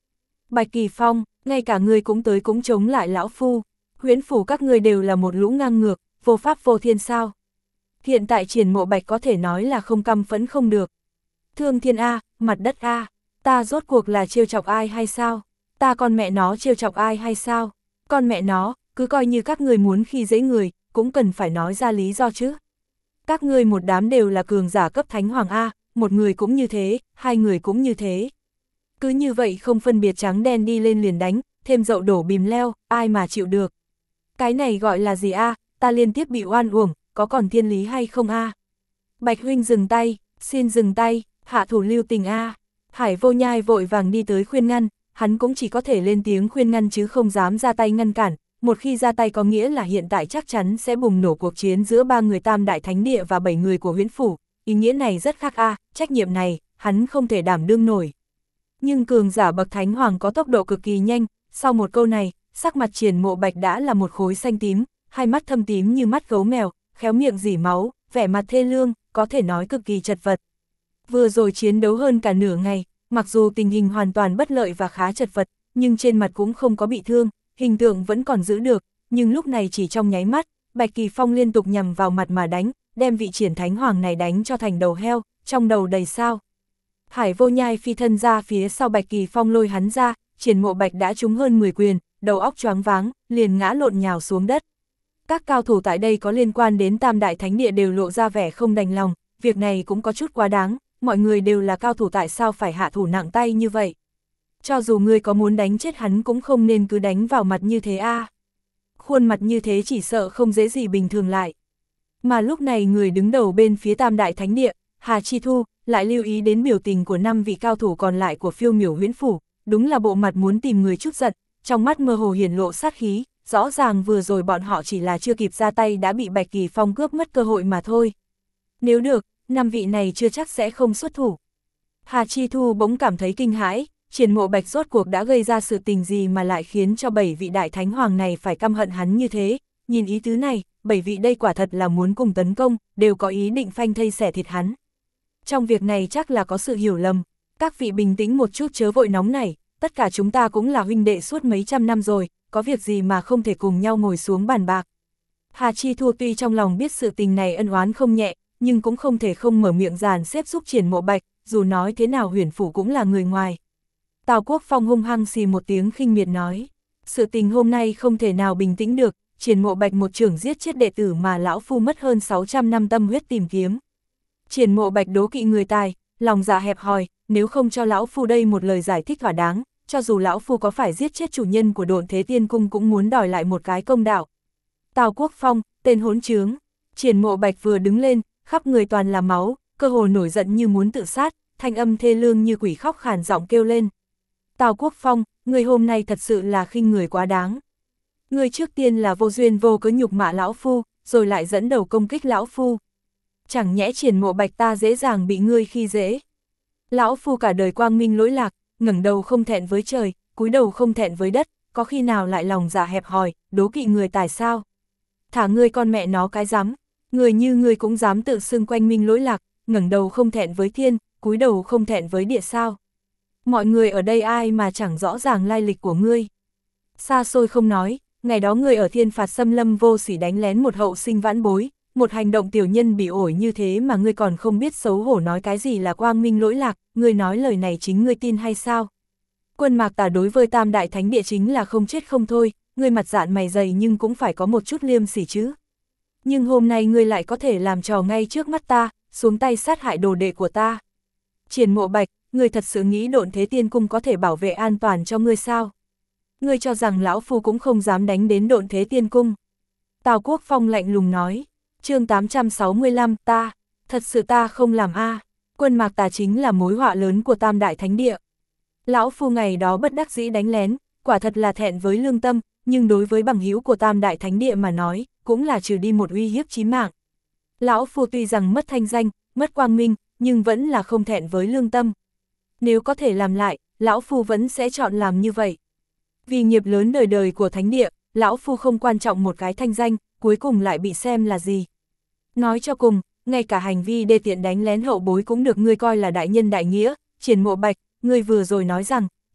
Bạch Kỳ Phong, ngay cả ngươi cũng tới cũng chống lại lão phu, Huyễn phủ các ngươi đều là một lũ ngang ngược, vô pháp vô thiên sao. Hiện tại Triển Mộ Bạch có thể nói là không căm phẫn không được. Thương thiên A, mặt đất A, ta rốt cuộc là trêu chọc ai hay sao? Ta con mẹ nó trêu chọc ai hay sao? Con mẹ nó, cứ coi như các người muốn khi dễ người, cũng cần phải nói ra lý do chứ. Các ngươi một đám đều là cường giả cấp thánh hoàng A, một người cũng như thế, hai người cũng như thế. Cứ như vậy không phân biệt trắng đen đi lên liền đánh, thêm dậu đổ bìm leo, ai mà chịu được. Cái này gọi là gì A, ta liên tiếp bị oan uổng, có còn thiên lý hay không A? Bạch huynh dừng tay, xin dừng tay, hạ thủ lưu tình A. Hải Vô Nhai vội vàng đi tới khuyên ngăn, hắn cũng chỉ có thể lên tiếng khuyên ngăn chứ không dám ra tay ngăn cản. Một khi ra tay có nghĩa là hiện tại chắc chắn sẽ bùng nổ cuộc chiến giữa 3 người Tam Đại Thánh Địa và 7 người của Huyễn Phủ. Ý nghĩa này rất khác A, trách nhiệm này, hắn không thể đảm đương nổi. Nhưng cường giả bậc Thánh Hoàng có tốc độ cực kỳ nhanh, sau một câu này, sắc mặt Triển Mộ Bạch đã là một khối xanh tím, hai mắt thâm tím như mắt gấu mèo, khéo miệng rỉ máu, vẻ mặt thê lương, có thể nói cực kỳ chật vật. Vừa rồi chiến đấu hơn cả nửa ngày, mặc dù tình hình hoàn toàn bất lợi và khá chật vật, nhưng trên mặt cũng không có bị thương, hình tượng vẫn còn giữ được, nhưng lúc này chỉ trong nháy mắt, Bạch Kỳ Phong liên tục nhằm vào mặt mà đánh, đem vị Triển Thánh Hoàng này đánh cho thành đầu heo, trong đầu đầy sao. Hải Vô Nhai phi thân ra phía sau Bạch Kỳ Phong lôi hắn ra, Triển Mộ Bạch đã trúng hơn 10 quyền, đầu óc choáng váng, liền ngã lộn nhào xuống đất. Các cao thủ tại đây có liên quan đến Tam Đại Thánh Địa đều lộ ra vẻ không đành lòng, việc này cũng có chút quá đáng, mọi người đều là cao thủ tại sao phải hạ thủ nặng tay như vậy. Cho dù ngươi có muốn đánh chết hắn cũng không nên cứ đánh vào mặt như thế A. Khuôn mặt như thế chỉ sợ không dễ gì bình thường lại. Mà lúc này người đứng đầu bên phía Tam Đại Thánh Địa, Hà Chi Thu, lại lưu ý đến biểu tình của 5 vị cao thủ còn lại của Phiêu Miểu Huyễn Phủ, đúng là bộ mặt muốn tìm người chút giận, trong mắt mơ hồ hiển lộ sát khí, rõ ràng vừa rồi bọn họ chỉ là chưa kịp ra tay đã bị Bạch Kỳ Phong cướp mất cơ hội mà thôi. Nếu được, 5 vị này chưa chắc sẽ không xuất thủ. Hà Chi Thu bỗng cảm thấy kinh hãi, Triển Mộ Bạch rốt cuộc đã gây ra sự tình gì mà lại khiến cho 7 vị đại thánh hoàng này phải căm hận hắn như thế. Nhìn ý tứ này, 7 vị đây quả thật là muốn cùng tấn công, đều có ý định phanh thây xẻ thịt hắn. Trong việc này chắc là có sự hiểu lầm, các vị bình tĩnh một chút chớ vội nóng nảy, tất cả chúng ta cũng là huynh đệ suốt mấy trăm năm rồi, có việc gì mà không thể cùng nhau ngồi xuống bàn bạc. Hà Chi Thu tuy trong lòng biết sự tình này ân oán không nhẹ, nhưng cũng không thể không mở miệng dàn xếp giúp Triển Mộ Bạch, dù nói thế nào Huyễn Phủ cũng là người ngoài. Tào Quốc Phong hung hăng xì một tiếng khinh miệt nói, sự tình hôm nay không thể nào bình tĩnh được, Triển Mộ Bạch một trưởng giết chết đệ tử mà lão phu mất hơn 600 năm tâm huyết tìm kiếm. Triển Mộ Bạch đố kỵ người tài, lòng dạ hẹp hòi, nếu không cho lão phu đây một lời giải thích thỏa đáng, cho dù lão phu có phải giết chết chủ nhân của Độn Thế Tiên Cung cũng muốn đòi lại một cái công đạo. Tào Quốc Phong, tên hỗn trướng. Triển Mộ Bạch vừa đứng lên, khắp người toàn là máu, cơ hồ nổi giận như muốn tự sát, thanh âm thê lương như quỷ khóc khàn giọng kêu lên. Tào Quốc Phong, người hôm nay thật sự là khinh người quá đáng. Người trước tiên là vô duyên vô cớ nhục mạ lão phu, rồi lại dẫn đầu công kích lão phu. Chẳng nhẽ Triển Mộ Bạch ta dễ dàng bị ngươi khi dễ. Lão phu cả đời quang minh lỗi lạc, ngẩng đầu không thẹn với trời, cúi đầu không thẹn với đất, có khi nào lại lòng dạ hẹp hòi, đố kỵ người tài sao? Thả ngươi con mẹ nó cái dám, người như ngươi cũng dám tự xưng quanh minh lỗi lạc, ngẩng đầu không thẹn với thiên, cúi đầu không thẹn với địa sao? Mọi người ở đây ai mà chẳng rõ ràng lai lịch của ngươi. Xa xôi không nói, ngày đó ngươi ở Thiên Phạt Xâm Lâm vô sỉ đánh lén một hậu sinh vãn bối, một hành động tiểu nhân bị ổi như thế mà ngươi còn không biết xấu hổ nói cái gì là quang minh lỗi lạc, ngươi nói lời này chính ngươi tin hay sao? Quân Mạc Tà đối với Tam Đại Thánh Địa chính là không chết không thôi, ngươi mặt dạn mày dày nhưng cũng phải có một chút liêm sỉ chứ. Nhưng hôm nay ngươi lại có thể làm trò ngay trước mắt ta, xuống tay sát hại đồ đệ của ta. Triển Mộ Bạch, ngươi thật sự nghĩ Độn Thế Tiên Cung có thể bảo vệ an toàn cho ngươi sao? Ngươi cho rằng lão phu cũng không dám đánh đến Độn Thế Tiên Cung. Tào Quốc Phong lạnh lùng nói, chương 865 ta, thật sự ta không làm a. Quân Mạc Tà chính là mối họa lớn của Tam Đại Thánh Địa. Lão phu ngày đó bất đắc dĩ đánh lén, quả thật là thẹn với lương tâm, nhưng đối với bằng hữu của Tam Đại Thánh Địa mà nói, cũng là trừ đi một uy hiếp chí mạng. Lão phu tuy rằng mất thanh danh, mất quang minh, nhưng vẫn là không thẹn với lương tâm. Nếu có thể làm lại, lão phu vẫn sẽ chọn làm như vậy. Vì nghiệp lớn đời đời của Thánh Địa, lão phu không quan trọng một cái thanh danh, cuối cùng lại bị xem là gì. Nói cho cùng, ngay cả hành vi đê tiện đánh lén hậu bối cũng được ngươi coi là đại nhân đại nghĩa. Triển Mộ Bạch, ngươi vừa rồi nói rằng,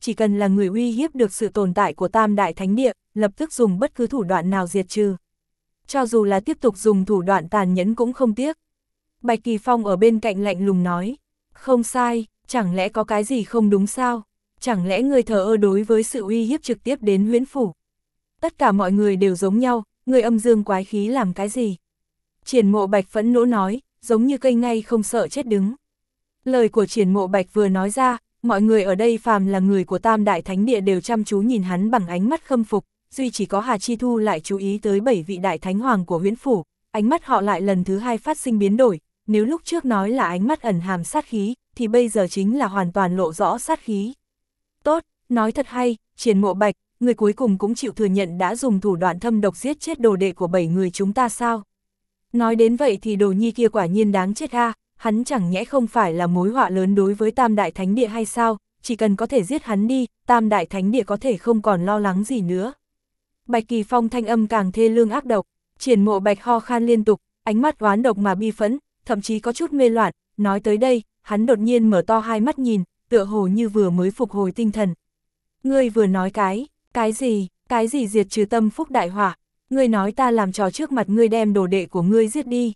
chỉ cần là người uy hiếp được sự tồn tại của Tam Đại Thánh Địa, lập tức dùng bất cứ thủ đoạn nào diệt trừ. Cho dù là tiếp tục dùng thủ đoạn tàn nhẫn cũng không tiếc. Bạch Kỳ Phong ở bên cạnh lạnh lùng nói, không sai, chẳng lẽ có cái gì không đúng sao? Chẳng lẽ người thờ ơ đối với sự uy hiếp trực tiếp đến Huyễn Phủ? Tất cả mọi người đều giống nhau, người âm dương quái khí làm cái gì? Triển Mộ Bạch phẫn nộ nói, giống như cây ngay không sợ chết đứng. Lời của Triển Mộ Bạch vừa nói ra, mọi người ở đây phàm là người của Tam Đại Thánh Địa đều chăm chú nhìn hắn bằng ánh mắt khâm phục, duy chỉ có Hà Chi Thu lại chú ý tới 7 vị Đại Thánh Hoàng của Huyễn Phủ, ánh mắt họ lại lần thứ 2 phát sinh biến đổi, nếu lúc trước nói là ánh mắt ẩn hàm sát khí, thì bây giờ chính là hoàn toàn lộ rõ sát khí. Tốt, nói thật hay, Triển Mộ Bạch, người cuối cùng cũng chịu thừa nhận đã dùng thủ đoạn thâm độc giết chết đồ đệ của 7 người chúng ta sao? Nói đến vậy thì Đồ Nhi kia quả nhiên đáng chết a, hắn chẳng nhẽ không phải là mối họa lớn đối với Tam Đại Thánh Địa hay sao, chỉ cần có thể giết hắn đi, Tam Đại Thánh Địa có thể không còn lo lắng gì nữa. Bạch Kỳ Phong thanh âm càng thê lương ác độc, Triển Mộ Bạch ho khan liên tục, ánh mắt oán độc mà bi phẫn, thậm chí có chút mê loạn, nói tới đây, hắn đột nhiên mở to hai mắt nhìn, tựa hồ như vừa mới phục hồi tinh thần. Ngươi vừa nói cái gì diệt trừ tâm phúc đại hỏa, ngươi nói ta làm trò trước mặt ngươi đem đồ đệ của ngươi giết đi.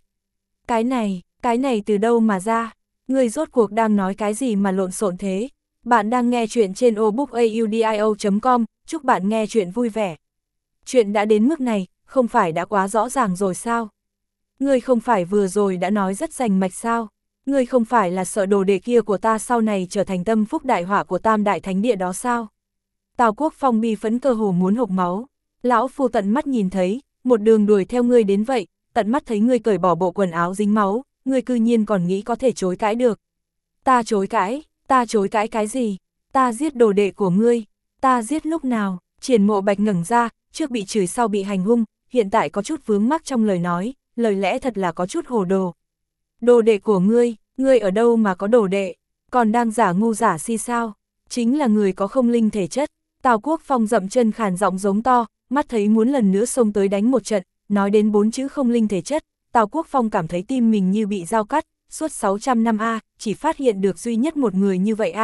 Cái này từ đâu mà ra, ngươi rốt cuộc đang nói cái gì mà lộn xộn thế? Bạn đang nghe chuyện trên obookaudio.com, chúc bạn nghe chuyện vui vẻ. Chuyện đã đến mức này, không phải đã quá rõ ràng rồi sao? Ngươi không phải vừa rồi đã nói rất rành mạch sao? Ngươi không phải là sợ đồ đệ kia của ta sau này trở thành tâm phúc đại họa của Tam Đại Thánh Địa đó sao? Tào Quốc Phong bi phẫn cơ hồ muốn hộc máu. Lão phu tận mắt nhìn thấy, một đường đuổi theo ngươi đến vậy, tận mắt thấy ngươi cởi bỏ bộ quần áo dính máu, ngươi cư nhiên còn nghĩ có thể chối cãi được. Ta chối cãi cái gì? Ta giết đồ đệ của ngươi, ta giết lúc nào? Triển Mộ Bạch ngẩng ra, trước bị chửi sau bị hành hung, hiện tại có chút vướng mắc trong lời nói, lời lẽ thật là có chút hồ đồ. Đồ đệ của ngươi ở đâu mà có đồ đệ, còn đang giả ngu giả si sao? Chính là người có không linh thể chất. Tào Quốc Phong dậm chân khàn giọng giống to, mắt thấy muốn lần nữa xông tới đánh một trận, nói đến 4 chữ không linh thể chất, Tào Quốc Phong cảm thấy tim mình như bị dao cắt, suốt 600 năm chỉ phát hiện được duy nhất một người như vậy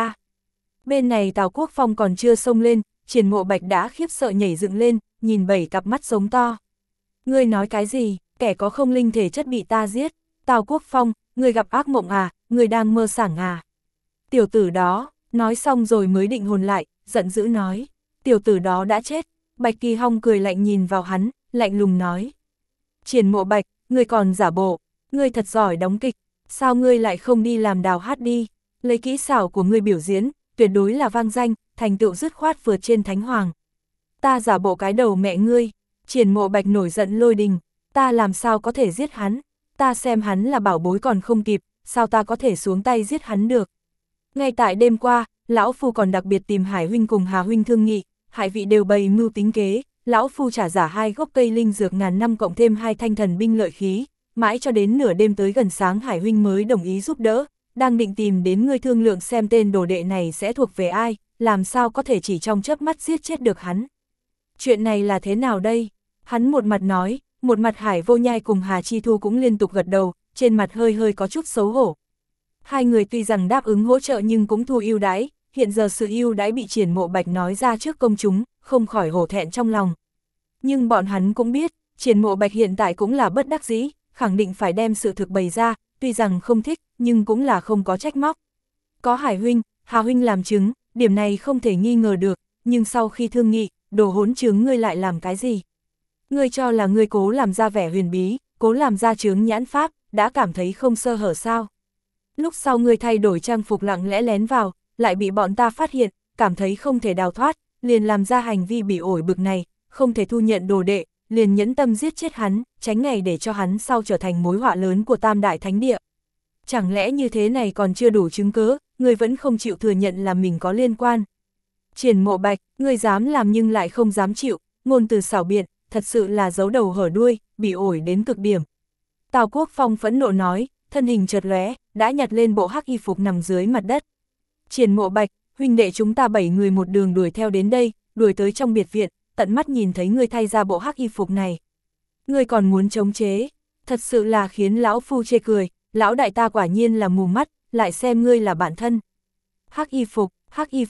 Bên này Tào Quốc Phong còn chưa xông lên, Triển Mộ Bạch đã khiếp sợ nhảy dựng lên, nhìn 7 cặp mắt sống to. Ngươi nói cái gì, kẻ có không linh thể chất bị ta giết? Tào Quốc Phong, ngươi gặp ác mộng ngươi đang mơ sảng Tiểu tử đó, nói xong rồi mới định hồn lại, giận dữ nói, tiểu tử đó đã chết. Bạch Kỳ Hong cười lạnh nhìn vào hắn, lạnh lùng nói. Triển Mộ Bạch, ngươi còn giả bộ, ngươi thật giỏi đóng kịch, sao ngươi lại không đi làm đào hát đi, lấy kỹ xảo của ngươi biểu diễn, tuyệt đối là vang danh, thành tựu dứt khoát vượt trên Thánh Hoàng. Ta giả bộ cái đầu mẹ ngươi. Triển Mộ Bạch nổi giận lôi đình, ta làm sao có thể giết hắn, ta xem hắn là bảo bối còn không kịp, sao ta có thể xuống tay giết hắn được. Ngay tại đêm qua, lão phu còn đặc biệt tìm Hải huynh cùng Hà huynh thương nghị, hai vị đều bày mưu tính kế, lão phu trả giả 2 gốc cây linh dược ngàn năm cộng thêm 2 thanh thần binh lợi khí, mãi cho đến nửa đêm tới gần sáng Hải huynh mới đồng ý giúp đỡ, đang định tìm đến ngươi thương lượng xem tên đồ đệ này sẽ thuộc về ai, làm sao có thể chỉ trong chớp mắt giết chết được hắn. Chuyện này là thế nào đây? Hắn một mặt nói, một mặt Hải Vô Nhai cùng Hà Chi Thu cũng liên tục gật đầu, trên mặt hơi có chút xấu hổ. Hai người tuy rằng đáp ứng hỗ trợ nhưng cũng thu ưu đãi, hiện giờ sự ưu đãi bị Triển Mộ Bạch nói ra trước công chúng, không khỏi hổ thẹn trong lòng. Nhưng bọn hắn cũng biết, Triển Mộ Bạch hiện tại cũng là bất đắc dĩ, khẳng định phải đem sự thực bày ra, tuy rằng không thích, nhưng cũng là không có trách móc. Có Hải huynh, Hà huynh làm chứng, điểm này không thể nghi ngờ được, nhưng sau khi thương nghị, đồ hỗn chứng ngươi lại làm cái gì? Ngươi cho là ngươi cố làm ra vẻ huyền bí, cố làm ra chướng nhãn pháp, đã cảm thấy không sơ hở sao? Lúc sau ngươi thay đổi trang phục lặng lẽ lén vào, lại bị bọn ta phát hiện, cảm thấy không thể đào thoát, liền làm ra hành vi bị ổi bực này, không thể thu nhận đồ đệ, liền nhẫn tâm giết chết hắn, tránh ngày để cho hắn sau trở thành mối họa lớn của Tam Đại Thánh Địa. Chẳng lẽ như thế này còn chưa đủ chứng cớ, ngươi vẫn không chịu thừa nhận là mình có liên quan? Triển Mộ Bạch, ngươi dám làm nhưng lại không dám chịu, ngôn từ xảo biện, thật sự là giấu đầu hở đuôi, bị ổi đến cực điểm. Tào Quốc Phong phẫn nộ nói, thân hình chợt lóe, đã nhặt lên bộ hắc y phục nằm dưới mặt đất. Triển Mộ Bạch, huynh đệ chúng ta 7 người một đường đuổi theo đến đây, đuổi tới trong biệt viện, tận mắt nhìn thấy ngươi thay ra bộ hắc y phục này. Ngươi còn muốn chống chế, thật sự là khiến lão phu chê cười, lão đại ta quả nhiên là mù mắt, lại xem ngươi là bạn thân. Hắc y phục,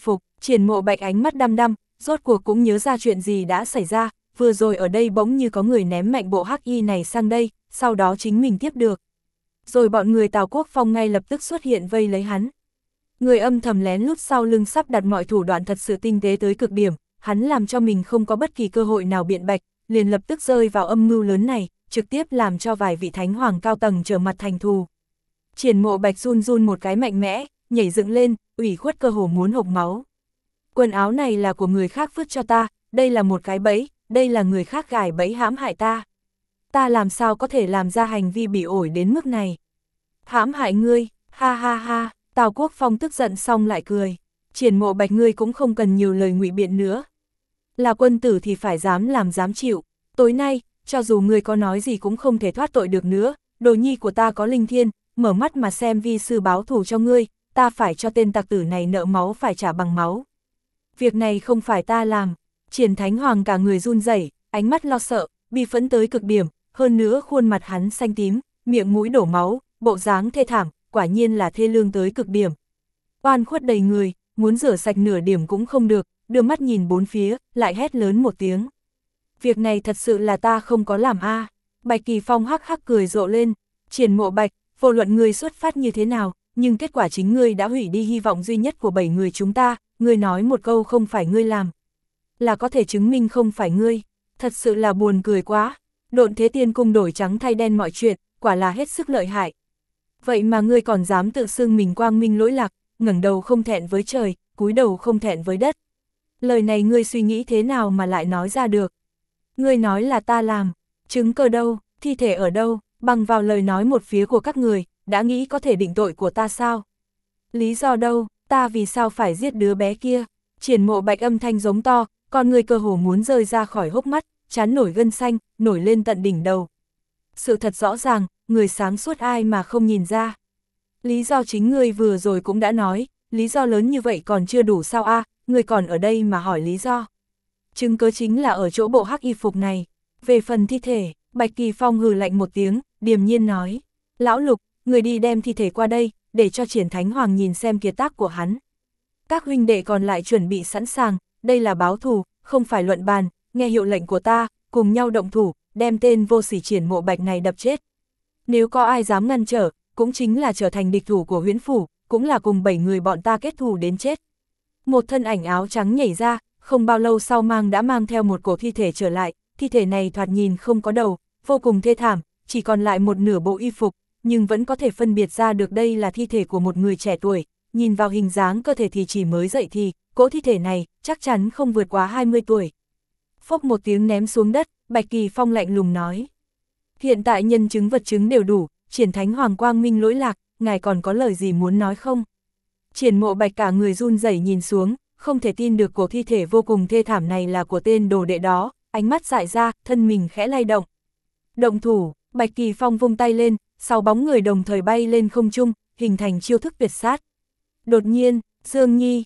Triển Mộ Bạch ánh mắt đăm đăm, rốt cuộc cũng nhớ ra chuyện gì đã xảy ra, vừa rồi ở đây bỗng như có người ném mạnh bộ hắc y này sang đây, sau đó chính mình tiếp được. Rồi bọn người Tào Quốc Phong ngay lập tức xuất hiện vây lấy hắn. Người âm thầm lén lút sau lưng sắp đặt mọi thủ đoạn thật sự tinh tế tới cực điểm, hắn làm cho mình không có bất kỳ cơ hội nào biện bạch, liền lập tức rơi vào âm mưu lớn này, trực tiếp làm cho vài vị thánh hoàng cao tầng trở mặt thành thù. Triển Mộ Bạch run run một cái mạnh mẽ, nhảy dựng lên, ủy khuất cơ hồ muốn hộc máu. Quần áo này là của người khác vứt cho ta, đây là một cái bẫy, đây là người khác gài bẫy hãm hại ta. Ta làm sao có thể làm ra hành vi bị ổi đến mức này? Hãm hại ngươi, ha ha ha, Tào Quốc Phong tức giận xong lại cười. Triển Mộ Bạch ngươi cũng không cần nhiều lời ngụy biện nữa. Là quân tử thì phải dám làm dám chịu, tối nay, cho dù ngươi có nói gì cũng không thể thoát tội được nữa, đồ nhi của ta có linh thiên, mở mắt mà xem vi sư báo thù cho ngươi, ta phải cho tên tặc tử này nợ máu phải trả bằng máu. Việc này không phải ta làm. Triển Thánh Hoàng cả người run rẩy, ánh mắt lo sợ, bi phẫn tới cực điểm, hơn nữa khuôn mặt hắn xanh tím, miệng mũi đổ máu, bộ dáng thê thảm, quả nhiên là thê lương tới cực điểm. Oan khuất đầy người, muốn rửa sạch nửa điểm cũng không được, đưa mắt nhìn bốn phía, lại hét lớn một tiếng. Việc này thật sự là ta không có làm a. Bạch Kỳ Phong hắc hắc cười rộ lên. Triển Mộ Bạch, vô luận ngươi xuất phát như thế nào, nhưng kết quả chính ngươi đã hủy đi hy vọng duy nhất của 7 người chúng ta, ngươi nói một câu không phải ngươi làm. Là có thể chứng minh không phải ngươi, thật sự là buồn cười quá. Độn Thế Tiên Cung đổi trắng thay đen mọi chuyện, quả là hết sức lợi hại. Vậy mà ngươi còn dám tự xưng mình quang minh lỗi lạc, ngẩng đầu không thẹn với trời, cúi đầu không thẹn với đất. Lời này ngươi suy nghĩ thế nào mà lại nói ra được? Ngươi nói là ta làm, chứng cớ đâu, thi thể ở đâu, bằng vào lời nói một phía của các người, đã nghĩ có thể định tội của ta sao? Lý do đâu, ta vì sao phải giết đứa bé kia? Triển Mộ Bạch âm thanh giống to, con người cơ hồ muốn rơi ra khỏi hốc mắt, trán nổi gân xanh, nổi lên tận đỉnh đầu. Sự thật rõ ràng, người sáng suốt ai mà không nhìn ra. Lý do chính ngươi vừa rồi cũng đã nói, lý do lớn như vậy còn chưa đủ sao a? Ngươi còn ở đây mà hỏi lý do. Chứng cớ chính là ở chỗ bộ hắc y phục này. Về phần thi thể, Bạch Kỳ Phong hừ lạnh một tiếng, điềm nhiên nói. Lão Lục, người đi đem thi thể qua đây, để cho Triển Thánh Hoàng nhìn xem kiệt tác của hắn. Các huynh đệ còn lại chuẩn bị sẵn sàng, đây là báo thù, không phải luận bàn, nghe hiệu lệnh của ta, cùng nhau động thủ, đem tên vô sỉ Triển Mộ Bạch này đập chết. Nếu có ai dám ngăn trở, cũng chính là trở thành địch thủ của Huyễn Phủ, cũng là cùng 7 người bọn ta kết thù đến chết. Một thân ảnh áo trắng nhảy ra, không bao lâu sau đã mang theo một cổ thi thể trở lại, thi thể này thoạt nhìn không có đầu, vô cùng thê thảm, chỉ còn lại một nửa bộ y phục, nhưng vẫn có thể phân biệt ra được đây là thi thể của một người trẻ tuổi, nhìn vào hình dáng cơ thể thì chỉ mới dậy thì, cỗ thi thể này chắc chắn không vượt quá 20 tuổi. Phốc một tiếng ném xuống đất, Bạch Kỳ Phong lạnh lùng nói. Hiện tại nhân chứng vật chứng đều đủ, Triển Thánh Hoàng quang minh lỗi lạc, ngài còn có lời gì muốn nói không? Triển Mộ Bạch cả người run rẩy nhìn xuống, không thể tin được cổ thi thể vô cùng thê thảm này là của tên đồ đệ đó, ánh mắt dại ra, thân mình khẽ lay động. Động thủ, Bạch Kỳ Phong vung tay lên, 6 bóng người đồng thời bay lên không trung, hình thành chiêu thức tuyệt sát. Đột nhiên, Dương Nhi,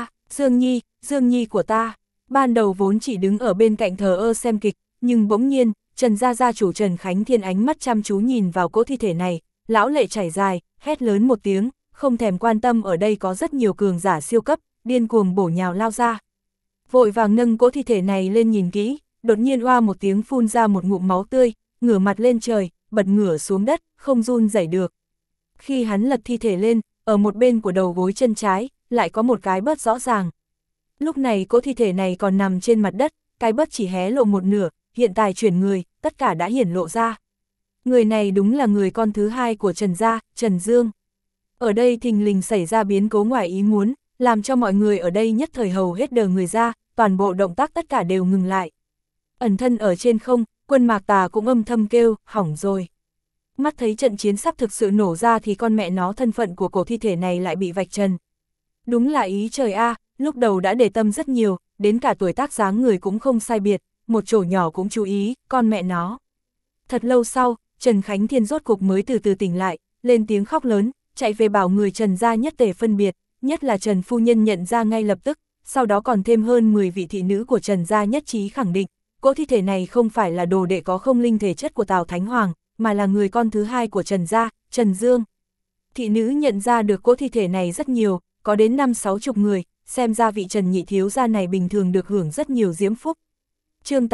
Dương Nhi của ta. Ban đầu vốn chỉ đứng ở bên cạnh thờ ơ xem kịch, nhưng bỗng nhiên, Trần gia chủ Trần Khánh Thiên ánh mắt chăm chú nhìn vào cỗ thi thể này, lão lệ chảy dài, hét lớn một tiếng, không thèm quan tâm ở đây có rất nhiều cường giả siêu cấp, điên cuồng bổ nhào lao ra. Vội vàng nâng cỗ thi thể này lên nhìn kỹ, đột nhiên oa một tiếng phun ra một ngụm máu tươi, ngửa mặt lên trời, bật ngửa xuống đất, không run rẩy được. Khi hắn lật thi thể lên, ở một bên của đầu gối chân trái, lại có một cái bớt rõ ràng. Lúc này cỗ thi thể này còn nằm trên mặt đất, cái bớt chỉ hé lộ một nửa, hiện tại chuyển người, tất cả đã hiển lộ ra. Người này đúng là người con thứ hai của Trần gia, Trần Dương. Ở đây thình lình xảy ra biến cố ngoài ý muốn, làm cho mọi người ở đây nhất thời hầu hết đờ người ra, toàn bộ động tác tất cả đều ngừng lại. Ẩn thân ở trên không, Quân Mạc Tà cũng âm thầm kêu, hỏng rồi. Mắt thấy trận chiến sắp thực sự nổ ra thì con mẹ nó thân phận của cổ thi thể này lại bị vạch trần. Đúng là ý trời a, lúc đầu đã để tâm rất nhiều, đến cả tuổi tác dáng người cũng không sai biệt, một chỗ nhỏ cũng chú ý, con mẹ nó. Thật lâu sau, Trần Khánh Thiên rốt cục mới từ từ tỉnh lại, lên tiếng khóc lớn, chạy về bảo người Trần gia nhất tề phân biệt, nhất là Trần phu nhân nhận ra ngay lập tức, sau đó còn thêm hơn 10 vị thị nữ của Trần gia nhất trí khẳng định, cỗ thi thể này không phải là đồ đệ có không linh thể chất của Tào Thánh Hoàng, mà là người con thứ hai của Trần gia, Trần Dương. Thị nữ nhận ra được cỗ thi thể này rất nhiều, có đến 50-60 người, xem ra vị Trần nhị thiếu gia này bình thường được hưởng rất nhiều diễm phúc. chương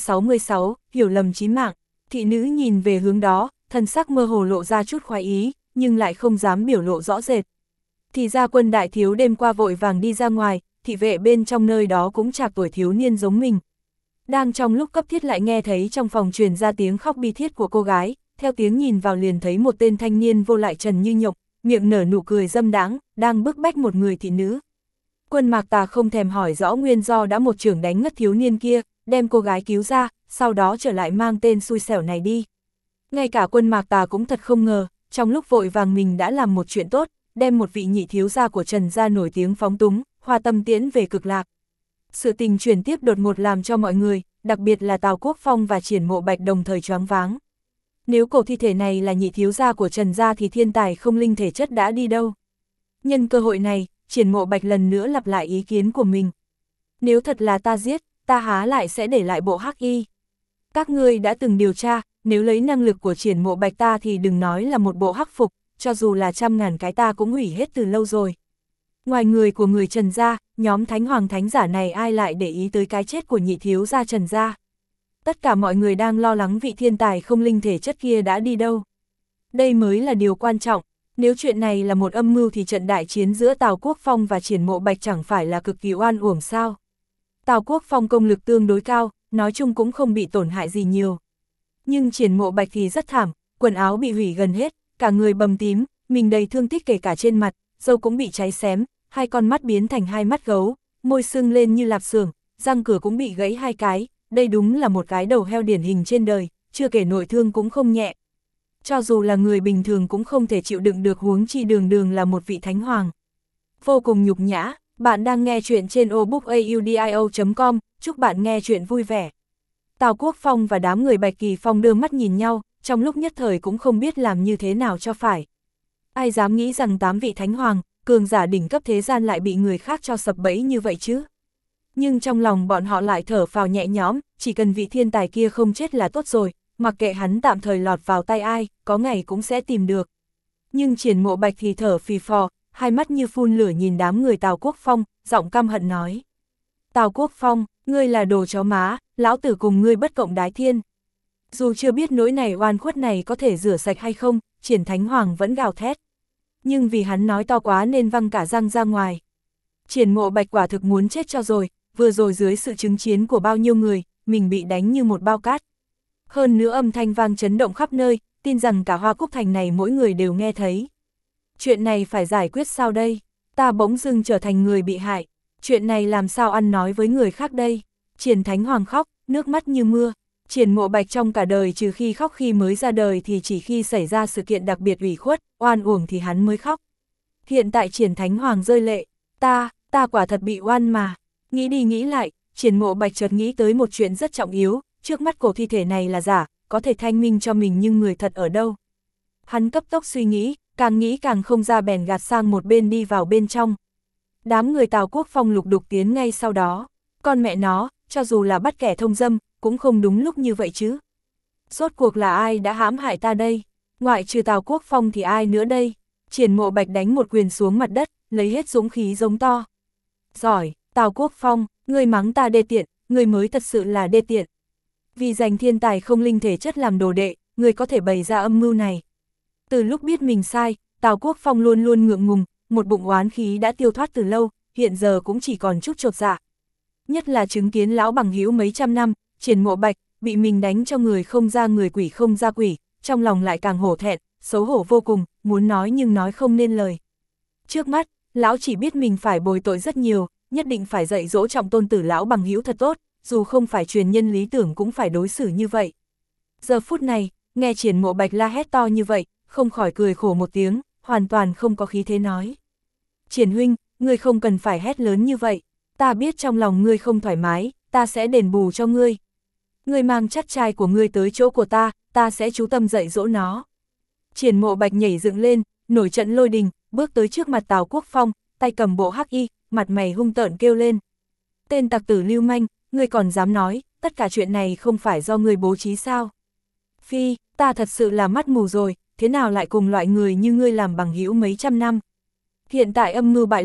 866, hiểu lầm chí mạng, thị nữ nhìn về hướng đó, thân sắc mơ hồ lộ ra chút khoái ý, nhưng lại không dám biểu lộ rõ rệt. Thì ra Quân đại thiếu đêm qua vội vàng đi ra ngoài, thị vệ bên trong nơi đó cũng chạc tuổi thiếu niên giống mình. Đang trong lúc cấp thiết lại nghe thấy trong phòng truyền ra tiếng khóc bi thiết của cô gái, theo tiếng nhìn vào liền thấy một tên thanh niên vô lại Trần Như Nhộng, miệng nở nụ cười dâm đãng, đang bức bách một người thị nữ. Quân Mạc Tà không thèm hỏi rõ nguyên do đã một chưởng đánh ngất thiếu niên kia, đem cô gái cứu ra, sau đó trở lại mang tên xui xẻo này đi. Ngay cả Quân Mạc Tà cũng thật không ngờ, trong lúc vội vàng mình đã làm một chuyện tốt, đem một vị nhị thiếu gia của Trần gia nổi tiếng phóng túng, hoa tâm tiễn về cực lạc. Sự tình chuyển tiếp đột ngột làm cho mọi người, đặc biệt là Tào Quốc Phong và Triển Mộ Bạch đồng thời choáng váng. Nếu cổ thi thể này là nhị thiếu gia của Trần gia thì thiên tài không linh thể chất đã đi đâu? Nhân cơ hội này, Triển Mộ Bạch lần nữa lặp lại ý kiến của mình. Nếu thật là ta giết, ta há lại sẽ để lại bộ hắc y. Các ngươi đã từng điều tra, nếu lấy năng lực của Triển Mộ Bạch ta thì đừng nói là một bộ hắc phục, cho dù là 100.000 cái ta cũng hủy hết từ lâu rồi. Ngoài người của người Trần gia, nhóm Thánh Hoàng Thánh Giả này ai lại để ý tới cái chết của nhị thiếu gia Trần gia? Tất cả mọi người đang lo lắng vị thiên tài không linh thể chất kia đã đi đâu. Đây mới là điều quan trọng, nếu chuyện này là một âm mưu thì trận đại chiến giữa Tào Quốc Phong và Triển Mộ Bạch chẳng phải là cực kỳ oan uổng sao? Tào Quốc Phong công lực tương đối cao, nói chung cũng không bị tổn hại gì nhiều. Nhưng Triển Mộ Bạch thì rất thảm, quần áo bị hủy gần hết, cả người bầm tím, mình đầy thương tích kể cả trên mặt, râu cũng bị cháy xém, hai con mắt biến thành hai mắt gấu, môi sưng lên như lạp xưởng, răng cửa cũng bị gãy hai cái, đây đúng là một cái đầu heo điển hình trên đời, chưa kể nội thương cũng không nhẹ. Cho dù là người bình thường cũng không thể chịu đựng được, huống chi đường đường là một vị thánh hoàng. Vô cùng nhục nhã, bạn đang nghe chuyện trên obookaudio.com, chúc bạn nghe chuyện vui vẻ. Tào Quốc Phong và đám người Bạch Kỳ Phong đưa mắt nhìn nhau, trong lúc nhất thời cũng không biết làm như thế nào cho phải. Ai dám nghĩ rằng 8 vị thánh hoàng, cường giả đỉnh cấp thế gian lại bị người khác cho sập bẫy như vậy chứ? Nhưng trong lòng bọn họ lại thở phào nhẹ nhõm, chỉ cần vị thiên tài kia không chết là tốt rồi, mặc kệ hắn tạm thời lọt vào tay ai, có ngày cũng sẽ tìm được. Nhưng Triển Mộ Bạch thì thở phì phò, hai mắt như phun lửa nhìn đám người Tào Quốc Phong, giọng căm hận nói. Tào Quốc Phong, ngươi là đồ chó má, lão tử cùng ngươi bất cộng đái thiên. Dù chưa biết nỗi này oan khuất này có thể rửa sạch hay không, Triển Thánh Hoàng vẫn gào thét. Nhưng vì hắn nói to quá nên văng cả răng ra ngoài. Triển Mộ Bạch quả thực muốn chết cho rồi, vừa rồi dưới sự chứng kiến của bao nhiêu người, mình bị đánh như một bao cát. Hơn nữa âm thanh vang chấn động khắp nơi, tin rằng cả Hoa Cúc Thành này mỗi người đều nghe thấy. Chuyện này phải giải quyết sao đây? Ta bỗng dưng trở thành người bị hại. Chuyện này làm sao ăn nói với người khác đây? Triển Thánh Hoàng khóc, nước mắt như mưa. Triển Mộ Bạch trong cả đời trừ khi khóc khi mới ra đời thì chỉ khi xảy ra sự kiện đặc biệt ủy khuất, oan uổng thì hắn mới khóc. Hiện tại Triển Thánh Hoàng rơi lệ. Ta quả thật bị oan mà. Nghĩ đi nghĩ lại, Triển Mộ Bạch chợt nghĩ tới một chuyện rất trọng yếu, trước mắt cổ thi thể này là giả, có thể thanh minh cho mình nhưng người thật ở đâu. Hắn cấp tốc suy nghĩ càng không ra bèn gạt sang một bên đi vào bên trong. Đám người Tào Quốc Phong lục đục tiến ngay sau đó. Con mẹ nó, cho dù là bắt kẻ thông dâm, cũng không đúng lúc như vậy chứ. Rốt cuộc là ai đã hãm hại ta đây? Ngoại trừ Tào Quốc Phong thì ai nữa đây? Triển Mộ Bạch đánh một quyền xuống mặt đất, lấy hết dũng khí giống to. Giỏi, Tào Quốc Phong, ngươi mắng ta đê tiện, ngươi mới thật sự là đê tiện. Vì giành thiên tài không linh thể chất làm đồ đệ, ngươi có thể bày ra âm mưu này. Từ lúc biết mình sai, Tào Quốc Phong luôn luôn ngượng ngùng, một bụng oán khí đã tiêu thoát từ lâu, hiện giờ cũng chỉ còn chút chột dạ. Nhất là chứng kiến lão bằng hữu mấy trăm năm, Triển Mộ Bạch, bị mình đánh cho người không ra người quỷ không ra quỷ, trong lòng lại càng hổ thẹn, xấu hổ vô cùng, muốn nói nhưng nói không nên lời. Trước mắt, lão chỉ biết mình phải bồi tội rất nhiều, nhất định phải dạy dỗ trọng tôn tử lão bằng hữu thật tốt, dù không phải truyền nhân lý tưởng cũng phải đối xử như vậy. Giờ phút này, nghe Triển Mộ Bạch la hét to như vậy, không khỏi cười khổ một tiếng, hoàn toàn không có khí thế nói. Triển huynh, ngươi không cần phải hét lớn như vậy, ta biết trong lòng ngươi không thoải mái, ta sẽ đền bù cho ngươi. Ngươi mang chắc trai của ngươi tới chỗ của ta sẽ chú tâm dạy dỗ nó. Triển Mộ Bạch nhảy dựng lên, nổi trận lôi đình, bước tới trước mặt Tào Quốc Phong, tay cầm bộ hắc y, mặt mày hung tợn kêu lên. Tên tặc tử lưu manh, ngươi còn dám nói, tất cả chuyện này không phải do ngươi bố trí sao? Phi, ta thật sự là mắt mù rồi, thế nào lại cùng loại người như ngươi làm bằng hữu mấy trăm năm? Hiện tại âm mưu bại lộ,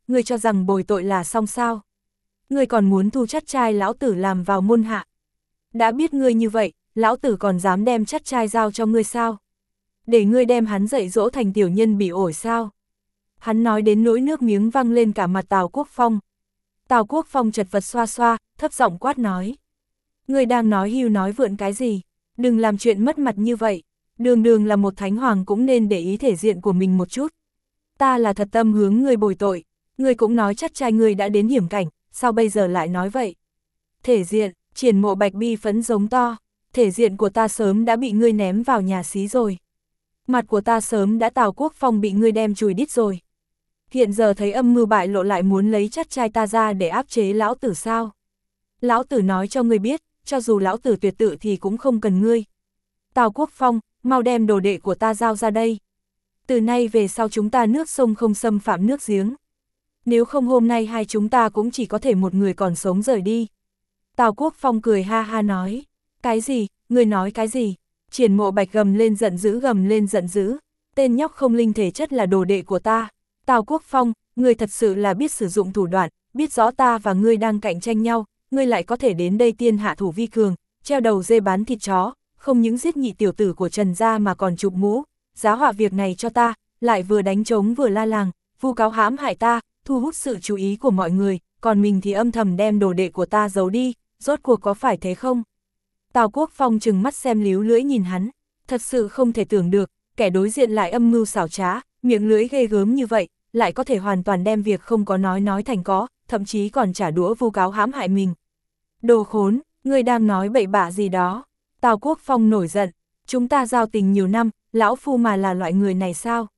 ngươi cho rằng bồi tội là xong sao? Ngươi còn muốn thu chắt trai lão tử làm vào môn hạ. Đã biết ngươi như vậy, lão tử còn dám đem chắt trai giao cho ngươi sao? Để ngươi đem hắn dạy dỗ thành tiểu nhân bị ổi sao? Hắn nói đến nỗi nước miếng văng lên cả mặt Tào Quốc Phong. Tào Quốc Phong chật vật xoa xoa, thấp giọng quát nói. Ngươi đang nói hưu nói vượn cái gì? Đừng làm chuyện mất mặt như vậy. Đường đường là một thánh hoàng cũng nên để ý thể diện của mình một chút. Ta là thật tâm hướng ngươi bồi tội. Ngươi cũng nói chắc trai ngươi đã đến hiểm cảnh, sao bây giờ lại nói vậy? Thể diện, Triển Mộ Bạch bi phấn giống to. Thể diện của ta sớm đã bị ngươi ném vào nhà xí rồi. Mặt của ta sớm đã Tào Quốc Phong bị ngươi đem chùi đít rồi. Hiện giờ thấy âm mưu bại lộ lại muốn lấy chắt trai ta ra để áp chế lão tử sao? Lão tử nói cho ngươi biết, cho dù lão tử tuyệt tự thì cũng không cần ngươi. Tào Quốc Phong, mau đem đồ đệ của ta giao ra đây. Từ nay về sau chúng ta nước sông không xâm phạm nước giếng. Nếu không hôm nay hai chúng ta cũng chỉ có thể một người còn sống rời đi. Tào Quốc Phong cười ha ha nói. Cái gì, ngươi nói cái gì? Triển Mộ Bạch gầm lên giận dữ. Tên nhóc không linh thể chất là đồ đệ của ta. Tào Quốc Phong, ngươi thật sự là biết sử dụng thủ đoạn, biết rõ ta và ngươi đang cạnh tranh nhau, ngươi lại có thể đến đây tiên hạ thủ vi cường, treo đầu dê bán thịt chó, không những giết nhị tiểu tử của Trần gia mà còn chụp mũ, giá họa việc này cho ta, lại vừa đánh trống vừa la làng, vu cáo hãm hại ta, thu hút sự chú ý của mọi người, còn mình thì âm thầm đem đồ đệ của ta giấu đi, rốt cuộc có phải thế không? Tào Quốc Phong trừng mắt xem líu lưỡi nhìn hắn, thật sự không thể tưởng được, kẻ đối diện lại âm mưu xảo trá, miệng lưỡi ghê gớm như vậy, lại có thể hoàn toàn đem việc không có nói thành có, thậm chí còn trả đũa vu cáo hãm hại mình. Đồ khốn, ngươi đang nói bậy bạ gì đó? Tào Quốc Phong nổi giận, chúng ta giao tình nhiều năm, lão phu mà là loại người này sao?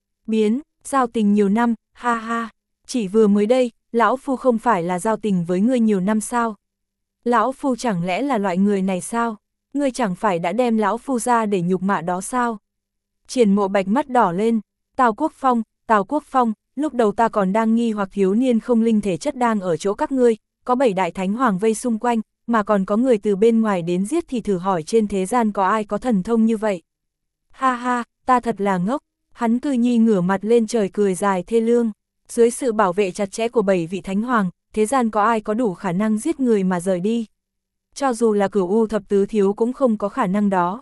Giao tình nhiều năm, ha ha, chỉ vừa mới đây, lão phu không phải là giao tình với ngươi nhiều năm sao? Lão phu chẳng lẽ là loại người này sao? Ngươi chẳng phải đã đem lão phu ra để nhục mạ đó sao? Triển Mộ Bạch mắt đỏ lên, Tào Quốc Phong, lúc đầu ta còn đang nghi hoặc thiếu niên không linh thể chất đang ở chỗ các ngươi, có 7 đại thánh hoàng vây xung quanh, mà còn có người từ bên ngoài đến giết thì thử hỏi trên thế gian có ai có thần thông như vậy. Ha ha, ta thật là ngốc, hắn cư nhi ngửa mặt lên trời cười dài thê lương, dưới sự bảo vệ chặt chẽ của 7 vị thánh hoàng, thế gian có ai có đủ khả năng giết người mà rời đi. Cho dù là Cửu U thập tứ thiếu cũng không có khả năng đó.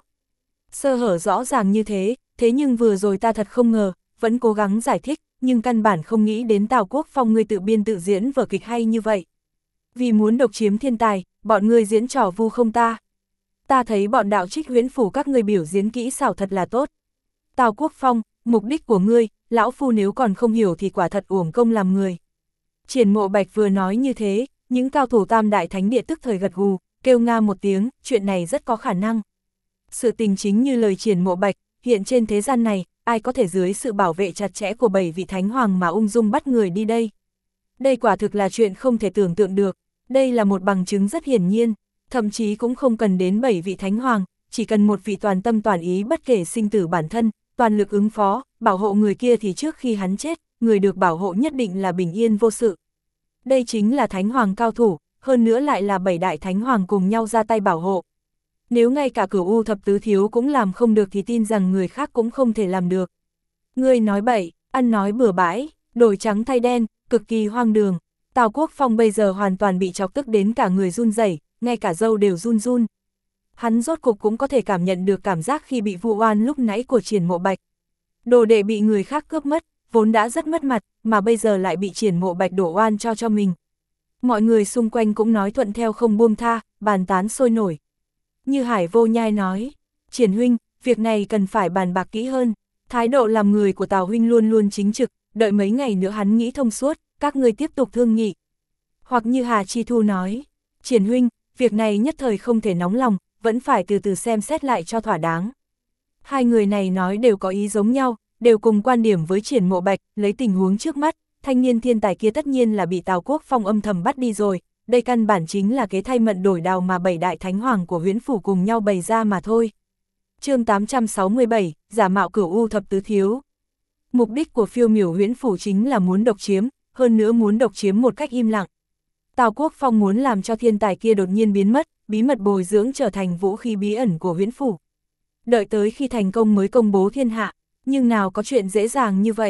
Sơ hở rõ ràng như thế, thế nhưng vừa rồi ta thật không ngờ, vẫn cố gắng giải thích, nhưng căn bản không nghĩ đến Tào Quốc Phong ngươi tự biên tự diễn vở kịch hay như vậy. Vì muốn độc chiếm thiên tài, bọn ngươi diễn trò vu không ta. Ta thấy bọn đạo trích huyễn phủ các ngươi biểu diễn kỹ xảo thật là tốt. Tào Quốc Phong, mục đích của ngươi, lão phu nếu còn không hiểu thì quả thật uổng công làm người. Triển Mộ Bạch vừa nói như thế, những cao thủ tam đại thánh địa tức thời gật gù, kêu nga một tiếng, chuyện này rất có khả năng. Sự tình chính như lời Triển Mộ Bạch, hiện trên thế gian này, ai có thể dưới sự bảo vệ chặt chẽ của 7 vị thánh hoàng mà ung dung bắt người đi đây. Đây quả thực là chuyện không thể tưởng tượng được, đây là một bằng chứng rất hiển nhiên, thậm chí cũng không cần đến 7 vị thánh hoàng, chỉ cần một vị toàn tâm toàn ý bất kể sinh tử bản thân, toàn lực ứng phó, bảo hộ người kia thì trước khi hắn chết, người được bảo hộ nhất định là bình yên vô sự. Đây chính là thánh hoàng cao thủ, hơn nữa lại là 7 đại thánh hoàng cùng nhau ra tay bảo hộ. Nếu ngay cả Cửu U thập tứ thiếu cũng làm không được thì tin rằng người khác cũng không thể làm được. Ngươi nói bậy, ăn nói bừa bãi, đổi trắng thay đen, cực kỳ hoang đường. Tào Quốc Phong bây giờ hoàn toàn bị chọc tức đến cả người run rẩy, ngay cả râu đều run run. Hắn rốt cục cũng có thể cảm nhận được cảm giác khi bị vu oan lúc nãy của Triển Mộ Bạch. Đồ đệ bị người khác cướp mất, vốn đã rất mất mặt, mà bây giờ lại bị Triển Mộ Bạch đổ oan cho mình. Mọi người xung quanh cũng nói thuận theo không buông tha, bàn tán sôi nổi. Như Hải Vô Nhai nói, Triển huynh, việc này cần phải bàn bạc kỹ hơn. Thái độ làm người của Tào huynh luôn luôn chính trực, đợi mấy ngày nữa hắn nghĩ thông suốt, các người tiếp tục thương nghị. Hoặc như Hà Chi Thu nói, Triển huynh, việc này nhất thời không thể nóng lòng, vẫn phải từ từ xem xét lại cho thỏa đáng. Hai người này nói đều có ý giống nhau, đều cùng quan điểm với Triển Mộ Bạch, lấy tình huống trước mắt, thanh niên thiên tài kia tất nhiên là bị Tào Quốc Phong âm thầm bắt đi rồi, đây căn bản chính là kế thay mận đổi đào mà 7 đại thánh hoàng của huyễn phủ cùng nhau bày ra mà thôi. Chương 867, giả mạo Cửu U thập tứ thiếu. Mục đích của phiêu miểu huyễn phủ chính là muốn độc chiếm, hơn nữa muốn độc chiếm một cách im lặng. Tào Quốc Phong muốn làm cho thiên tài kia đột nhiên biến mất, bí mật bồi dưỡng trở thành vũ khí bí ẩn của huyễn phủ. Đợi tới khi thành công mới công bố thiên hạ, nhưng nào có chuyện dễ dàng như vậy.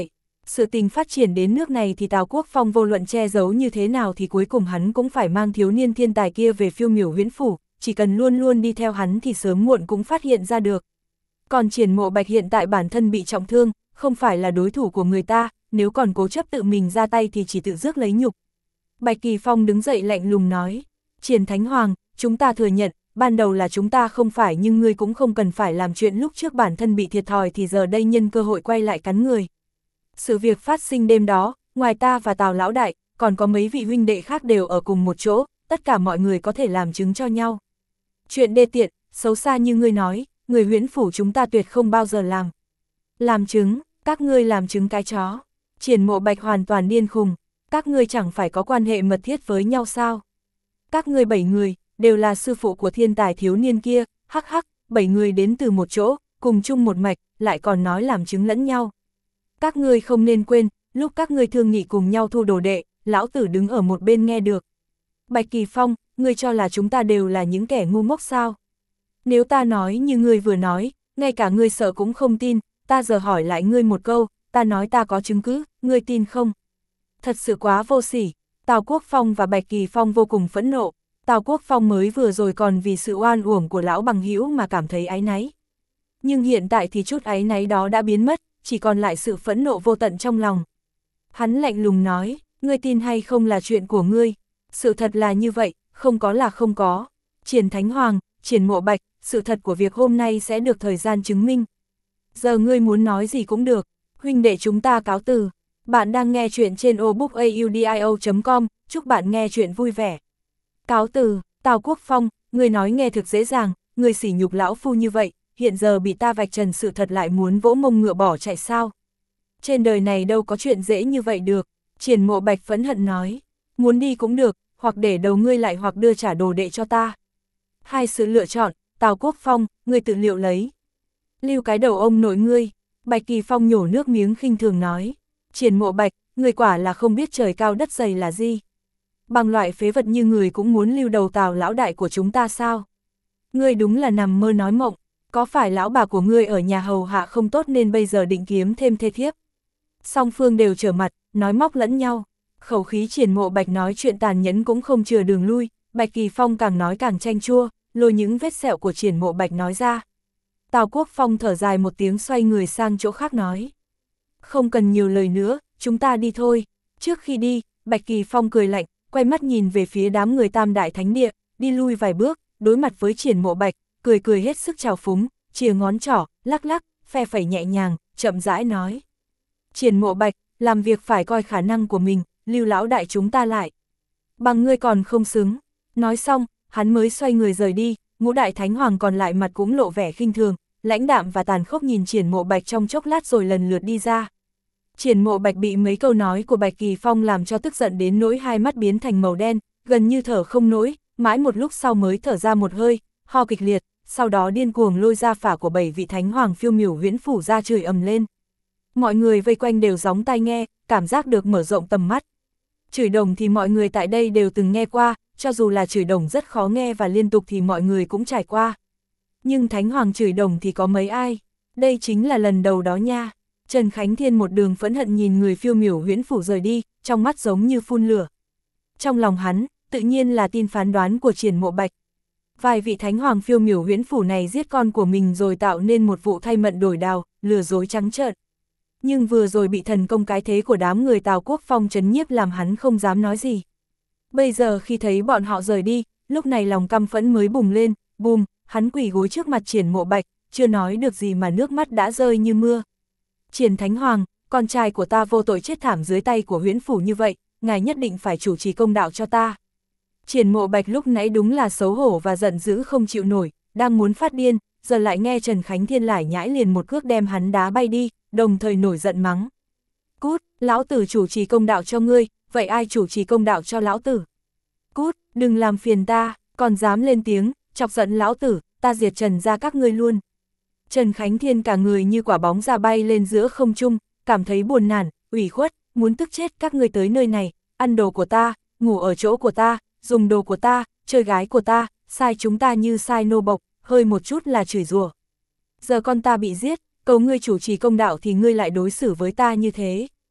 Sự tình phát triển đến nước này thì Tào Quốc Phong vô luận che giấu như thế nào thì cuối cùng hắn cũng phải mang thiếu niên thiên tài kia về Phiêu Miểu Huyễn Phủ, chỉ cần luôn luôn đi theo hắn thì sớm muộn cũng phát hiện ra được. Còn Triển Mộ Bạch hiện tại bản thân bị trọng thương, không phải là đối thủ của người ta, nếu còn cố chấp tự mình ra tay thì chỉ tự rước lấy nhục. Bạch Kỳ Phong đứng dậy lạnh lùng nói, Triển Thánh Hoàng, chúng ta thừa nhận, ban đầu là chúng ta không phải nhưng ngươi cũng không cần phải làm chuyện lúc trước bản thân bị thiệt thòi thì giờ đây nhân cơ hội quay lại cắn người. Sự việc phát sinh đêm đó, ngoài ta và Tào Lão Đại, còn có mấy vị huynh đệ khác đều ở cùng một chỗ, tất cả mọi người có thể làm chứng cho nhau. Chuyện đê tiện, xấu xa như ngươi nói, người Huyễn Phủ chúng ta tuyệt không bao giờ làm. Làm chứng, các ngươi làm chứng cái chó. Triển Mộ Bạch hoàn toàn điên khùng, các ngươi chẳng phải có quan hệ mật thiết với nhau sao? Các ngươi 7 người, đều là sư phụ của thiên tài thiếu niên kia, hắc hắc, 7 người đến từ một chỗ, cùng chung một mạch, lại còn nói làm chứng lẫn nhau. Các ngươi không nên quên, lúc các ngươi thương nghị cùng nhau thu đồ đệ, lão tử đứng ở một bên nghe được. Bạch Kỳ Phong, ngươi cho là chúng ta đều là những kẻ ngu ngốc sao? Nếu ta nói như ngươi vừa nói, ngay cả ngươi sợ cũng không tin, ta giờ hỏi lại ngươi một câu, ta nói ta có chứng cứ, ngươi tin không? Thật sự quá vô sỉ. Tào Quốc Phong và Bạch Kỳ Phong vô cùng phẫn nộ. Tào Quốc Phong mới vừa rồi còn vì sự oan uổng của lão bằng hữu mà cảm thấy áy náy. Nhưng hiện tại thì chút áy náy đó đã biến mất, chỉ còn lại sự phẫn nộ vô tận trong lòng. Hắn lạnh lùng nói, ngươi tin hay không là chuyện của ngươi. Sự thật là như vậy, không có là không có. Triển Thánh Hoàng, Triển Mộ Bạch, sự thật của việc hôm nay sẽ được thời gian chứng minh. Giờ ngươi muốn nói gì cũng được, huynh đệ chúng ta cáo từ. Bạn đang nghe chuyện trên obookaudio.com, chúc bạn nghe chuyện vui vẻ. Cáo từ, Tào Quốc Phong, ngươi nói nghe thực dễ dàng, ngươi sỉ nhục lão phu như vậy, hiện giờ bị ta vạch trần sự thật lại muốn vỗ mông ngựa bỏ chạy sao? Trên đời này đâu có chuyện dễ như vậy được. Triển Mộ Bạch phẫn hận nói, muốn đi cũng được, hoặc để đầu ngươi lại hoặc đưa trả đồ đệ cho ta. Hai sự lựa chọn, Tào Quốc Phong, ngươi tự liệu lấy. Lưu cái đầu ông nội ngươi. Bạch Kỳ Phong nhổ nước miếng khinh thường nói, Triển Mộ Bạch, ngươi quả là không biết trời cao đất dày là gì. Bằng loại phế vật như người cũng muốn lưu đầu Tào Lão Đại của chúng ta sao? Ngươi đúng là nằm mơ nói mộng, có phải lão bà của ngươi ở nhà hầu hạ không tốt nên bây giờ định kiếm thêm thê thiếp? Song phương đều trở mặt, nói móc lẫn nhau. Khẩu khí Triển Mộ Bạch nói chuyện tàn nhẫn cũng không chừa đường lui, Bạch Kỳ Phong càng nói càng chanh chua, lôi những vết sẹo của Triển Mộ Bạch nói ra. Tào Quốc Phong thở dài một tiếng xoay người sang chỗ khác nói, không cần nhiều lời nữa, chúng ta đi thôi. Trước khi đi, Bạch Kỳ Phong cười lạnh, quay mắt nhìn về phía đám người Tam Đại Thánh Địa, đi lui vài bước, đối mặt với Triển Mộ Bạch, cười cười hết sức trào phúng, chìa ngón trỏ, lắc lắc, phe phẩy nhẹ nhàng, chậm rãi nói. Triển Mộ Bạch, làm việc phải coi khả năng của mình, lưu lão đại chúng ta lại. Bằng ngươi còn không xứng. Nói xong, hắn mới xoay người rời đi, Ngũ Đại Thánh Hoàng còn lại mặt cũng lộ vẻ khinh thường, lãnh đạm và tàn khốc nhìn Triển Mộ Bạch trong chốc lát rồi lần lượt đi ra. Triển Mộ Bạch bị mấy câu nói của Bạch Kỳ Phong làm cho tức giận đến nỗi hai mắt biến thành màu đen, gần như thở không nổi, mãi một lúc sau mới thở ra một hơi, ho kịch liệt, sau đó điên cuồng lôi ra phả của 7 vị Thánh Hoàng Phiêu Miểu Huyễn Phủ ra chửi ầm lên. Mọi người vây quanh đều gióng tai nghe, cảm giác được mở rộng tầm mắt. Chửi đồng thì mọi người tại đây đều từng nghe qua, cho dù là chửi đồng rất khó nghe và liên tục thì mọi người cũng trải qua. Nhưng Thánh Hoàng chửi đồng thì có mấy ai? Đây chính là lần đầu đó nha. Trần Khánh Thiên một đường phẫn hận nhìn người Phiêu Miểu Huyễn Phủ rời đi, trong mắt giống như phun lửa. Trong lòng hắn, tự nhiên là tin phán đoán của Triển Mộ Bạch. Vài vị Thánh Hoàng Phiêu Miểu Huyễn Phủ này giết con của mình rồi tạo nên một vụ thay mận đổi đào, lừa dối trắng trợn. Nhưng vừa rồi bị thần công cái thế của đám người Tào Quốc Phong trấn nhiếp làm hắn không dám nói gì. Bây giờ khi thấy bọn họ rời đi, lúc này lòng căm phẫn mới bùng lên, bùm, hắn quỳ gối trước mặt Triển Mộ Bạch, chưa nói được gì mà nước mắt đã rơi như mưa. Triển Thánh Hoàng, con trai của ta vô tội chết thảm dưới tay của Huyễn Phủ như vậy, ngài nhất định phải chủ trì công đạo cho ta. Triển Mộ Bạch lúc nãy đúng là xấu hổ và giận dữ không chịu nổi, đang muốn phát điên, giờ lại nghe Trần Khánh Thiên lải nhãi liền một cước đem hắn đá bay đi, đồng thời nổi giận mắng. Cút, lão tử chủ trì công đạo cho ngươi, vậy ai chủ trì công đạo cho lão tử? Cút, đừng làm phiền ta, còn dám lên tiếng, chọc giận lão tử, ta diệt Trần ra các ngươi luôn. Trần Khánh Thiên cả người như quả bóng ra bay lên giữa không trung, cảm thấy buồn nản, ủy khuất, muốn tức chết các ngươi tới nơi này, ăn đồ của ta, ngủ ở chỗ của ta, dùng đồ của ta, chơi gái của ta, sai chúng ta như sai nô bộc, hơi một chút là chửi rủa. Giờ con ta bị giết, cầu ngươi chủ trì công đạo thì ngươi lại đối xử với ta như thế.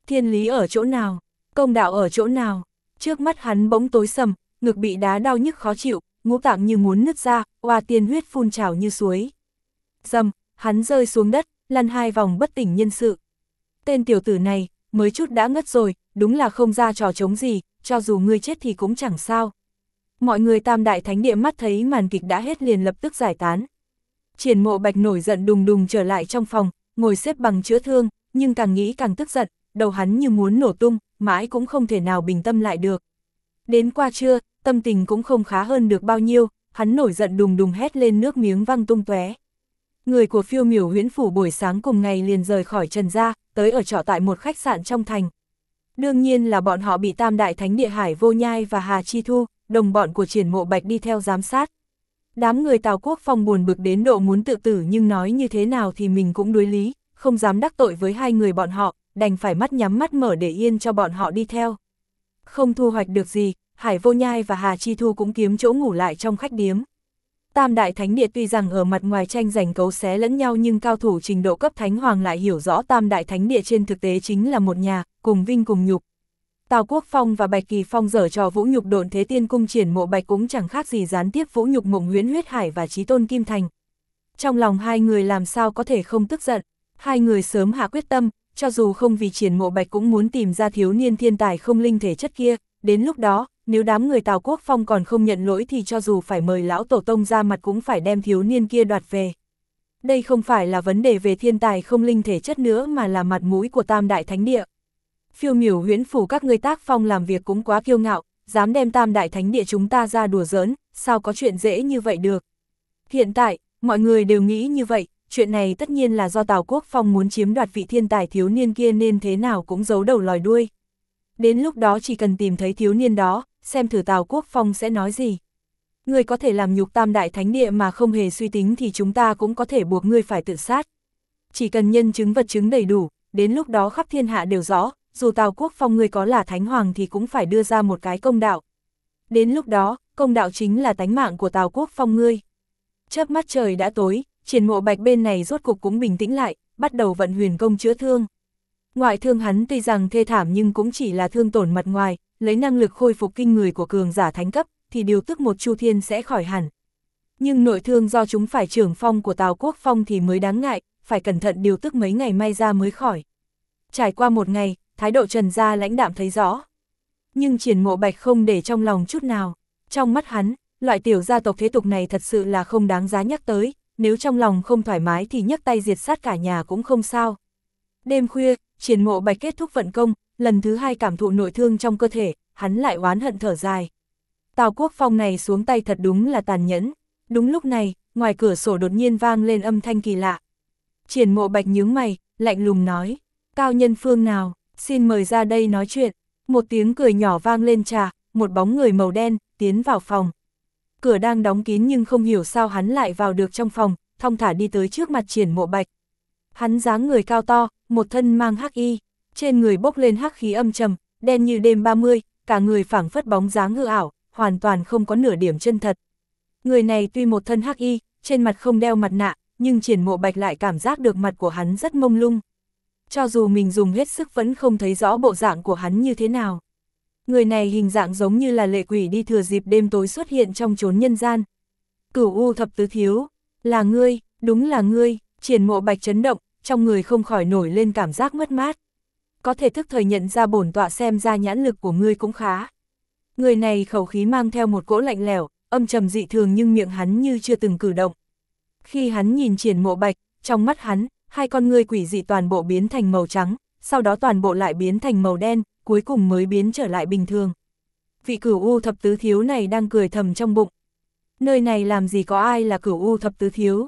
Thiên lý ở chỗ nào? Công đạo ở chỗ nào? Trước mắt hắn bỗng tối sầm, ngực bị đá đau nhức khó chịu, ngũ tạng như muốn nứt ra, oa tiên huyết phun trào như suối. Dầm, hắn rơi xuống đất, lăn 2 vòng bất tỉnh nhân sự. Tên tiểu tử này, mới chút đã ngất rồi, đúng là không ra trò trống gì, cho dù ngươi chết thì cũng chẳng sao. Mọi người Tam Đại Thánh Địa mắt thấy màn kịch đã hết liền lập tức giải tán. Triển Mộ Bạch nổi giận đùng đùng trở lại trong phòng, ngồi xếp bằng chữa thương, nhưng càng nghĩ càng tức giận, đầu hắn như muốn nổ tung, mãi cũng không thể nào bình tâm lại được. Đến qua trưa, tâm tình cũng không khá hơn được bao nhiêu, hắn nổi giận đùng đùng hét lên nước miếng văng tung tóe. Người của Phiêu Miểu Huyễn Phủ buổi sáng cùng ngày liền rời khỏi Trần gia, tới ở trọ tại một khách sạn trong thành. Đương nhiên là bọn họ bị Tam Đại Thánh Địa Hải Vô Nhai và Hà Chi Thu, đồng bọn của Triển Mộ Bạch đi theo giám sát. Đám người Tào Quốc Phong buồn bực đến độ muốn tự tử nhưng nói như thế nào thì mình cũng đối lý, không dám đắc tội với hai người bọn họ, đành phải mắt nhắm mắt mở để yên cho bọn họ đi theo. Không thu hoạch được gì, Hải Vô Nhai và Hà Chi Thu cũng kiếm chỗ ngủ lại trong khách điếm. Tam Đại Thánh Địa tuy rằng ở mặt ngoài tranh giành cấu xé lẫn nhau nhưng cao thủ trình độ cấp Thánh Hoàng lại hiểu rõ Tam Đại Thánh Địa trên thực tế chính là một nhà, cùng vinh cùng nhục. Tào Quốc Phong và Bạch Kỳ Phong giở trò vũ nhục Độn Thế Tiên Cung Triển Mộ Bạch cũng chẳng khác gì gián tiếp vũ nhục Mộng Huyễn Huyết Hải và Chí Tôn Kim Thành. Trong lòng hai người làm sao có thể không tức giận, hai người sớm hạ quyết tâm, cho dù không vì Triển Mộ Bạch cũng muốn tìm ra thiếu niên thiên tài không linh thể chất kia, đến lúc đó, nếu đám người Tào Quốc Phong còn không nhận lỗi thì cho dù phải mời lão tổ tông ra mặt cũng phải đem thiếu niên kia đoạt về. Đây không phải là vấn đề về thiên tài không linh thể chất nữa mà là mặt mũi của Tam Đại Thánh Địa. Phiêu Miểu Huyễn Phủ các ngươi tác phong làm việc cũng quá kiêu ngạo, dám đem Tam Đại Thánh Địa chúng ta ra đùa giỡn, sao có chuyện dễ như vậy được. Hiện tại, mọi người đều nghĩ như vậy, chuyện này tất nhiên là do Tào Quốc Phong muốn chiếm đoạt vị thiên tài thiếu niên kia nên thế nào cũng giấu đầu lòi đuôi. Đến lúc đó chỉ cần tìm thấy thiếu niên đó, xem thử Tào Quốc Phong sẽ nói gì. Ngươi có thể làm nhục Tam Đại Thánh Địa mà không hề suy tính thì chúng ta cũng có thể buộc ngươi phải tự sát. Chỉ cần nhân chứng vật chứng đầy đủ, đến lúc đó khắp thiên hạ đều rõ, dù Tào Quốc Phong ngươi có là Thánh Hoàng thì cũng phải đưa ra một cái công đạo. Đến lúc đó, công đạo chính là tánh mạng của Tào Quốc Phong ngươi. Chớp mắt trời đã tối, Triển Mộ Bạch bên này rốt cục cũng bình tĩnh lại, bắt đầu vận huyền công chữa thương. Ngoại thương hắn tuy rằng thê thảm nhưng cũng chỉ là thương tổn mặt ngoài, lấy năng lực khôi phục kinh người của cường giả thánh cấp, thì điều tức một chu thiên sẽ khỏi hẳn. Nhưng nội thương do chúng phải trưởng phong của Tào Quốc Phong thì mới đáng ngại, phải cẩn thận điều tức mấy ngày may ra mới khỏi. Trải qua một ngày, thái độ Trần gia lãnh đạm thấy rõ. Nhưng Triển Mộ Bạch không để trong lòng chút nào. Trong mắt hắn, loại tiểu gia tộc thế tục này thật sự là không đáng giá nhắc tới, nếu trong lòng không thoải mái thì nhấc tay diệt sát cả nhà cũng không sao. Đêm khuya, Triển Mộ Bạch kết thúc vận công, lần thứ 2 cảm thụ nội thương trong cơ thể, hắn lại oán hận thở dài. Tào Quốc Phong này xuống tay thật đúng là tàn nhẫn. Đúng lúc này, ngoài cửa sổ đột nhiên vang lên âm thanh kỳ lạ. Triển Mộ Bạch nhướng mày, lạnh lùng nói, cao nhân phương nào, xin mời ra đây nói chuyện. Một tiếng cười nhỏ vang lên trà, một bóng người màu đen, tiến vào phòng. Cửa đang đóng kín nhưng không hiểu sao hắn lại vào được trong phòng, thong thả đi tới trước mặt Triển Mộ Bạch. Hắn dáng người cao to, một thân mang hắc y, trên người bốc lên hắc khí âm trầm, đen như đêm 30, cả người phảng phất bóng dáng hư ảo, hoàn toàn không có nửa điểm chân thật. Người này tuy một thân hắc y, trên mặt không đeo mặt nạ, nhưng Triển Mộ Bạch lại cảm giác được mặt của hắn rất mông lung. Cho dù mình dùng hết sức vẫn không thấy rõ bộ dạng của hắn như thế nào. Người này hình dạng giống như là lệ quỷ đi thừa dịp đêm tối xuất hiện trong chốn nhân gian. Cửu U Thập Tứ Thiếu, là ngươi, đúng là ngươi. Triển Mộ Bạch chấn động, trong người không khỏi nổi lên cảm giác mất mát. Có thể thức thời nhận ra bổn tọa xem ra nhãn lực của ngươi cũng khá. Người này khẩu khí mang theo một cỗ lạnh lẽo, âm trầm dị thường nhưng miệng hắn như chưa từng cử động. Khi hắn nhìn Triển Mộ Bạch, trong mắt hắn, hai con ngươi quỷ dị toàn bộ biến thành màu trắng, sau đó toàn bộ lại biến thành màu đen, cuối cùng mới biến trở lại bình thường. Vị Cửu U Thập Tứ Thiếu này đang cười thầm trong bụng. Nơi này làm gì có ai là Cửu U Thập Tứ Thiếu?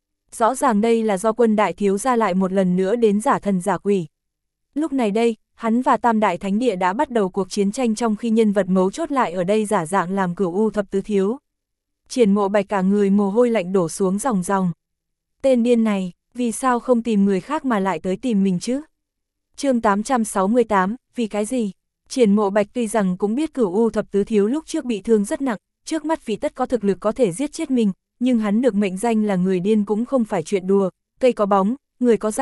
Rõ ràng đây là do Quân đại thiếu gia lại một lần nữa đến giả thần giả quỷ. Lúc này đây, hắn và Tam Đại Thánh Địa đã bắt đầu cuộc chiến tranh trong khi nhân vật mấu chốt lại ở đây giả dạng làm Cửu U Thập Tứ Thiếu. Triển Mộ Bạch cả người mồ hôi lạnh đổ xuống ròng ròng. Tên điên này, vì sao không tìm người khác mà lại tới tìm mình chứ? Chương 868, vì cái gì? Triển Mộ Bạch tuy rằng cũng biết Cửu U Thập Tứ Thiếu lúc trước bị thương rất nặng, trước mắt vì tất có thực lực có thể giết chết mình, nhưng hắn được mệnh danh là người điên cũng không phải chuyện đùa, cây có bóng, người có danh,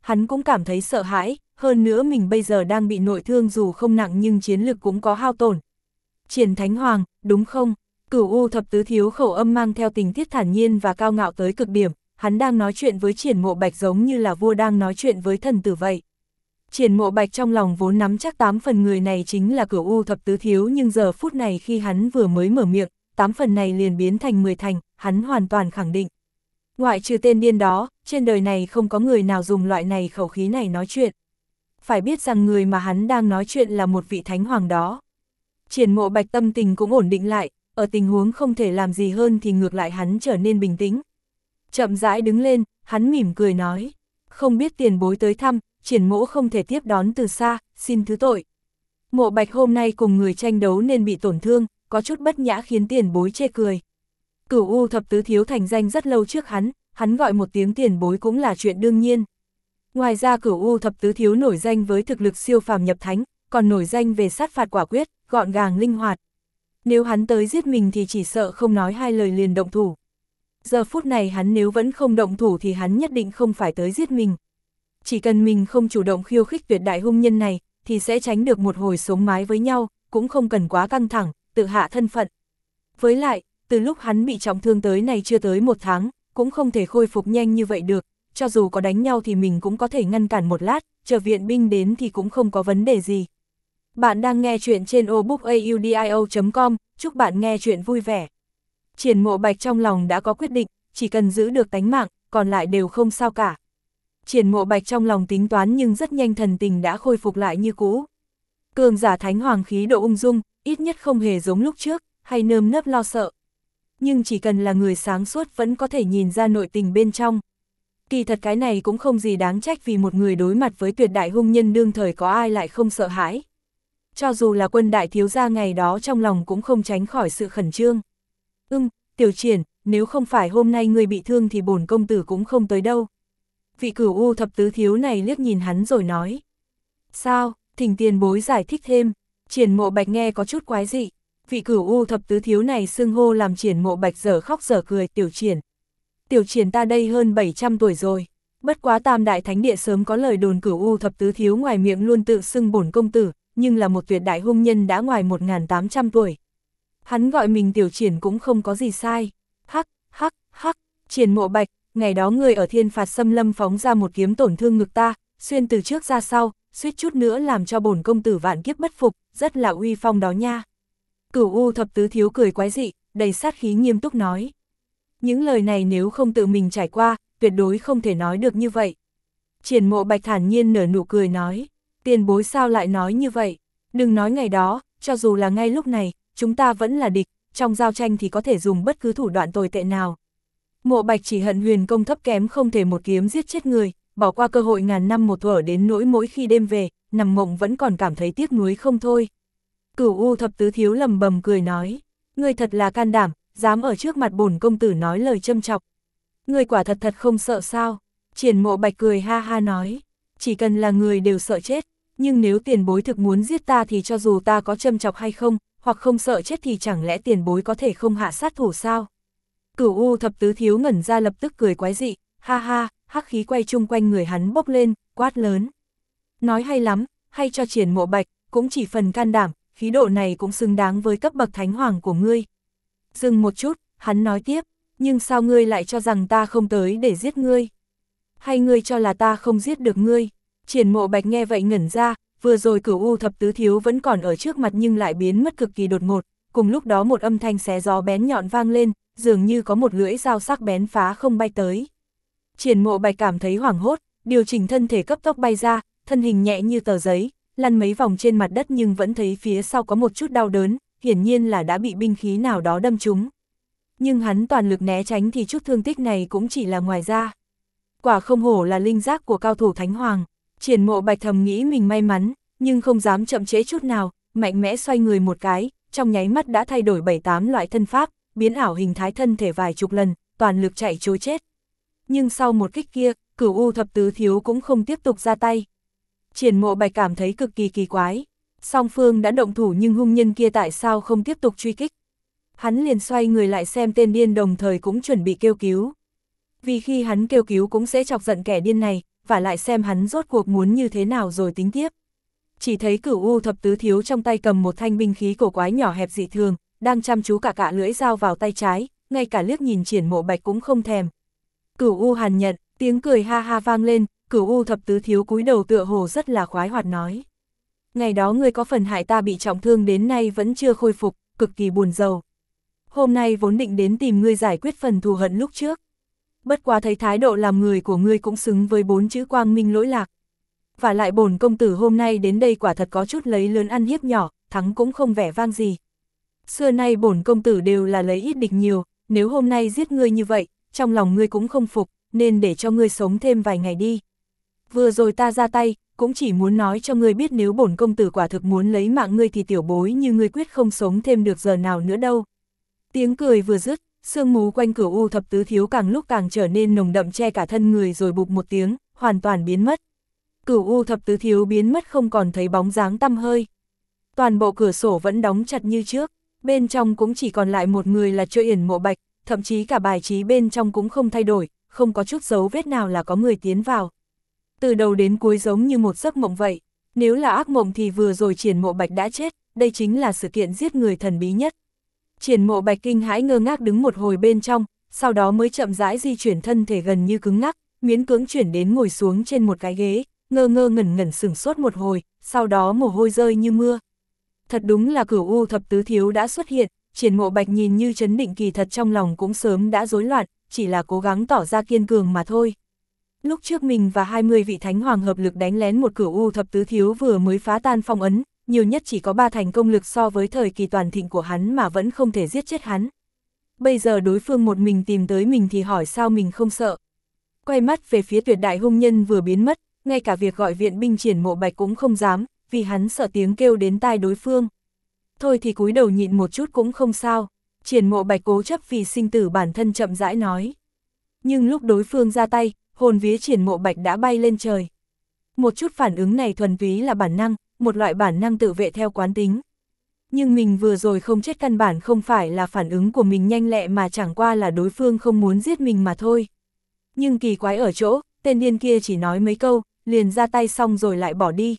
hắn cũng cảm thấy sợ hãi, hơn nữa mình bây giờ đang bị nội thương dù không nặng nhưng chiến lực cũng có hao tổn. Triển Thánh Hoàng, đúng không? Cửu U thập tứ thiếu khẩu âm mang theo tình tiết thản nhiên và cao ngạo tới cực điểm, hắn đang nói chuyện với Triển Mộ Bạch giống như là vua đang nói chuyện với thần tử vậy. Triển Mộ Bạch trong lòng vốn nắm chắc 8 phần người này chính là Cửu U thập tứ thiếu, nhưng giờ phút này khi hắn vừa mới mở miệng, 8 phần này liền biến thành 10 thành, hắn hoàn toàn khẳng định. Ngoại trừ tên điên đó, trên đời này không có người nào dùng loại này khẩu khí này nói chuyện. Phải biết rằng người mà hắn đang nói chuyện là một vị thánh hoàng đó. Triển Mộ Bạch tâm tình cũng ổn định lại, ở tình huống không thể làm gì hơn thì ngược lại hắn trở nên bình tĩnh. Chậm rãi đứng lên, hắn mỉm cười nói, không biết tiền bối tới thăm, Triển mỗ không thể tiếp đón từ xa, xin thứ tội. Mộ Bạch hôm nay cùng người tranh đấu nên bị tổn thương, có chút bất nhã khiến tiền bối chê cười. Cửu U thập tứ thiếu thành danh rất lâu trước hắn gọi một tiếng tiền bối cũng là chuyện đương nhiên. Ngoài ra Cửu U thập tứ thiếu nổi danh với thực lực siêu phàm nhập thánh, còn nổi danh về sát phạt quả quyết, gọn gàng linh hoạt. Nếu hắn tới giết mình thì chỉ sợ không nói hai lời liền động thủ. Giờ phút này hắn nếu vẫn không động thủ thì hắn nhất định không phải tới giết mình. Chỉ cần mình không chủ động khiêu khích tuyệt đại hung nhân này, thì sẽ tránh được một hồi sống mái với nhau, cũng không cần quá căng thẳng, tự hạ thân phận. Với lại, từ lúc hắn bị trọng thương tới này chưa tới 1 tháng, cũng không thể khôi phục nhanh như vậy được, cho dù có đánh nhau thì mình cũng có thể ngăn cản một lát, chờ viện binh đến thì cũng không có vấn đề gì. Bạn đang nghe chuyện trên obookaudio.com, chúc bạn nghe chuyện vui vẻ. Triển Mộ Bạch trong lòng đã có quyết định, chỉ cần giữ được tánh mạng, còn lại đều không sao cả. Triển Mộ Bạch trong lòng tính toán nhưng rất nhanh thần tình đã khôi phục lại như cũ. Cường giả thánh hoàng khí độ ung dung, ít nhất không hề giống lúc trước, hay nơm nớp lo sợ. Nhưng chỉ cần là người sáng suốt vẫn có thể nhìn ra nội tình bên trong. Kỳ thật cái này cũng không gì đáng trách, vì một người đối mặt với tuyệt đại hung nhân đương thời có ai lại không sợ hãi. Cho dù là Quân đại thiếu gia ngày đó trong lòng cũng không tránh khỏi sự khẩn trương. Tiểu Triển, nếu không phải hôm nay ngươi bị thương thì bổn công tử cũng không tới đâu. Vị Cửu U thập tứ thiếu này liếc nhìn hắn rồi nói. Sao, thỉnh tiền bối giải thích thêm. Triển Mộ Bạch nghe có chút quái dị. Vị Cửu U thập tứ thiếu này xưng hô làm Triển Mộ Bạch dở khóc dở cười. Tiểu Triển. Tiểu Triển ta đây hơn 700 tuổi rồi. Bất quá Tam Đại Thánh Địa sớm có lời đồn Cửu U thập tứ thiếu ngoài miệng luôn tự xưng bổn công tử, nhưng là một tuyệt đại hung nhân đã ngoài 1800 tuổi. Hắn gọi mình Tiểu Triển cũng không có gì sai. Hắc, Triển Mộ Bạch, ngày đó người ở Thiên Phạt Xâm Lâm phóng ra một kiếm tổn thương ngực ta, xuyên từ trước ra sau, suýt chút nữa làm cho bổn công tử vạn kiếp bất phục, rất là uy phong đó nha. Cửu U thập tứ thiếu cười quái dị, đầy sát khí nghiêm túc nói. Những lời này nếu không tự mình trải qua, tuyệt đối không thể nói được như vậy. Triển Mộ Bạch thản nhiên nở nụ cười nói, tiền bối sao lại nói như vậy? Đừng nói ngày đó, cho dù là ngay lúc này, chúng ta vẫn là địch, trong giao tranh thì có thể dùng bất cứ thủ đoạn tồi tệ nào. Mộ Bạch chỉ hận huyền công thấp kém không thể một kiếm giết chết người, bỏ qua cơ hội ngàn năm một thuở đến nỗi mỗi khi đêm về, nằm mộng vẫn còn cảm thấy tiếc nuối không thôi. Cửu U thập tứ thiếu lầm bầm cười nói, ngươi thật là can đảm, dám ở trước mặt bổn công tử nói lời châm chọc. Ngươi quả thật không sợ sao? Triển Mộ Bạch cười ha ha nói, chỉ cần là người đều sợ chết, nhưng nếu tiền bối thực muốn giết ta thì cho dù ta có châm chọc hay không, hoặc không sợ chết thì chẳng lẽ tiền bối có thể không hạ sát thủ sao? Cửu U thập tứ thiếu ngẩn ra lập tức cười quái dị, ha ha, hắc khí quay chung quanh người hắn bốc lên, quát lớn. Nói hay lắm, hay cho Triển Mộ Bạch, cũng chỉ phần can đảm, khí độ này cũng xứng đáng với cấp bậc thánh hoàng của ngươi. Dừng một chút, hắn nói tiếp, nhưng sao ngươi lại cho rằng ta không tới để giết ngươi? Hay ngươi cho là ta không giết được ngươi? Triển Mộ Bạch nghe vậy ngẩn ra, vừa rồi Cửu U thập tứ thiếu vẫn còn ở trước mặt nhưng lại biến mất cực kỳ đột ngột, cùng lúc đó một âm thanh xé gió bén nhọn vang lên, dường như có một lưỡi dao sắc bén phá không bay tới. Triển Mộ Bạch cảm thấy hoảng hốt, điều chỉnh thân thể cấp tốc bay ra, thân hình nhẹ như tờ giấy, lăn mấy vòng trên mặt đất nhưng vẫn thấy phía sau có một chút đau đớn, hiển nhiên là đã bị binh khí nào đó đâm trúng. Nhưng hắn toàn lực né tránh thì chút thương tích này cũng chỉ là ngoài da. Quả không hổ là linh giác của cao thủ thánh hoàng. Triển Mộ Bạch thầm nghĩ mình may mắn, nhưng không dám chậm trễ chút nào, mạnh mẽ xoay người một cái, trong nháy mắt đã thay đổi 7-8 loại thân pháp, biến ảo hình thái thân thể vài chục lần, toàn lực chạy trối chết. Nhưng sau một kích kia, Cửu U thập tứ thiếu cũng không tiếp tục ra tay. Triển Mộ Bạch cảm thấy cực kỳ kỳ quái. Song phương đã động thủ nhưng hung nhân kia tại sao không tiếp tục truy kích? Hắn liền xoay người lại xem tên điên đồng thời cũng chuẩn bị kêu cứu. Vì khi hắn kêu cứu cũng sẽ chọc giận kẻ điên này, và lại xem hắn rốt cuộc muốn như thế nào rồi tính tiếp. Chỉ thấy Cửu U thập tứ thiếu trong tay cầm một thanh binh khí cổ quái nhỏ hẹp dị thường, đang chăm chú cả lưỡi dao vào tay trái, ngay cả liếc nhìn Triển Mộ Bạch cũng không thèm. Cửu U hàn nhận, tiếng cười ha ha vang lên, Cửu U thập tứ thiếu cúi đầu tựa hồ rất là khoái hoạt nói. Ngày đó ngươi có phần hại ta bị trọng thương đến nay vẫn chưa khôi phục, cực kỳ buồn rầu. Hôm nay vốn định đến tìm ngươi giải quyết phần thù hận lúc trước. Bất quá thấy thái độ làm người của ngươi cũng xứng với 4 chữ quang minh lỗi lạc. Và lại bổn công tử hôm nay đến đây quả thật có chút lấy lớn ăn hiếp nhỏ, thắng cũng không vẻ vang gì. Xưa nay bổn công tử đều là lấy ít địch nhiều, nếu hôm nay giết ngươi như vậy, trong lòng ngươi cũng không phục, nên để cho ngươi sống thêm vài ngày đi. Vừa rồi ta ra tay, cũng chỉ muốn nói cho ngươi biết nếu bổn công tử quả thực muốn lấy mạng ngươi thì tiểu bối như ngươi quyết không sống thêm được giờ nào nữa đâu. Tiếng cười vừa dứt, sương mù quanh Cửu U thập tứ thiếu càng lúc càng trở nên nồng đậm che cả thân người rồi bụp một tiếng, hoàn toàn biến mất. Cửu U thập tứ thiếu biến mất không còn thấy bóng dáng tăm hơi. Toàn bộ cửa sổ vẫn đóng chặt như trước, bên trong cũng chỉ còn lại một người là Triển Mộ Bạch, thậm chí cả bài trí bên trong cũng không thay đổi, không có chút dấu vết nào là có người tiến vào. Từ đầu đến cuối giống như một giấc mộng vậy, nếu là ác mộng thì vừa rồi Triển Mộ Bạch đã chết, đây chính là sự kiện giết người thần bí nhất. Triển Mộ Bạch kinh hãi ngơ ngác đứng một hồi bên trong, sau đó mới chậm rãi di chuyển thân thể gần như cứng ngắc, miễn cưỡng chuyển đến ngồi xuống trên một cái ghế, ngơ ngẩn ngẩn sửng sốt một hồi, sau đó mồ hôi rơi như mưa. Thật đúng là Cửu U thập tứ thiếu đã xuất hiện, Triển Mộ Bạch nhìn như trấn định kỳ thật trong lòng cũng sớm đã rối loạn, chỉ là cố gắng tỏ ra kiên cường mà thôi. Lúc trước mình và 20 vị thánh hoàng hợp lực đánh lén một Cửu U thập tứ thiếu vừa mới phá tan phong ấn, nhiều nhất chỉ có 3 thành công lực so với thời kỳ toàn thịnh của hắn mà vẫn không thể giết chết hắn. Bây giờ đối phương một mình tìm tới mình thì hỏi sao mình không sợ. Quay mắt về phía tuyệt đại hung nhân vừa biến mất, ngay cả việc gọi viện binh Triển Mộ Bạch cũng không dám, vì hắn sợ tiếng kêu đến tai đối phương. Thôi thì cúi đầu nhịn một chút cũng không sao, Triển Mộ Bạch cố chấp vì sinh tử bản thân chậm rãi nói. Nhưng lúc đối phương ra tay, hồn vía Triển Mộ Bạch đã bay lên trời. Một chút phản ứng này thuần túy là bản năng, một loại bản năng tự vệ theo quán tính. Nhưng mình vừa rồi không chết căn bản không phải là phản ứng của mình nhanh lẹ mà chẳng qua là đối phương không muốn giết mình mà thôi. Nhưng kỳ quái ở chỗ, tên điên kia chỉ nói mấy câu, liền ra tay xong rồi lại bỏ đi.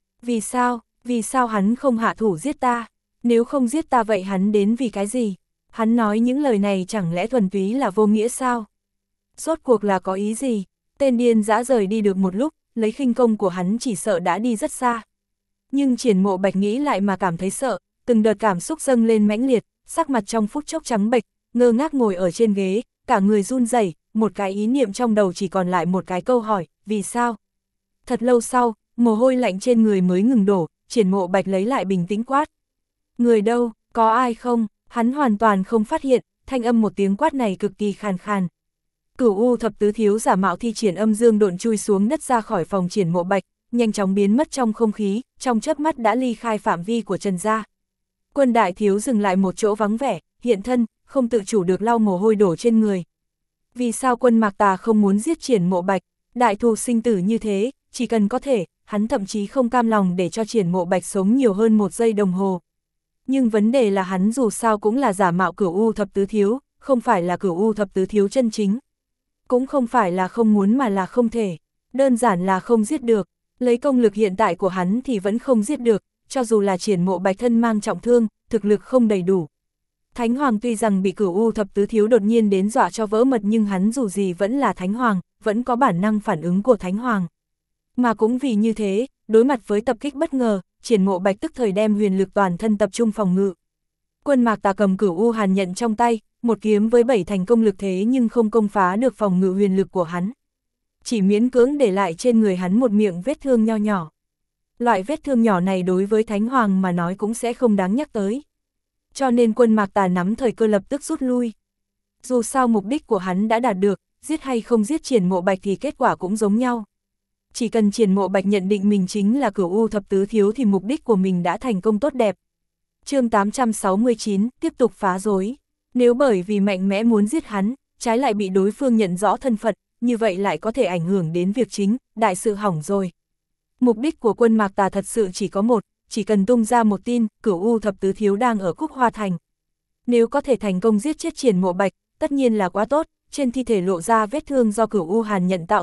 Vì sao hắn không hạ thủ giết ta? Nếu không giết ta vậy hắn đến vì cái gì? Hắn nói những lời này chẳng lẽ thuần túy là vô nghĩa sao? Rốt cuộc là có ý gì? Tên điên dã rời đi được một lúc, lấy khinh công của hắn chỉ sợ đã đi rất xa. Nhưng Triển Mộ Bạch nghĩ lại mà cảm thấy sợ, từng đợt cảm xúc dâng lên mãnh liệt, sắc mặt trong phút chốc trắng bệch, ngơ ngác ngồi ở trên ghế, cả người run rẩy, một cái ý niệm trong đầu chỉ còn lại một cái câu hỏi, vì sao? Thật lâu sau, mồ hôi lạnh trên người mới ngừng đổ, Triển Mộ Bạch lấy lại bình tĩnh quát. Người đâu, có ai không? Hắn hoàn toàn không phát hiện, thanh âm một tiếng quát này cực kỳ khàn khàn. Cửu U thập tứ thiếu giả mạo thi triển âm dương độn chui xuống đất ra khỏi phòng Triển Mộ Bạch, nhanh chóng biến mất trong không khí, trong chớp mắt đã ly khai phạm vi của Trần gia. Quân đại thiếu dừng lại một chỗ vắng vẻ, hiện thân, không tự chủ được lau mồ hôi đổ trên người. Vì sao quân Mạc Tà không muốn giết Triển Mộ Bạch, đại thù sinh tử như thế, chỉ cần có thể, hắn thậm chí không cam lòng để cho Triển Mộ Bạch sống nhiều hơn 1 giây đồng hồ. Nhưng vấn đề là hắn dù sao cũng là giả mạo Cửu U thập tứ thiếu, không phải là Cửu U thập tứ thiếu chân chính. Cũng không phải là không muốn mà là không thể, đơn giản là không giết được, lấy công lực hiện tại của hắn thì vẫn không giết được, cho dù là Triển Mộ Bạch thân mang trọng thương, thực lực không đầy đủ. Thánh Hoàng tuy rằng bị Cửu U thập tứ thiếu đột nhiên đến dọa cho vỡ mật nhưng hắn dù gì vẫn là Thánh Hoàng, vẫn có bản năng phản ứng của Thánh Hoàng. Mà cũng vì như thế, đối mặt với tập kích bất ngờ, Triển Mộ Bạch tức thời đem huyền lực toàn thân tập trung phòng ngự. Quân Mạc Tà cầm Cửu U hàn nhận trong tay, một kiếm với 7 thành công lực thế nhưng không công phá được phòng ngự huyền lực của hắn. Chỉ miễn cưỡng để lại trên người hắn một miệng vết thương nho nhỏ. Loại vết thương nhỏ này đối với Thánh Hoàng mà nói cũng sẽ không đáng nhắc tới. Cho nên quân Mạc Tà nắm thời cơ lập tức rút lui. Dù sao mục đích của hắn đã đạt được, giết hay không giết Triển Mộ Bạch thì kết quả cũng giống nhau. Chỉ cần Triển Mộ Bạch nhận định mình chính là Cửu U thập tứ thiếu thì mục đích của mình đã thành công tốt đẹp. Chương 869, tiếp tục phá rối. Nếu bởi vì mạnh mẽ muốn giết hắn, trái lại bị đối phương nhận rõ thân phận, như vậy lại có thể ảnh hưởng đến việc chính, đại sự hỏng rồi. Mục đích của quân Mạc Tà thật sự chỉ có một, chỉ cần tung ra một tin, Cửu U thập tứ thiếu đang ở Cúc Hoa Thành. Nếu có thể thành công giết chết Triển Mộ Bạch, tất nhiên là quá tốt, trên thi thể lộ ra vết thương do Cửu U hàn nhận tạo thành,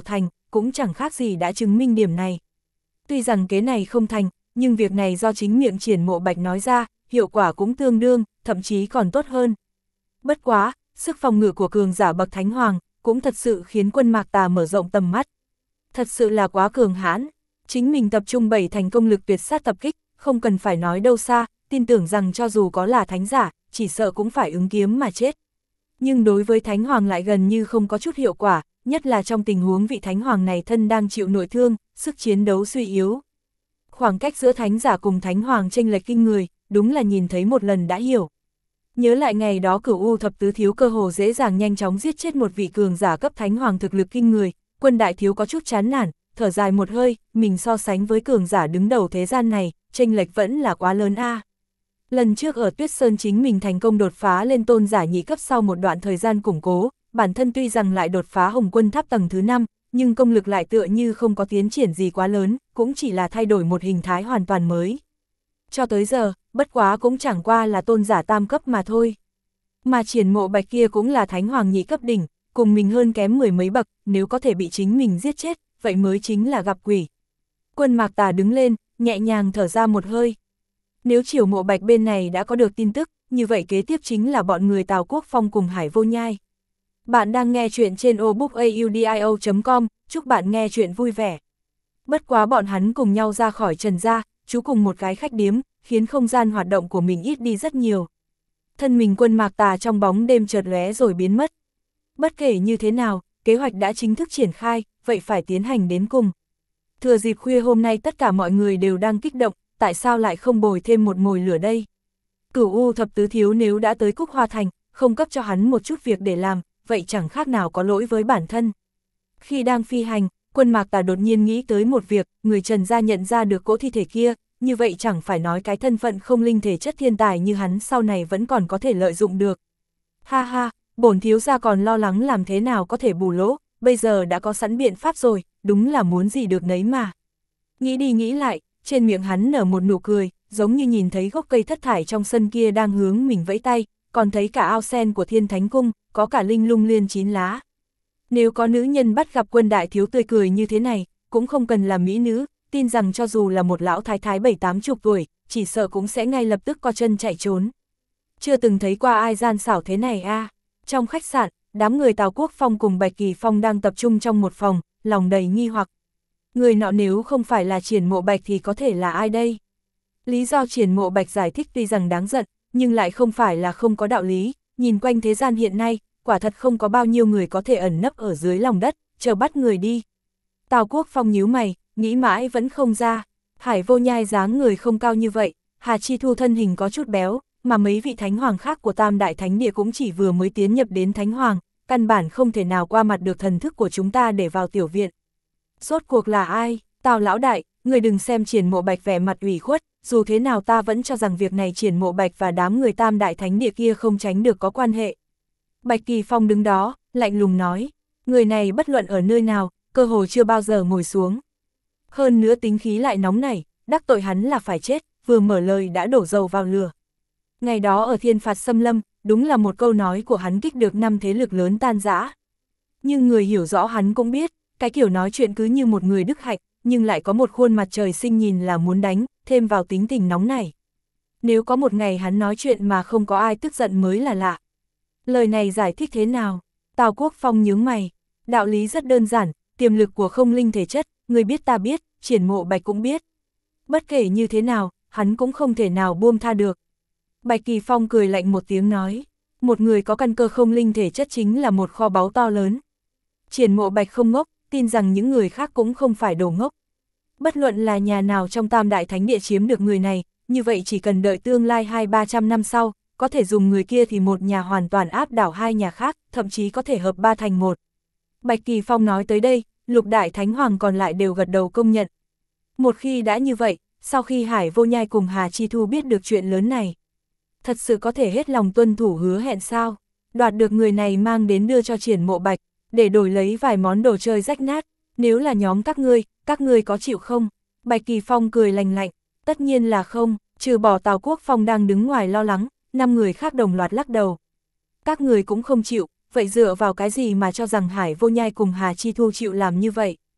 cũng chẳng khác gì đã chứng minh điểm này. Tuy rằng kế này không thành, nhưng việc này do chính miệng Triển Mộ Bạch nói ra, hiệu quả cũng tương đương, thậm chí còn tốt hơn. Bất quá, sức phòng ngự của cường giả bậc Thánh Hoàng, cũng thật sự khiến quân Mạc Tà mở rộng tầm mắt. Thật sự là quá cường hãn, chính mình tập trung 7 thành công lực tuyệt sát tập kích, không cần phải nói đâu xa, tin tưởng rằng cho dù có là thánh giả, chỉ sợ cũng phải ứng kiếm mà chết. Nhưng đối với Thánh Hoàng lại gần như không có chút hiệu quả, nhất là trong tình huống vị Thánh Hoàng này thân đang chịu nội thương, sức chiến đấu suy yếu. Khoảng cách giữa Thánh giả cùng Thánh Hoàng chênh lệch kinh người, đúng là nhìn thấy một lần đã hiểu. Nhớ lại ngày đó Cửu U thập tứ thiếu cơ hồ dễ dàng nhanh chóng giết chết một vị cường giả cấp Thánh Hoàng thực lực kinh người, Quân đại thiếu có chút chán nản, thở dài một hơi, mình so sánh với cường giả đứng đầu thế gian này, chênh lệch vẫn là quá lớn a. Lần trước ở Tuyết Sơn chính mình thành công đột phá lên tôn giả nhị cấp sau một đoạn thời gian củng cố, bản thân tuy rằng lại đột phá Hồng Quân Tháp tầng thứ 5, nhưng công lực lại tựa như không có tiến triển gì quá lớn, cũng chỉ là thay đổi một hình thái hoàn toàn mới. Cho tới giờ, bất quá cũng chẳng qua là tôn giả tam cấp mà thôi. Mà Triển Mộ Bạch kia cũng là Thánh Hoàng nhị cấp đỉnh, cùng mình hơn kém mười mấy bậc, nếu có thể bị chính mình giết chết, vậy mới chính là gặp quỷ. Quân Mạc Tà đứng lên, nhẹ nhàng thở ra một hơi. Nếu Triều Mộ Bạch bên này đã có được tin tức, như vậy kế tiếp chính là bọn người Tào Quốc Phong cùng Hải Vô Nhai. Bạn đang nghe chuyện trên obookaudio.com, chúc bạn nghe chuyện vui vẻ. Bất quá bọn hắn cùng nhau ra khỏi Trần gia, trú cùng một cái khách điếm, khiến không gian hoạt động của mình ít đi rất nhiều. Thân mình Quân Mạc Tà trong bóng đêm chợt lóe rồi biến mất. Bất kể như thế nào, kế hoạch đã chính thức triển khai, vậy phải tiến hành đến cùng. Thừa dịp khuya hôm nay tất cả mọi người đều đang kích động, tại sao lại không bồi thêm một mồi lửa đây? Cửu U thập tứ thiếu nếu đã tới Cúc Hoa Thành, không cấp cho hắn một chút việc để làm, vậy chẳng khác nào có lỗi với bản thân. Khi đang phi hành, Quân Mạc Tà đột nhiên nghĩ tới một việc, người Trần gia nhận ra được cỗ thi thể kia, như vậy chẳng phải nói cái thân phận không linh thể chất thiên tài như hắn sau này vẫn còn có thể lợi dụng được. Ha ha, bổn thiếu gia còn lo lắng làm thế nào có thể bù lỗ, bây giờ đã có sẵn biện pháp rồi, đúng là muốn gì được nấy mà. Nghĩ đi nghĩ lại, trên miệng hắn nở một nụ cười, giống như nhìn thấy gốc cây thất thải trong sân kia đang hướng mình vẫy tay, còn thấy cả ao sen của Thiên Thánh Cung, có cả linh lung liên chín lá. Nếu có nữ nhân bắt gặp Quân đại thiếu tươi cười như thế này, cũng không cần là mỹ nữ, tin rằng cho dù là một lão thái thái 7-80 tuổi, chỉ sợ cũng sẽ ngay lập tức co chân chạy trốn. Chưa từng thấy qua ai gian xảo thế này a. Trong khách sạn, đám người Tào Quốc Phong cùng Bạch Kỳ Phong đang tập trung trong một phòng, lòng đầy nghi hoặc. Người nọ nếu không phải là Triển Mộ Bạch thì có thể là ai đây? Lý do Triển Mộ Bạch giải thích tuy rằng đáng giận, nhưng lại không phải là không có đạo lý, nhìn quanh thế gian hiện nay, quả thật không có bao nhiêu người có thể ẩn nấp ở dưới lòng đất, chờ bắt người đi. Tào Quốc Phong nhíu mày, nghĩ mãi vẫn không ra, Hải Vô Nhai dáng người không cao như vậy, Hà Chi Thu thân hình có chút béo, mà mấy vị thánh hoàng khác của Tam Đại Thánh Địa cũng chỉ vừa mới tiến nhập đến thánh hoàng, căn bản không thể nào qua mặt được thần thức của chúng ta để vào tiểu viện. Rốt cuộc là ai? Tào lão đại, người đừng xem Triển Mộ Bạch vẻ mặt ủy khuất, dù thế nào ta vẫn cho rằng việc này Triển Mộ Bạch và đám người Tam Đại Thánh Địa kia không tránh được có quan hệ. Bạch Kỳ Phong đứng đó, lạnh lùng nói, người này bất luận ở nơi nào, cơ hồ chưa bao giờ ngồi xuống. Hơn nữa tính khí lại nóng nảy, đắc tội hắn là phải chết, vừa mở lời đã đổ dầu vào lửa. Ngày đó ở Thiên Phạt Xâm Lâm, đúng là một câu nói của hắn kích được 5 thế lực lớn tan rã. Nhưng người hiểu rõ hắn cũng biết, cái kiểu nói chuyện cứ như một người đức hạnh, nhưng lại có một khuôn mặt trời sinh nhìn là muốn đánh, thêm vào tính tình nóng này. Nếu có một ngày hắn nói chuyện mà không có ai tức giận mới là lạ. Lời này giải thích thế nào? Tào Quốc Phong nhướng mày. Đạo lý rất đơn giản, tiềm lực của không linh thể chất, người biết ta biết, Triển Mộ Bạch cũng biết. Bất kể như thế nào, hắn cũng không thể nào buông tha được. Bạch Kỳ Phong cười lạnh một tiếng nói, một người có căn cơ không linh thể chất chính là một kho báu to lớn. Triển Mộ Bạch không ngốc, tin rằng những người khác cũng không phải đồ ngốc. Bất luận là nhà nào trong Tam Đại Thánh Địa chiếm được người này, như vậy chỉ cần đợi tương lai 200-300 năm sau, có thể dùng người kia thì một nhà hoàn toàn áp đảo hai nhà khác, thậm chí có thể hợp ba thành một. Bạch Kỳ Phong nói tới đây, Lục Đại Thánh Hoàng còn lại đều gật đầu công nhận. Một khi đã như vậy, sau khi Hải Vô Nhai cùng Hà Chi Thu biết được chuyện lớn này, thật sự có thể hết lòng tuân thủ hứa hẹn sao? Đoạt được người này mang đến đưa cho Triển Mộ Bạch, để đổi lấy vài món đồ chơi rách nát, nếu là nhóm các ngươi có chịu không? Bạch Kỳ Phong cười lành lạnh, tất nhiên là không, trừ bỏ Tào Quốc Phong đang đứng ngoài lo lắng, 5 người khác đồng loạt lắc đầu. Các người cũng không chịu, vậy dựa vào cái gì mà cho rằng Hải Vô Nhai cùng Hà Chi Thu chịu làm như vậy?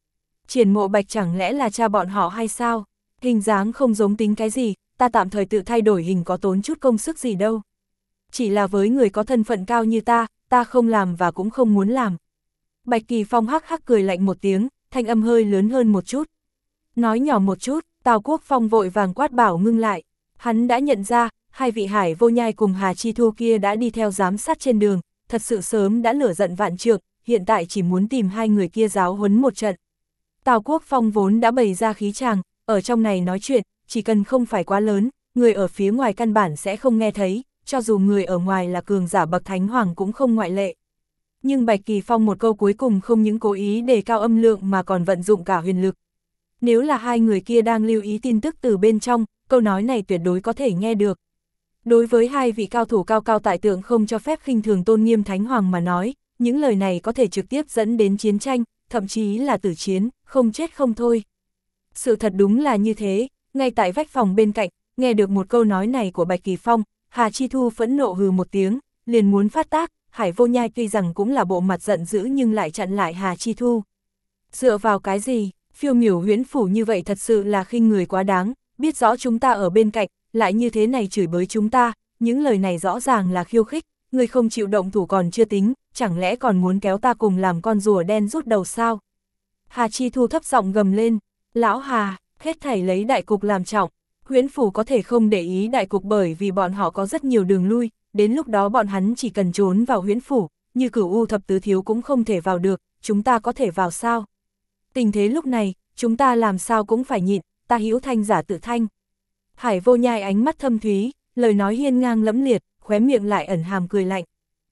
Triển Mộ Bạch chẳng lẽ là cha bọn họ hay sao? Hình dáng không giống tính cái gì, ta tạm thời tự thay đổi hình có tốn chút công sức gì đâu. Chỉ là với người có thân phận cao như ta không làm và cũng không muốn làm. Bạch Kỳ Phong hắc hắc cười lạnh một tiếng, thanh âm hơi lớn hơn một chút. Nói nhỏ một chút, Tào Quốc Phong vội vàng quát bảo ngưng lại. Hắn đã nhận ra, hai vị Hải Vô Nhai cùng Hà Chi Thu kia đã đi theo giám sát trên đường, thật sự sớm đã lửa giận vạn trượng, hiện tại chỉ muốn tìm hai người kia giáo huấn một trận. Tào Quốc Phong vốn đã bày ra khí chàng, ở trong này nói chuyện, chỉ cần không phải quá lớn, người ở phía ngoài căn bản sẽ không nghe thấy, cho dù người ở ngoài là cường giả bậc thánh hoàng cũng không ngoại lệ. Nhưng Bạch Kỳ Phong một câu cuối cùng không những cố ý đề cao âm lượng mà còn vận dụng cả huyền lực. Nếu là hai người kia đang lưu ý tin tức từ bên trong, câu nói này tuyệt đối có thể nghe được. Đối với hai vị cao thủ cao cao tại tượng không cho phép khinh thường tôn nghiêm thánh hoàng mà nói, những lời này có thể trực tiếp dẫn đến chiến tranh, thậm chí là tử chiến, không chết không thôi. Sự thật đúng là như thế, ngay tại vách phòng bên cạnh, nghe được một câu nói này của Bạch Kỳ Phong, Hà Chi Thu phẫn nộ hừ một tiếng, liền muốn phát tác, Hải Vô Nhai tuy rằng cũng là bộ mặt giận dữ nhưng lại chặn lại Hà Chi Thu. Dựa vào cái gì, phiêu miểu huyễn phủ như vậy thật sự là khinh người quá đáng, biết rõ chúng ta ở bên cạnh, lại như thế này chửi bới chúng ta, những lời này rõ ràng là khiêu khích, người không chịu động thủ còn chưa tính, chẳng lẽ còn muốn kéo ta cùng làm con rùa đen rút đầu sao? Hà Chi Thu thấp giọng gầm lên, lão Hà, hết thảy lấy đại cục làm trọng, huyễn phủ có thể không để ý đại cục bởi vì bọn họ có rất nhiều đường lui, đến lúc đó bọn hắn chỉ cần trốn vào huyễn phủ, như Cửu U thập tứ thiếu cũng không thể vào được, chúng ta có thể vào sao? Tình thế lúc này, chúng ta làm sao cũng phải nhịn, ta hữu thanh giả tự thanh. Hải Vô Nhai ánh mắt thâm thúy, lời nói hiên ngang lẫm liệt, khóe miệng lại ẩn hàm cười lạnh.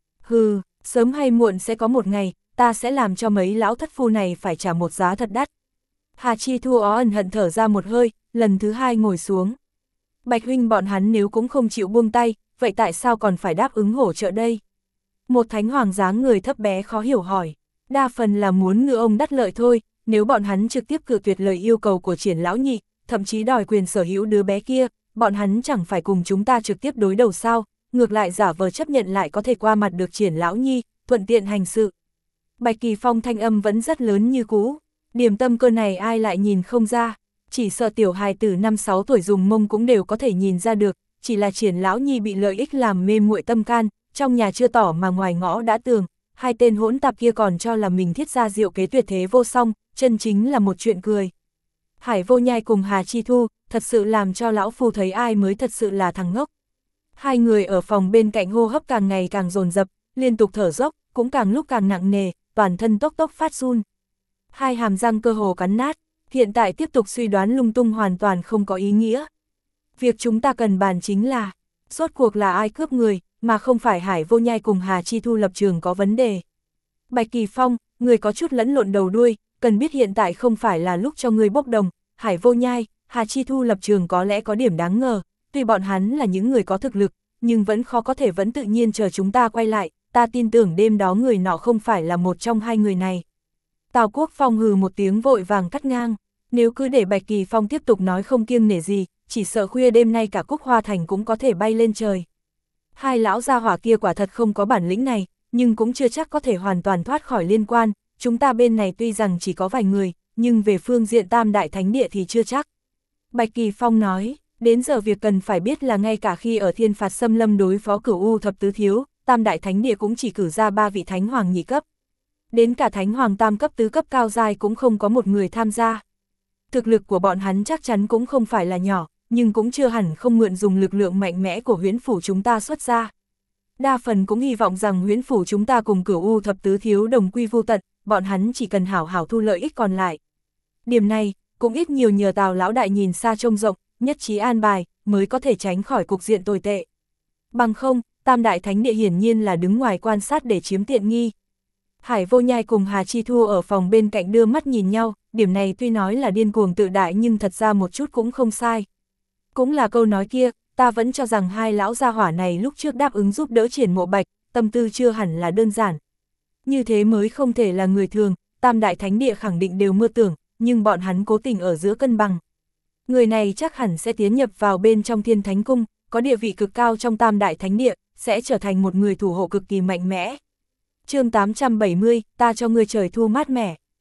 Hừ, sớm hay muộn sẽ có một ngày, ta sẽ làm cho mấy lão thất phu này phải trả một giá thật đắt. Hà Chi Thu ẩn hận thở ra một hơi, lần thứ hai ngồi xuống. Bạch huynh bọn hắn nếu cũng không chịu buông tay, vậy tại sao còn phải đáp ứng hỗ trợ đây? Một thánh hoàng dáng người thấp bé khó hiểu hỏi, đa phần là muốn ngư ông đắc lợi thôi, nếu bọn hắn trực tiếp cự tuyệt lời yêu cầu của Triển lão nhị, thậm chí đòi quyền sở hữu đứa bé kia, bọn hắn chẳng phải cùng chúng ta trực tiếp đối đầu sao, ngược lại giả vờ chấp nhận lại có thể qua mặt được Triển lão nhi, thuận tiện hành sự. Bạch Kỳ Phong thanh âm vẫn rất lớn như cũ, điểm tâm cơ này ai lại nhìn không ra, chỉ sợ tiểu hài tử 5-6 tuổi dùng mông cũng đều có thể nhìn ra được, chỉ là Triển lão nhi bị lợi ích làm mê muội tâm can, trong nhà chưa tỏ mà ngoài ngõ đã tường, hai tên hỗn tạp kia còn cho là mình thiết ra diệu kế tuyệt thế vô song, chân chính là một chuyện cười. Hải Vô Nhai cùng Hà Chi Thu, thật sự làm cho lão phu thấy ai mới thật sự là thằng ngốc. Hai người ở phòng bên cạnh hô hấp càng ngày càng dồn dập, liên tục thở dốc, cũng càng lúc càng nặng nề, toàn thân tốc tốc phát run. Hai hàm răng cơ hồ cắn nát, hiện tại tiếp tục suy đoán lung tung hoàn toàn không có ý nghĩa. Việc chúng ta cần bàn chính là, rốt cuộc là ai cướp người, mà không phải Hải Vô Nhai cùng Hà Chi Thu lập trường có vấn đề. Bạch Kỳ Phong, người có chút lẫn lộn đầu đuôi, cần biết hiện tại không phải là lúc cho người bốc đồng, Hải Vô Nhai, Hà Chi Thu lập trường có lẽ có điểm đáng ngờ, tuy bọn hắn là những người có thực lực, nhưng vẫn khó có thể vẫn tự nhiên chờ chúng ta quay lại, ta tin tưởng đêm đó người nọ không phải là một trong hai người này. Tào Quốc Phong hừ một tiếng vội vàng cắt ngang, nếu cứ để Bạch Kỳ Phong tiếp tục nói không kiêng nể gì, chỉ sợ khuya đêm nay cả Cúc Hoa Thành cũng có thể bay lên trời. Hai lão gia hỏa kia quả thật không có bản lĩnh này, nhưng cũng chưa chắc có thể hoàn toàn thoát khỏi liên quan, chúng ta bên này tuy rằng chỉ có vài người, nhưng về phương diện Tam Đại Thánh Địa thì chưa chắc. Bạch Kỳ Phong nói, đến giờ việc cần phải biết là ngay cả khi ở Thiên Phạt Xâm Lâm đối phó Cửu U thập tứ thiếu, Tam Đại Thánh Địa cũng chỉ cử ra 3 vị Thánh Hoàng nhị cấp. Đến cả Thánh Hoàng tam cấp tứ cấp cao giai cũng không có một người tham gia. Thực lực của bọn hắn chắc chắn cũng không phải là nhỏ, nhưng cũng chưa hẳn không mượn dùng lực lượng mạnh mẽ của huyễn phủ chúng ta xuất ra. Đa phần cũng hy vọng rằng huyễn phủ chúng ta cùng Cửu U thập tứ thiếu đồng quy vu tận, bọn hắn chỉ cần hảo hảo thu lợi ích còn lại. Điểm này, cũng ít nhiều nhờ Tào lão đại nhìn xa trông rộng, nhất trí an bài, mới có thể tránh khỏi cục diện tồi tệ. Bằng không, Tam Đại Thánh Địa hiển nhiên là đứng ngoài quan sát để chiếm tiện nghi. Hải Vô Nhai cùng Hà Chi Thu ở phòng bên cạnh đưa mắt nhìn nhau, điểm này tuy nói là điên cuồng tự đại nhưng thật ra một chút cũng không sai. Cũng là câu nói kia, ta vẫn cho rằng hai lão gia hỏa này lúc trước đáp ứng giúp đỡ Triển Mộ Bạch, tâm tư chưa hẳn là đơn giản. Như thế mới không thể là người thường, Tam Đại Thánh Địa khẳng định đều mơ tưởng, nhưng bọn hắn cố tình ở giữa cân bằng. Người này chắc hẳn sẽ tiến nhập vào bên trong Thiên Thánh Cung, có địa vị cực cao trong Tam Đại Thánh Địa, sẽ trở thành một người thủ hộ cực kỳ mạnh mẽ. Chương 870, ta cho ngươi trời thu mát mẻ.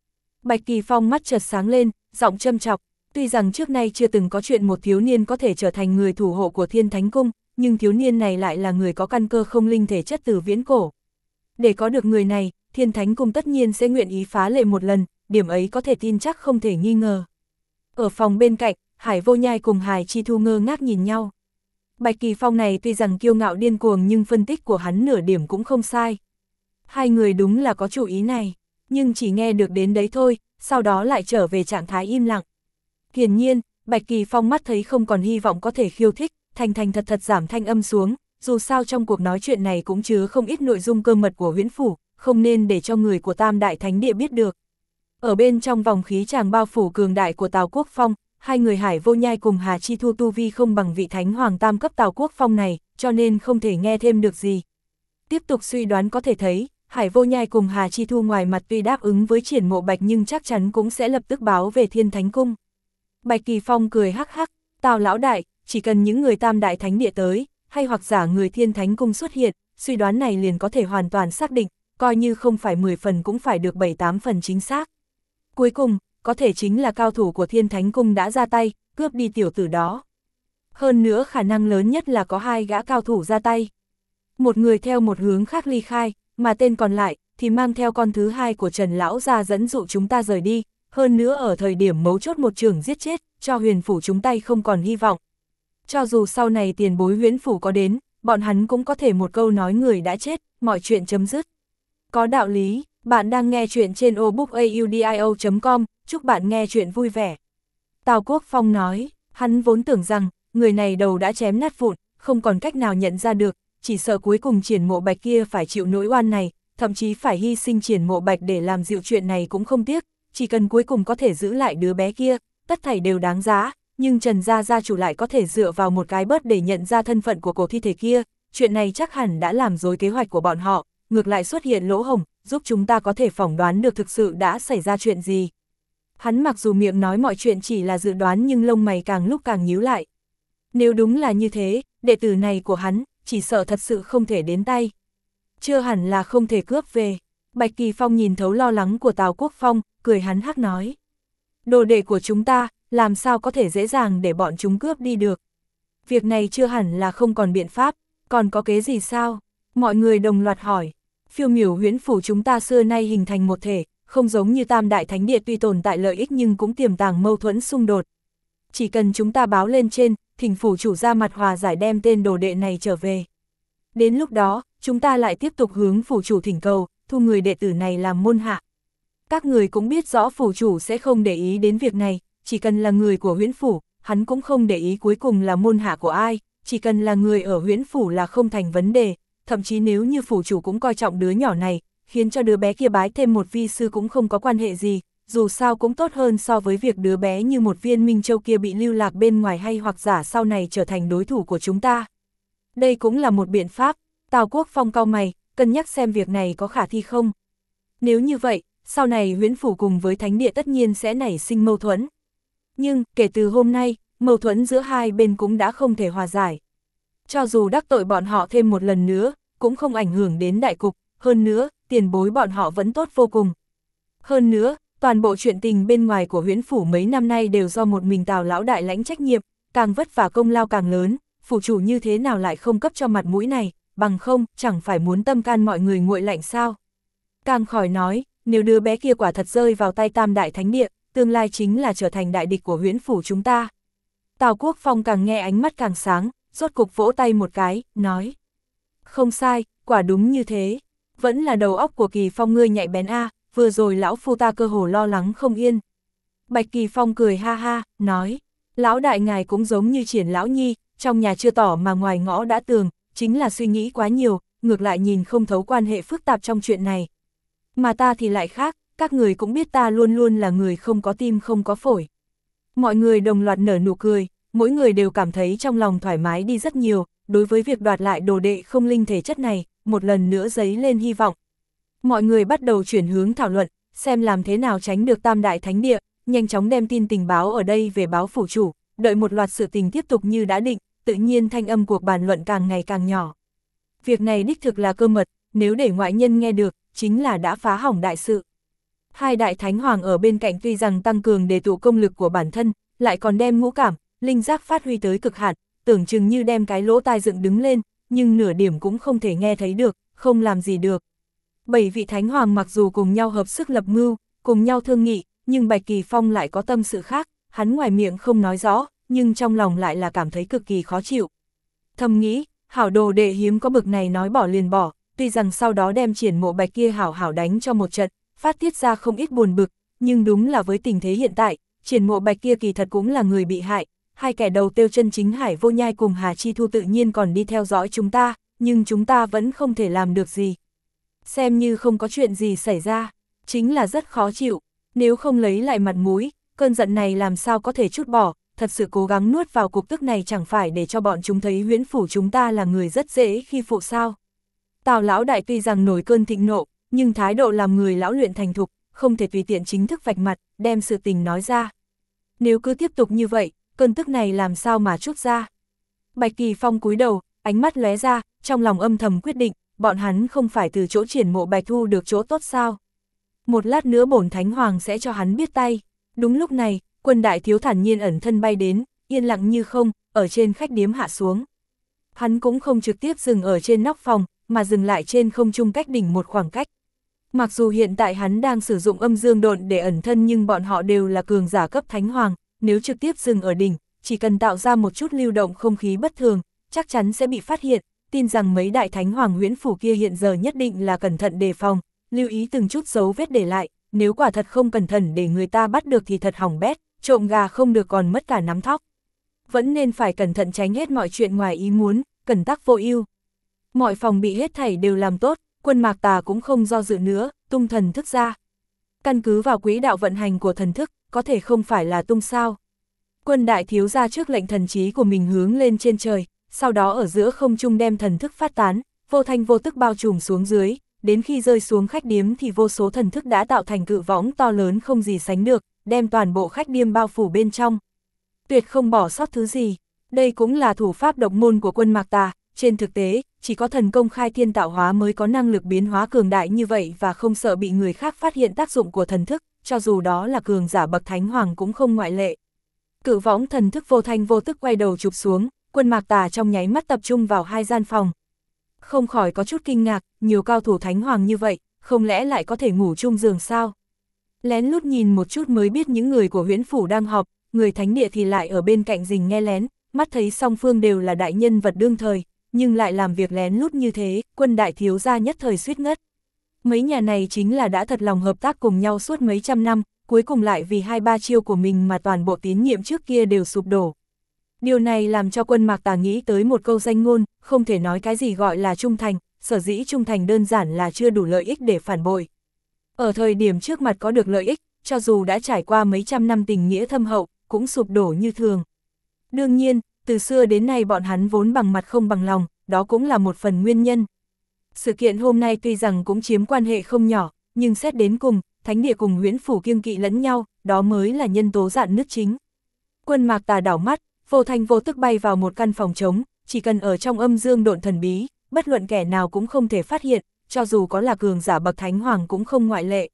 Bạch Kỳ Phong mắt chợt sáng lên, giọng châm chọc, tuy rằng trước nay chưa từng có chuyện một thiếu niên có thể trở thành người thủ hộ của Thiên Thánh Cung, nhưng thiếu niên này lại là người có căn cơ không linh thể chất từ viễn cổ. Để có được người này, Thiên Thánh Cung tất nhiên sẽ nguyện ý phá lệ một lần, điểm ấy có thể tin chắc không thể nghi ngờ. Ở phòng bên cạnh, Hải Vô Nhai cùng Hải Chi Thu ngơ ngác nhìn nhau. Bạch Kỳ Phong này tuy rằng kiêu ngạo điên cuồng nhưng phân tích của hắn nửa điểm cũng không sai. Hai người đúng là có chủ ý này, nhưng chỉ nghe được đến đấy thôi, sau đó lại trở về trạng thái im lặng. Hiển nhiên, Bạch Kỳ Phong mắt thấy không còn hy vọng có thể khiêu thích, thành thật giảm thanh âm xuống, dù sao trong cuộc nói chuyện này cũng chứa không ít nội dung cơ mật của Huyễn Phủ, không nên để cho người của Tam Đại Thánh Địa biết được. Ở bên trong vòng khí tràng bao phủ cường đại của Tào Quốc Phong, hai người Hải Vô Nhai cùng Hà Chi Thu tu vi không bằng vị Thánh Hoàng tam cấp Tào Quốc Phong này, cho nên không thể nghe thêm được gì. Tiếp tục suy đoán có thể thấy, Hải Vô Nhai cùng Hà Chi Thu ngoài mặt tuy đáp ứng với Triển Mộ Bạch nhưng chắc chắn cũng sẽ lập tức báo về Thiên Thánh Cung. Bạch Kỳ Phong cười hắc hắc, Tào lão đại, chỉ cần những người Tam Đại Thánh Địa tới, hay hoặc giả người Thiên Thánh Cung xuất hiện, suy đoán này liền có thể hoàn toàn xác định, coi như không phải 10 phần cũng phải được 7-8 phần chính xác. Cuối cùng, có thể chính là cao thủ của Thiên Thánh Cung đã ra tay, cướp đi tiểu tử đó. Hơn nữa khả năng lớn nhất là có hai gã cao thủ ra tay. Một người theo một hướng khác ly khai, mà tên còn lại thì mang theo con thứ hai của Trần Lão ra dẫn dụ chúng ta rời đi, hơn nữa ở thời điểm mấu chốt một trường giết chết, cho Huyền Phủ chúng ta không còn hy vọng. Cho dù sau này tiền bối Huyễn Phủ có đến, bọn hắn cũng có thể một câu nói người đã chết, mọi chuyện chấm dứt. Có đạo lý, bạn đang nghe chuyện trên obookaudio.com, chúc bạn nghe chuyện vui vẻ. Tào Quốc Phong nói, hắn vốn tưởng rằng, người này đầu đã chém nát vụn, không còn cách nào nhận ra được, chỉ sợ cuối cùng Triển Mộ Bạch kia phải chịu nỗi oan này, thậm chí phải hy sinh Triển Mộ Bạch để làm dịu chuyện này cũng không tiếc, chỉ cần cuối cùng có thể giữ lại đứa bé kia, tất thảy đều đáng giá, nhưng Trần gia chủ lại có thể dựa vào một cái bớt để nhận ra thân phận của cổ thi thể kia, chuyện này chắc hẳn đã làm rối kế hoạch của bọn họ, ngược lại xuất hiện lỗ hổng, giúp chúng ta có thể phỏng đoán được thực sự đã xảy ra chuyện gì. Hắn mặc dù miệng nói mọi chuyện chỉ là dự đoán nhưng lông mày càng lúc càng nhíu lại. Nếu đúng là như thế, đệ tử này của hắn, chỉ sợ thật sự không thể đến tay. Chưa hẳn là không thể cướp về. Bạch Kỳ Phong nhìn thấu lo lắng của Tào Quốc Phong, cười hắn hắc nói. Đồ đệ của chúng ta, làm sao có thể dễ dàng để bọn chúng cướp đi được. Việc này chưa hẳn là không còn biện pháp, còn có kế gì sao? Mọi người đồng loạt hỏi. Phiêu miểu Huyễn Phủ chúng ta xưa nay hình thành một thể, không giống như Tam Đại Thánh Địa tuy tồn tại lợi ích nhưng cũng tiềm tàng mâu thuẫn xung đột. Chỉ cần chúng ta báo lên trên, thỉnh phủ chủ ra mặt hòa giải đem tên đồ đệ này trở về. Đến lúc đó, chúng ta lại tiếp tục hướng phủ chủ thỉnh cầu, thu người đệ tử này làm môn hạ. Các người cũng biết rõ phủ chủ sẽ không để ý đến việc này, chỉ cần là người của Huyễn Phủ, hắn cũng không để ý cuối cùng là môn hạ của ai, chỉ cần là người ở Huyễn Phủ là không thành vấn đề, thậm chí nếu như phủ chủ cũng coi trọng đứa nhỏ này, khiến cho đứa bé kia bái thêm một vi sư cũng không có quan hệ gì, dù sao cũng tốt hơn so với việc đứa bé như một viên minh châu kia bị lưu lạc bên ngoài hay hoặc giả sau này trở thành đối thủ của chúng ta. Đây cũng là một biện pháp, Tào Quốc Phong cau mày, cân nhắc xem việc này có khả thi không. Nếu như vậy, sau này Huyễn Phủ cùng với Thánh Địa tất nhiên sẽ nảy sinh mâu thuẫn. Nhưng, kể từ hôm nay, mâu thuẫn giữa hai bên cũng đã không thể hòa giải. Cho dù đắc tội bọn họ thêm một lần nữa, cũng không ảnh hưởng đến đại cục, hơn nữa, tiền bối bọn họ vẫn tốt vô cùng. Hơn nữa, toàn bộ chuyện tình bên ngoài của Huyễn Phủ mấy năm nay đều do một mình Tào lão đại lãnh trách nhiệm, càng vất vả công lao càng lớn, phủ chủ như thế nào lại không cấp cho mặt mũi này, bằng không, chẳng phải muốn tâm can mọi người nguội lạnh sao. Càng khỏi nói, nếu đứa bé kia quả thật rơi vào tay Tam Đại Thánh Địa, tương lai chính là trở thành đại địch của Huyễn Phủ chúng ta. Tào Quốc Phong càng nghe ánh mắt càng sáng, rốt cục vỗ tay một cái, nói. Không sai, quả đúng như thế. Vẫn là đầu óc của Kỳ Phong ngươi nhạy bén a, vừa rồi lão phu ta cơ hồ lo lắng không yên. Bạch Kỳ Phong cười ha ha, nói. Lão đại ngài cũng giống như Triển lão nhi, trong nhà chưa tỏ mà ngoài ngõ đã tường, chính là suy nghĩ quá nhiều, ngược lại nhìn không thấu quan hệ phức tạp trong chuyện này. Mà ta thì lại khác, các người cũng biết ta luôn luôn là người không có tim không có phổi. Mọi người đồng loạt nở nụ cười, mỗi người đều cảm thấy trong lòng thoải mái đi rất nhiều, đối với việc đoạt lại đồ đệ không linh thể chất này, một lần nữa dấy lên hy vọng. Mọi người bắt đầu chuyển hướng thảo luận, xem làm thế nào tránh được Tam Đại Thánh Địa, nhanh chóng đem tin tình báo ở đây về báo phủ chủ, đợi một loạt sự tình tiếp tục như đã định, tự nhiên thanh âm cuộc bàn luận càng ngày càng nhỏ. Việc này đích thực là cơ mật, nếu để ngoại nhân nghe được, chính là đã phá hỏng đại sự. Hai đại thánh hoàng ở bên cạnh tuy rằng tăng cường đề tụ công lực của bản thân, lại còn đem ngũ cảm, linh giác phát huy tới cực hạn, tưởng chừng như đem cái lỗ tai dựng đứng lên, nhưng nửa điểm cũng không thể nghe thấy được, không làm gì được. 7 vị thánh hoàng mặc dù cùng nhau hợp sức lập mưu, cùng nhau thương nghị, nhưng Bạch Kỳ Phong lại có tâm sự khác, hắn ngoài miệng không nói rõ, nhưng trong lòng lại là cảm thấy cực kỳ khó chịu. Thầm nghĩ, hảo đồ đệ hiếm có bực này nói bỏ liền bỏ, tuy rằng sau đó đem Triển Mộ Bạch kia hảo hảo đánh cho một trận, phát tiết ra không ít buồn bực, nhưng đúng là với tình thế hiện tại, Triển Mộ Bạch kia kỳ thật cũng là người bị hại, hai kẻ đầu tiêu chân chính Hải Vô Nhai cùng Hà Chi Thu tự nhiên còn đi theo dõi chúng ta, nhưng chúng ta vẫn không thể làm được gì. Xem như không có chuyện gì xảy ra, chính là rất khó chịu, nếu không lấy lại mặt mũi, cơn giận này làm sao có thể trút bỏ, thật sự cố gắng nuốt vào cục tức này chẳng phải để cho bọn chúng thấy Huyễn Phủ chúng ta là người rất dễ khi phụ sao. Tào lão đại tuy rằng nổi cơn thịnh nộ, nhưng thái độ làm người lão luyện thành thục, không thể tùy tiện chính thức vạch mặt, đem sự tình nói ra. Nếu cứ tiếp tục như vậy, cơn tức này làm sao mà trút ra. Bạch Kỳ Phong cúi đầu, ánh mắt lóe ra, trong lòng âm thầm quyết định, bọn hắn không phải từ chỗ Triển Mộ Bạch thu được chỗ tốt sao. Một lát nữa bổn thánh hoàng sẽ cho hắn biết tay. Đúng lúc này, Quân đại thiếu thản nhiên ẩn thân bay đến, yên lặng như không, ở trên khách điếm hạ xuống. Hắn cũng không trực tiếp dừng ở trên nóc phòng, mà dừng lại trên không trung cách đỉnh một khoảng cách. Mặc dù hiện tại hắn đang sử dụng âm dương độn để ẩn thân nhưng bọn họ đều là cường giả cấp thánh hoàng, nếu trực tiếp dừng ở đỉnh, chỉ cần tạo ra một chút lưu động không khí bất thường, chắc chắn sẽ bị phát hiện, tin rằng mấy đại thánh hoàng Huyễn Phủ kia hiện giờ nhất định là cẩn thận đề phòng, lưu ý từng chút dấu vết để lại, nếu quả thật không cẩn thận để người ta bắt được thì thật hỏng bét, trộm gà không được còn mất cả nắm thóc. Vẫn nên phải cẩn thận tránh hết mọi chuyện ngoài ý muốn, cẩn tắc vô ưu. Mọi phòng bị hết thảy đều làm tốt, Quân Mạc Tà cũng không do dự nữa, tung thần thức ra. Căn cứ vào quỹ đạo vận hành của thần thức, có thể không phải là tung sao. Quân đại thiếu ra trước lệnh thần trí của mình hướng lên trên trời, sau đó ở giữa không trung đem thần thức phát tán, vô thanh vô tức bao trùm xuống dưới, đến khi rơi xuống khách điếm thì vô số thần thức đã tạo thành cự võng to lớn không gì sánh được, đem toàn bộ khách điếm bao phủ bên trong. Tuyệt không bỏ sót thứ gì, đây cũng là thủ pháp độc môn của Quân Mạc Tà, trên thực tế, chỉ có thần công khai thiên tạo hóa mới có năng lực biến hóa cường đại như vậy và không sợ bị người khác phát hiện tác dụng của thần thức, cho dù đó là cường giả bậc thánh hoàng cũng không ngoại lệ. Cự võng thần thức vô thanh vô tức quay đầu chụp xuống, Quân Mạc Tà trong nháy mắt tập trung vào hai gian phòng. Không khỏi có chút kinh ngạc, nhiều cao thủ thánh hoàng như vậy, không lẽ lại có thể ngủ chung giường sao? Lén lút nhìn một chút mới biết những người của Huyễn Phủ đang họp, người thánh địa thì lại ở bên cạnh rình nghe lén, mắt thấy song phương đều là đại nhân vật đương thời, nhưng lại làm việc lén lút như thế, Quân đại thiếu gia nhất thời suýt ngất. Mấy nhà này chính là đã thật lòng hợp tác cùng nhau suốt mấy trăm năm, cuối cùng lại vì 2-3 chiêu của mình mà toàn bộ tín nhiệm trước kia đều sụp đổ. Điều này làm cho Quân Mạc Tà nghĩ tới một câu danh ngôn, không thể nói cái gì gọi là trung thành, sở dĩ trung thành đơn giản là chưa đủ lợi ích để phản bội. Ở thời điểm trước mặt có được lợi ích, cho dù đã trải qua mấy trăm năm tình nghĩa thâm hậu, cũng sụp đổ như thường. Đương nhiên, từ xưa đến nay bọn hắn vốn bằng mặt không bằng lòng, đó cũng là một phần nguyên nhân. Sự kiện hôm nay tuy rằng cũng chiếm quan hệ không nhỏ, nhưng xét đến cùng, thánh địa cùng Huyễn Phủ kiêng kỵ lẫn nhau, đó mới là nhân tố rạn nứt chính. Quân Mạc Tà đảo mắt, vô thanh vô tức bay vào một căn phòng trống, chỉ cần ở trong âm dương độn thần bí, bất luận kẻ nào cũng không thể phát hiện, cho dù có là cường giả bậc thánh hoàng cũng không ngoại lệ.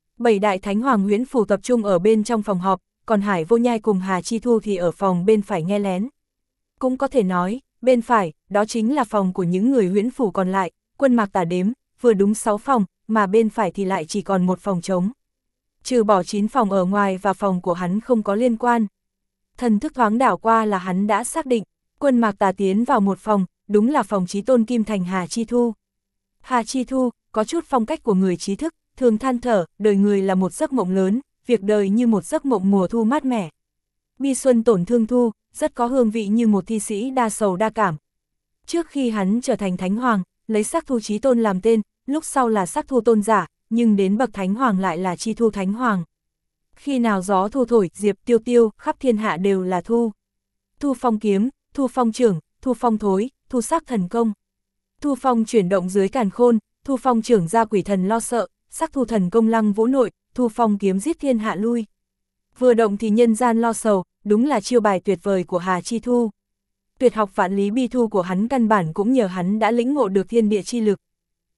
7 đại thánh hoàng Huyễn Phủ tập trung ở bên trong phòng họp, còn Hải Vô Nhai cùng Hà Chi Thu thì ở phòng bên phải nghe lén. Cũng có thể nói, bên phải, đó chính là phòng của những người Huyễn Phủ còn lại, Quân Mạc Tà đếm, vừa đúng 6 phòng, mà bên phải thì lại chỉ còn một phòng trống. Trừ bỏ 9 phòng ở ngoài và phòng của hắn không có liên quan. Thần thức thoáng đảo qua là hắn đã xác định, Quân Mạc Tà tiến vào một phòng, đúng là phòng Chí Tôn Kim Thành Hà Chi Thu. Hà Chi Thu, có chút phong cách của người trí thức, thường than thở, đời người là một giấc mộng lớn, việc đời như một giấc mộng mùa thu mát mẻ. Bi xuân tổn thương thu, rất có hương vị như một thi sĩ đa sầu đa cảm. Trước khi hắn trở thành thánh hoàng, lấy Sắc Thu Chí Tôn làm tên, lúc sau là Sắc Thu Tôn giả, nhưng đến bậc thánh hoàng lại là Chi Thu Thánh Hoàng. Khi nào gió thu thổi, diệp tiêu tiêu, khắp thiên hạ đều là thu. Thu phong kiếm, thu phong trưởng, thu phong thối, thu sắc thần công. Thu phong chuyển động dưới càn khôn, thu phong trưởng ra quỷ thần lo sợ, sắc thu thần công lăng vũ nội, thu phong kiếm giết thiên hạ lui. Vừa động thì nhân gian lo sầu, đúng là chiêu bài tuyệt vời của Hà Chi Thu. Tuyệt học vạn lý bi thu của hắn căn bản cũng nhờ hắn đã lĩnh ngộ được thiên địa chi lực.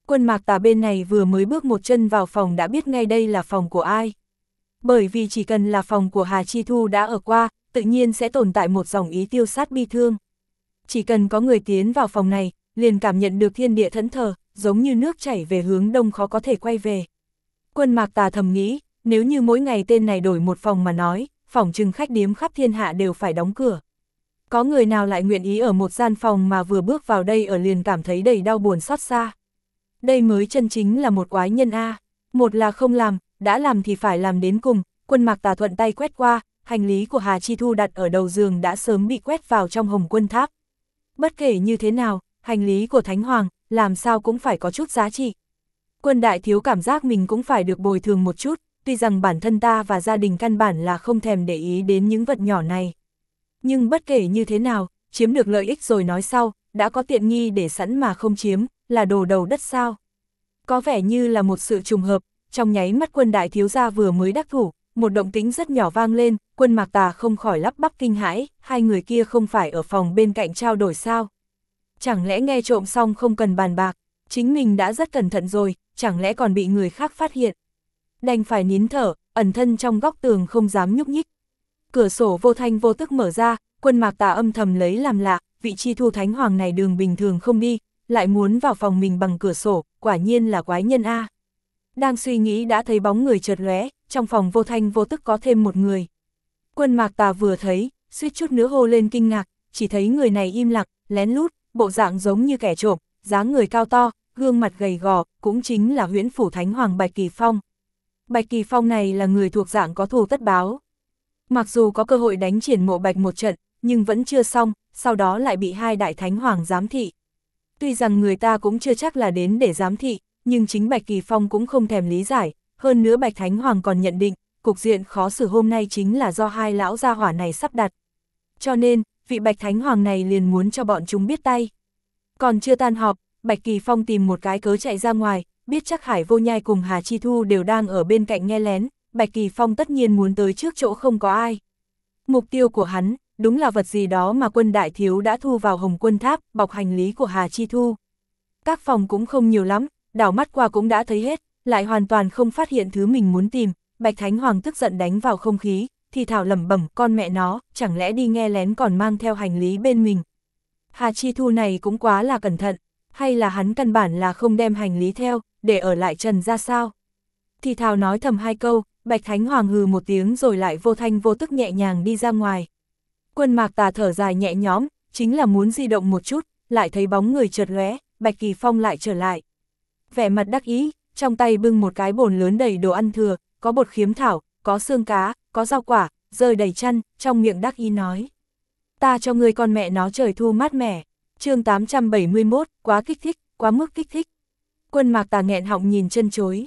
Quân Mạc Tà bên này vừa mới bước một chân vào phòng đã biết ngay đây là phòng của ai. Bởi vì chỉ cần là phòng của Hà Chi Thu đã ở qua, tự nhiên sẽ tồn tại một dòng ý tiêu sát bi thương. Chỉ cần có người tiến vào phòng này, liền cảm nhận được thiên địa thẫn thờ, giống như nước chảy về hướng đông khó có thể quay về. Quân Mạc Tà thầm nghĩ, nếu như mỗi ngày tên này đổi một phòng mà nói, phòng trừng khách điếm khắp thiên hạ đều phải đóng cửa. Có người nào lại nguyện ý ở một gian phòng mà vừa bước vào đây ở liền cảm thấy đầy đau buồn xót xa. Đây mới chân chính là một quái nhân a. Một là không làm, đã làm thì phải làm đến cùng. Quân Mạc Tà thuận tay quét qua, hành lý của Hà Chi Thu đặt ở đầu giường đã sớm bị quét vào trong Hồng Quân Tháp. Bất kể như thế nào, hành lý của Thánh Hoàng, làm sao cũng phải có chút giá trị. Quân đại thiếu cảm giác mình cũng phải được bồi thường một chút, tuy rằng bản thân ta và gia đình căn bản là không thèm để ý đến những vật nhỏ này. Nhưng bất kể như thế nào, chiếm được lợi ích rồi nói sau, đã có tiện nghi để sẵn mà không chiếm, là đồ đầu đất sao. Có vẻ như là một sự trùng hợp, trong nháy mắt Quân đại thiếu gia vừa mới đắc thủ, một động tĩnh rất nhỏ vang lên, Quân Mạc Tà không khỏi lắp bắp kinh hãi, hai người kia không phải ở phòng bên cạnh trao đổi sao. Chẳng lẽ nghe trộm xong không cần bàn bạc, chính mình đã rất cẩn thận rồi, chẳng lẽ còn bị người khác phát hiện. Đành phải nín thở, ẩn thân trong góc tường không dám nhúc nhích. Cửa sổ vô thanh vô tức mở ra, Quân Mạc Tà âm thầm lấy làm lạ, vị Chi Thu Thánh Hoàng này đường bình thường không đi, lại muốn vào phòng mình bằng cửa sổ, quả nhiên là quái nhân a. Đang suy nghĩ đã thấy bóng người chợt lóe, trong phòng vô thanh vô tức có thêm một người. Quân Mạc Tà vừa thấy, suýt chút nữa hô lên kinh ngạc, chỉ thấy người này im lặng, lén lút, bộ dạng giống như kẻ trộm, dáng người cao to, gương mặt gầy gò, cũng chính là Huyễn Phủ Thánh Hoàng Bạch Kỳ Phong. Bạch Kỳ Phong này là người thuộc dạng có thù tất báo. Mặc dù có cơ hội đánh triển Mộ Bạch một trận, nhưng vẫn chưa xong, sau đó lại bị hai đại thánh hoàng giám thị. Tuy rằng người ta cũng chưa chắc là đến để giám thị, nhưng chính Bạch Kỳ Phong cũng không thèm lý giải, hơn nữa Bạch Thánh Hoàng còn nhận định, cục diện khó xử hôm nay chính là do hai lão gia hỏa này sắp đặt. Cho nên, vị Bạch Thánh Hoàng này liền muốn cho bọn chúng biết tay. Còn chưa tan họp, Bạch Kỳ Phong tìm một cái cớ chạy ra ngoài, biết chắc Hải Vô Nhai cùng Hà Chi Thu đều đang ở bên cạnh nghe lén, Bạch Kỳ Phong tất nhiên muốn tới trước chỗ không có ai. Mục tiêu của hắn, đúng là vật gì đó mà Quân đại thiếu đã thu vào Hồng Quân Tháp, bọc hành lý của Hà Chi Thu. Các phòng cũng không nhiều lắm, đảo mắt qua cũng đã thấy hết, lại hoàn toàn không phát hiện thứ mình muốn tìm. Bạch Thánh Hoàng tức giận đánh vào không khí, thì thảo lẩm bẩm, con mẹ nó, chẳng lẽ đi nghe lén còn mang theo hành lý bên mình. Hà Chi Thu này cũng quá là cẩn thận, hay là hắn căn bản là không đem hành lý theo, để ở lại trần ra sao. Thì thảo nói thầm hai câu, Bạch Thánh Hoàng hừ một tiếng rồi lại vô thanh vô tức nhẹ nhàng đi ra ngoài. Quân Mạc Tà thở dài nhẹ nhõm, chính là muốn di động một chút, lại thấy bóng người chợt lóe, Bạch Kỳ Phong lại trở lại. Vẻ mặt đắc ý, trong tay bưng một cái bồn lớn đầy đồ ăn thừa, có bột khiếm thảo, có xương cá, có rau quả, rơi đầy chăn, trong miệng đắc ý nói. Ta cho ngươi con mẹ nó trời thu mát mẻ. Chương 871, quá kích thích, quá mức kích thích. Quân Mạc Tà nghẹn họng nhìn chân chối.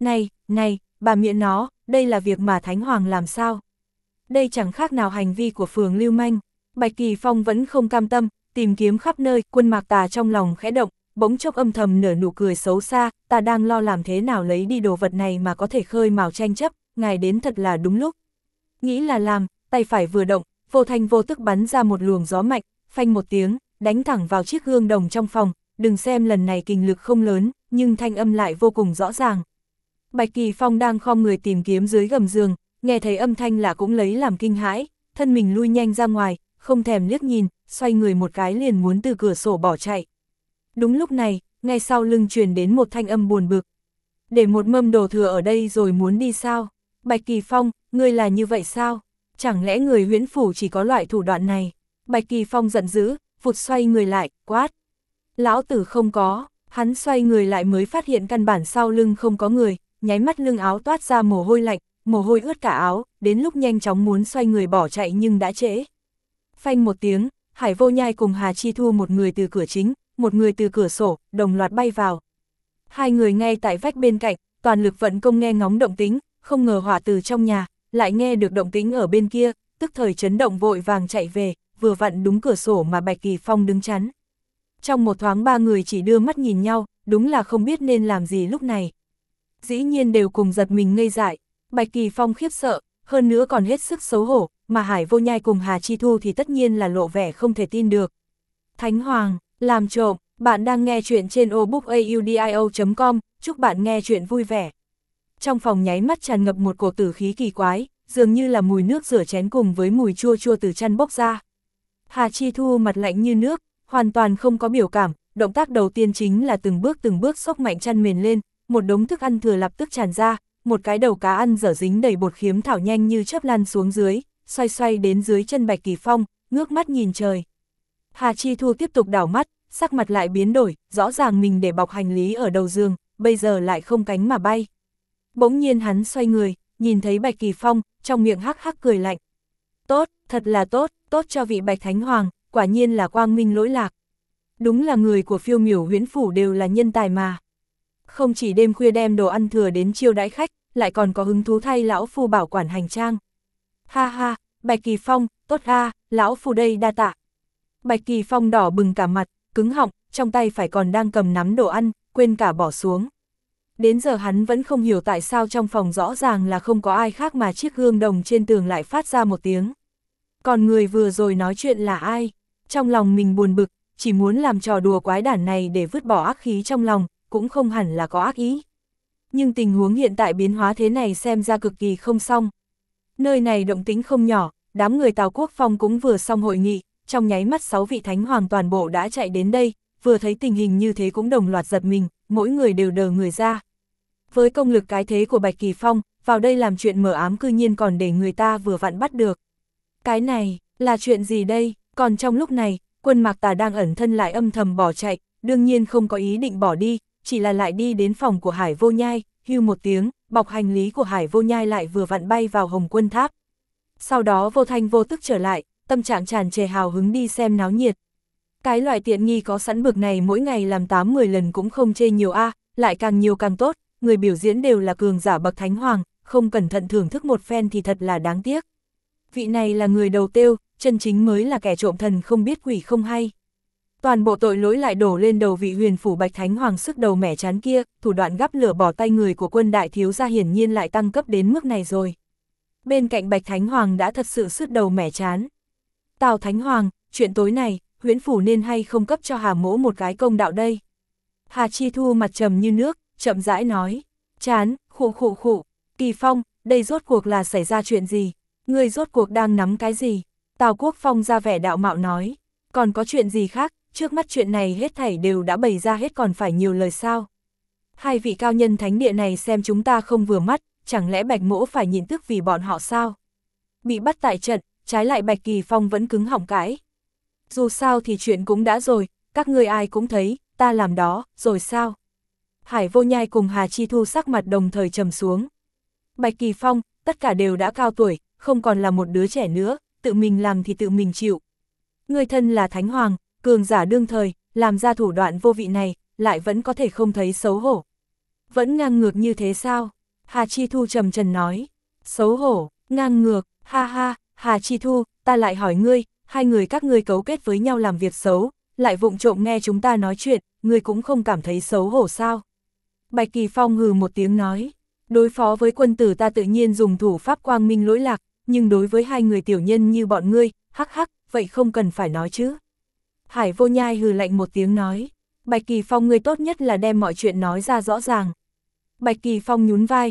Này, bà miệng nó, đây là việc mà Thánh Hoàng làm sao? Đây chẳng khác nào hành vi của phường lưu manh. Bạch Kỳ Phong vẫn không cam tâm, tìm kiếm khắp nơi, Quân Mạc Tà trong lòng khẽ động, bỗng chốc âm thầm nở nụ cười xấu xa, ta đang lo làm thế nào lấy đi đồ vật này mà có thể khơi mào tranh chấp, ngài đến thật là đúng lúc. Nghĩ là làm, tay phải vừa động, vô thanh vô tức bắn ra một luồng gió mạnh, phanh một tiếng, đánh thẳng vào chiếc gương đồng trong phòng, đừng xem lần này kình lực không lớn, nhưng thanh âm lại vô cùng rõ ràng. Bạch Kỳ Phong đang khom người tìm kiếm dưới gầm giường, nghe thấy âm thanh lạ cũng lấy làm kinh hãi, thân mình lui nhanh ra ngoài, không thèm liếc nhìn, xoay người một cái liền muốn từ cửa sổ bỏ chạy. Đúng lúc này, ngay sau lưng truyền đến một thanh âm buồn bực. Để một mâm đồ thừa ở đây rồi muốn đi sao? Bạch Kỳ Phong, ngươi là như vậy sao? Chẳng lẽ người Huyễn Phủ chỉ có loại thủ đoạn này? Bạch Kỳ Phong giận dữ, vụt xoay người lại, quát. Lão tử không có, hắn xoay người lại mới phát hiện căn bản sau lưng không có người, nháy mắt lưng áo toát ra mồ hôi lạnh, mồ hôi ướt cả áo, đến lúc nhanh chóng muốn xoay người bỏ chạy nhưng đã trễ. Phanh một tiếng, Hải Vô Nhai cùng Hà Chi Thu một người từ cửa chính, một người từ cửa sổ, đồng loạt bay vào. Hai người ngay tại vách bên cạnh, toàn lực vận công nghe ngóng động tĩnh, không ngờ hỏa từ trong nhà, lại nghe được động tĩnh ở bên kia, tức thời chấn động vội vàng chạy về, vừa vặn đúng cửa sổ mà Bạch Kỳ Phong đứng chắn. Trong một thoáng ba người chỉ đưa mắt nhìn nhau, đúng là không biết nên làm gì lúc này. Dĩ nhiên đều cùng giật mình ngây dại, Bạch Kỳ Phong khiếp sợ, hơn nữa còn hết sức xấu hổ, mà Hải Vô Nhai cùng Hà Chi Thu thì tất nhiên là lộ vẻ không thể tin được. Thánh Hoàng, làm trộm, Bạn đang nghe chuyện trên obookaudio.com, chúc bạn nghe chuyện vui vẻ. Trong phòng nháy mắt tràn ngập một cổ tử khí kỳ quái, dường như là mùi nước rửa chén cùng với mùi chua chua từ chăn bốc ra. Hà Chi Thu mặt lạnh như nước, hoàn toàn không có biểu cảm, động tác đầu tiên chính là từng bước xốc mạnh chăn mền lên, một đống thức ăn thừa lập tức tràn ra, một cái đầu cá ăn dở dính đầy bột khiếm thảo nhanh như chớp lăn xuống dưới, xoay đến dưới chân Bạch Kỳ Phong, ngước mắt nhìn trời. Hà Chi Thu tiếp tục đảo mắt, sắc mặt lại biến đổi, rõ ràng mình để bọc hành lý ở đầu giường, bây giờ lại không cánh mà bay. Bỗng nhiên hắn xoay người, nhìn thấy Bạch Kỳ Phong, trong miệng hắc hắc cười lạnh. Tốt, thật là tốt, tốt cho vị Bạch Thánh Hoàng, quả nhiên là quang minh lỗi lạc. Đúng là người của Phiêu Miểu Huyễn Phủ đều là nhân tài mà. Không chỉ đêm khuya đem đồ ăn thừa đến chiêu đãi khách, lại còn có hứng thú thay lão phu bảo quản hành trang. Ha ha, Bạch Kỳ Phong, tốt ha, lão phu đây đa tạ. Bạch Kỳ Phong đỏ bừng cả mặt, cứng họng, trong tay phải còn đang cầm nắm đồ ăn, quên cả bỏ xuống. Đến giờ hắn vẫn không hiểu tại sao trong phòng rõ ràng là không có ai khác mà chiếc gương đồng trên tường lại phát ra một tiếng. Còn người vừa rồi nói chuyện là ai? Trong lòng mình buồn bực, chỉ muốn làm trò đùa quái đản này để vứt bỏ ác khí trong lòng, cũng không hẳn là có ác ý. Nhưng tình huống hiện tại biến hóa thế này xem ra cực kỳ không xong. Nơi này động tĩnh không nhỏ, đám người Tào Quốc Phong cũng vừa xong hội nghị, trong nháy mắt 6 vị thánh hoàng toàn bộ đã chạy đến đây, vừa thấy tình hình như thế cũng đồng loạt giật mình, mỗi người đều đờ người ra. Với công lực cái thế của Bạch Kỳ Phong, vào đây làm chuyện mờ ám cư nhiên còn để người ta vừa vặn bắt được. Cái này, là chuyện gì đây? Còn trong lúc này, Quân Mạc Tà đang ẩn thân lại âm thầm bỏ chạy, đương nhiên không có ý định bỏ đi, chỉ là lại đi đến phòng của Hải Vô Nhai, hưu một tiếng, bọc hành lý của Hải Vô Nhai lại vừa vặn bay vào Hồng Quân Tháp. Sau đó vô thanh vô tức trở lại, tâm trạng tràn trề hào hứng đi xem náo nhiệt. Cái loại tiện nghi có sẵn bực này mỗi ngày làm 8-10 lần cũng không chê nhiều lại càng nhiều càng tốt, người biểu diễn đều là cường giả bậc thánh hoàng, không cẩn thận thưởng thức một phen thì thật là đáng tiếc. Vị này là người đầu tiêu, chân chính mới là kẻ trộm thần không biết quỷ không hay. Toàn bộ tội lỗi lại đổ lên đầu vị Huyền Phủ Bạch Thánh Hoàng sức đầu mẻ chán kia, thủ đoạn gắp lửa bỏ tay người của Quân đại thiếu gia hiển nhiên lại tăng cấp đến mức này rồi. Bên cạnh Bạch Thánh Hoàng đã thật sự sứt đầu mẻ chán. Tào Thánh Hoàng, chuyện tối này, Huyễn Phủ nên hay không cấp cho Hà Mỗ một cái công đạo đây? Hà Chi Thu mặt trầm như nước, chậm rãi nói. Chán, khụ. Kỳ Phong, đây rốt cuộc là xảy ra chuyện gì? Ngươi rốt cuộc đang nắm cái gì? Tào Quốc Phong ra vẻ đạo mạo nói. Còn có chuyện gì khác, trước mắt chuyện này hết thảy đều đã bày ra hết còn phải nhiều lời sao? Hai vị cao nhân thánh địa này xem chúng ta không vừa mắt, chẳng lẽ Bạch Mỗ phải nhịn tức vì bọn họ sao? Bị bắt tại trận, trái lại Bạch Kỳ Phong vẫn cứng họng cãi. Dù sao thì chuyện cũng đã rồi, các ngươi ai cũng thấy, ta làm đó, rồi sao? Hải Vô Nhai cùng Hà Chi Thu sắc mặt đồng thời trầm xuống. Bạch Kỳ Phong, tất cả đều đã cao tuổi, không còn là một đứa trẻ nữa, tự mình làm thì tự mình chịu. Người thân là Thánh Hoàng, cường giả đương thời, làm ra thủ đoạn vô vị này, lại vẫn có thể không thấy xấu hổ. Vẫn ngang ngược như thế sao? Hà Chi Thu trầm trần nói. Xấu hổ, ngang ngược, ha ha, Hà Chi Thu, ta lại hỏi ngươi, hai người các ngươi cấu kết với nhau làm việc xấu, lại vụng trộm nghe chúng ta nói chuyện, ngươi cũng không cảm thấy xấu hổ sao? Bạch Kỳ Phong hừ một tiếng nói. Đối phó với quân tử ta tự nhiên dùng thủ pháp quang minh lỗi lạc, nhưng đối với hai người tiểu nhân như bọn ngươi, hắc hắc, vậy không cần phải nói chứ. Hải Vô Nhai hừ lạnh một tiếng nói. Bạch Kỳ Phong ngươi tốt nhất là đem mọi chuyện nói ra rõ ràng. Bạch Kỳ Phong nhún vai,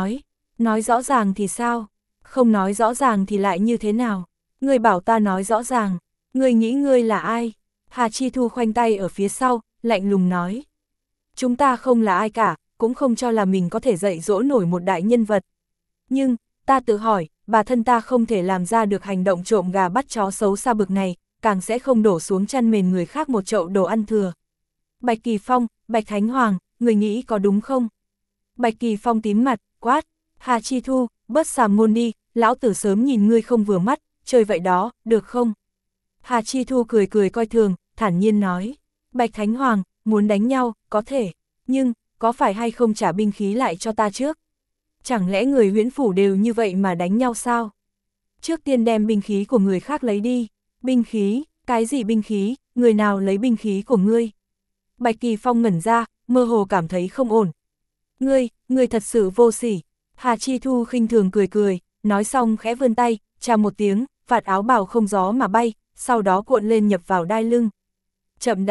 nói rõ ràng thì sao? Không nói rõ ràng thì lại như thế nào? Ngươi bảo ta nói rõ ràng, ngươi nghĩ ngươi là ai? Hà Chi Thu khoanh tay ở phía sau, lạnh lùng nói. Chúng ta không là ai cả, cũng không cho là mình có thể dạy dỗ nổi một đại nhân vật. Nhưng, ta tự hỏi, bà thân ta không thể làm ra được hành động trộm gà bắt chó xấu xa bực này, càng sẽ không đổ xuống chăn mền người khác một chậu đồ ăn thừa. Bạch Kỳ Phong, Bạch Thánh Hoàng, người nghĩ có đúng không? Bạch Kỳ Phong tím mặt, quát. Hà Chi Thu, bớt xàm ngôn đi, lão tử sớm nhìn ngươi không vừa mắt, chơi vậy đó, được không? Hà Chi Thu cười coi thường, thản nhiên nói. Bạch Thánh Hoàng, muốn đánh nhau, có thể, nhưng, có phải hay không trả binh khí lại cho ta trước? Chẳng lẽ người Huyễn Phủ đều như vậy mà đánh nhau sao? Trước tiên đem binh khí của người khác lấy đi. Binh khí, cái gì binh khí, người nào lấy binh khí của ngươi? Bạch Kỳ Phong ngẩn ra, mơ hồ cảm thấy không ổn. Ngươi thật sự vô sỉ. Hà Chi Thu khinh thường cười, nói xong khẽ vươn tay, chà một tiếng, vạt áo bào không gió mà bay, sau đó cuộn lên nhập vào đai lưng. Chậm đã,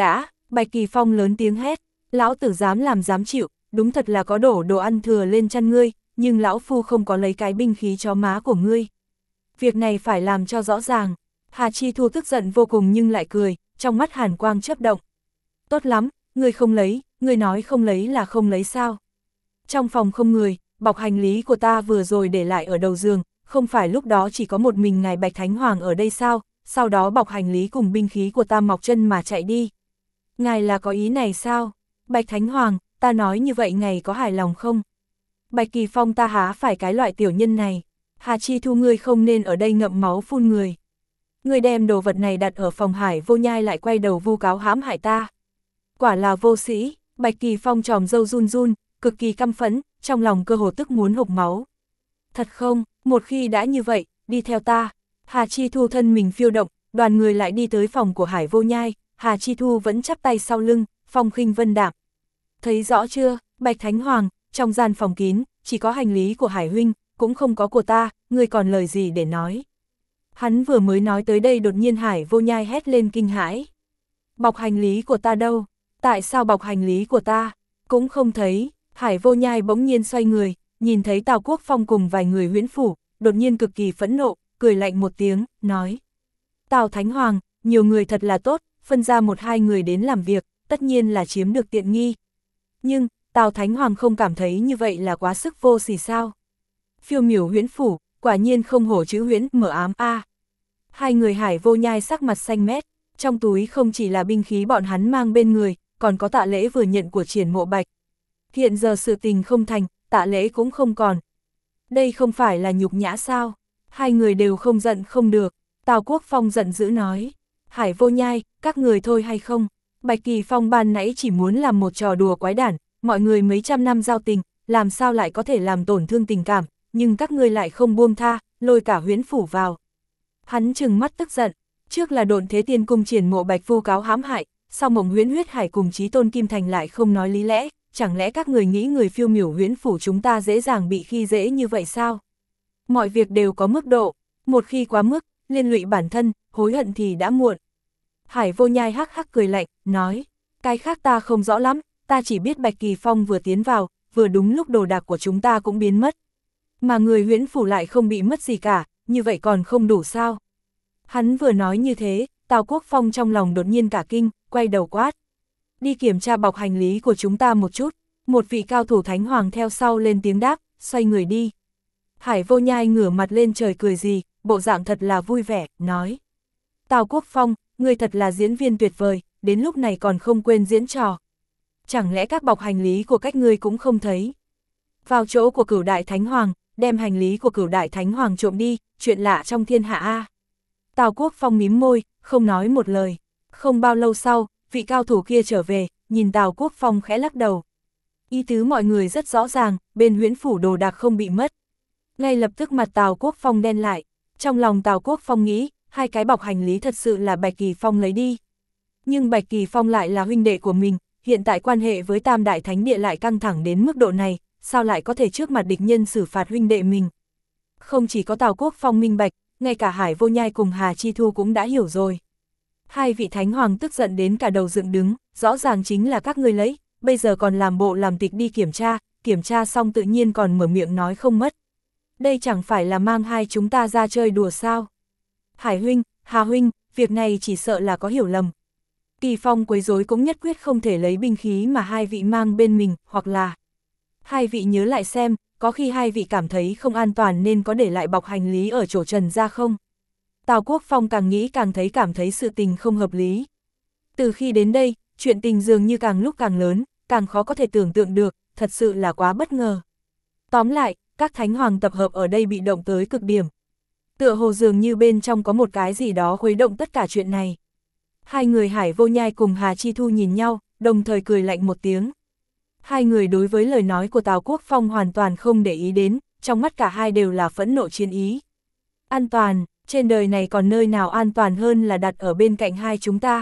Bạch Kỳ Phong lớn tiếng hét, lão tử dám làm dám chịu, đúng thật là có đổ đồ ăn thừa lên chăn ngươi, nhưng lão phu không có lấy cái binh khí chó má của ngươi. Việc này phải làm cho rõ ràng. Hà Chi Thu tức giận vô cùng nhưng lại cười, trong mắt hàn quang chớp động. Tốt lắm, ngươi không lấy, ngươi nói không lấy là không lấy sao. Trong phòng không người, bọc hành lý của ta vừa rồi để lại ở đầu giường, không phải lúc đó chỉ có một mình ngài Bạch Thánh Hoàng ở đây sao, sau đó bọc hành lý cùng binh khí của ta mọc chân mà chạy đi. Ngài là có ý này sao? Bạch Thánh Hoàng, ta nói như vậy ngài có hài lòng không? Bạch Kỳ Phong, ta há phải cái loại tiểu nhân này. Hà Chi Thu, ngươi không nên ở đây ngậm máu phun người. Ngươi đem đồ vật này đặt ở phòng Hải Vô Nhai lại quay đầu vu cáo hãm hại ta. Quả là vô sĩ. Bạch Kỳ Phong tròm râu run run, cực kỳ căm phẫn, trong lòng cơ hồ tức muốn hộc máu. Thật không, một khi đã như vậy, đi theo ta. Hà Chi Thu thân mình phiêu động, đoàn người lại đi tới phòng của Hải Vô Nhai, Hà Chi Thu vẫn chắp tay sau lưng, phong khinh vân đạm. Thấy rõ chưa, Bạch Thánh Hoàng, trong gian phòng kín, chỉ có hành lý của Hải huynh, cũng không có của ta, ngươi còn lời gì để nói. Hắn vừa mới nói tới đây đột nhiên Hải Vô Nhai hét lên kinh hãi. Bọc hành lý của ta đâu? Tại sao bọc hành lý của ta? Cũng không thấy. Hải Vô Nhai bỗng nhiên xoay người, nhìn thấy Tào Quốc Phong cùng vài người huyễn phủ, đột nhiên cực kỳ phẫn nộ, cười lạnh một tiếng, nói. Tào Thánh Hoàng, nhiều người thật là tốt, phân ra một hai người đến làm việc, tất nhiên là chiếm được tiện nghi. Nhưng, Tào Thánh Hoàng không cảm thấy như vậy là quá sức vô sỉ sao? Phiêu miểu huyễn phủ, quả nhiên không hổ chữ huyễn, mở ám a. Hai người Hải Vô Nhai sắc mặt xanh mét, trong túi không chỉ là binh khí bọn hắn mang bên người, còn có Tạ Lễ vừa nhận của Triển Mộ Bạch. Hiện giờ sự tình không thành, Tạ Lễ cũng không còn. Đây không phải là nhục nhã sao? Hai người đều không giận không được. Tào Quốc Phong giận dữ nói. Hải Vô Nhai, các người thôi hay không? Bạch Kỳ Phong ban nãy chỉ muốn làm một trò đùa quái đản, mọi người mấy trăm năm giao tình, làm sao lại có thể làm tổn thương tình cảm, nhưng các ngươi lại không buông tha, lôi cả huyễn phủ vào. Hắn trừng mắt tức giận, trước là Độn Thế Tiên cung Triển Mộ Bạch vu cáo hãm hại, sau Mộng Huyễn Huyết Hải cùng Chí Tôn Kim Thành lại không nói lý lẽ, chẳng lẽ các người nghĩ người phiêu miểu huyễn phủ chúng ta dễ dàng bị khi dễ như vậy sao? Mọi việc đều có mức độ, một khi quá mức, liên lụy bản thân, hối hận thì đã muộn. Hải Vô Nhai hắc hắc cười lạnh, nói, cái khác ta không rõ lắm, ta chỉ biết Bạch Kỳ Phong vừa tiến vào, vừa đúng lúc đồ đạc của chúng ta cũng biến mất. Mà người huyễn phủ lại không bị mất gì cả, như vậy còn không đủ sao? Hắn vừa nói như thế, Tào Quốc Phong trong lòng đột nhiên cả kinh, quay đầu quát. Đi kiểm tra bọc hành lý của chúng ta một chút. Một vị cao thủ Thánh Hoàng theo sau lên tiếng đáp, xoay người đi. Hải Vô Nhai ngửa mặt lên trời cười gì, bộ dạng thật là vui vẻ, nói. Tào Quốc Phong, ngươi thật là diễn viên tuyệt vời, đến lúc này còn không quên diễn trò. Chẳng lẽ các bọc hành lý của các ngươi cũng không thấy? Vào chỗ của Cửu Đại Thánh Hoàng, đem hành lý của Cửu Đại Thánh Hoàng trộm đi, chuyện lạ trong thiên hạ a. Tào Quốc Phong mím môi, không nói một lời. Không bao lâu sau, vị cao thủ kia trở về, nhìn Tào Quốc Phong khẽ lắc đầu. Ý tứ mọi người rất rõ ràng, bên huyễn phủ đồ đạc không bị mất. Ngay lập tức mặt Tào Quốc Phong đen lại. Trong lòng Tào Quốc Phong nghĩ, hai cái bọc hành lý thật sự là Bạch Kỳ Phong lấy đi. Nhưng Bạch Kỳ Phong lại là huynh đệ của mình, hiện tại quan hệ với Tam Đại Thánh Địa lại căng thẳng đến mức độ này, sao lại có thể trước mặt địch nhân xử phạt huynh đệ mình. Không chỉ có Tào Quốc Phong minh bạch, ngay cả Hải Vô Nhai cùng Hà Chi Thu cũng đã hiểu rồi. Hai vị Thánh Hoàng tức giận đến cả đầu dựng đứng, rõ ràng chính là các ngươi lấy, bây giờ còn làm bộ làm tịch đi kiểm tra xong tự nhiên còn mở miệng nói không mất. Đây chẳng phải là mang hai chúng ta ra chơi đùa sao? Hải huynh, Hà huynh, việc này chỉ sợ là có hiểu lầm. Kỳ Phong quấy rối cũng nhất quyết không thể lấy binh khí mà hai vị mang bên mình, hoặc là hai vị nhớ lại xem, có khi hai vị cảm thấy không an toàn nên có để lại bọc hành lý ở chỗ Trần ra không? Tào Quốc Phong càng nghĩ càng cảm thấy sự tình không hợp lý. Từ khi đến đây, chuyện tình dường như càng lúc càng lớn, càng khó có thể tưởng tượng được, thật sự là quá bất ngờ. Tóm lại, các Thánh Hoàng tập hợp ở đây bị động tới cực điểm. Tựa hồ dường như bên trong có một cái gì đó khuấy động tất cả chuyện này. Hai người Hải Vô Nhai cùng Hà Chi Thu nhìn nhau, đồng thời cười lạnh một tiếng. Hai người đối với lời nói của Tào Quốc Phong hoàn toàn không để ý đến, trong mắt cả hai đều là phẫn nộ chiến ý. An toàn, trên đời này còn nơi nào an toàn hơn là đặt ở bên cạnh hai chúng ta.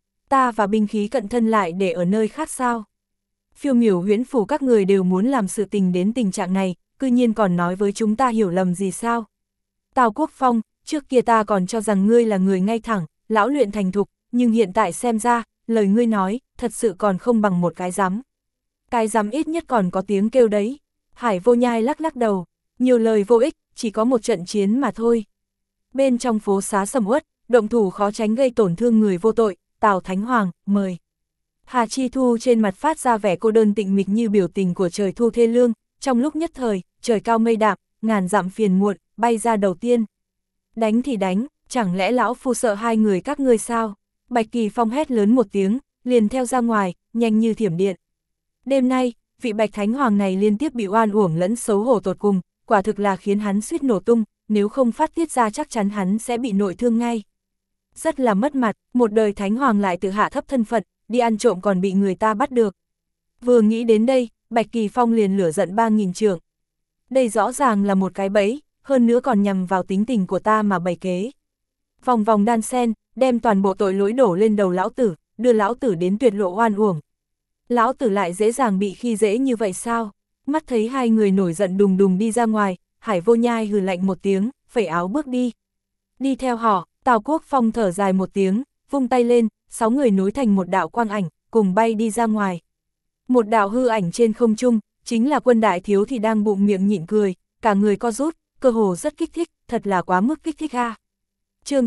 Ta và binh khí cận thân lại để ở nơi khác sao? Phiêu miểu huyễn phủ các người đều muốn làm sự tình đến tình trạng này, cư nhiên còn nói với chúng ta hiểu lầm gì sao? Tào Quốc Phong, trước kia ta còn cho rằng ngươi là người ngay thẳng, lão luyện thành thục, nhưng hiện tại xem ra, lời ngươi nói, thật sự còn không bằng một cái rắm. Cái rắm ít nhất còn có tiếng kêu đấy. Hải Vô Nhai lắc lắc đầu, nhiều lời vô ích, chỉ có một trận chiến mà thôi. Bên trong phố xá sầm uất, động thủ khó tránh gây tổn thương người vô tội, Tào Thánh Hoàng, mời. Hà Chi Thu trên mặt phát ra vẻ cô đơn tịnh mịch như biểu tình của trời thu thê lương, trong lúc nhất thời, trời cao mây đạm, ngàn dặm phiền muộn, bay ra đầu tiên. Đánh thì đánh, chẳng lẽ lão phu sợ hai người các ngươi sao? Bạch Kỳ Phong hét lớn một tiếng, liền theo ra ngoài, nhanh như thiểm điện. Đêm nay, vị Bạch Thánh Hoàng này liên tiếp bị oan uổng lẫn xấu hổ tột cùng, quả thực là khiến hắn suýt nổ tung, nếu không phát tiết ra chắc chắn hắn sẽ bị nội thương ngay. Rất là mất mặt, một đời Thánh Hoàng lại tự hạ thấp thân phận, đi ăn trộm còn bị người ta bắt được. Vừa nghĩ đến đây, Bạch Kỳ Phong liền lửa giận 3000 trượng. Đây rõ ràng là một cái bẫy, hơn nữa còn nhằm vào tính tình của ta mà bày kế. Vòng vòng đan sen, đem toàn bộ tội lỗi đổ lên đầu lão tử, đưa lão tử đến tuyệt lộ oan uổng. Lão tử lại dễ dàng bị khi dễ như vậy sao? Mắt thấy hai người nổi giận đùng đùng đi ra ngoài, Hải Vô Nhai hừ lạnh một tiếng, phẩy áo bước đi. Đi theo họ, Tào Quốc Phong thở dài một tiếng, vung tay lên, 6 người nối thành một đạo quang ảnh, cùng bay đi ra ngoài. Một đạo hư ảnh trên không trung, chính là Quân Đại Thiếu thì đang bụng miệng nhịn cười, cả người co rút, cơ hồ rất kích thích, thật là quá mức kích thích ha. Chương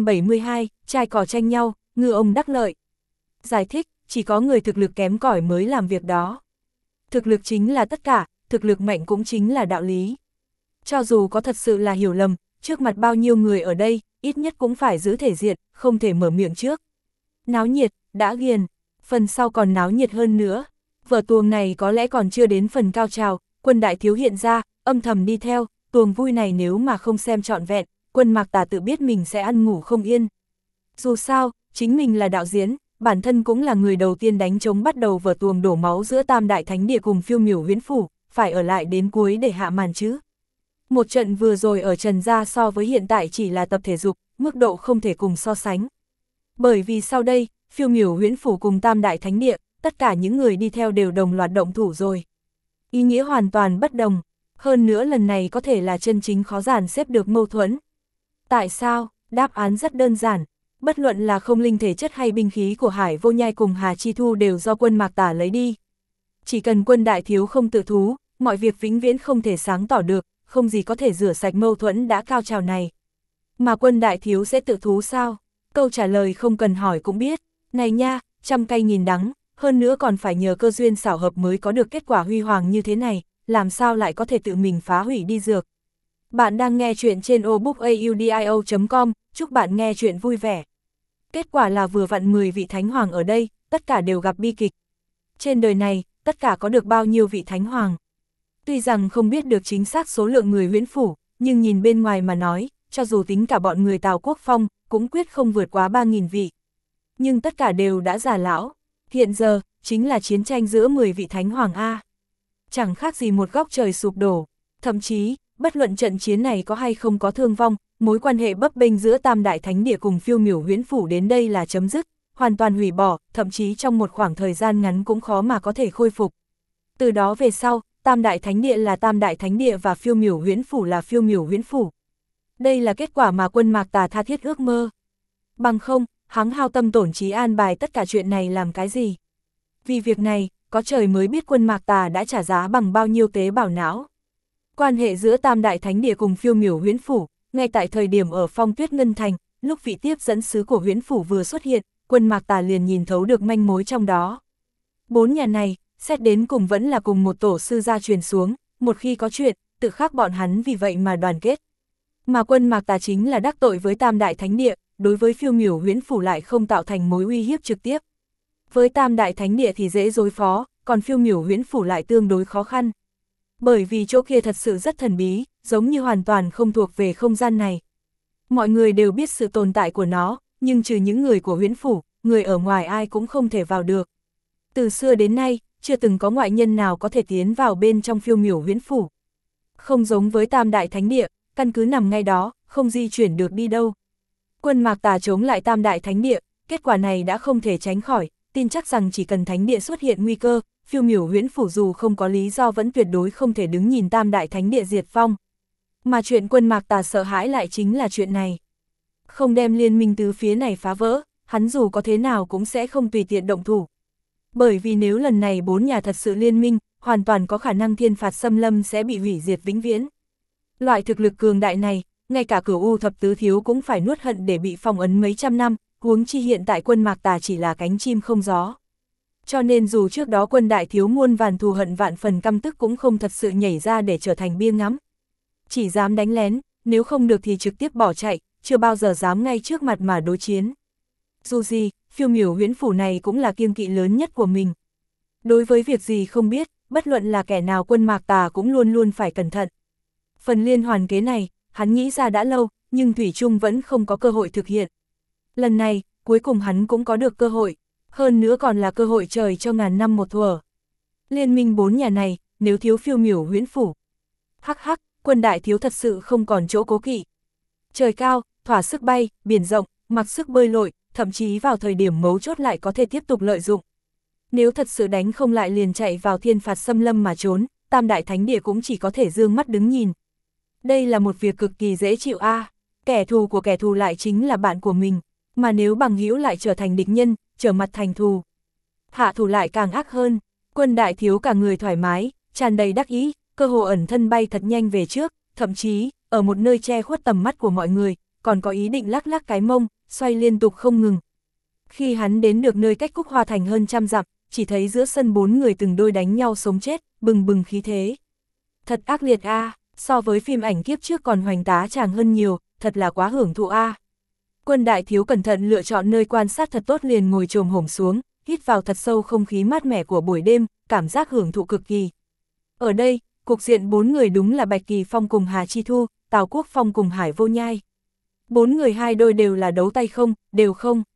872, trai cỏ tranh nhau, ngư ông đắc lợi. Giải thích, chỉ có người thực lực kém cỏi mới làm việc đó. Thực lực chính là tất cả, thực lực mạnh cũng chính là đạo lý. Cho dù có thật sự là hiểu lầm, trước mặt bao nhiêu người ở đây, ít nhất cũng phải giữ thể diện, không thể mở miệng trước. Náo nhiệt, đã ghiền, phần sau còn náo nhiệt hơn nữa. Vở tuồng này có lẽ còn chưa đến phần cao trào, Quân Đại Thiếu hiện ra, âm thầm đi theo, tuồng vui này nếu mà không xem trọn vẹn, Quân Mạc Tà tự biết mình sẽ ăn ngủ không yên. Dù sao, chính mình là đạo diễn, bản thân cũng là người đầu tiên đánh trống bắt đầu vở tuồng đổ máu giữa Tam Đại Thánh Địa cùng Phiêu Miểu Huyễn Phủ, phải ở lại đến cuối để hạ màn chứ. Một trận vừa rồi ở Trần Gia so với hiện tại chỉ là tập thể dục, mức độ không thể cùng so sánh. Bởi vì sau đây, Phiêu Miểu Huyễn Phủ cùng Tam Đại Thánh Địa, tất cả những người đi theo đều đồng loạt động thủ rồi. Ý nghĩa hoàn toàn bất đồng, hơn nữa lần này có thể là chân chính khó dàn xếp được mâu thuẫn. Tại sao? Đáp án rất đơn giản. Bất luận là không linh thể chất hay binh khí của Hải Vô Nhai cùng Hà Chi Thu đều do Quân Mạc Tà lấy đi. Chỉ cần Quân Đại Thiếu không tự thú, mọi việc vĩnh viễn không thể sáng tỏ được, không gì có thể rửa sạch mâu thuẫn đã cao trào này. Mà Quân Đại Thiếu sẽ tự thú sao? Câu trả lời không cần hỏi cũng biết. Này nha, trăm cay nghìn đắng, hơn nữa còn phải nhờ cơ duyên xảo hợp mới có được kết quả huy hoàng như thế này, làm sao lại có thể tự mình phá hủy đi dược. Bạn đang nghe chuyện trên obookaudio.com, chúc bạn nghe chuyện vui vẻ. Kết quả là vừa vặn 10 vị Thánh Hoàng ở đây, tất cả đều gặp bi kịch. Trên đời này, tất cả có được bao nhiêu vị Thánh Hoàng? Tuy rằng không biết được chính xác số lượng người Huyễn Phủ, nhưng nhìn bên ngoài mà nói, cho dù tính cả bọn người Tào Quốc Phong, cũng quyết không vượt quá 3000 vị. Nhưng tất cả đều đã già lão. Hiện giờ, chính là chiến tranh giữa 10 vị Thánh Hoàng A. Chẳng khác gì một góc trời sụp đổ. Thậm chí, bất luận trận chiến này có hay không có thương vong, mối quan hệ bấp bênh giữa Tam Đại Thánh Địa cùng Phiêu Miểu Huyễn Phủ đến đây là chấm dứt, hoàn toàn hủy bỏ, thậm chí trong một khoảng thời gian ngắn cũng khó mà có thể khôi phục. Từ đó về sau, Tam Đại Thánh Địa là Tam Đại Thánh Địa và Phiêu Miểu Huyễn Phủ là Phiêu Miểu Huyễn Phủ. Đây là kết quả mà Quân Mạc Tà tha thiết ước mơ. Bằng không, hắn hao tâm tổn trí an bài tất cả chuyện này làm cái gì? Vì việc này, có trời mới biết Quân Mạc Tà đã trả giá bằng bao nhiêu tế bào não. Quan hệ giữa Tam Đại Thánh Địa cùng Phiêu Miểu Huyễn Phủ, ngay tại thời điểm ở Phong Tuyết Ngân Thành, lúc vị tiếp dẫn sứ của Huyễn Phủ vừa xuất hiện, Quân Mạc Tà liền nhìn thấu được manh mối trong đó. 4 nhà này, xét đến cùng vẫn là cùng một tổ sư gia truyền xuống, một khi có chuyện, tự khắc bọn hắn vì vậy mà đoàn kết. Mà Quân Mạc Tà chính là đắc tội với Tam Đại Thánh Địa, đối với Phiêu Miểu Huyễn Phủ lại không tạo thành mối uy hiếp trực tiếp. Với Tam Đại Thánh Địa thì dễ đối phó, còn Phiêu Miểu Huyễn Phủ lại tương đối khó khăn. Bởi vì chỗ kia thật sự rất thần bí, giống như hoàn toàn không thuộc về không gian này. Mọi người đều biết sự tồn tại của nó, nhưng trừ những người của Huyễn Phủ, người ở ngoài ai cũng không thể vào được. Từ xưa đến nay, chưa từng có ngoại nhân nào có thể tiến vào bên trong Phiêu Miểu Huyễn Phủ. Không giống với Tam Đại Thánh Địa, căn cứ nằm ngay đó, không di chuyển được đi đâu. Quân Mạc Tà chống lại Tam Đại Thánh Địa, kết quả này đã không thể tránh khỏi, tin chắc rằng chỉ cần Thánh Địa xuất hiện nguy cơ, Phiêu Miểu Huyễn Phủ dù không có lý do vẫn tuyệt đối không thể đứng nhìn Tam Đại Thánh Địa diệt vong. Mà chuyện Quân Mạc Tà sợ hãi lại chính là chuyện này. Không đem liên minh tứ phía này phá vỡ, hắn dù có thế nào cũng sẽ không tùy tiện động thủ. Bởi vì nếu lần này bốn nhà thật sự liên minh, hoàn toàn có khả năng thiên phạt xâm lâm sẽ bị hủy diệt vĩnh viễn. Loại thực lực cường đại này, ngay cả Cửu U thập tứ thiếu cũng phải nuốt hận để bị phong ấn mấy trăm năm, huống chi hiện tại quân Mạc Tà chỉ là cánh chim không gió. Cho nên dù trước đó quân đại thiếu muôn vàn thù hận vạn phần căm tức cũng không thật sự nhảy ra để trở thành bia ngắm. Chỉ dám đánh lén, nếu không được thì trực tiếp bỏ chạy, chưa bao giờ dám ngay trước mặt mà đối chiến. Dù gì, phiêu miểu huyễn phủ này cũng là kiêng kỵ lớn nhất của mình. Đối với việc gì không biết, bất luận là kẻ nào quân Mạc Tà cũng luôn luôn phải cẩn thận. Phần liên hoàn kế này, hắn nghĩ ra đã lâu, nhưng Thủy Trung vẫn không có cơ hội thực hiện. Lần này, cuối cùng hắn cũng có được cơ hội, hơn nữa còn là cơ hội trời cho ngàn năm một thuở. Liên minh bốn nhà này, nếu thiếu phiêu miểu huyễn phủ. Hắc hắc, quân đại thiếu thật sự không còn chỗ cố kỵ. Trời cao, thỏa sức bay, biển rộng, mặc sức bơi lội, thậm chí vào thời điểm mấu chốt lại có thể tiếp tục lợi dụng. Nếu thật sự đánh không lại liền chạy vào thiên phạt xâm lâm mà trốn, tam đại thánh địa cũng chỉ có thể dương mắt đứng nhìn. Đây là một việc cực kỳ dễ chịu kẻ thù của kẻ thù lại chính là bạn của mình, mà nếu bằng hữu lại trở thành địch nhân, trở mặt thành thù. Hạ thủ lại càng ác hơn, quân đại thiếu cả người thoải mái, tràn đầy đắc ý, cơ hồ ẩn thân bay thật nhanh về trước, thậm chí, ở một nơi che khuất tầm mắt của mọi người, còn có ý định lắc lắc cái mông, xoay liên tục không ngừng. Khi hắn đến được nơi cách Cúc Hoa Thành hơn trăm dặm, chỉ thấy giữa sân bốn người từng đôi đánh nhau sống chết, bừng bừng khí thế. Thật ác liệt so với phim ảnh kiếp trước còn hoành tá tràng hơn nhiều, thật là quá hưởng thụ Quân đại thiếu cẩn thận lựa chọn nơi quan sát thật tốt liền ngồi chồm hổm xuống, hít vào thật sâu không khí mát mẻ của buổi đêm, cảm giác hưởng thụ cực kỳ. Ở đây, cục diện bốn người đúng là Bạch Kỳ Phong cùng Hà Chi Thu, Tào Quốc Phong cùng Hải Vô Nhai. Bốn người hai đôi đều là đấu tay không, đều không.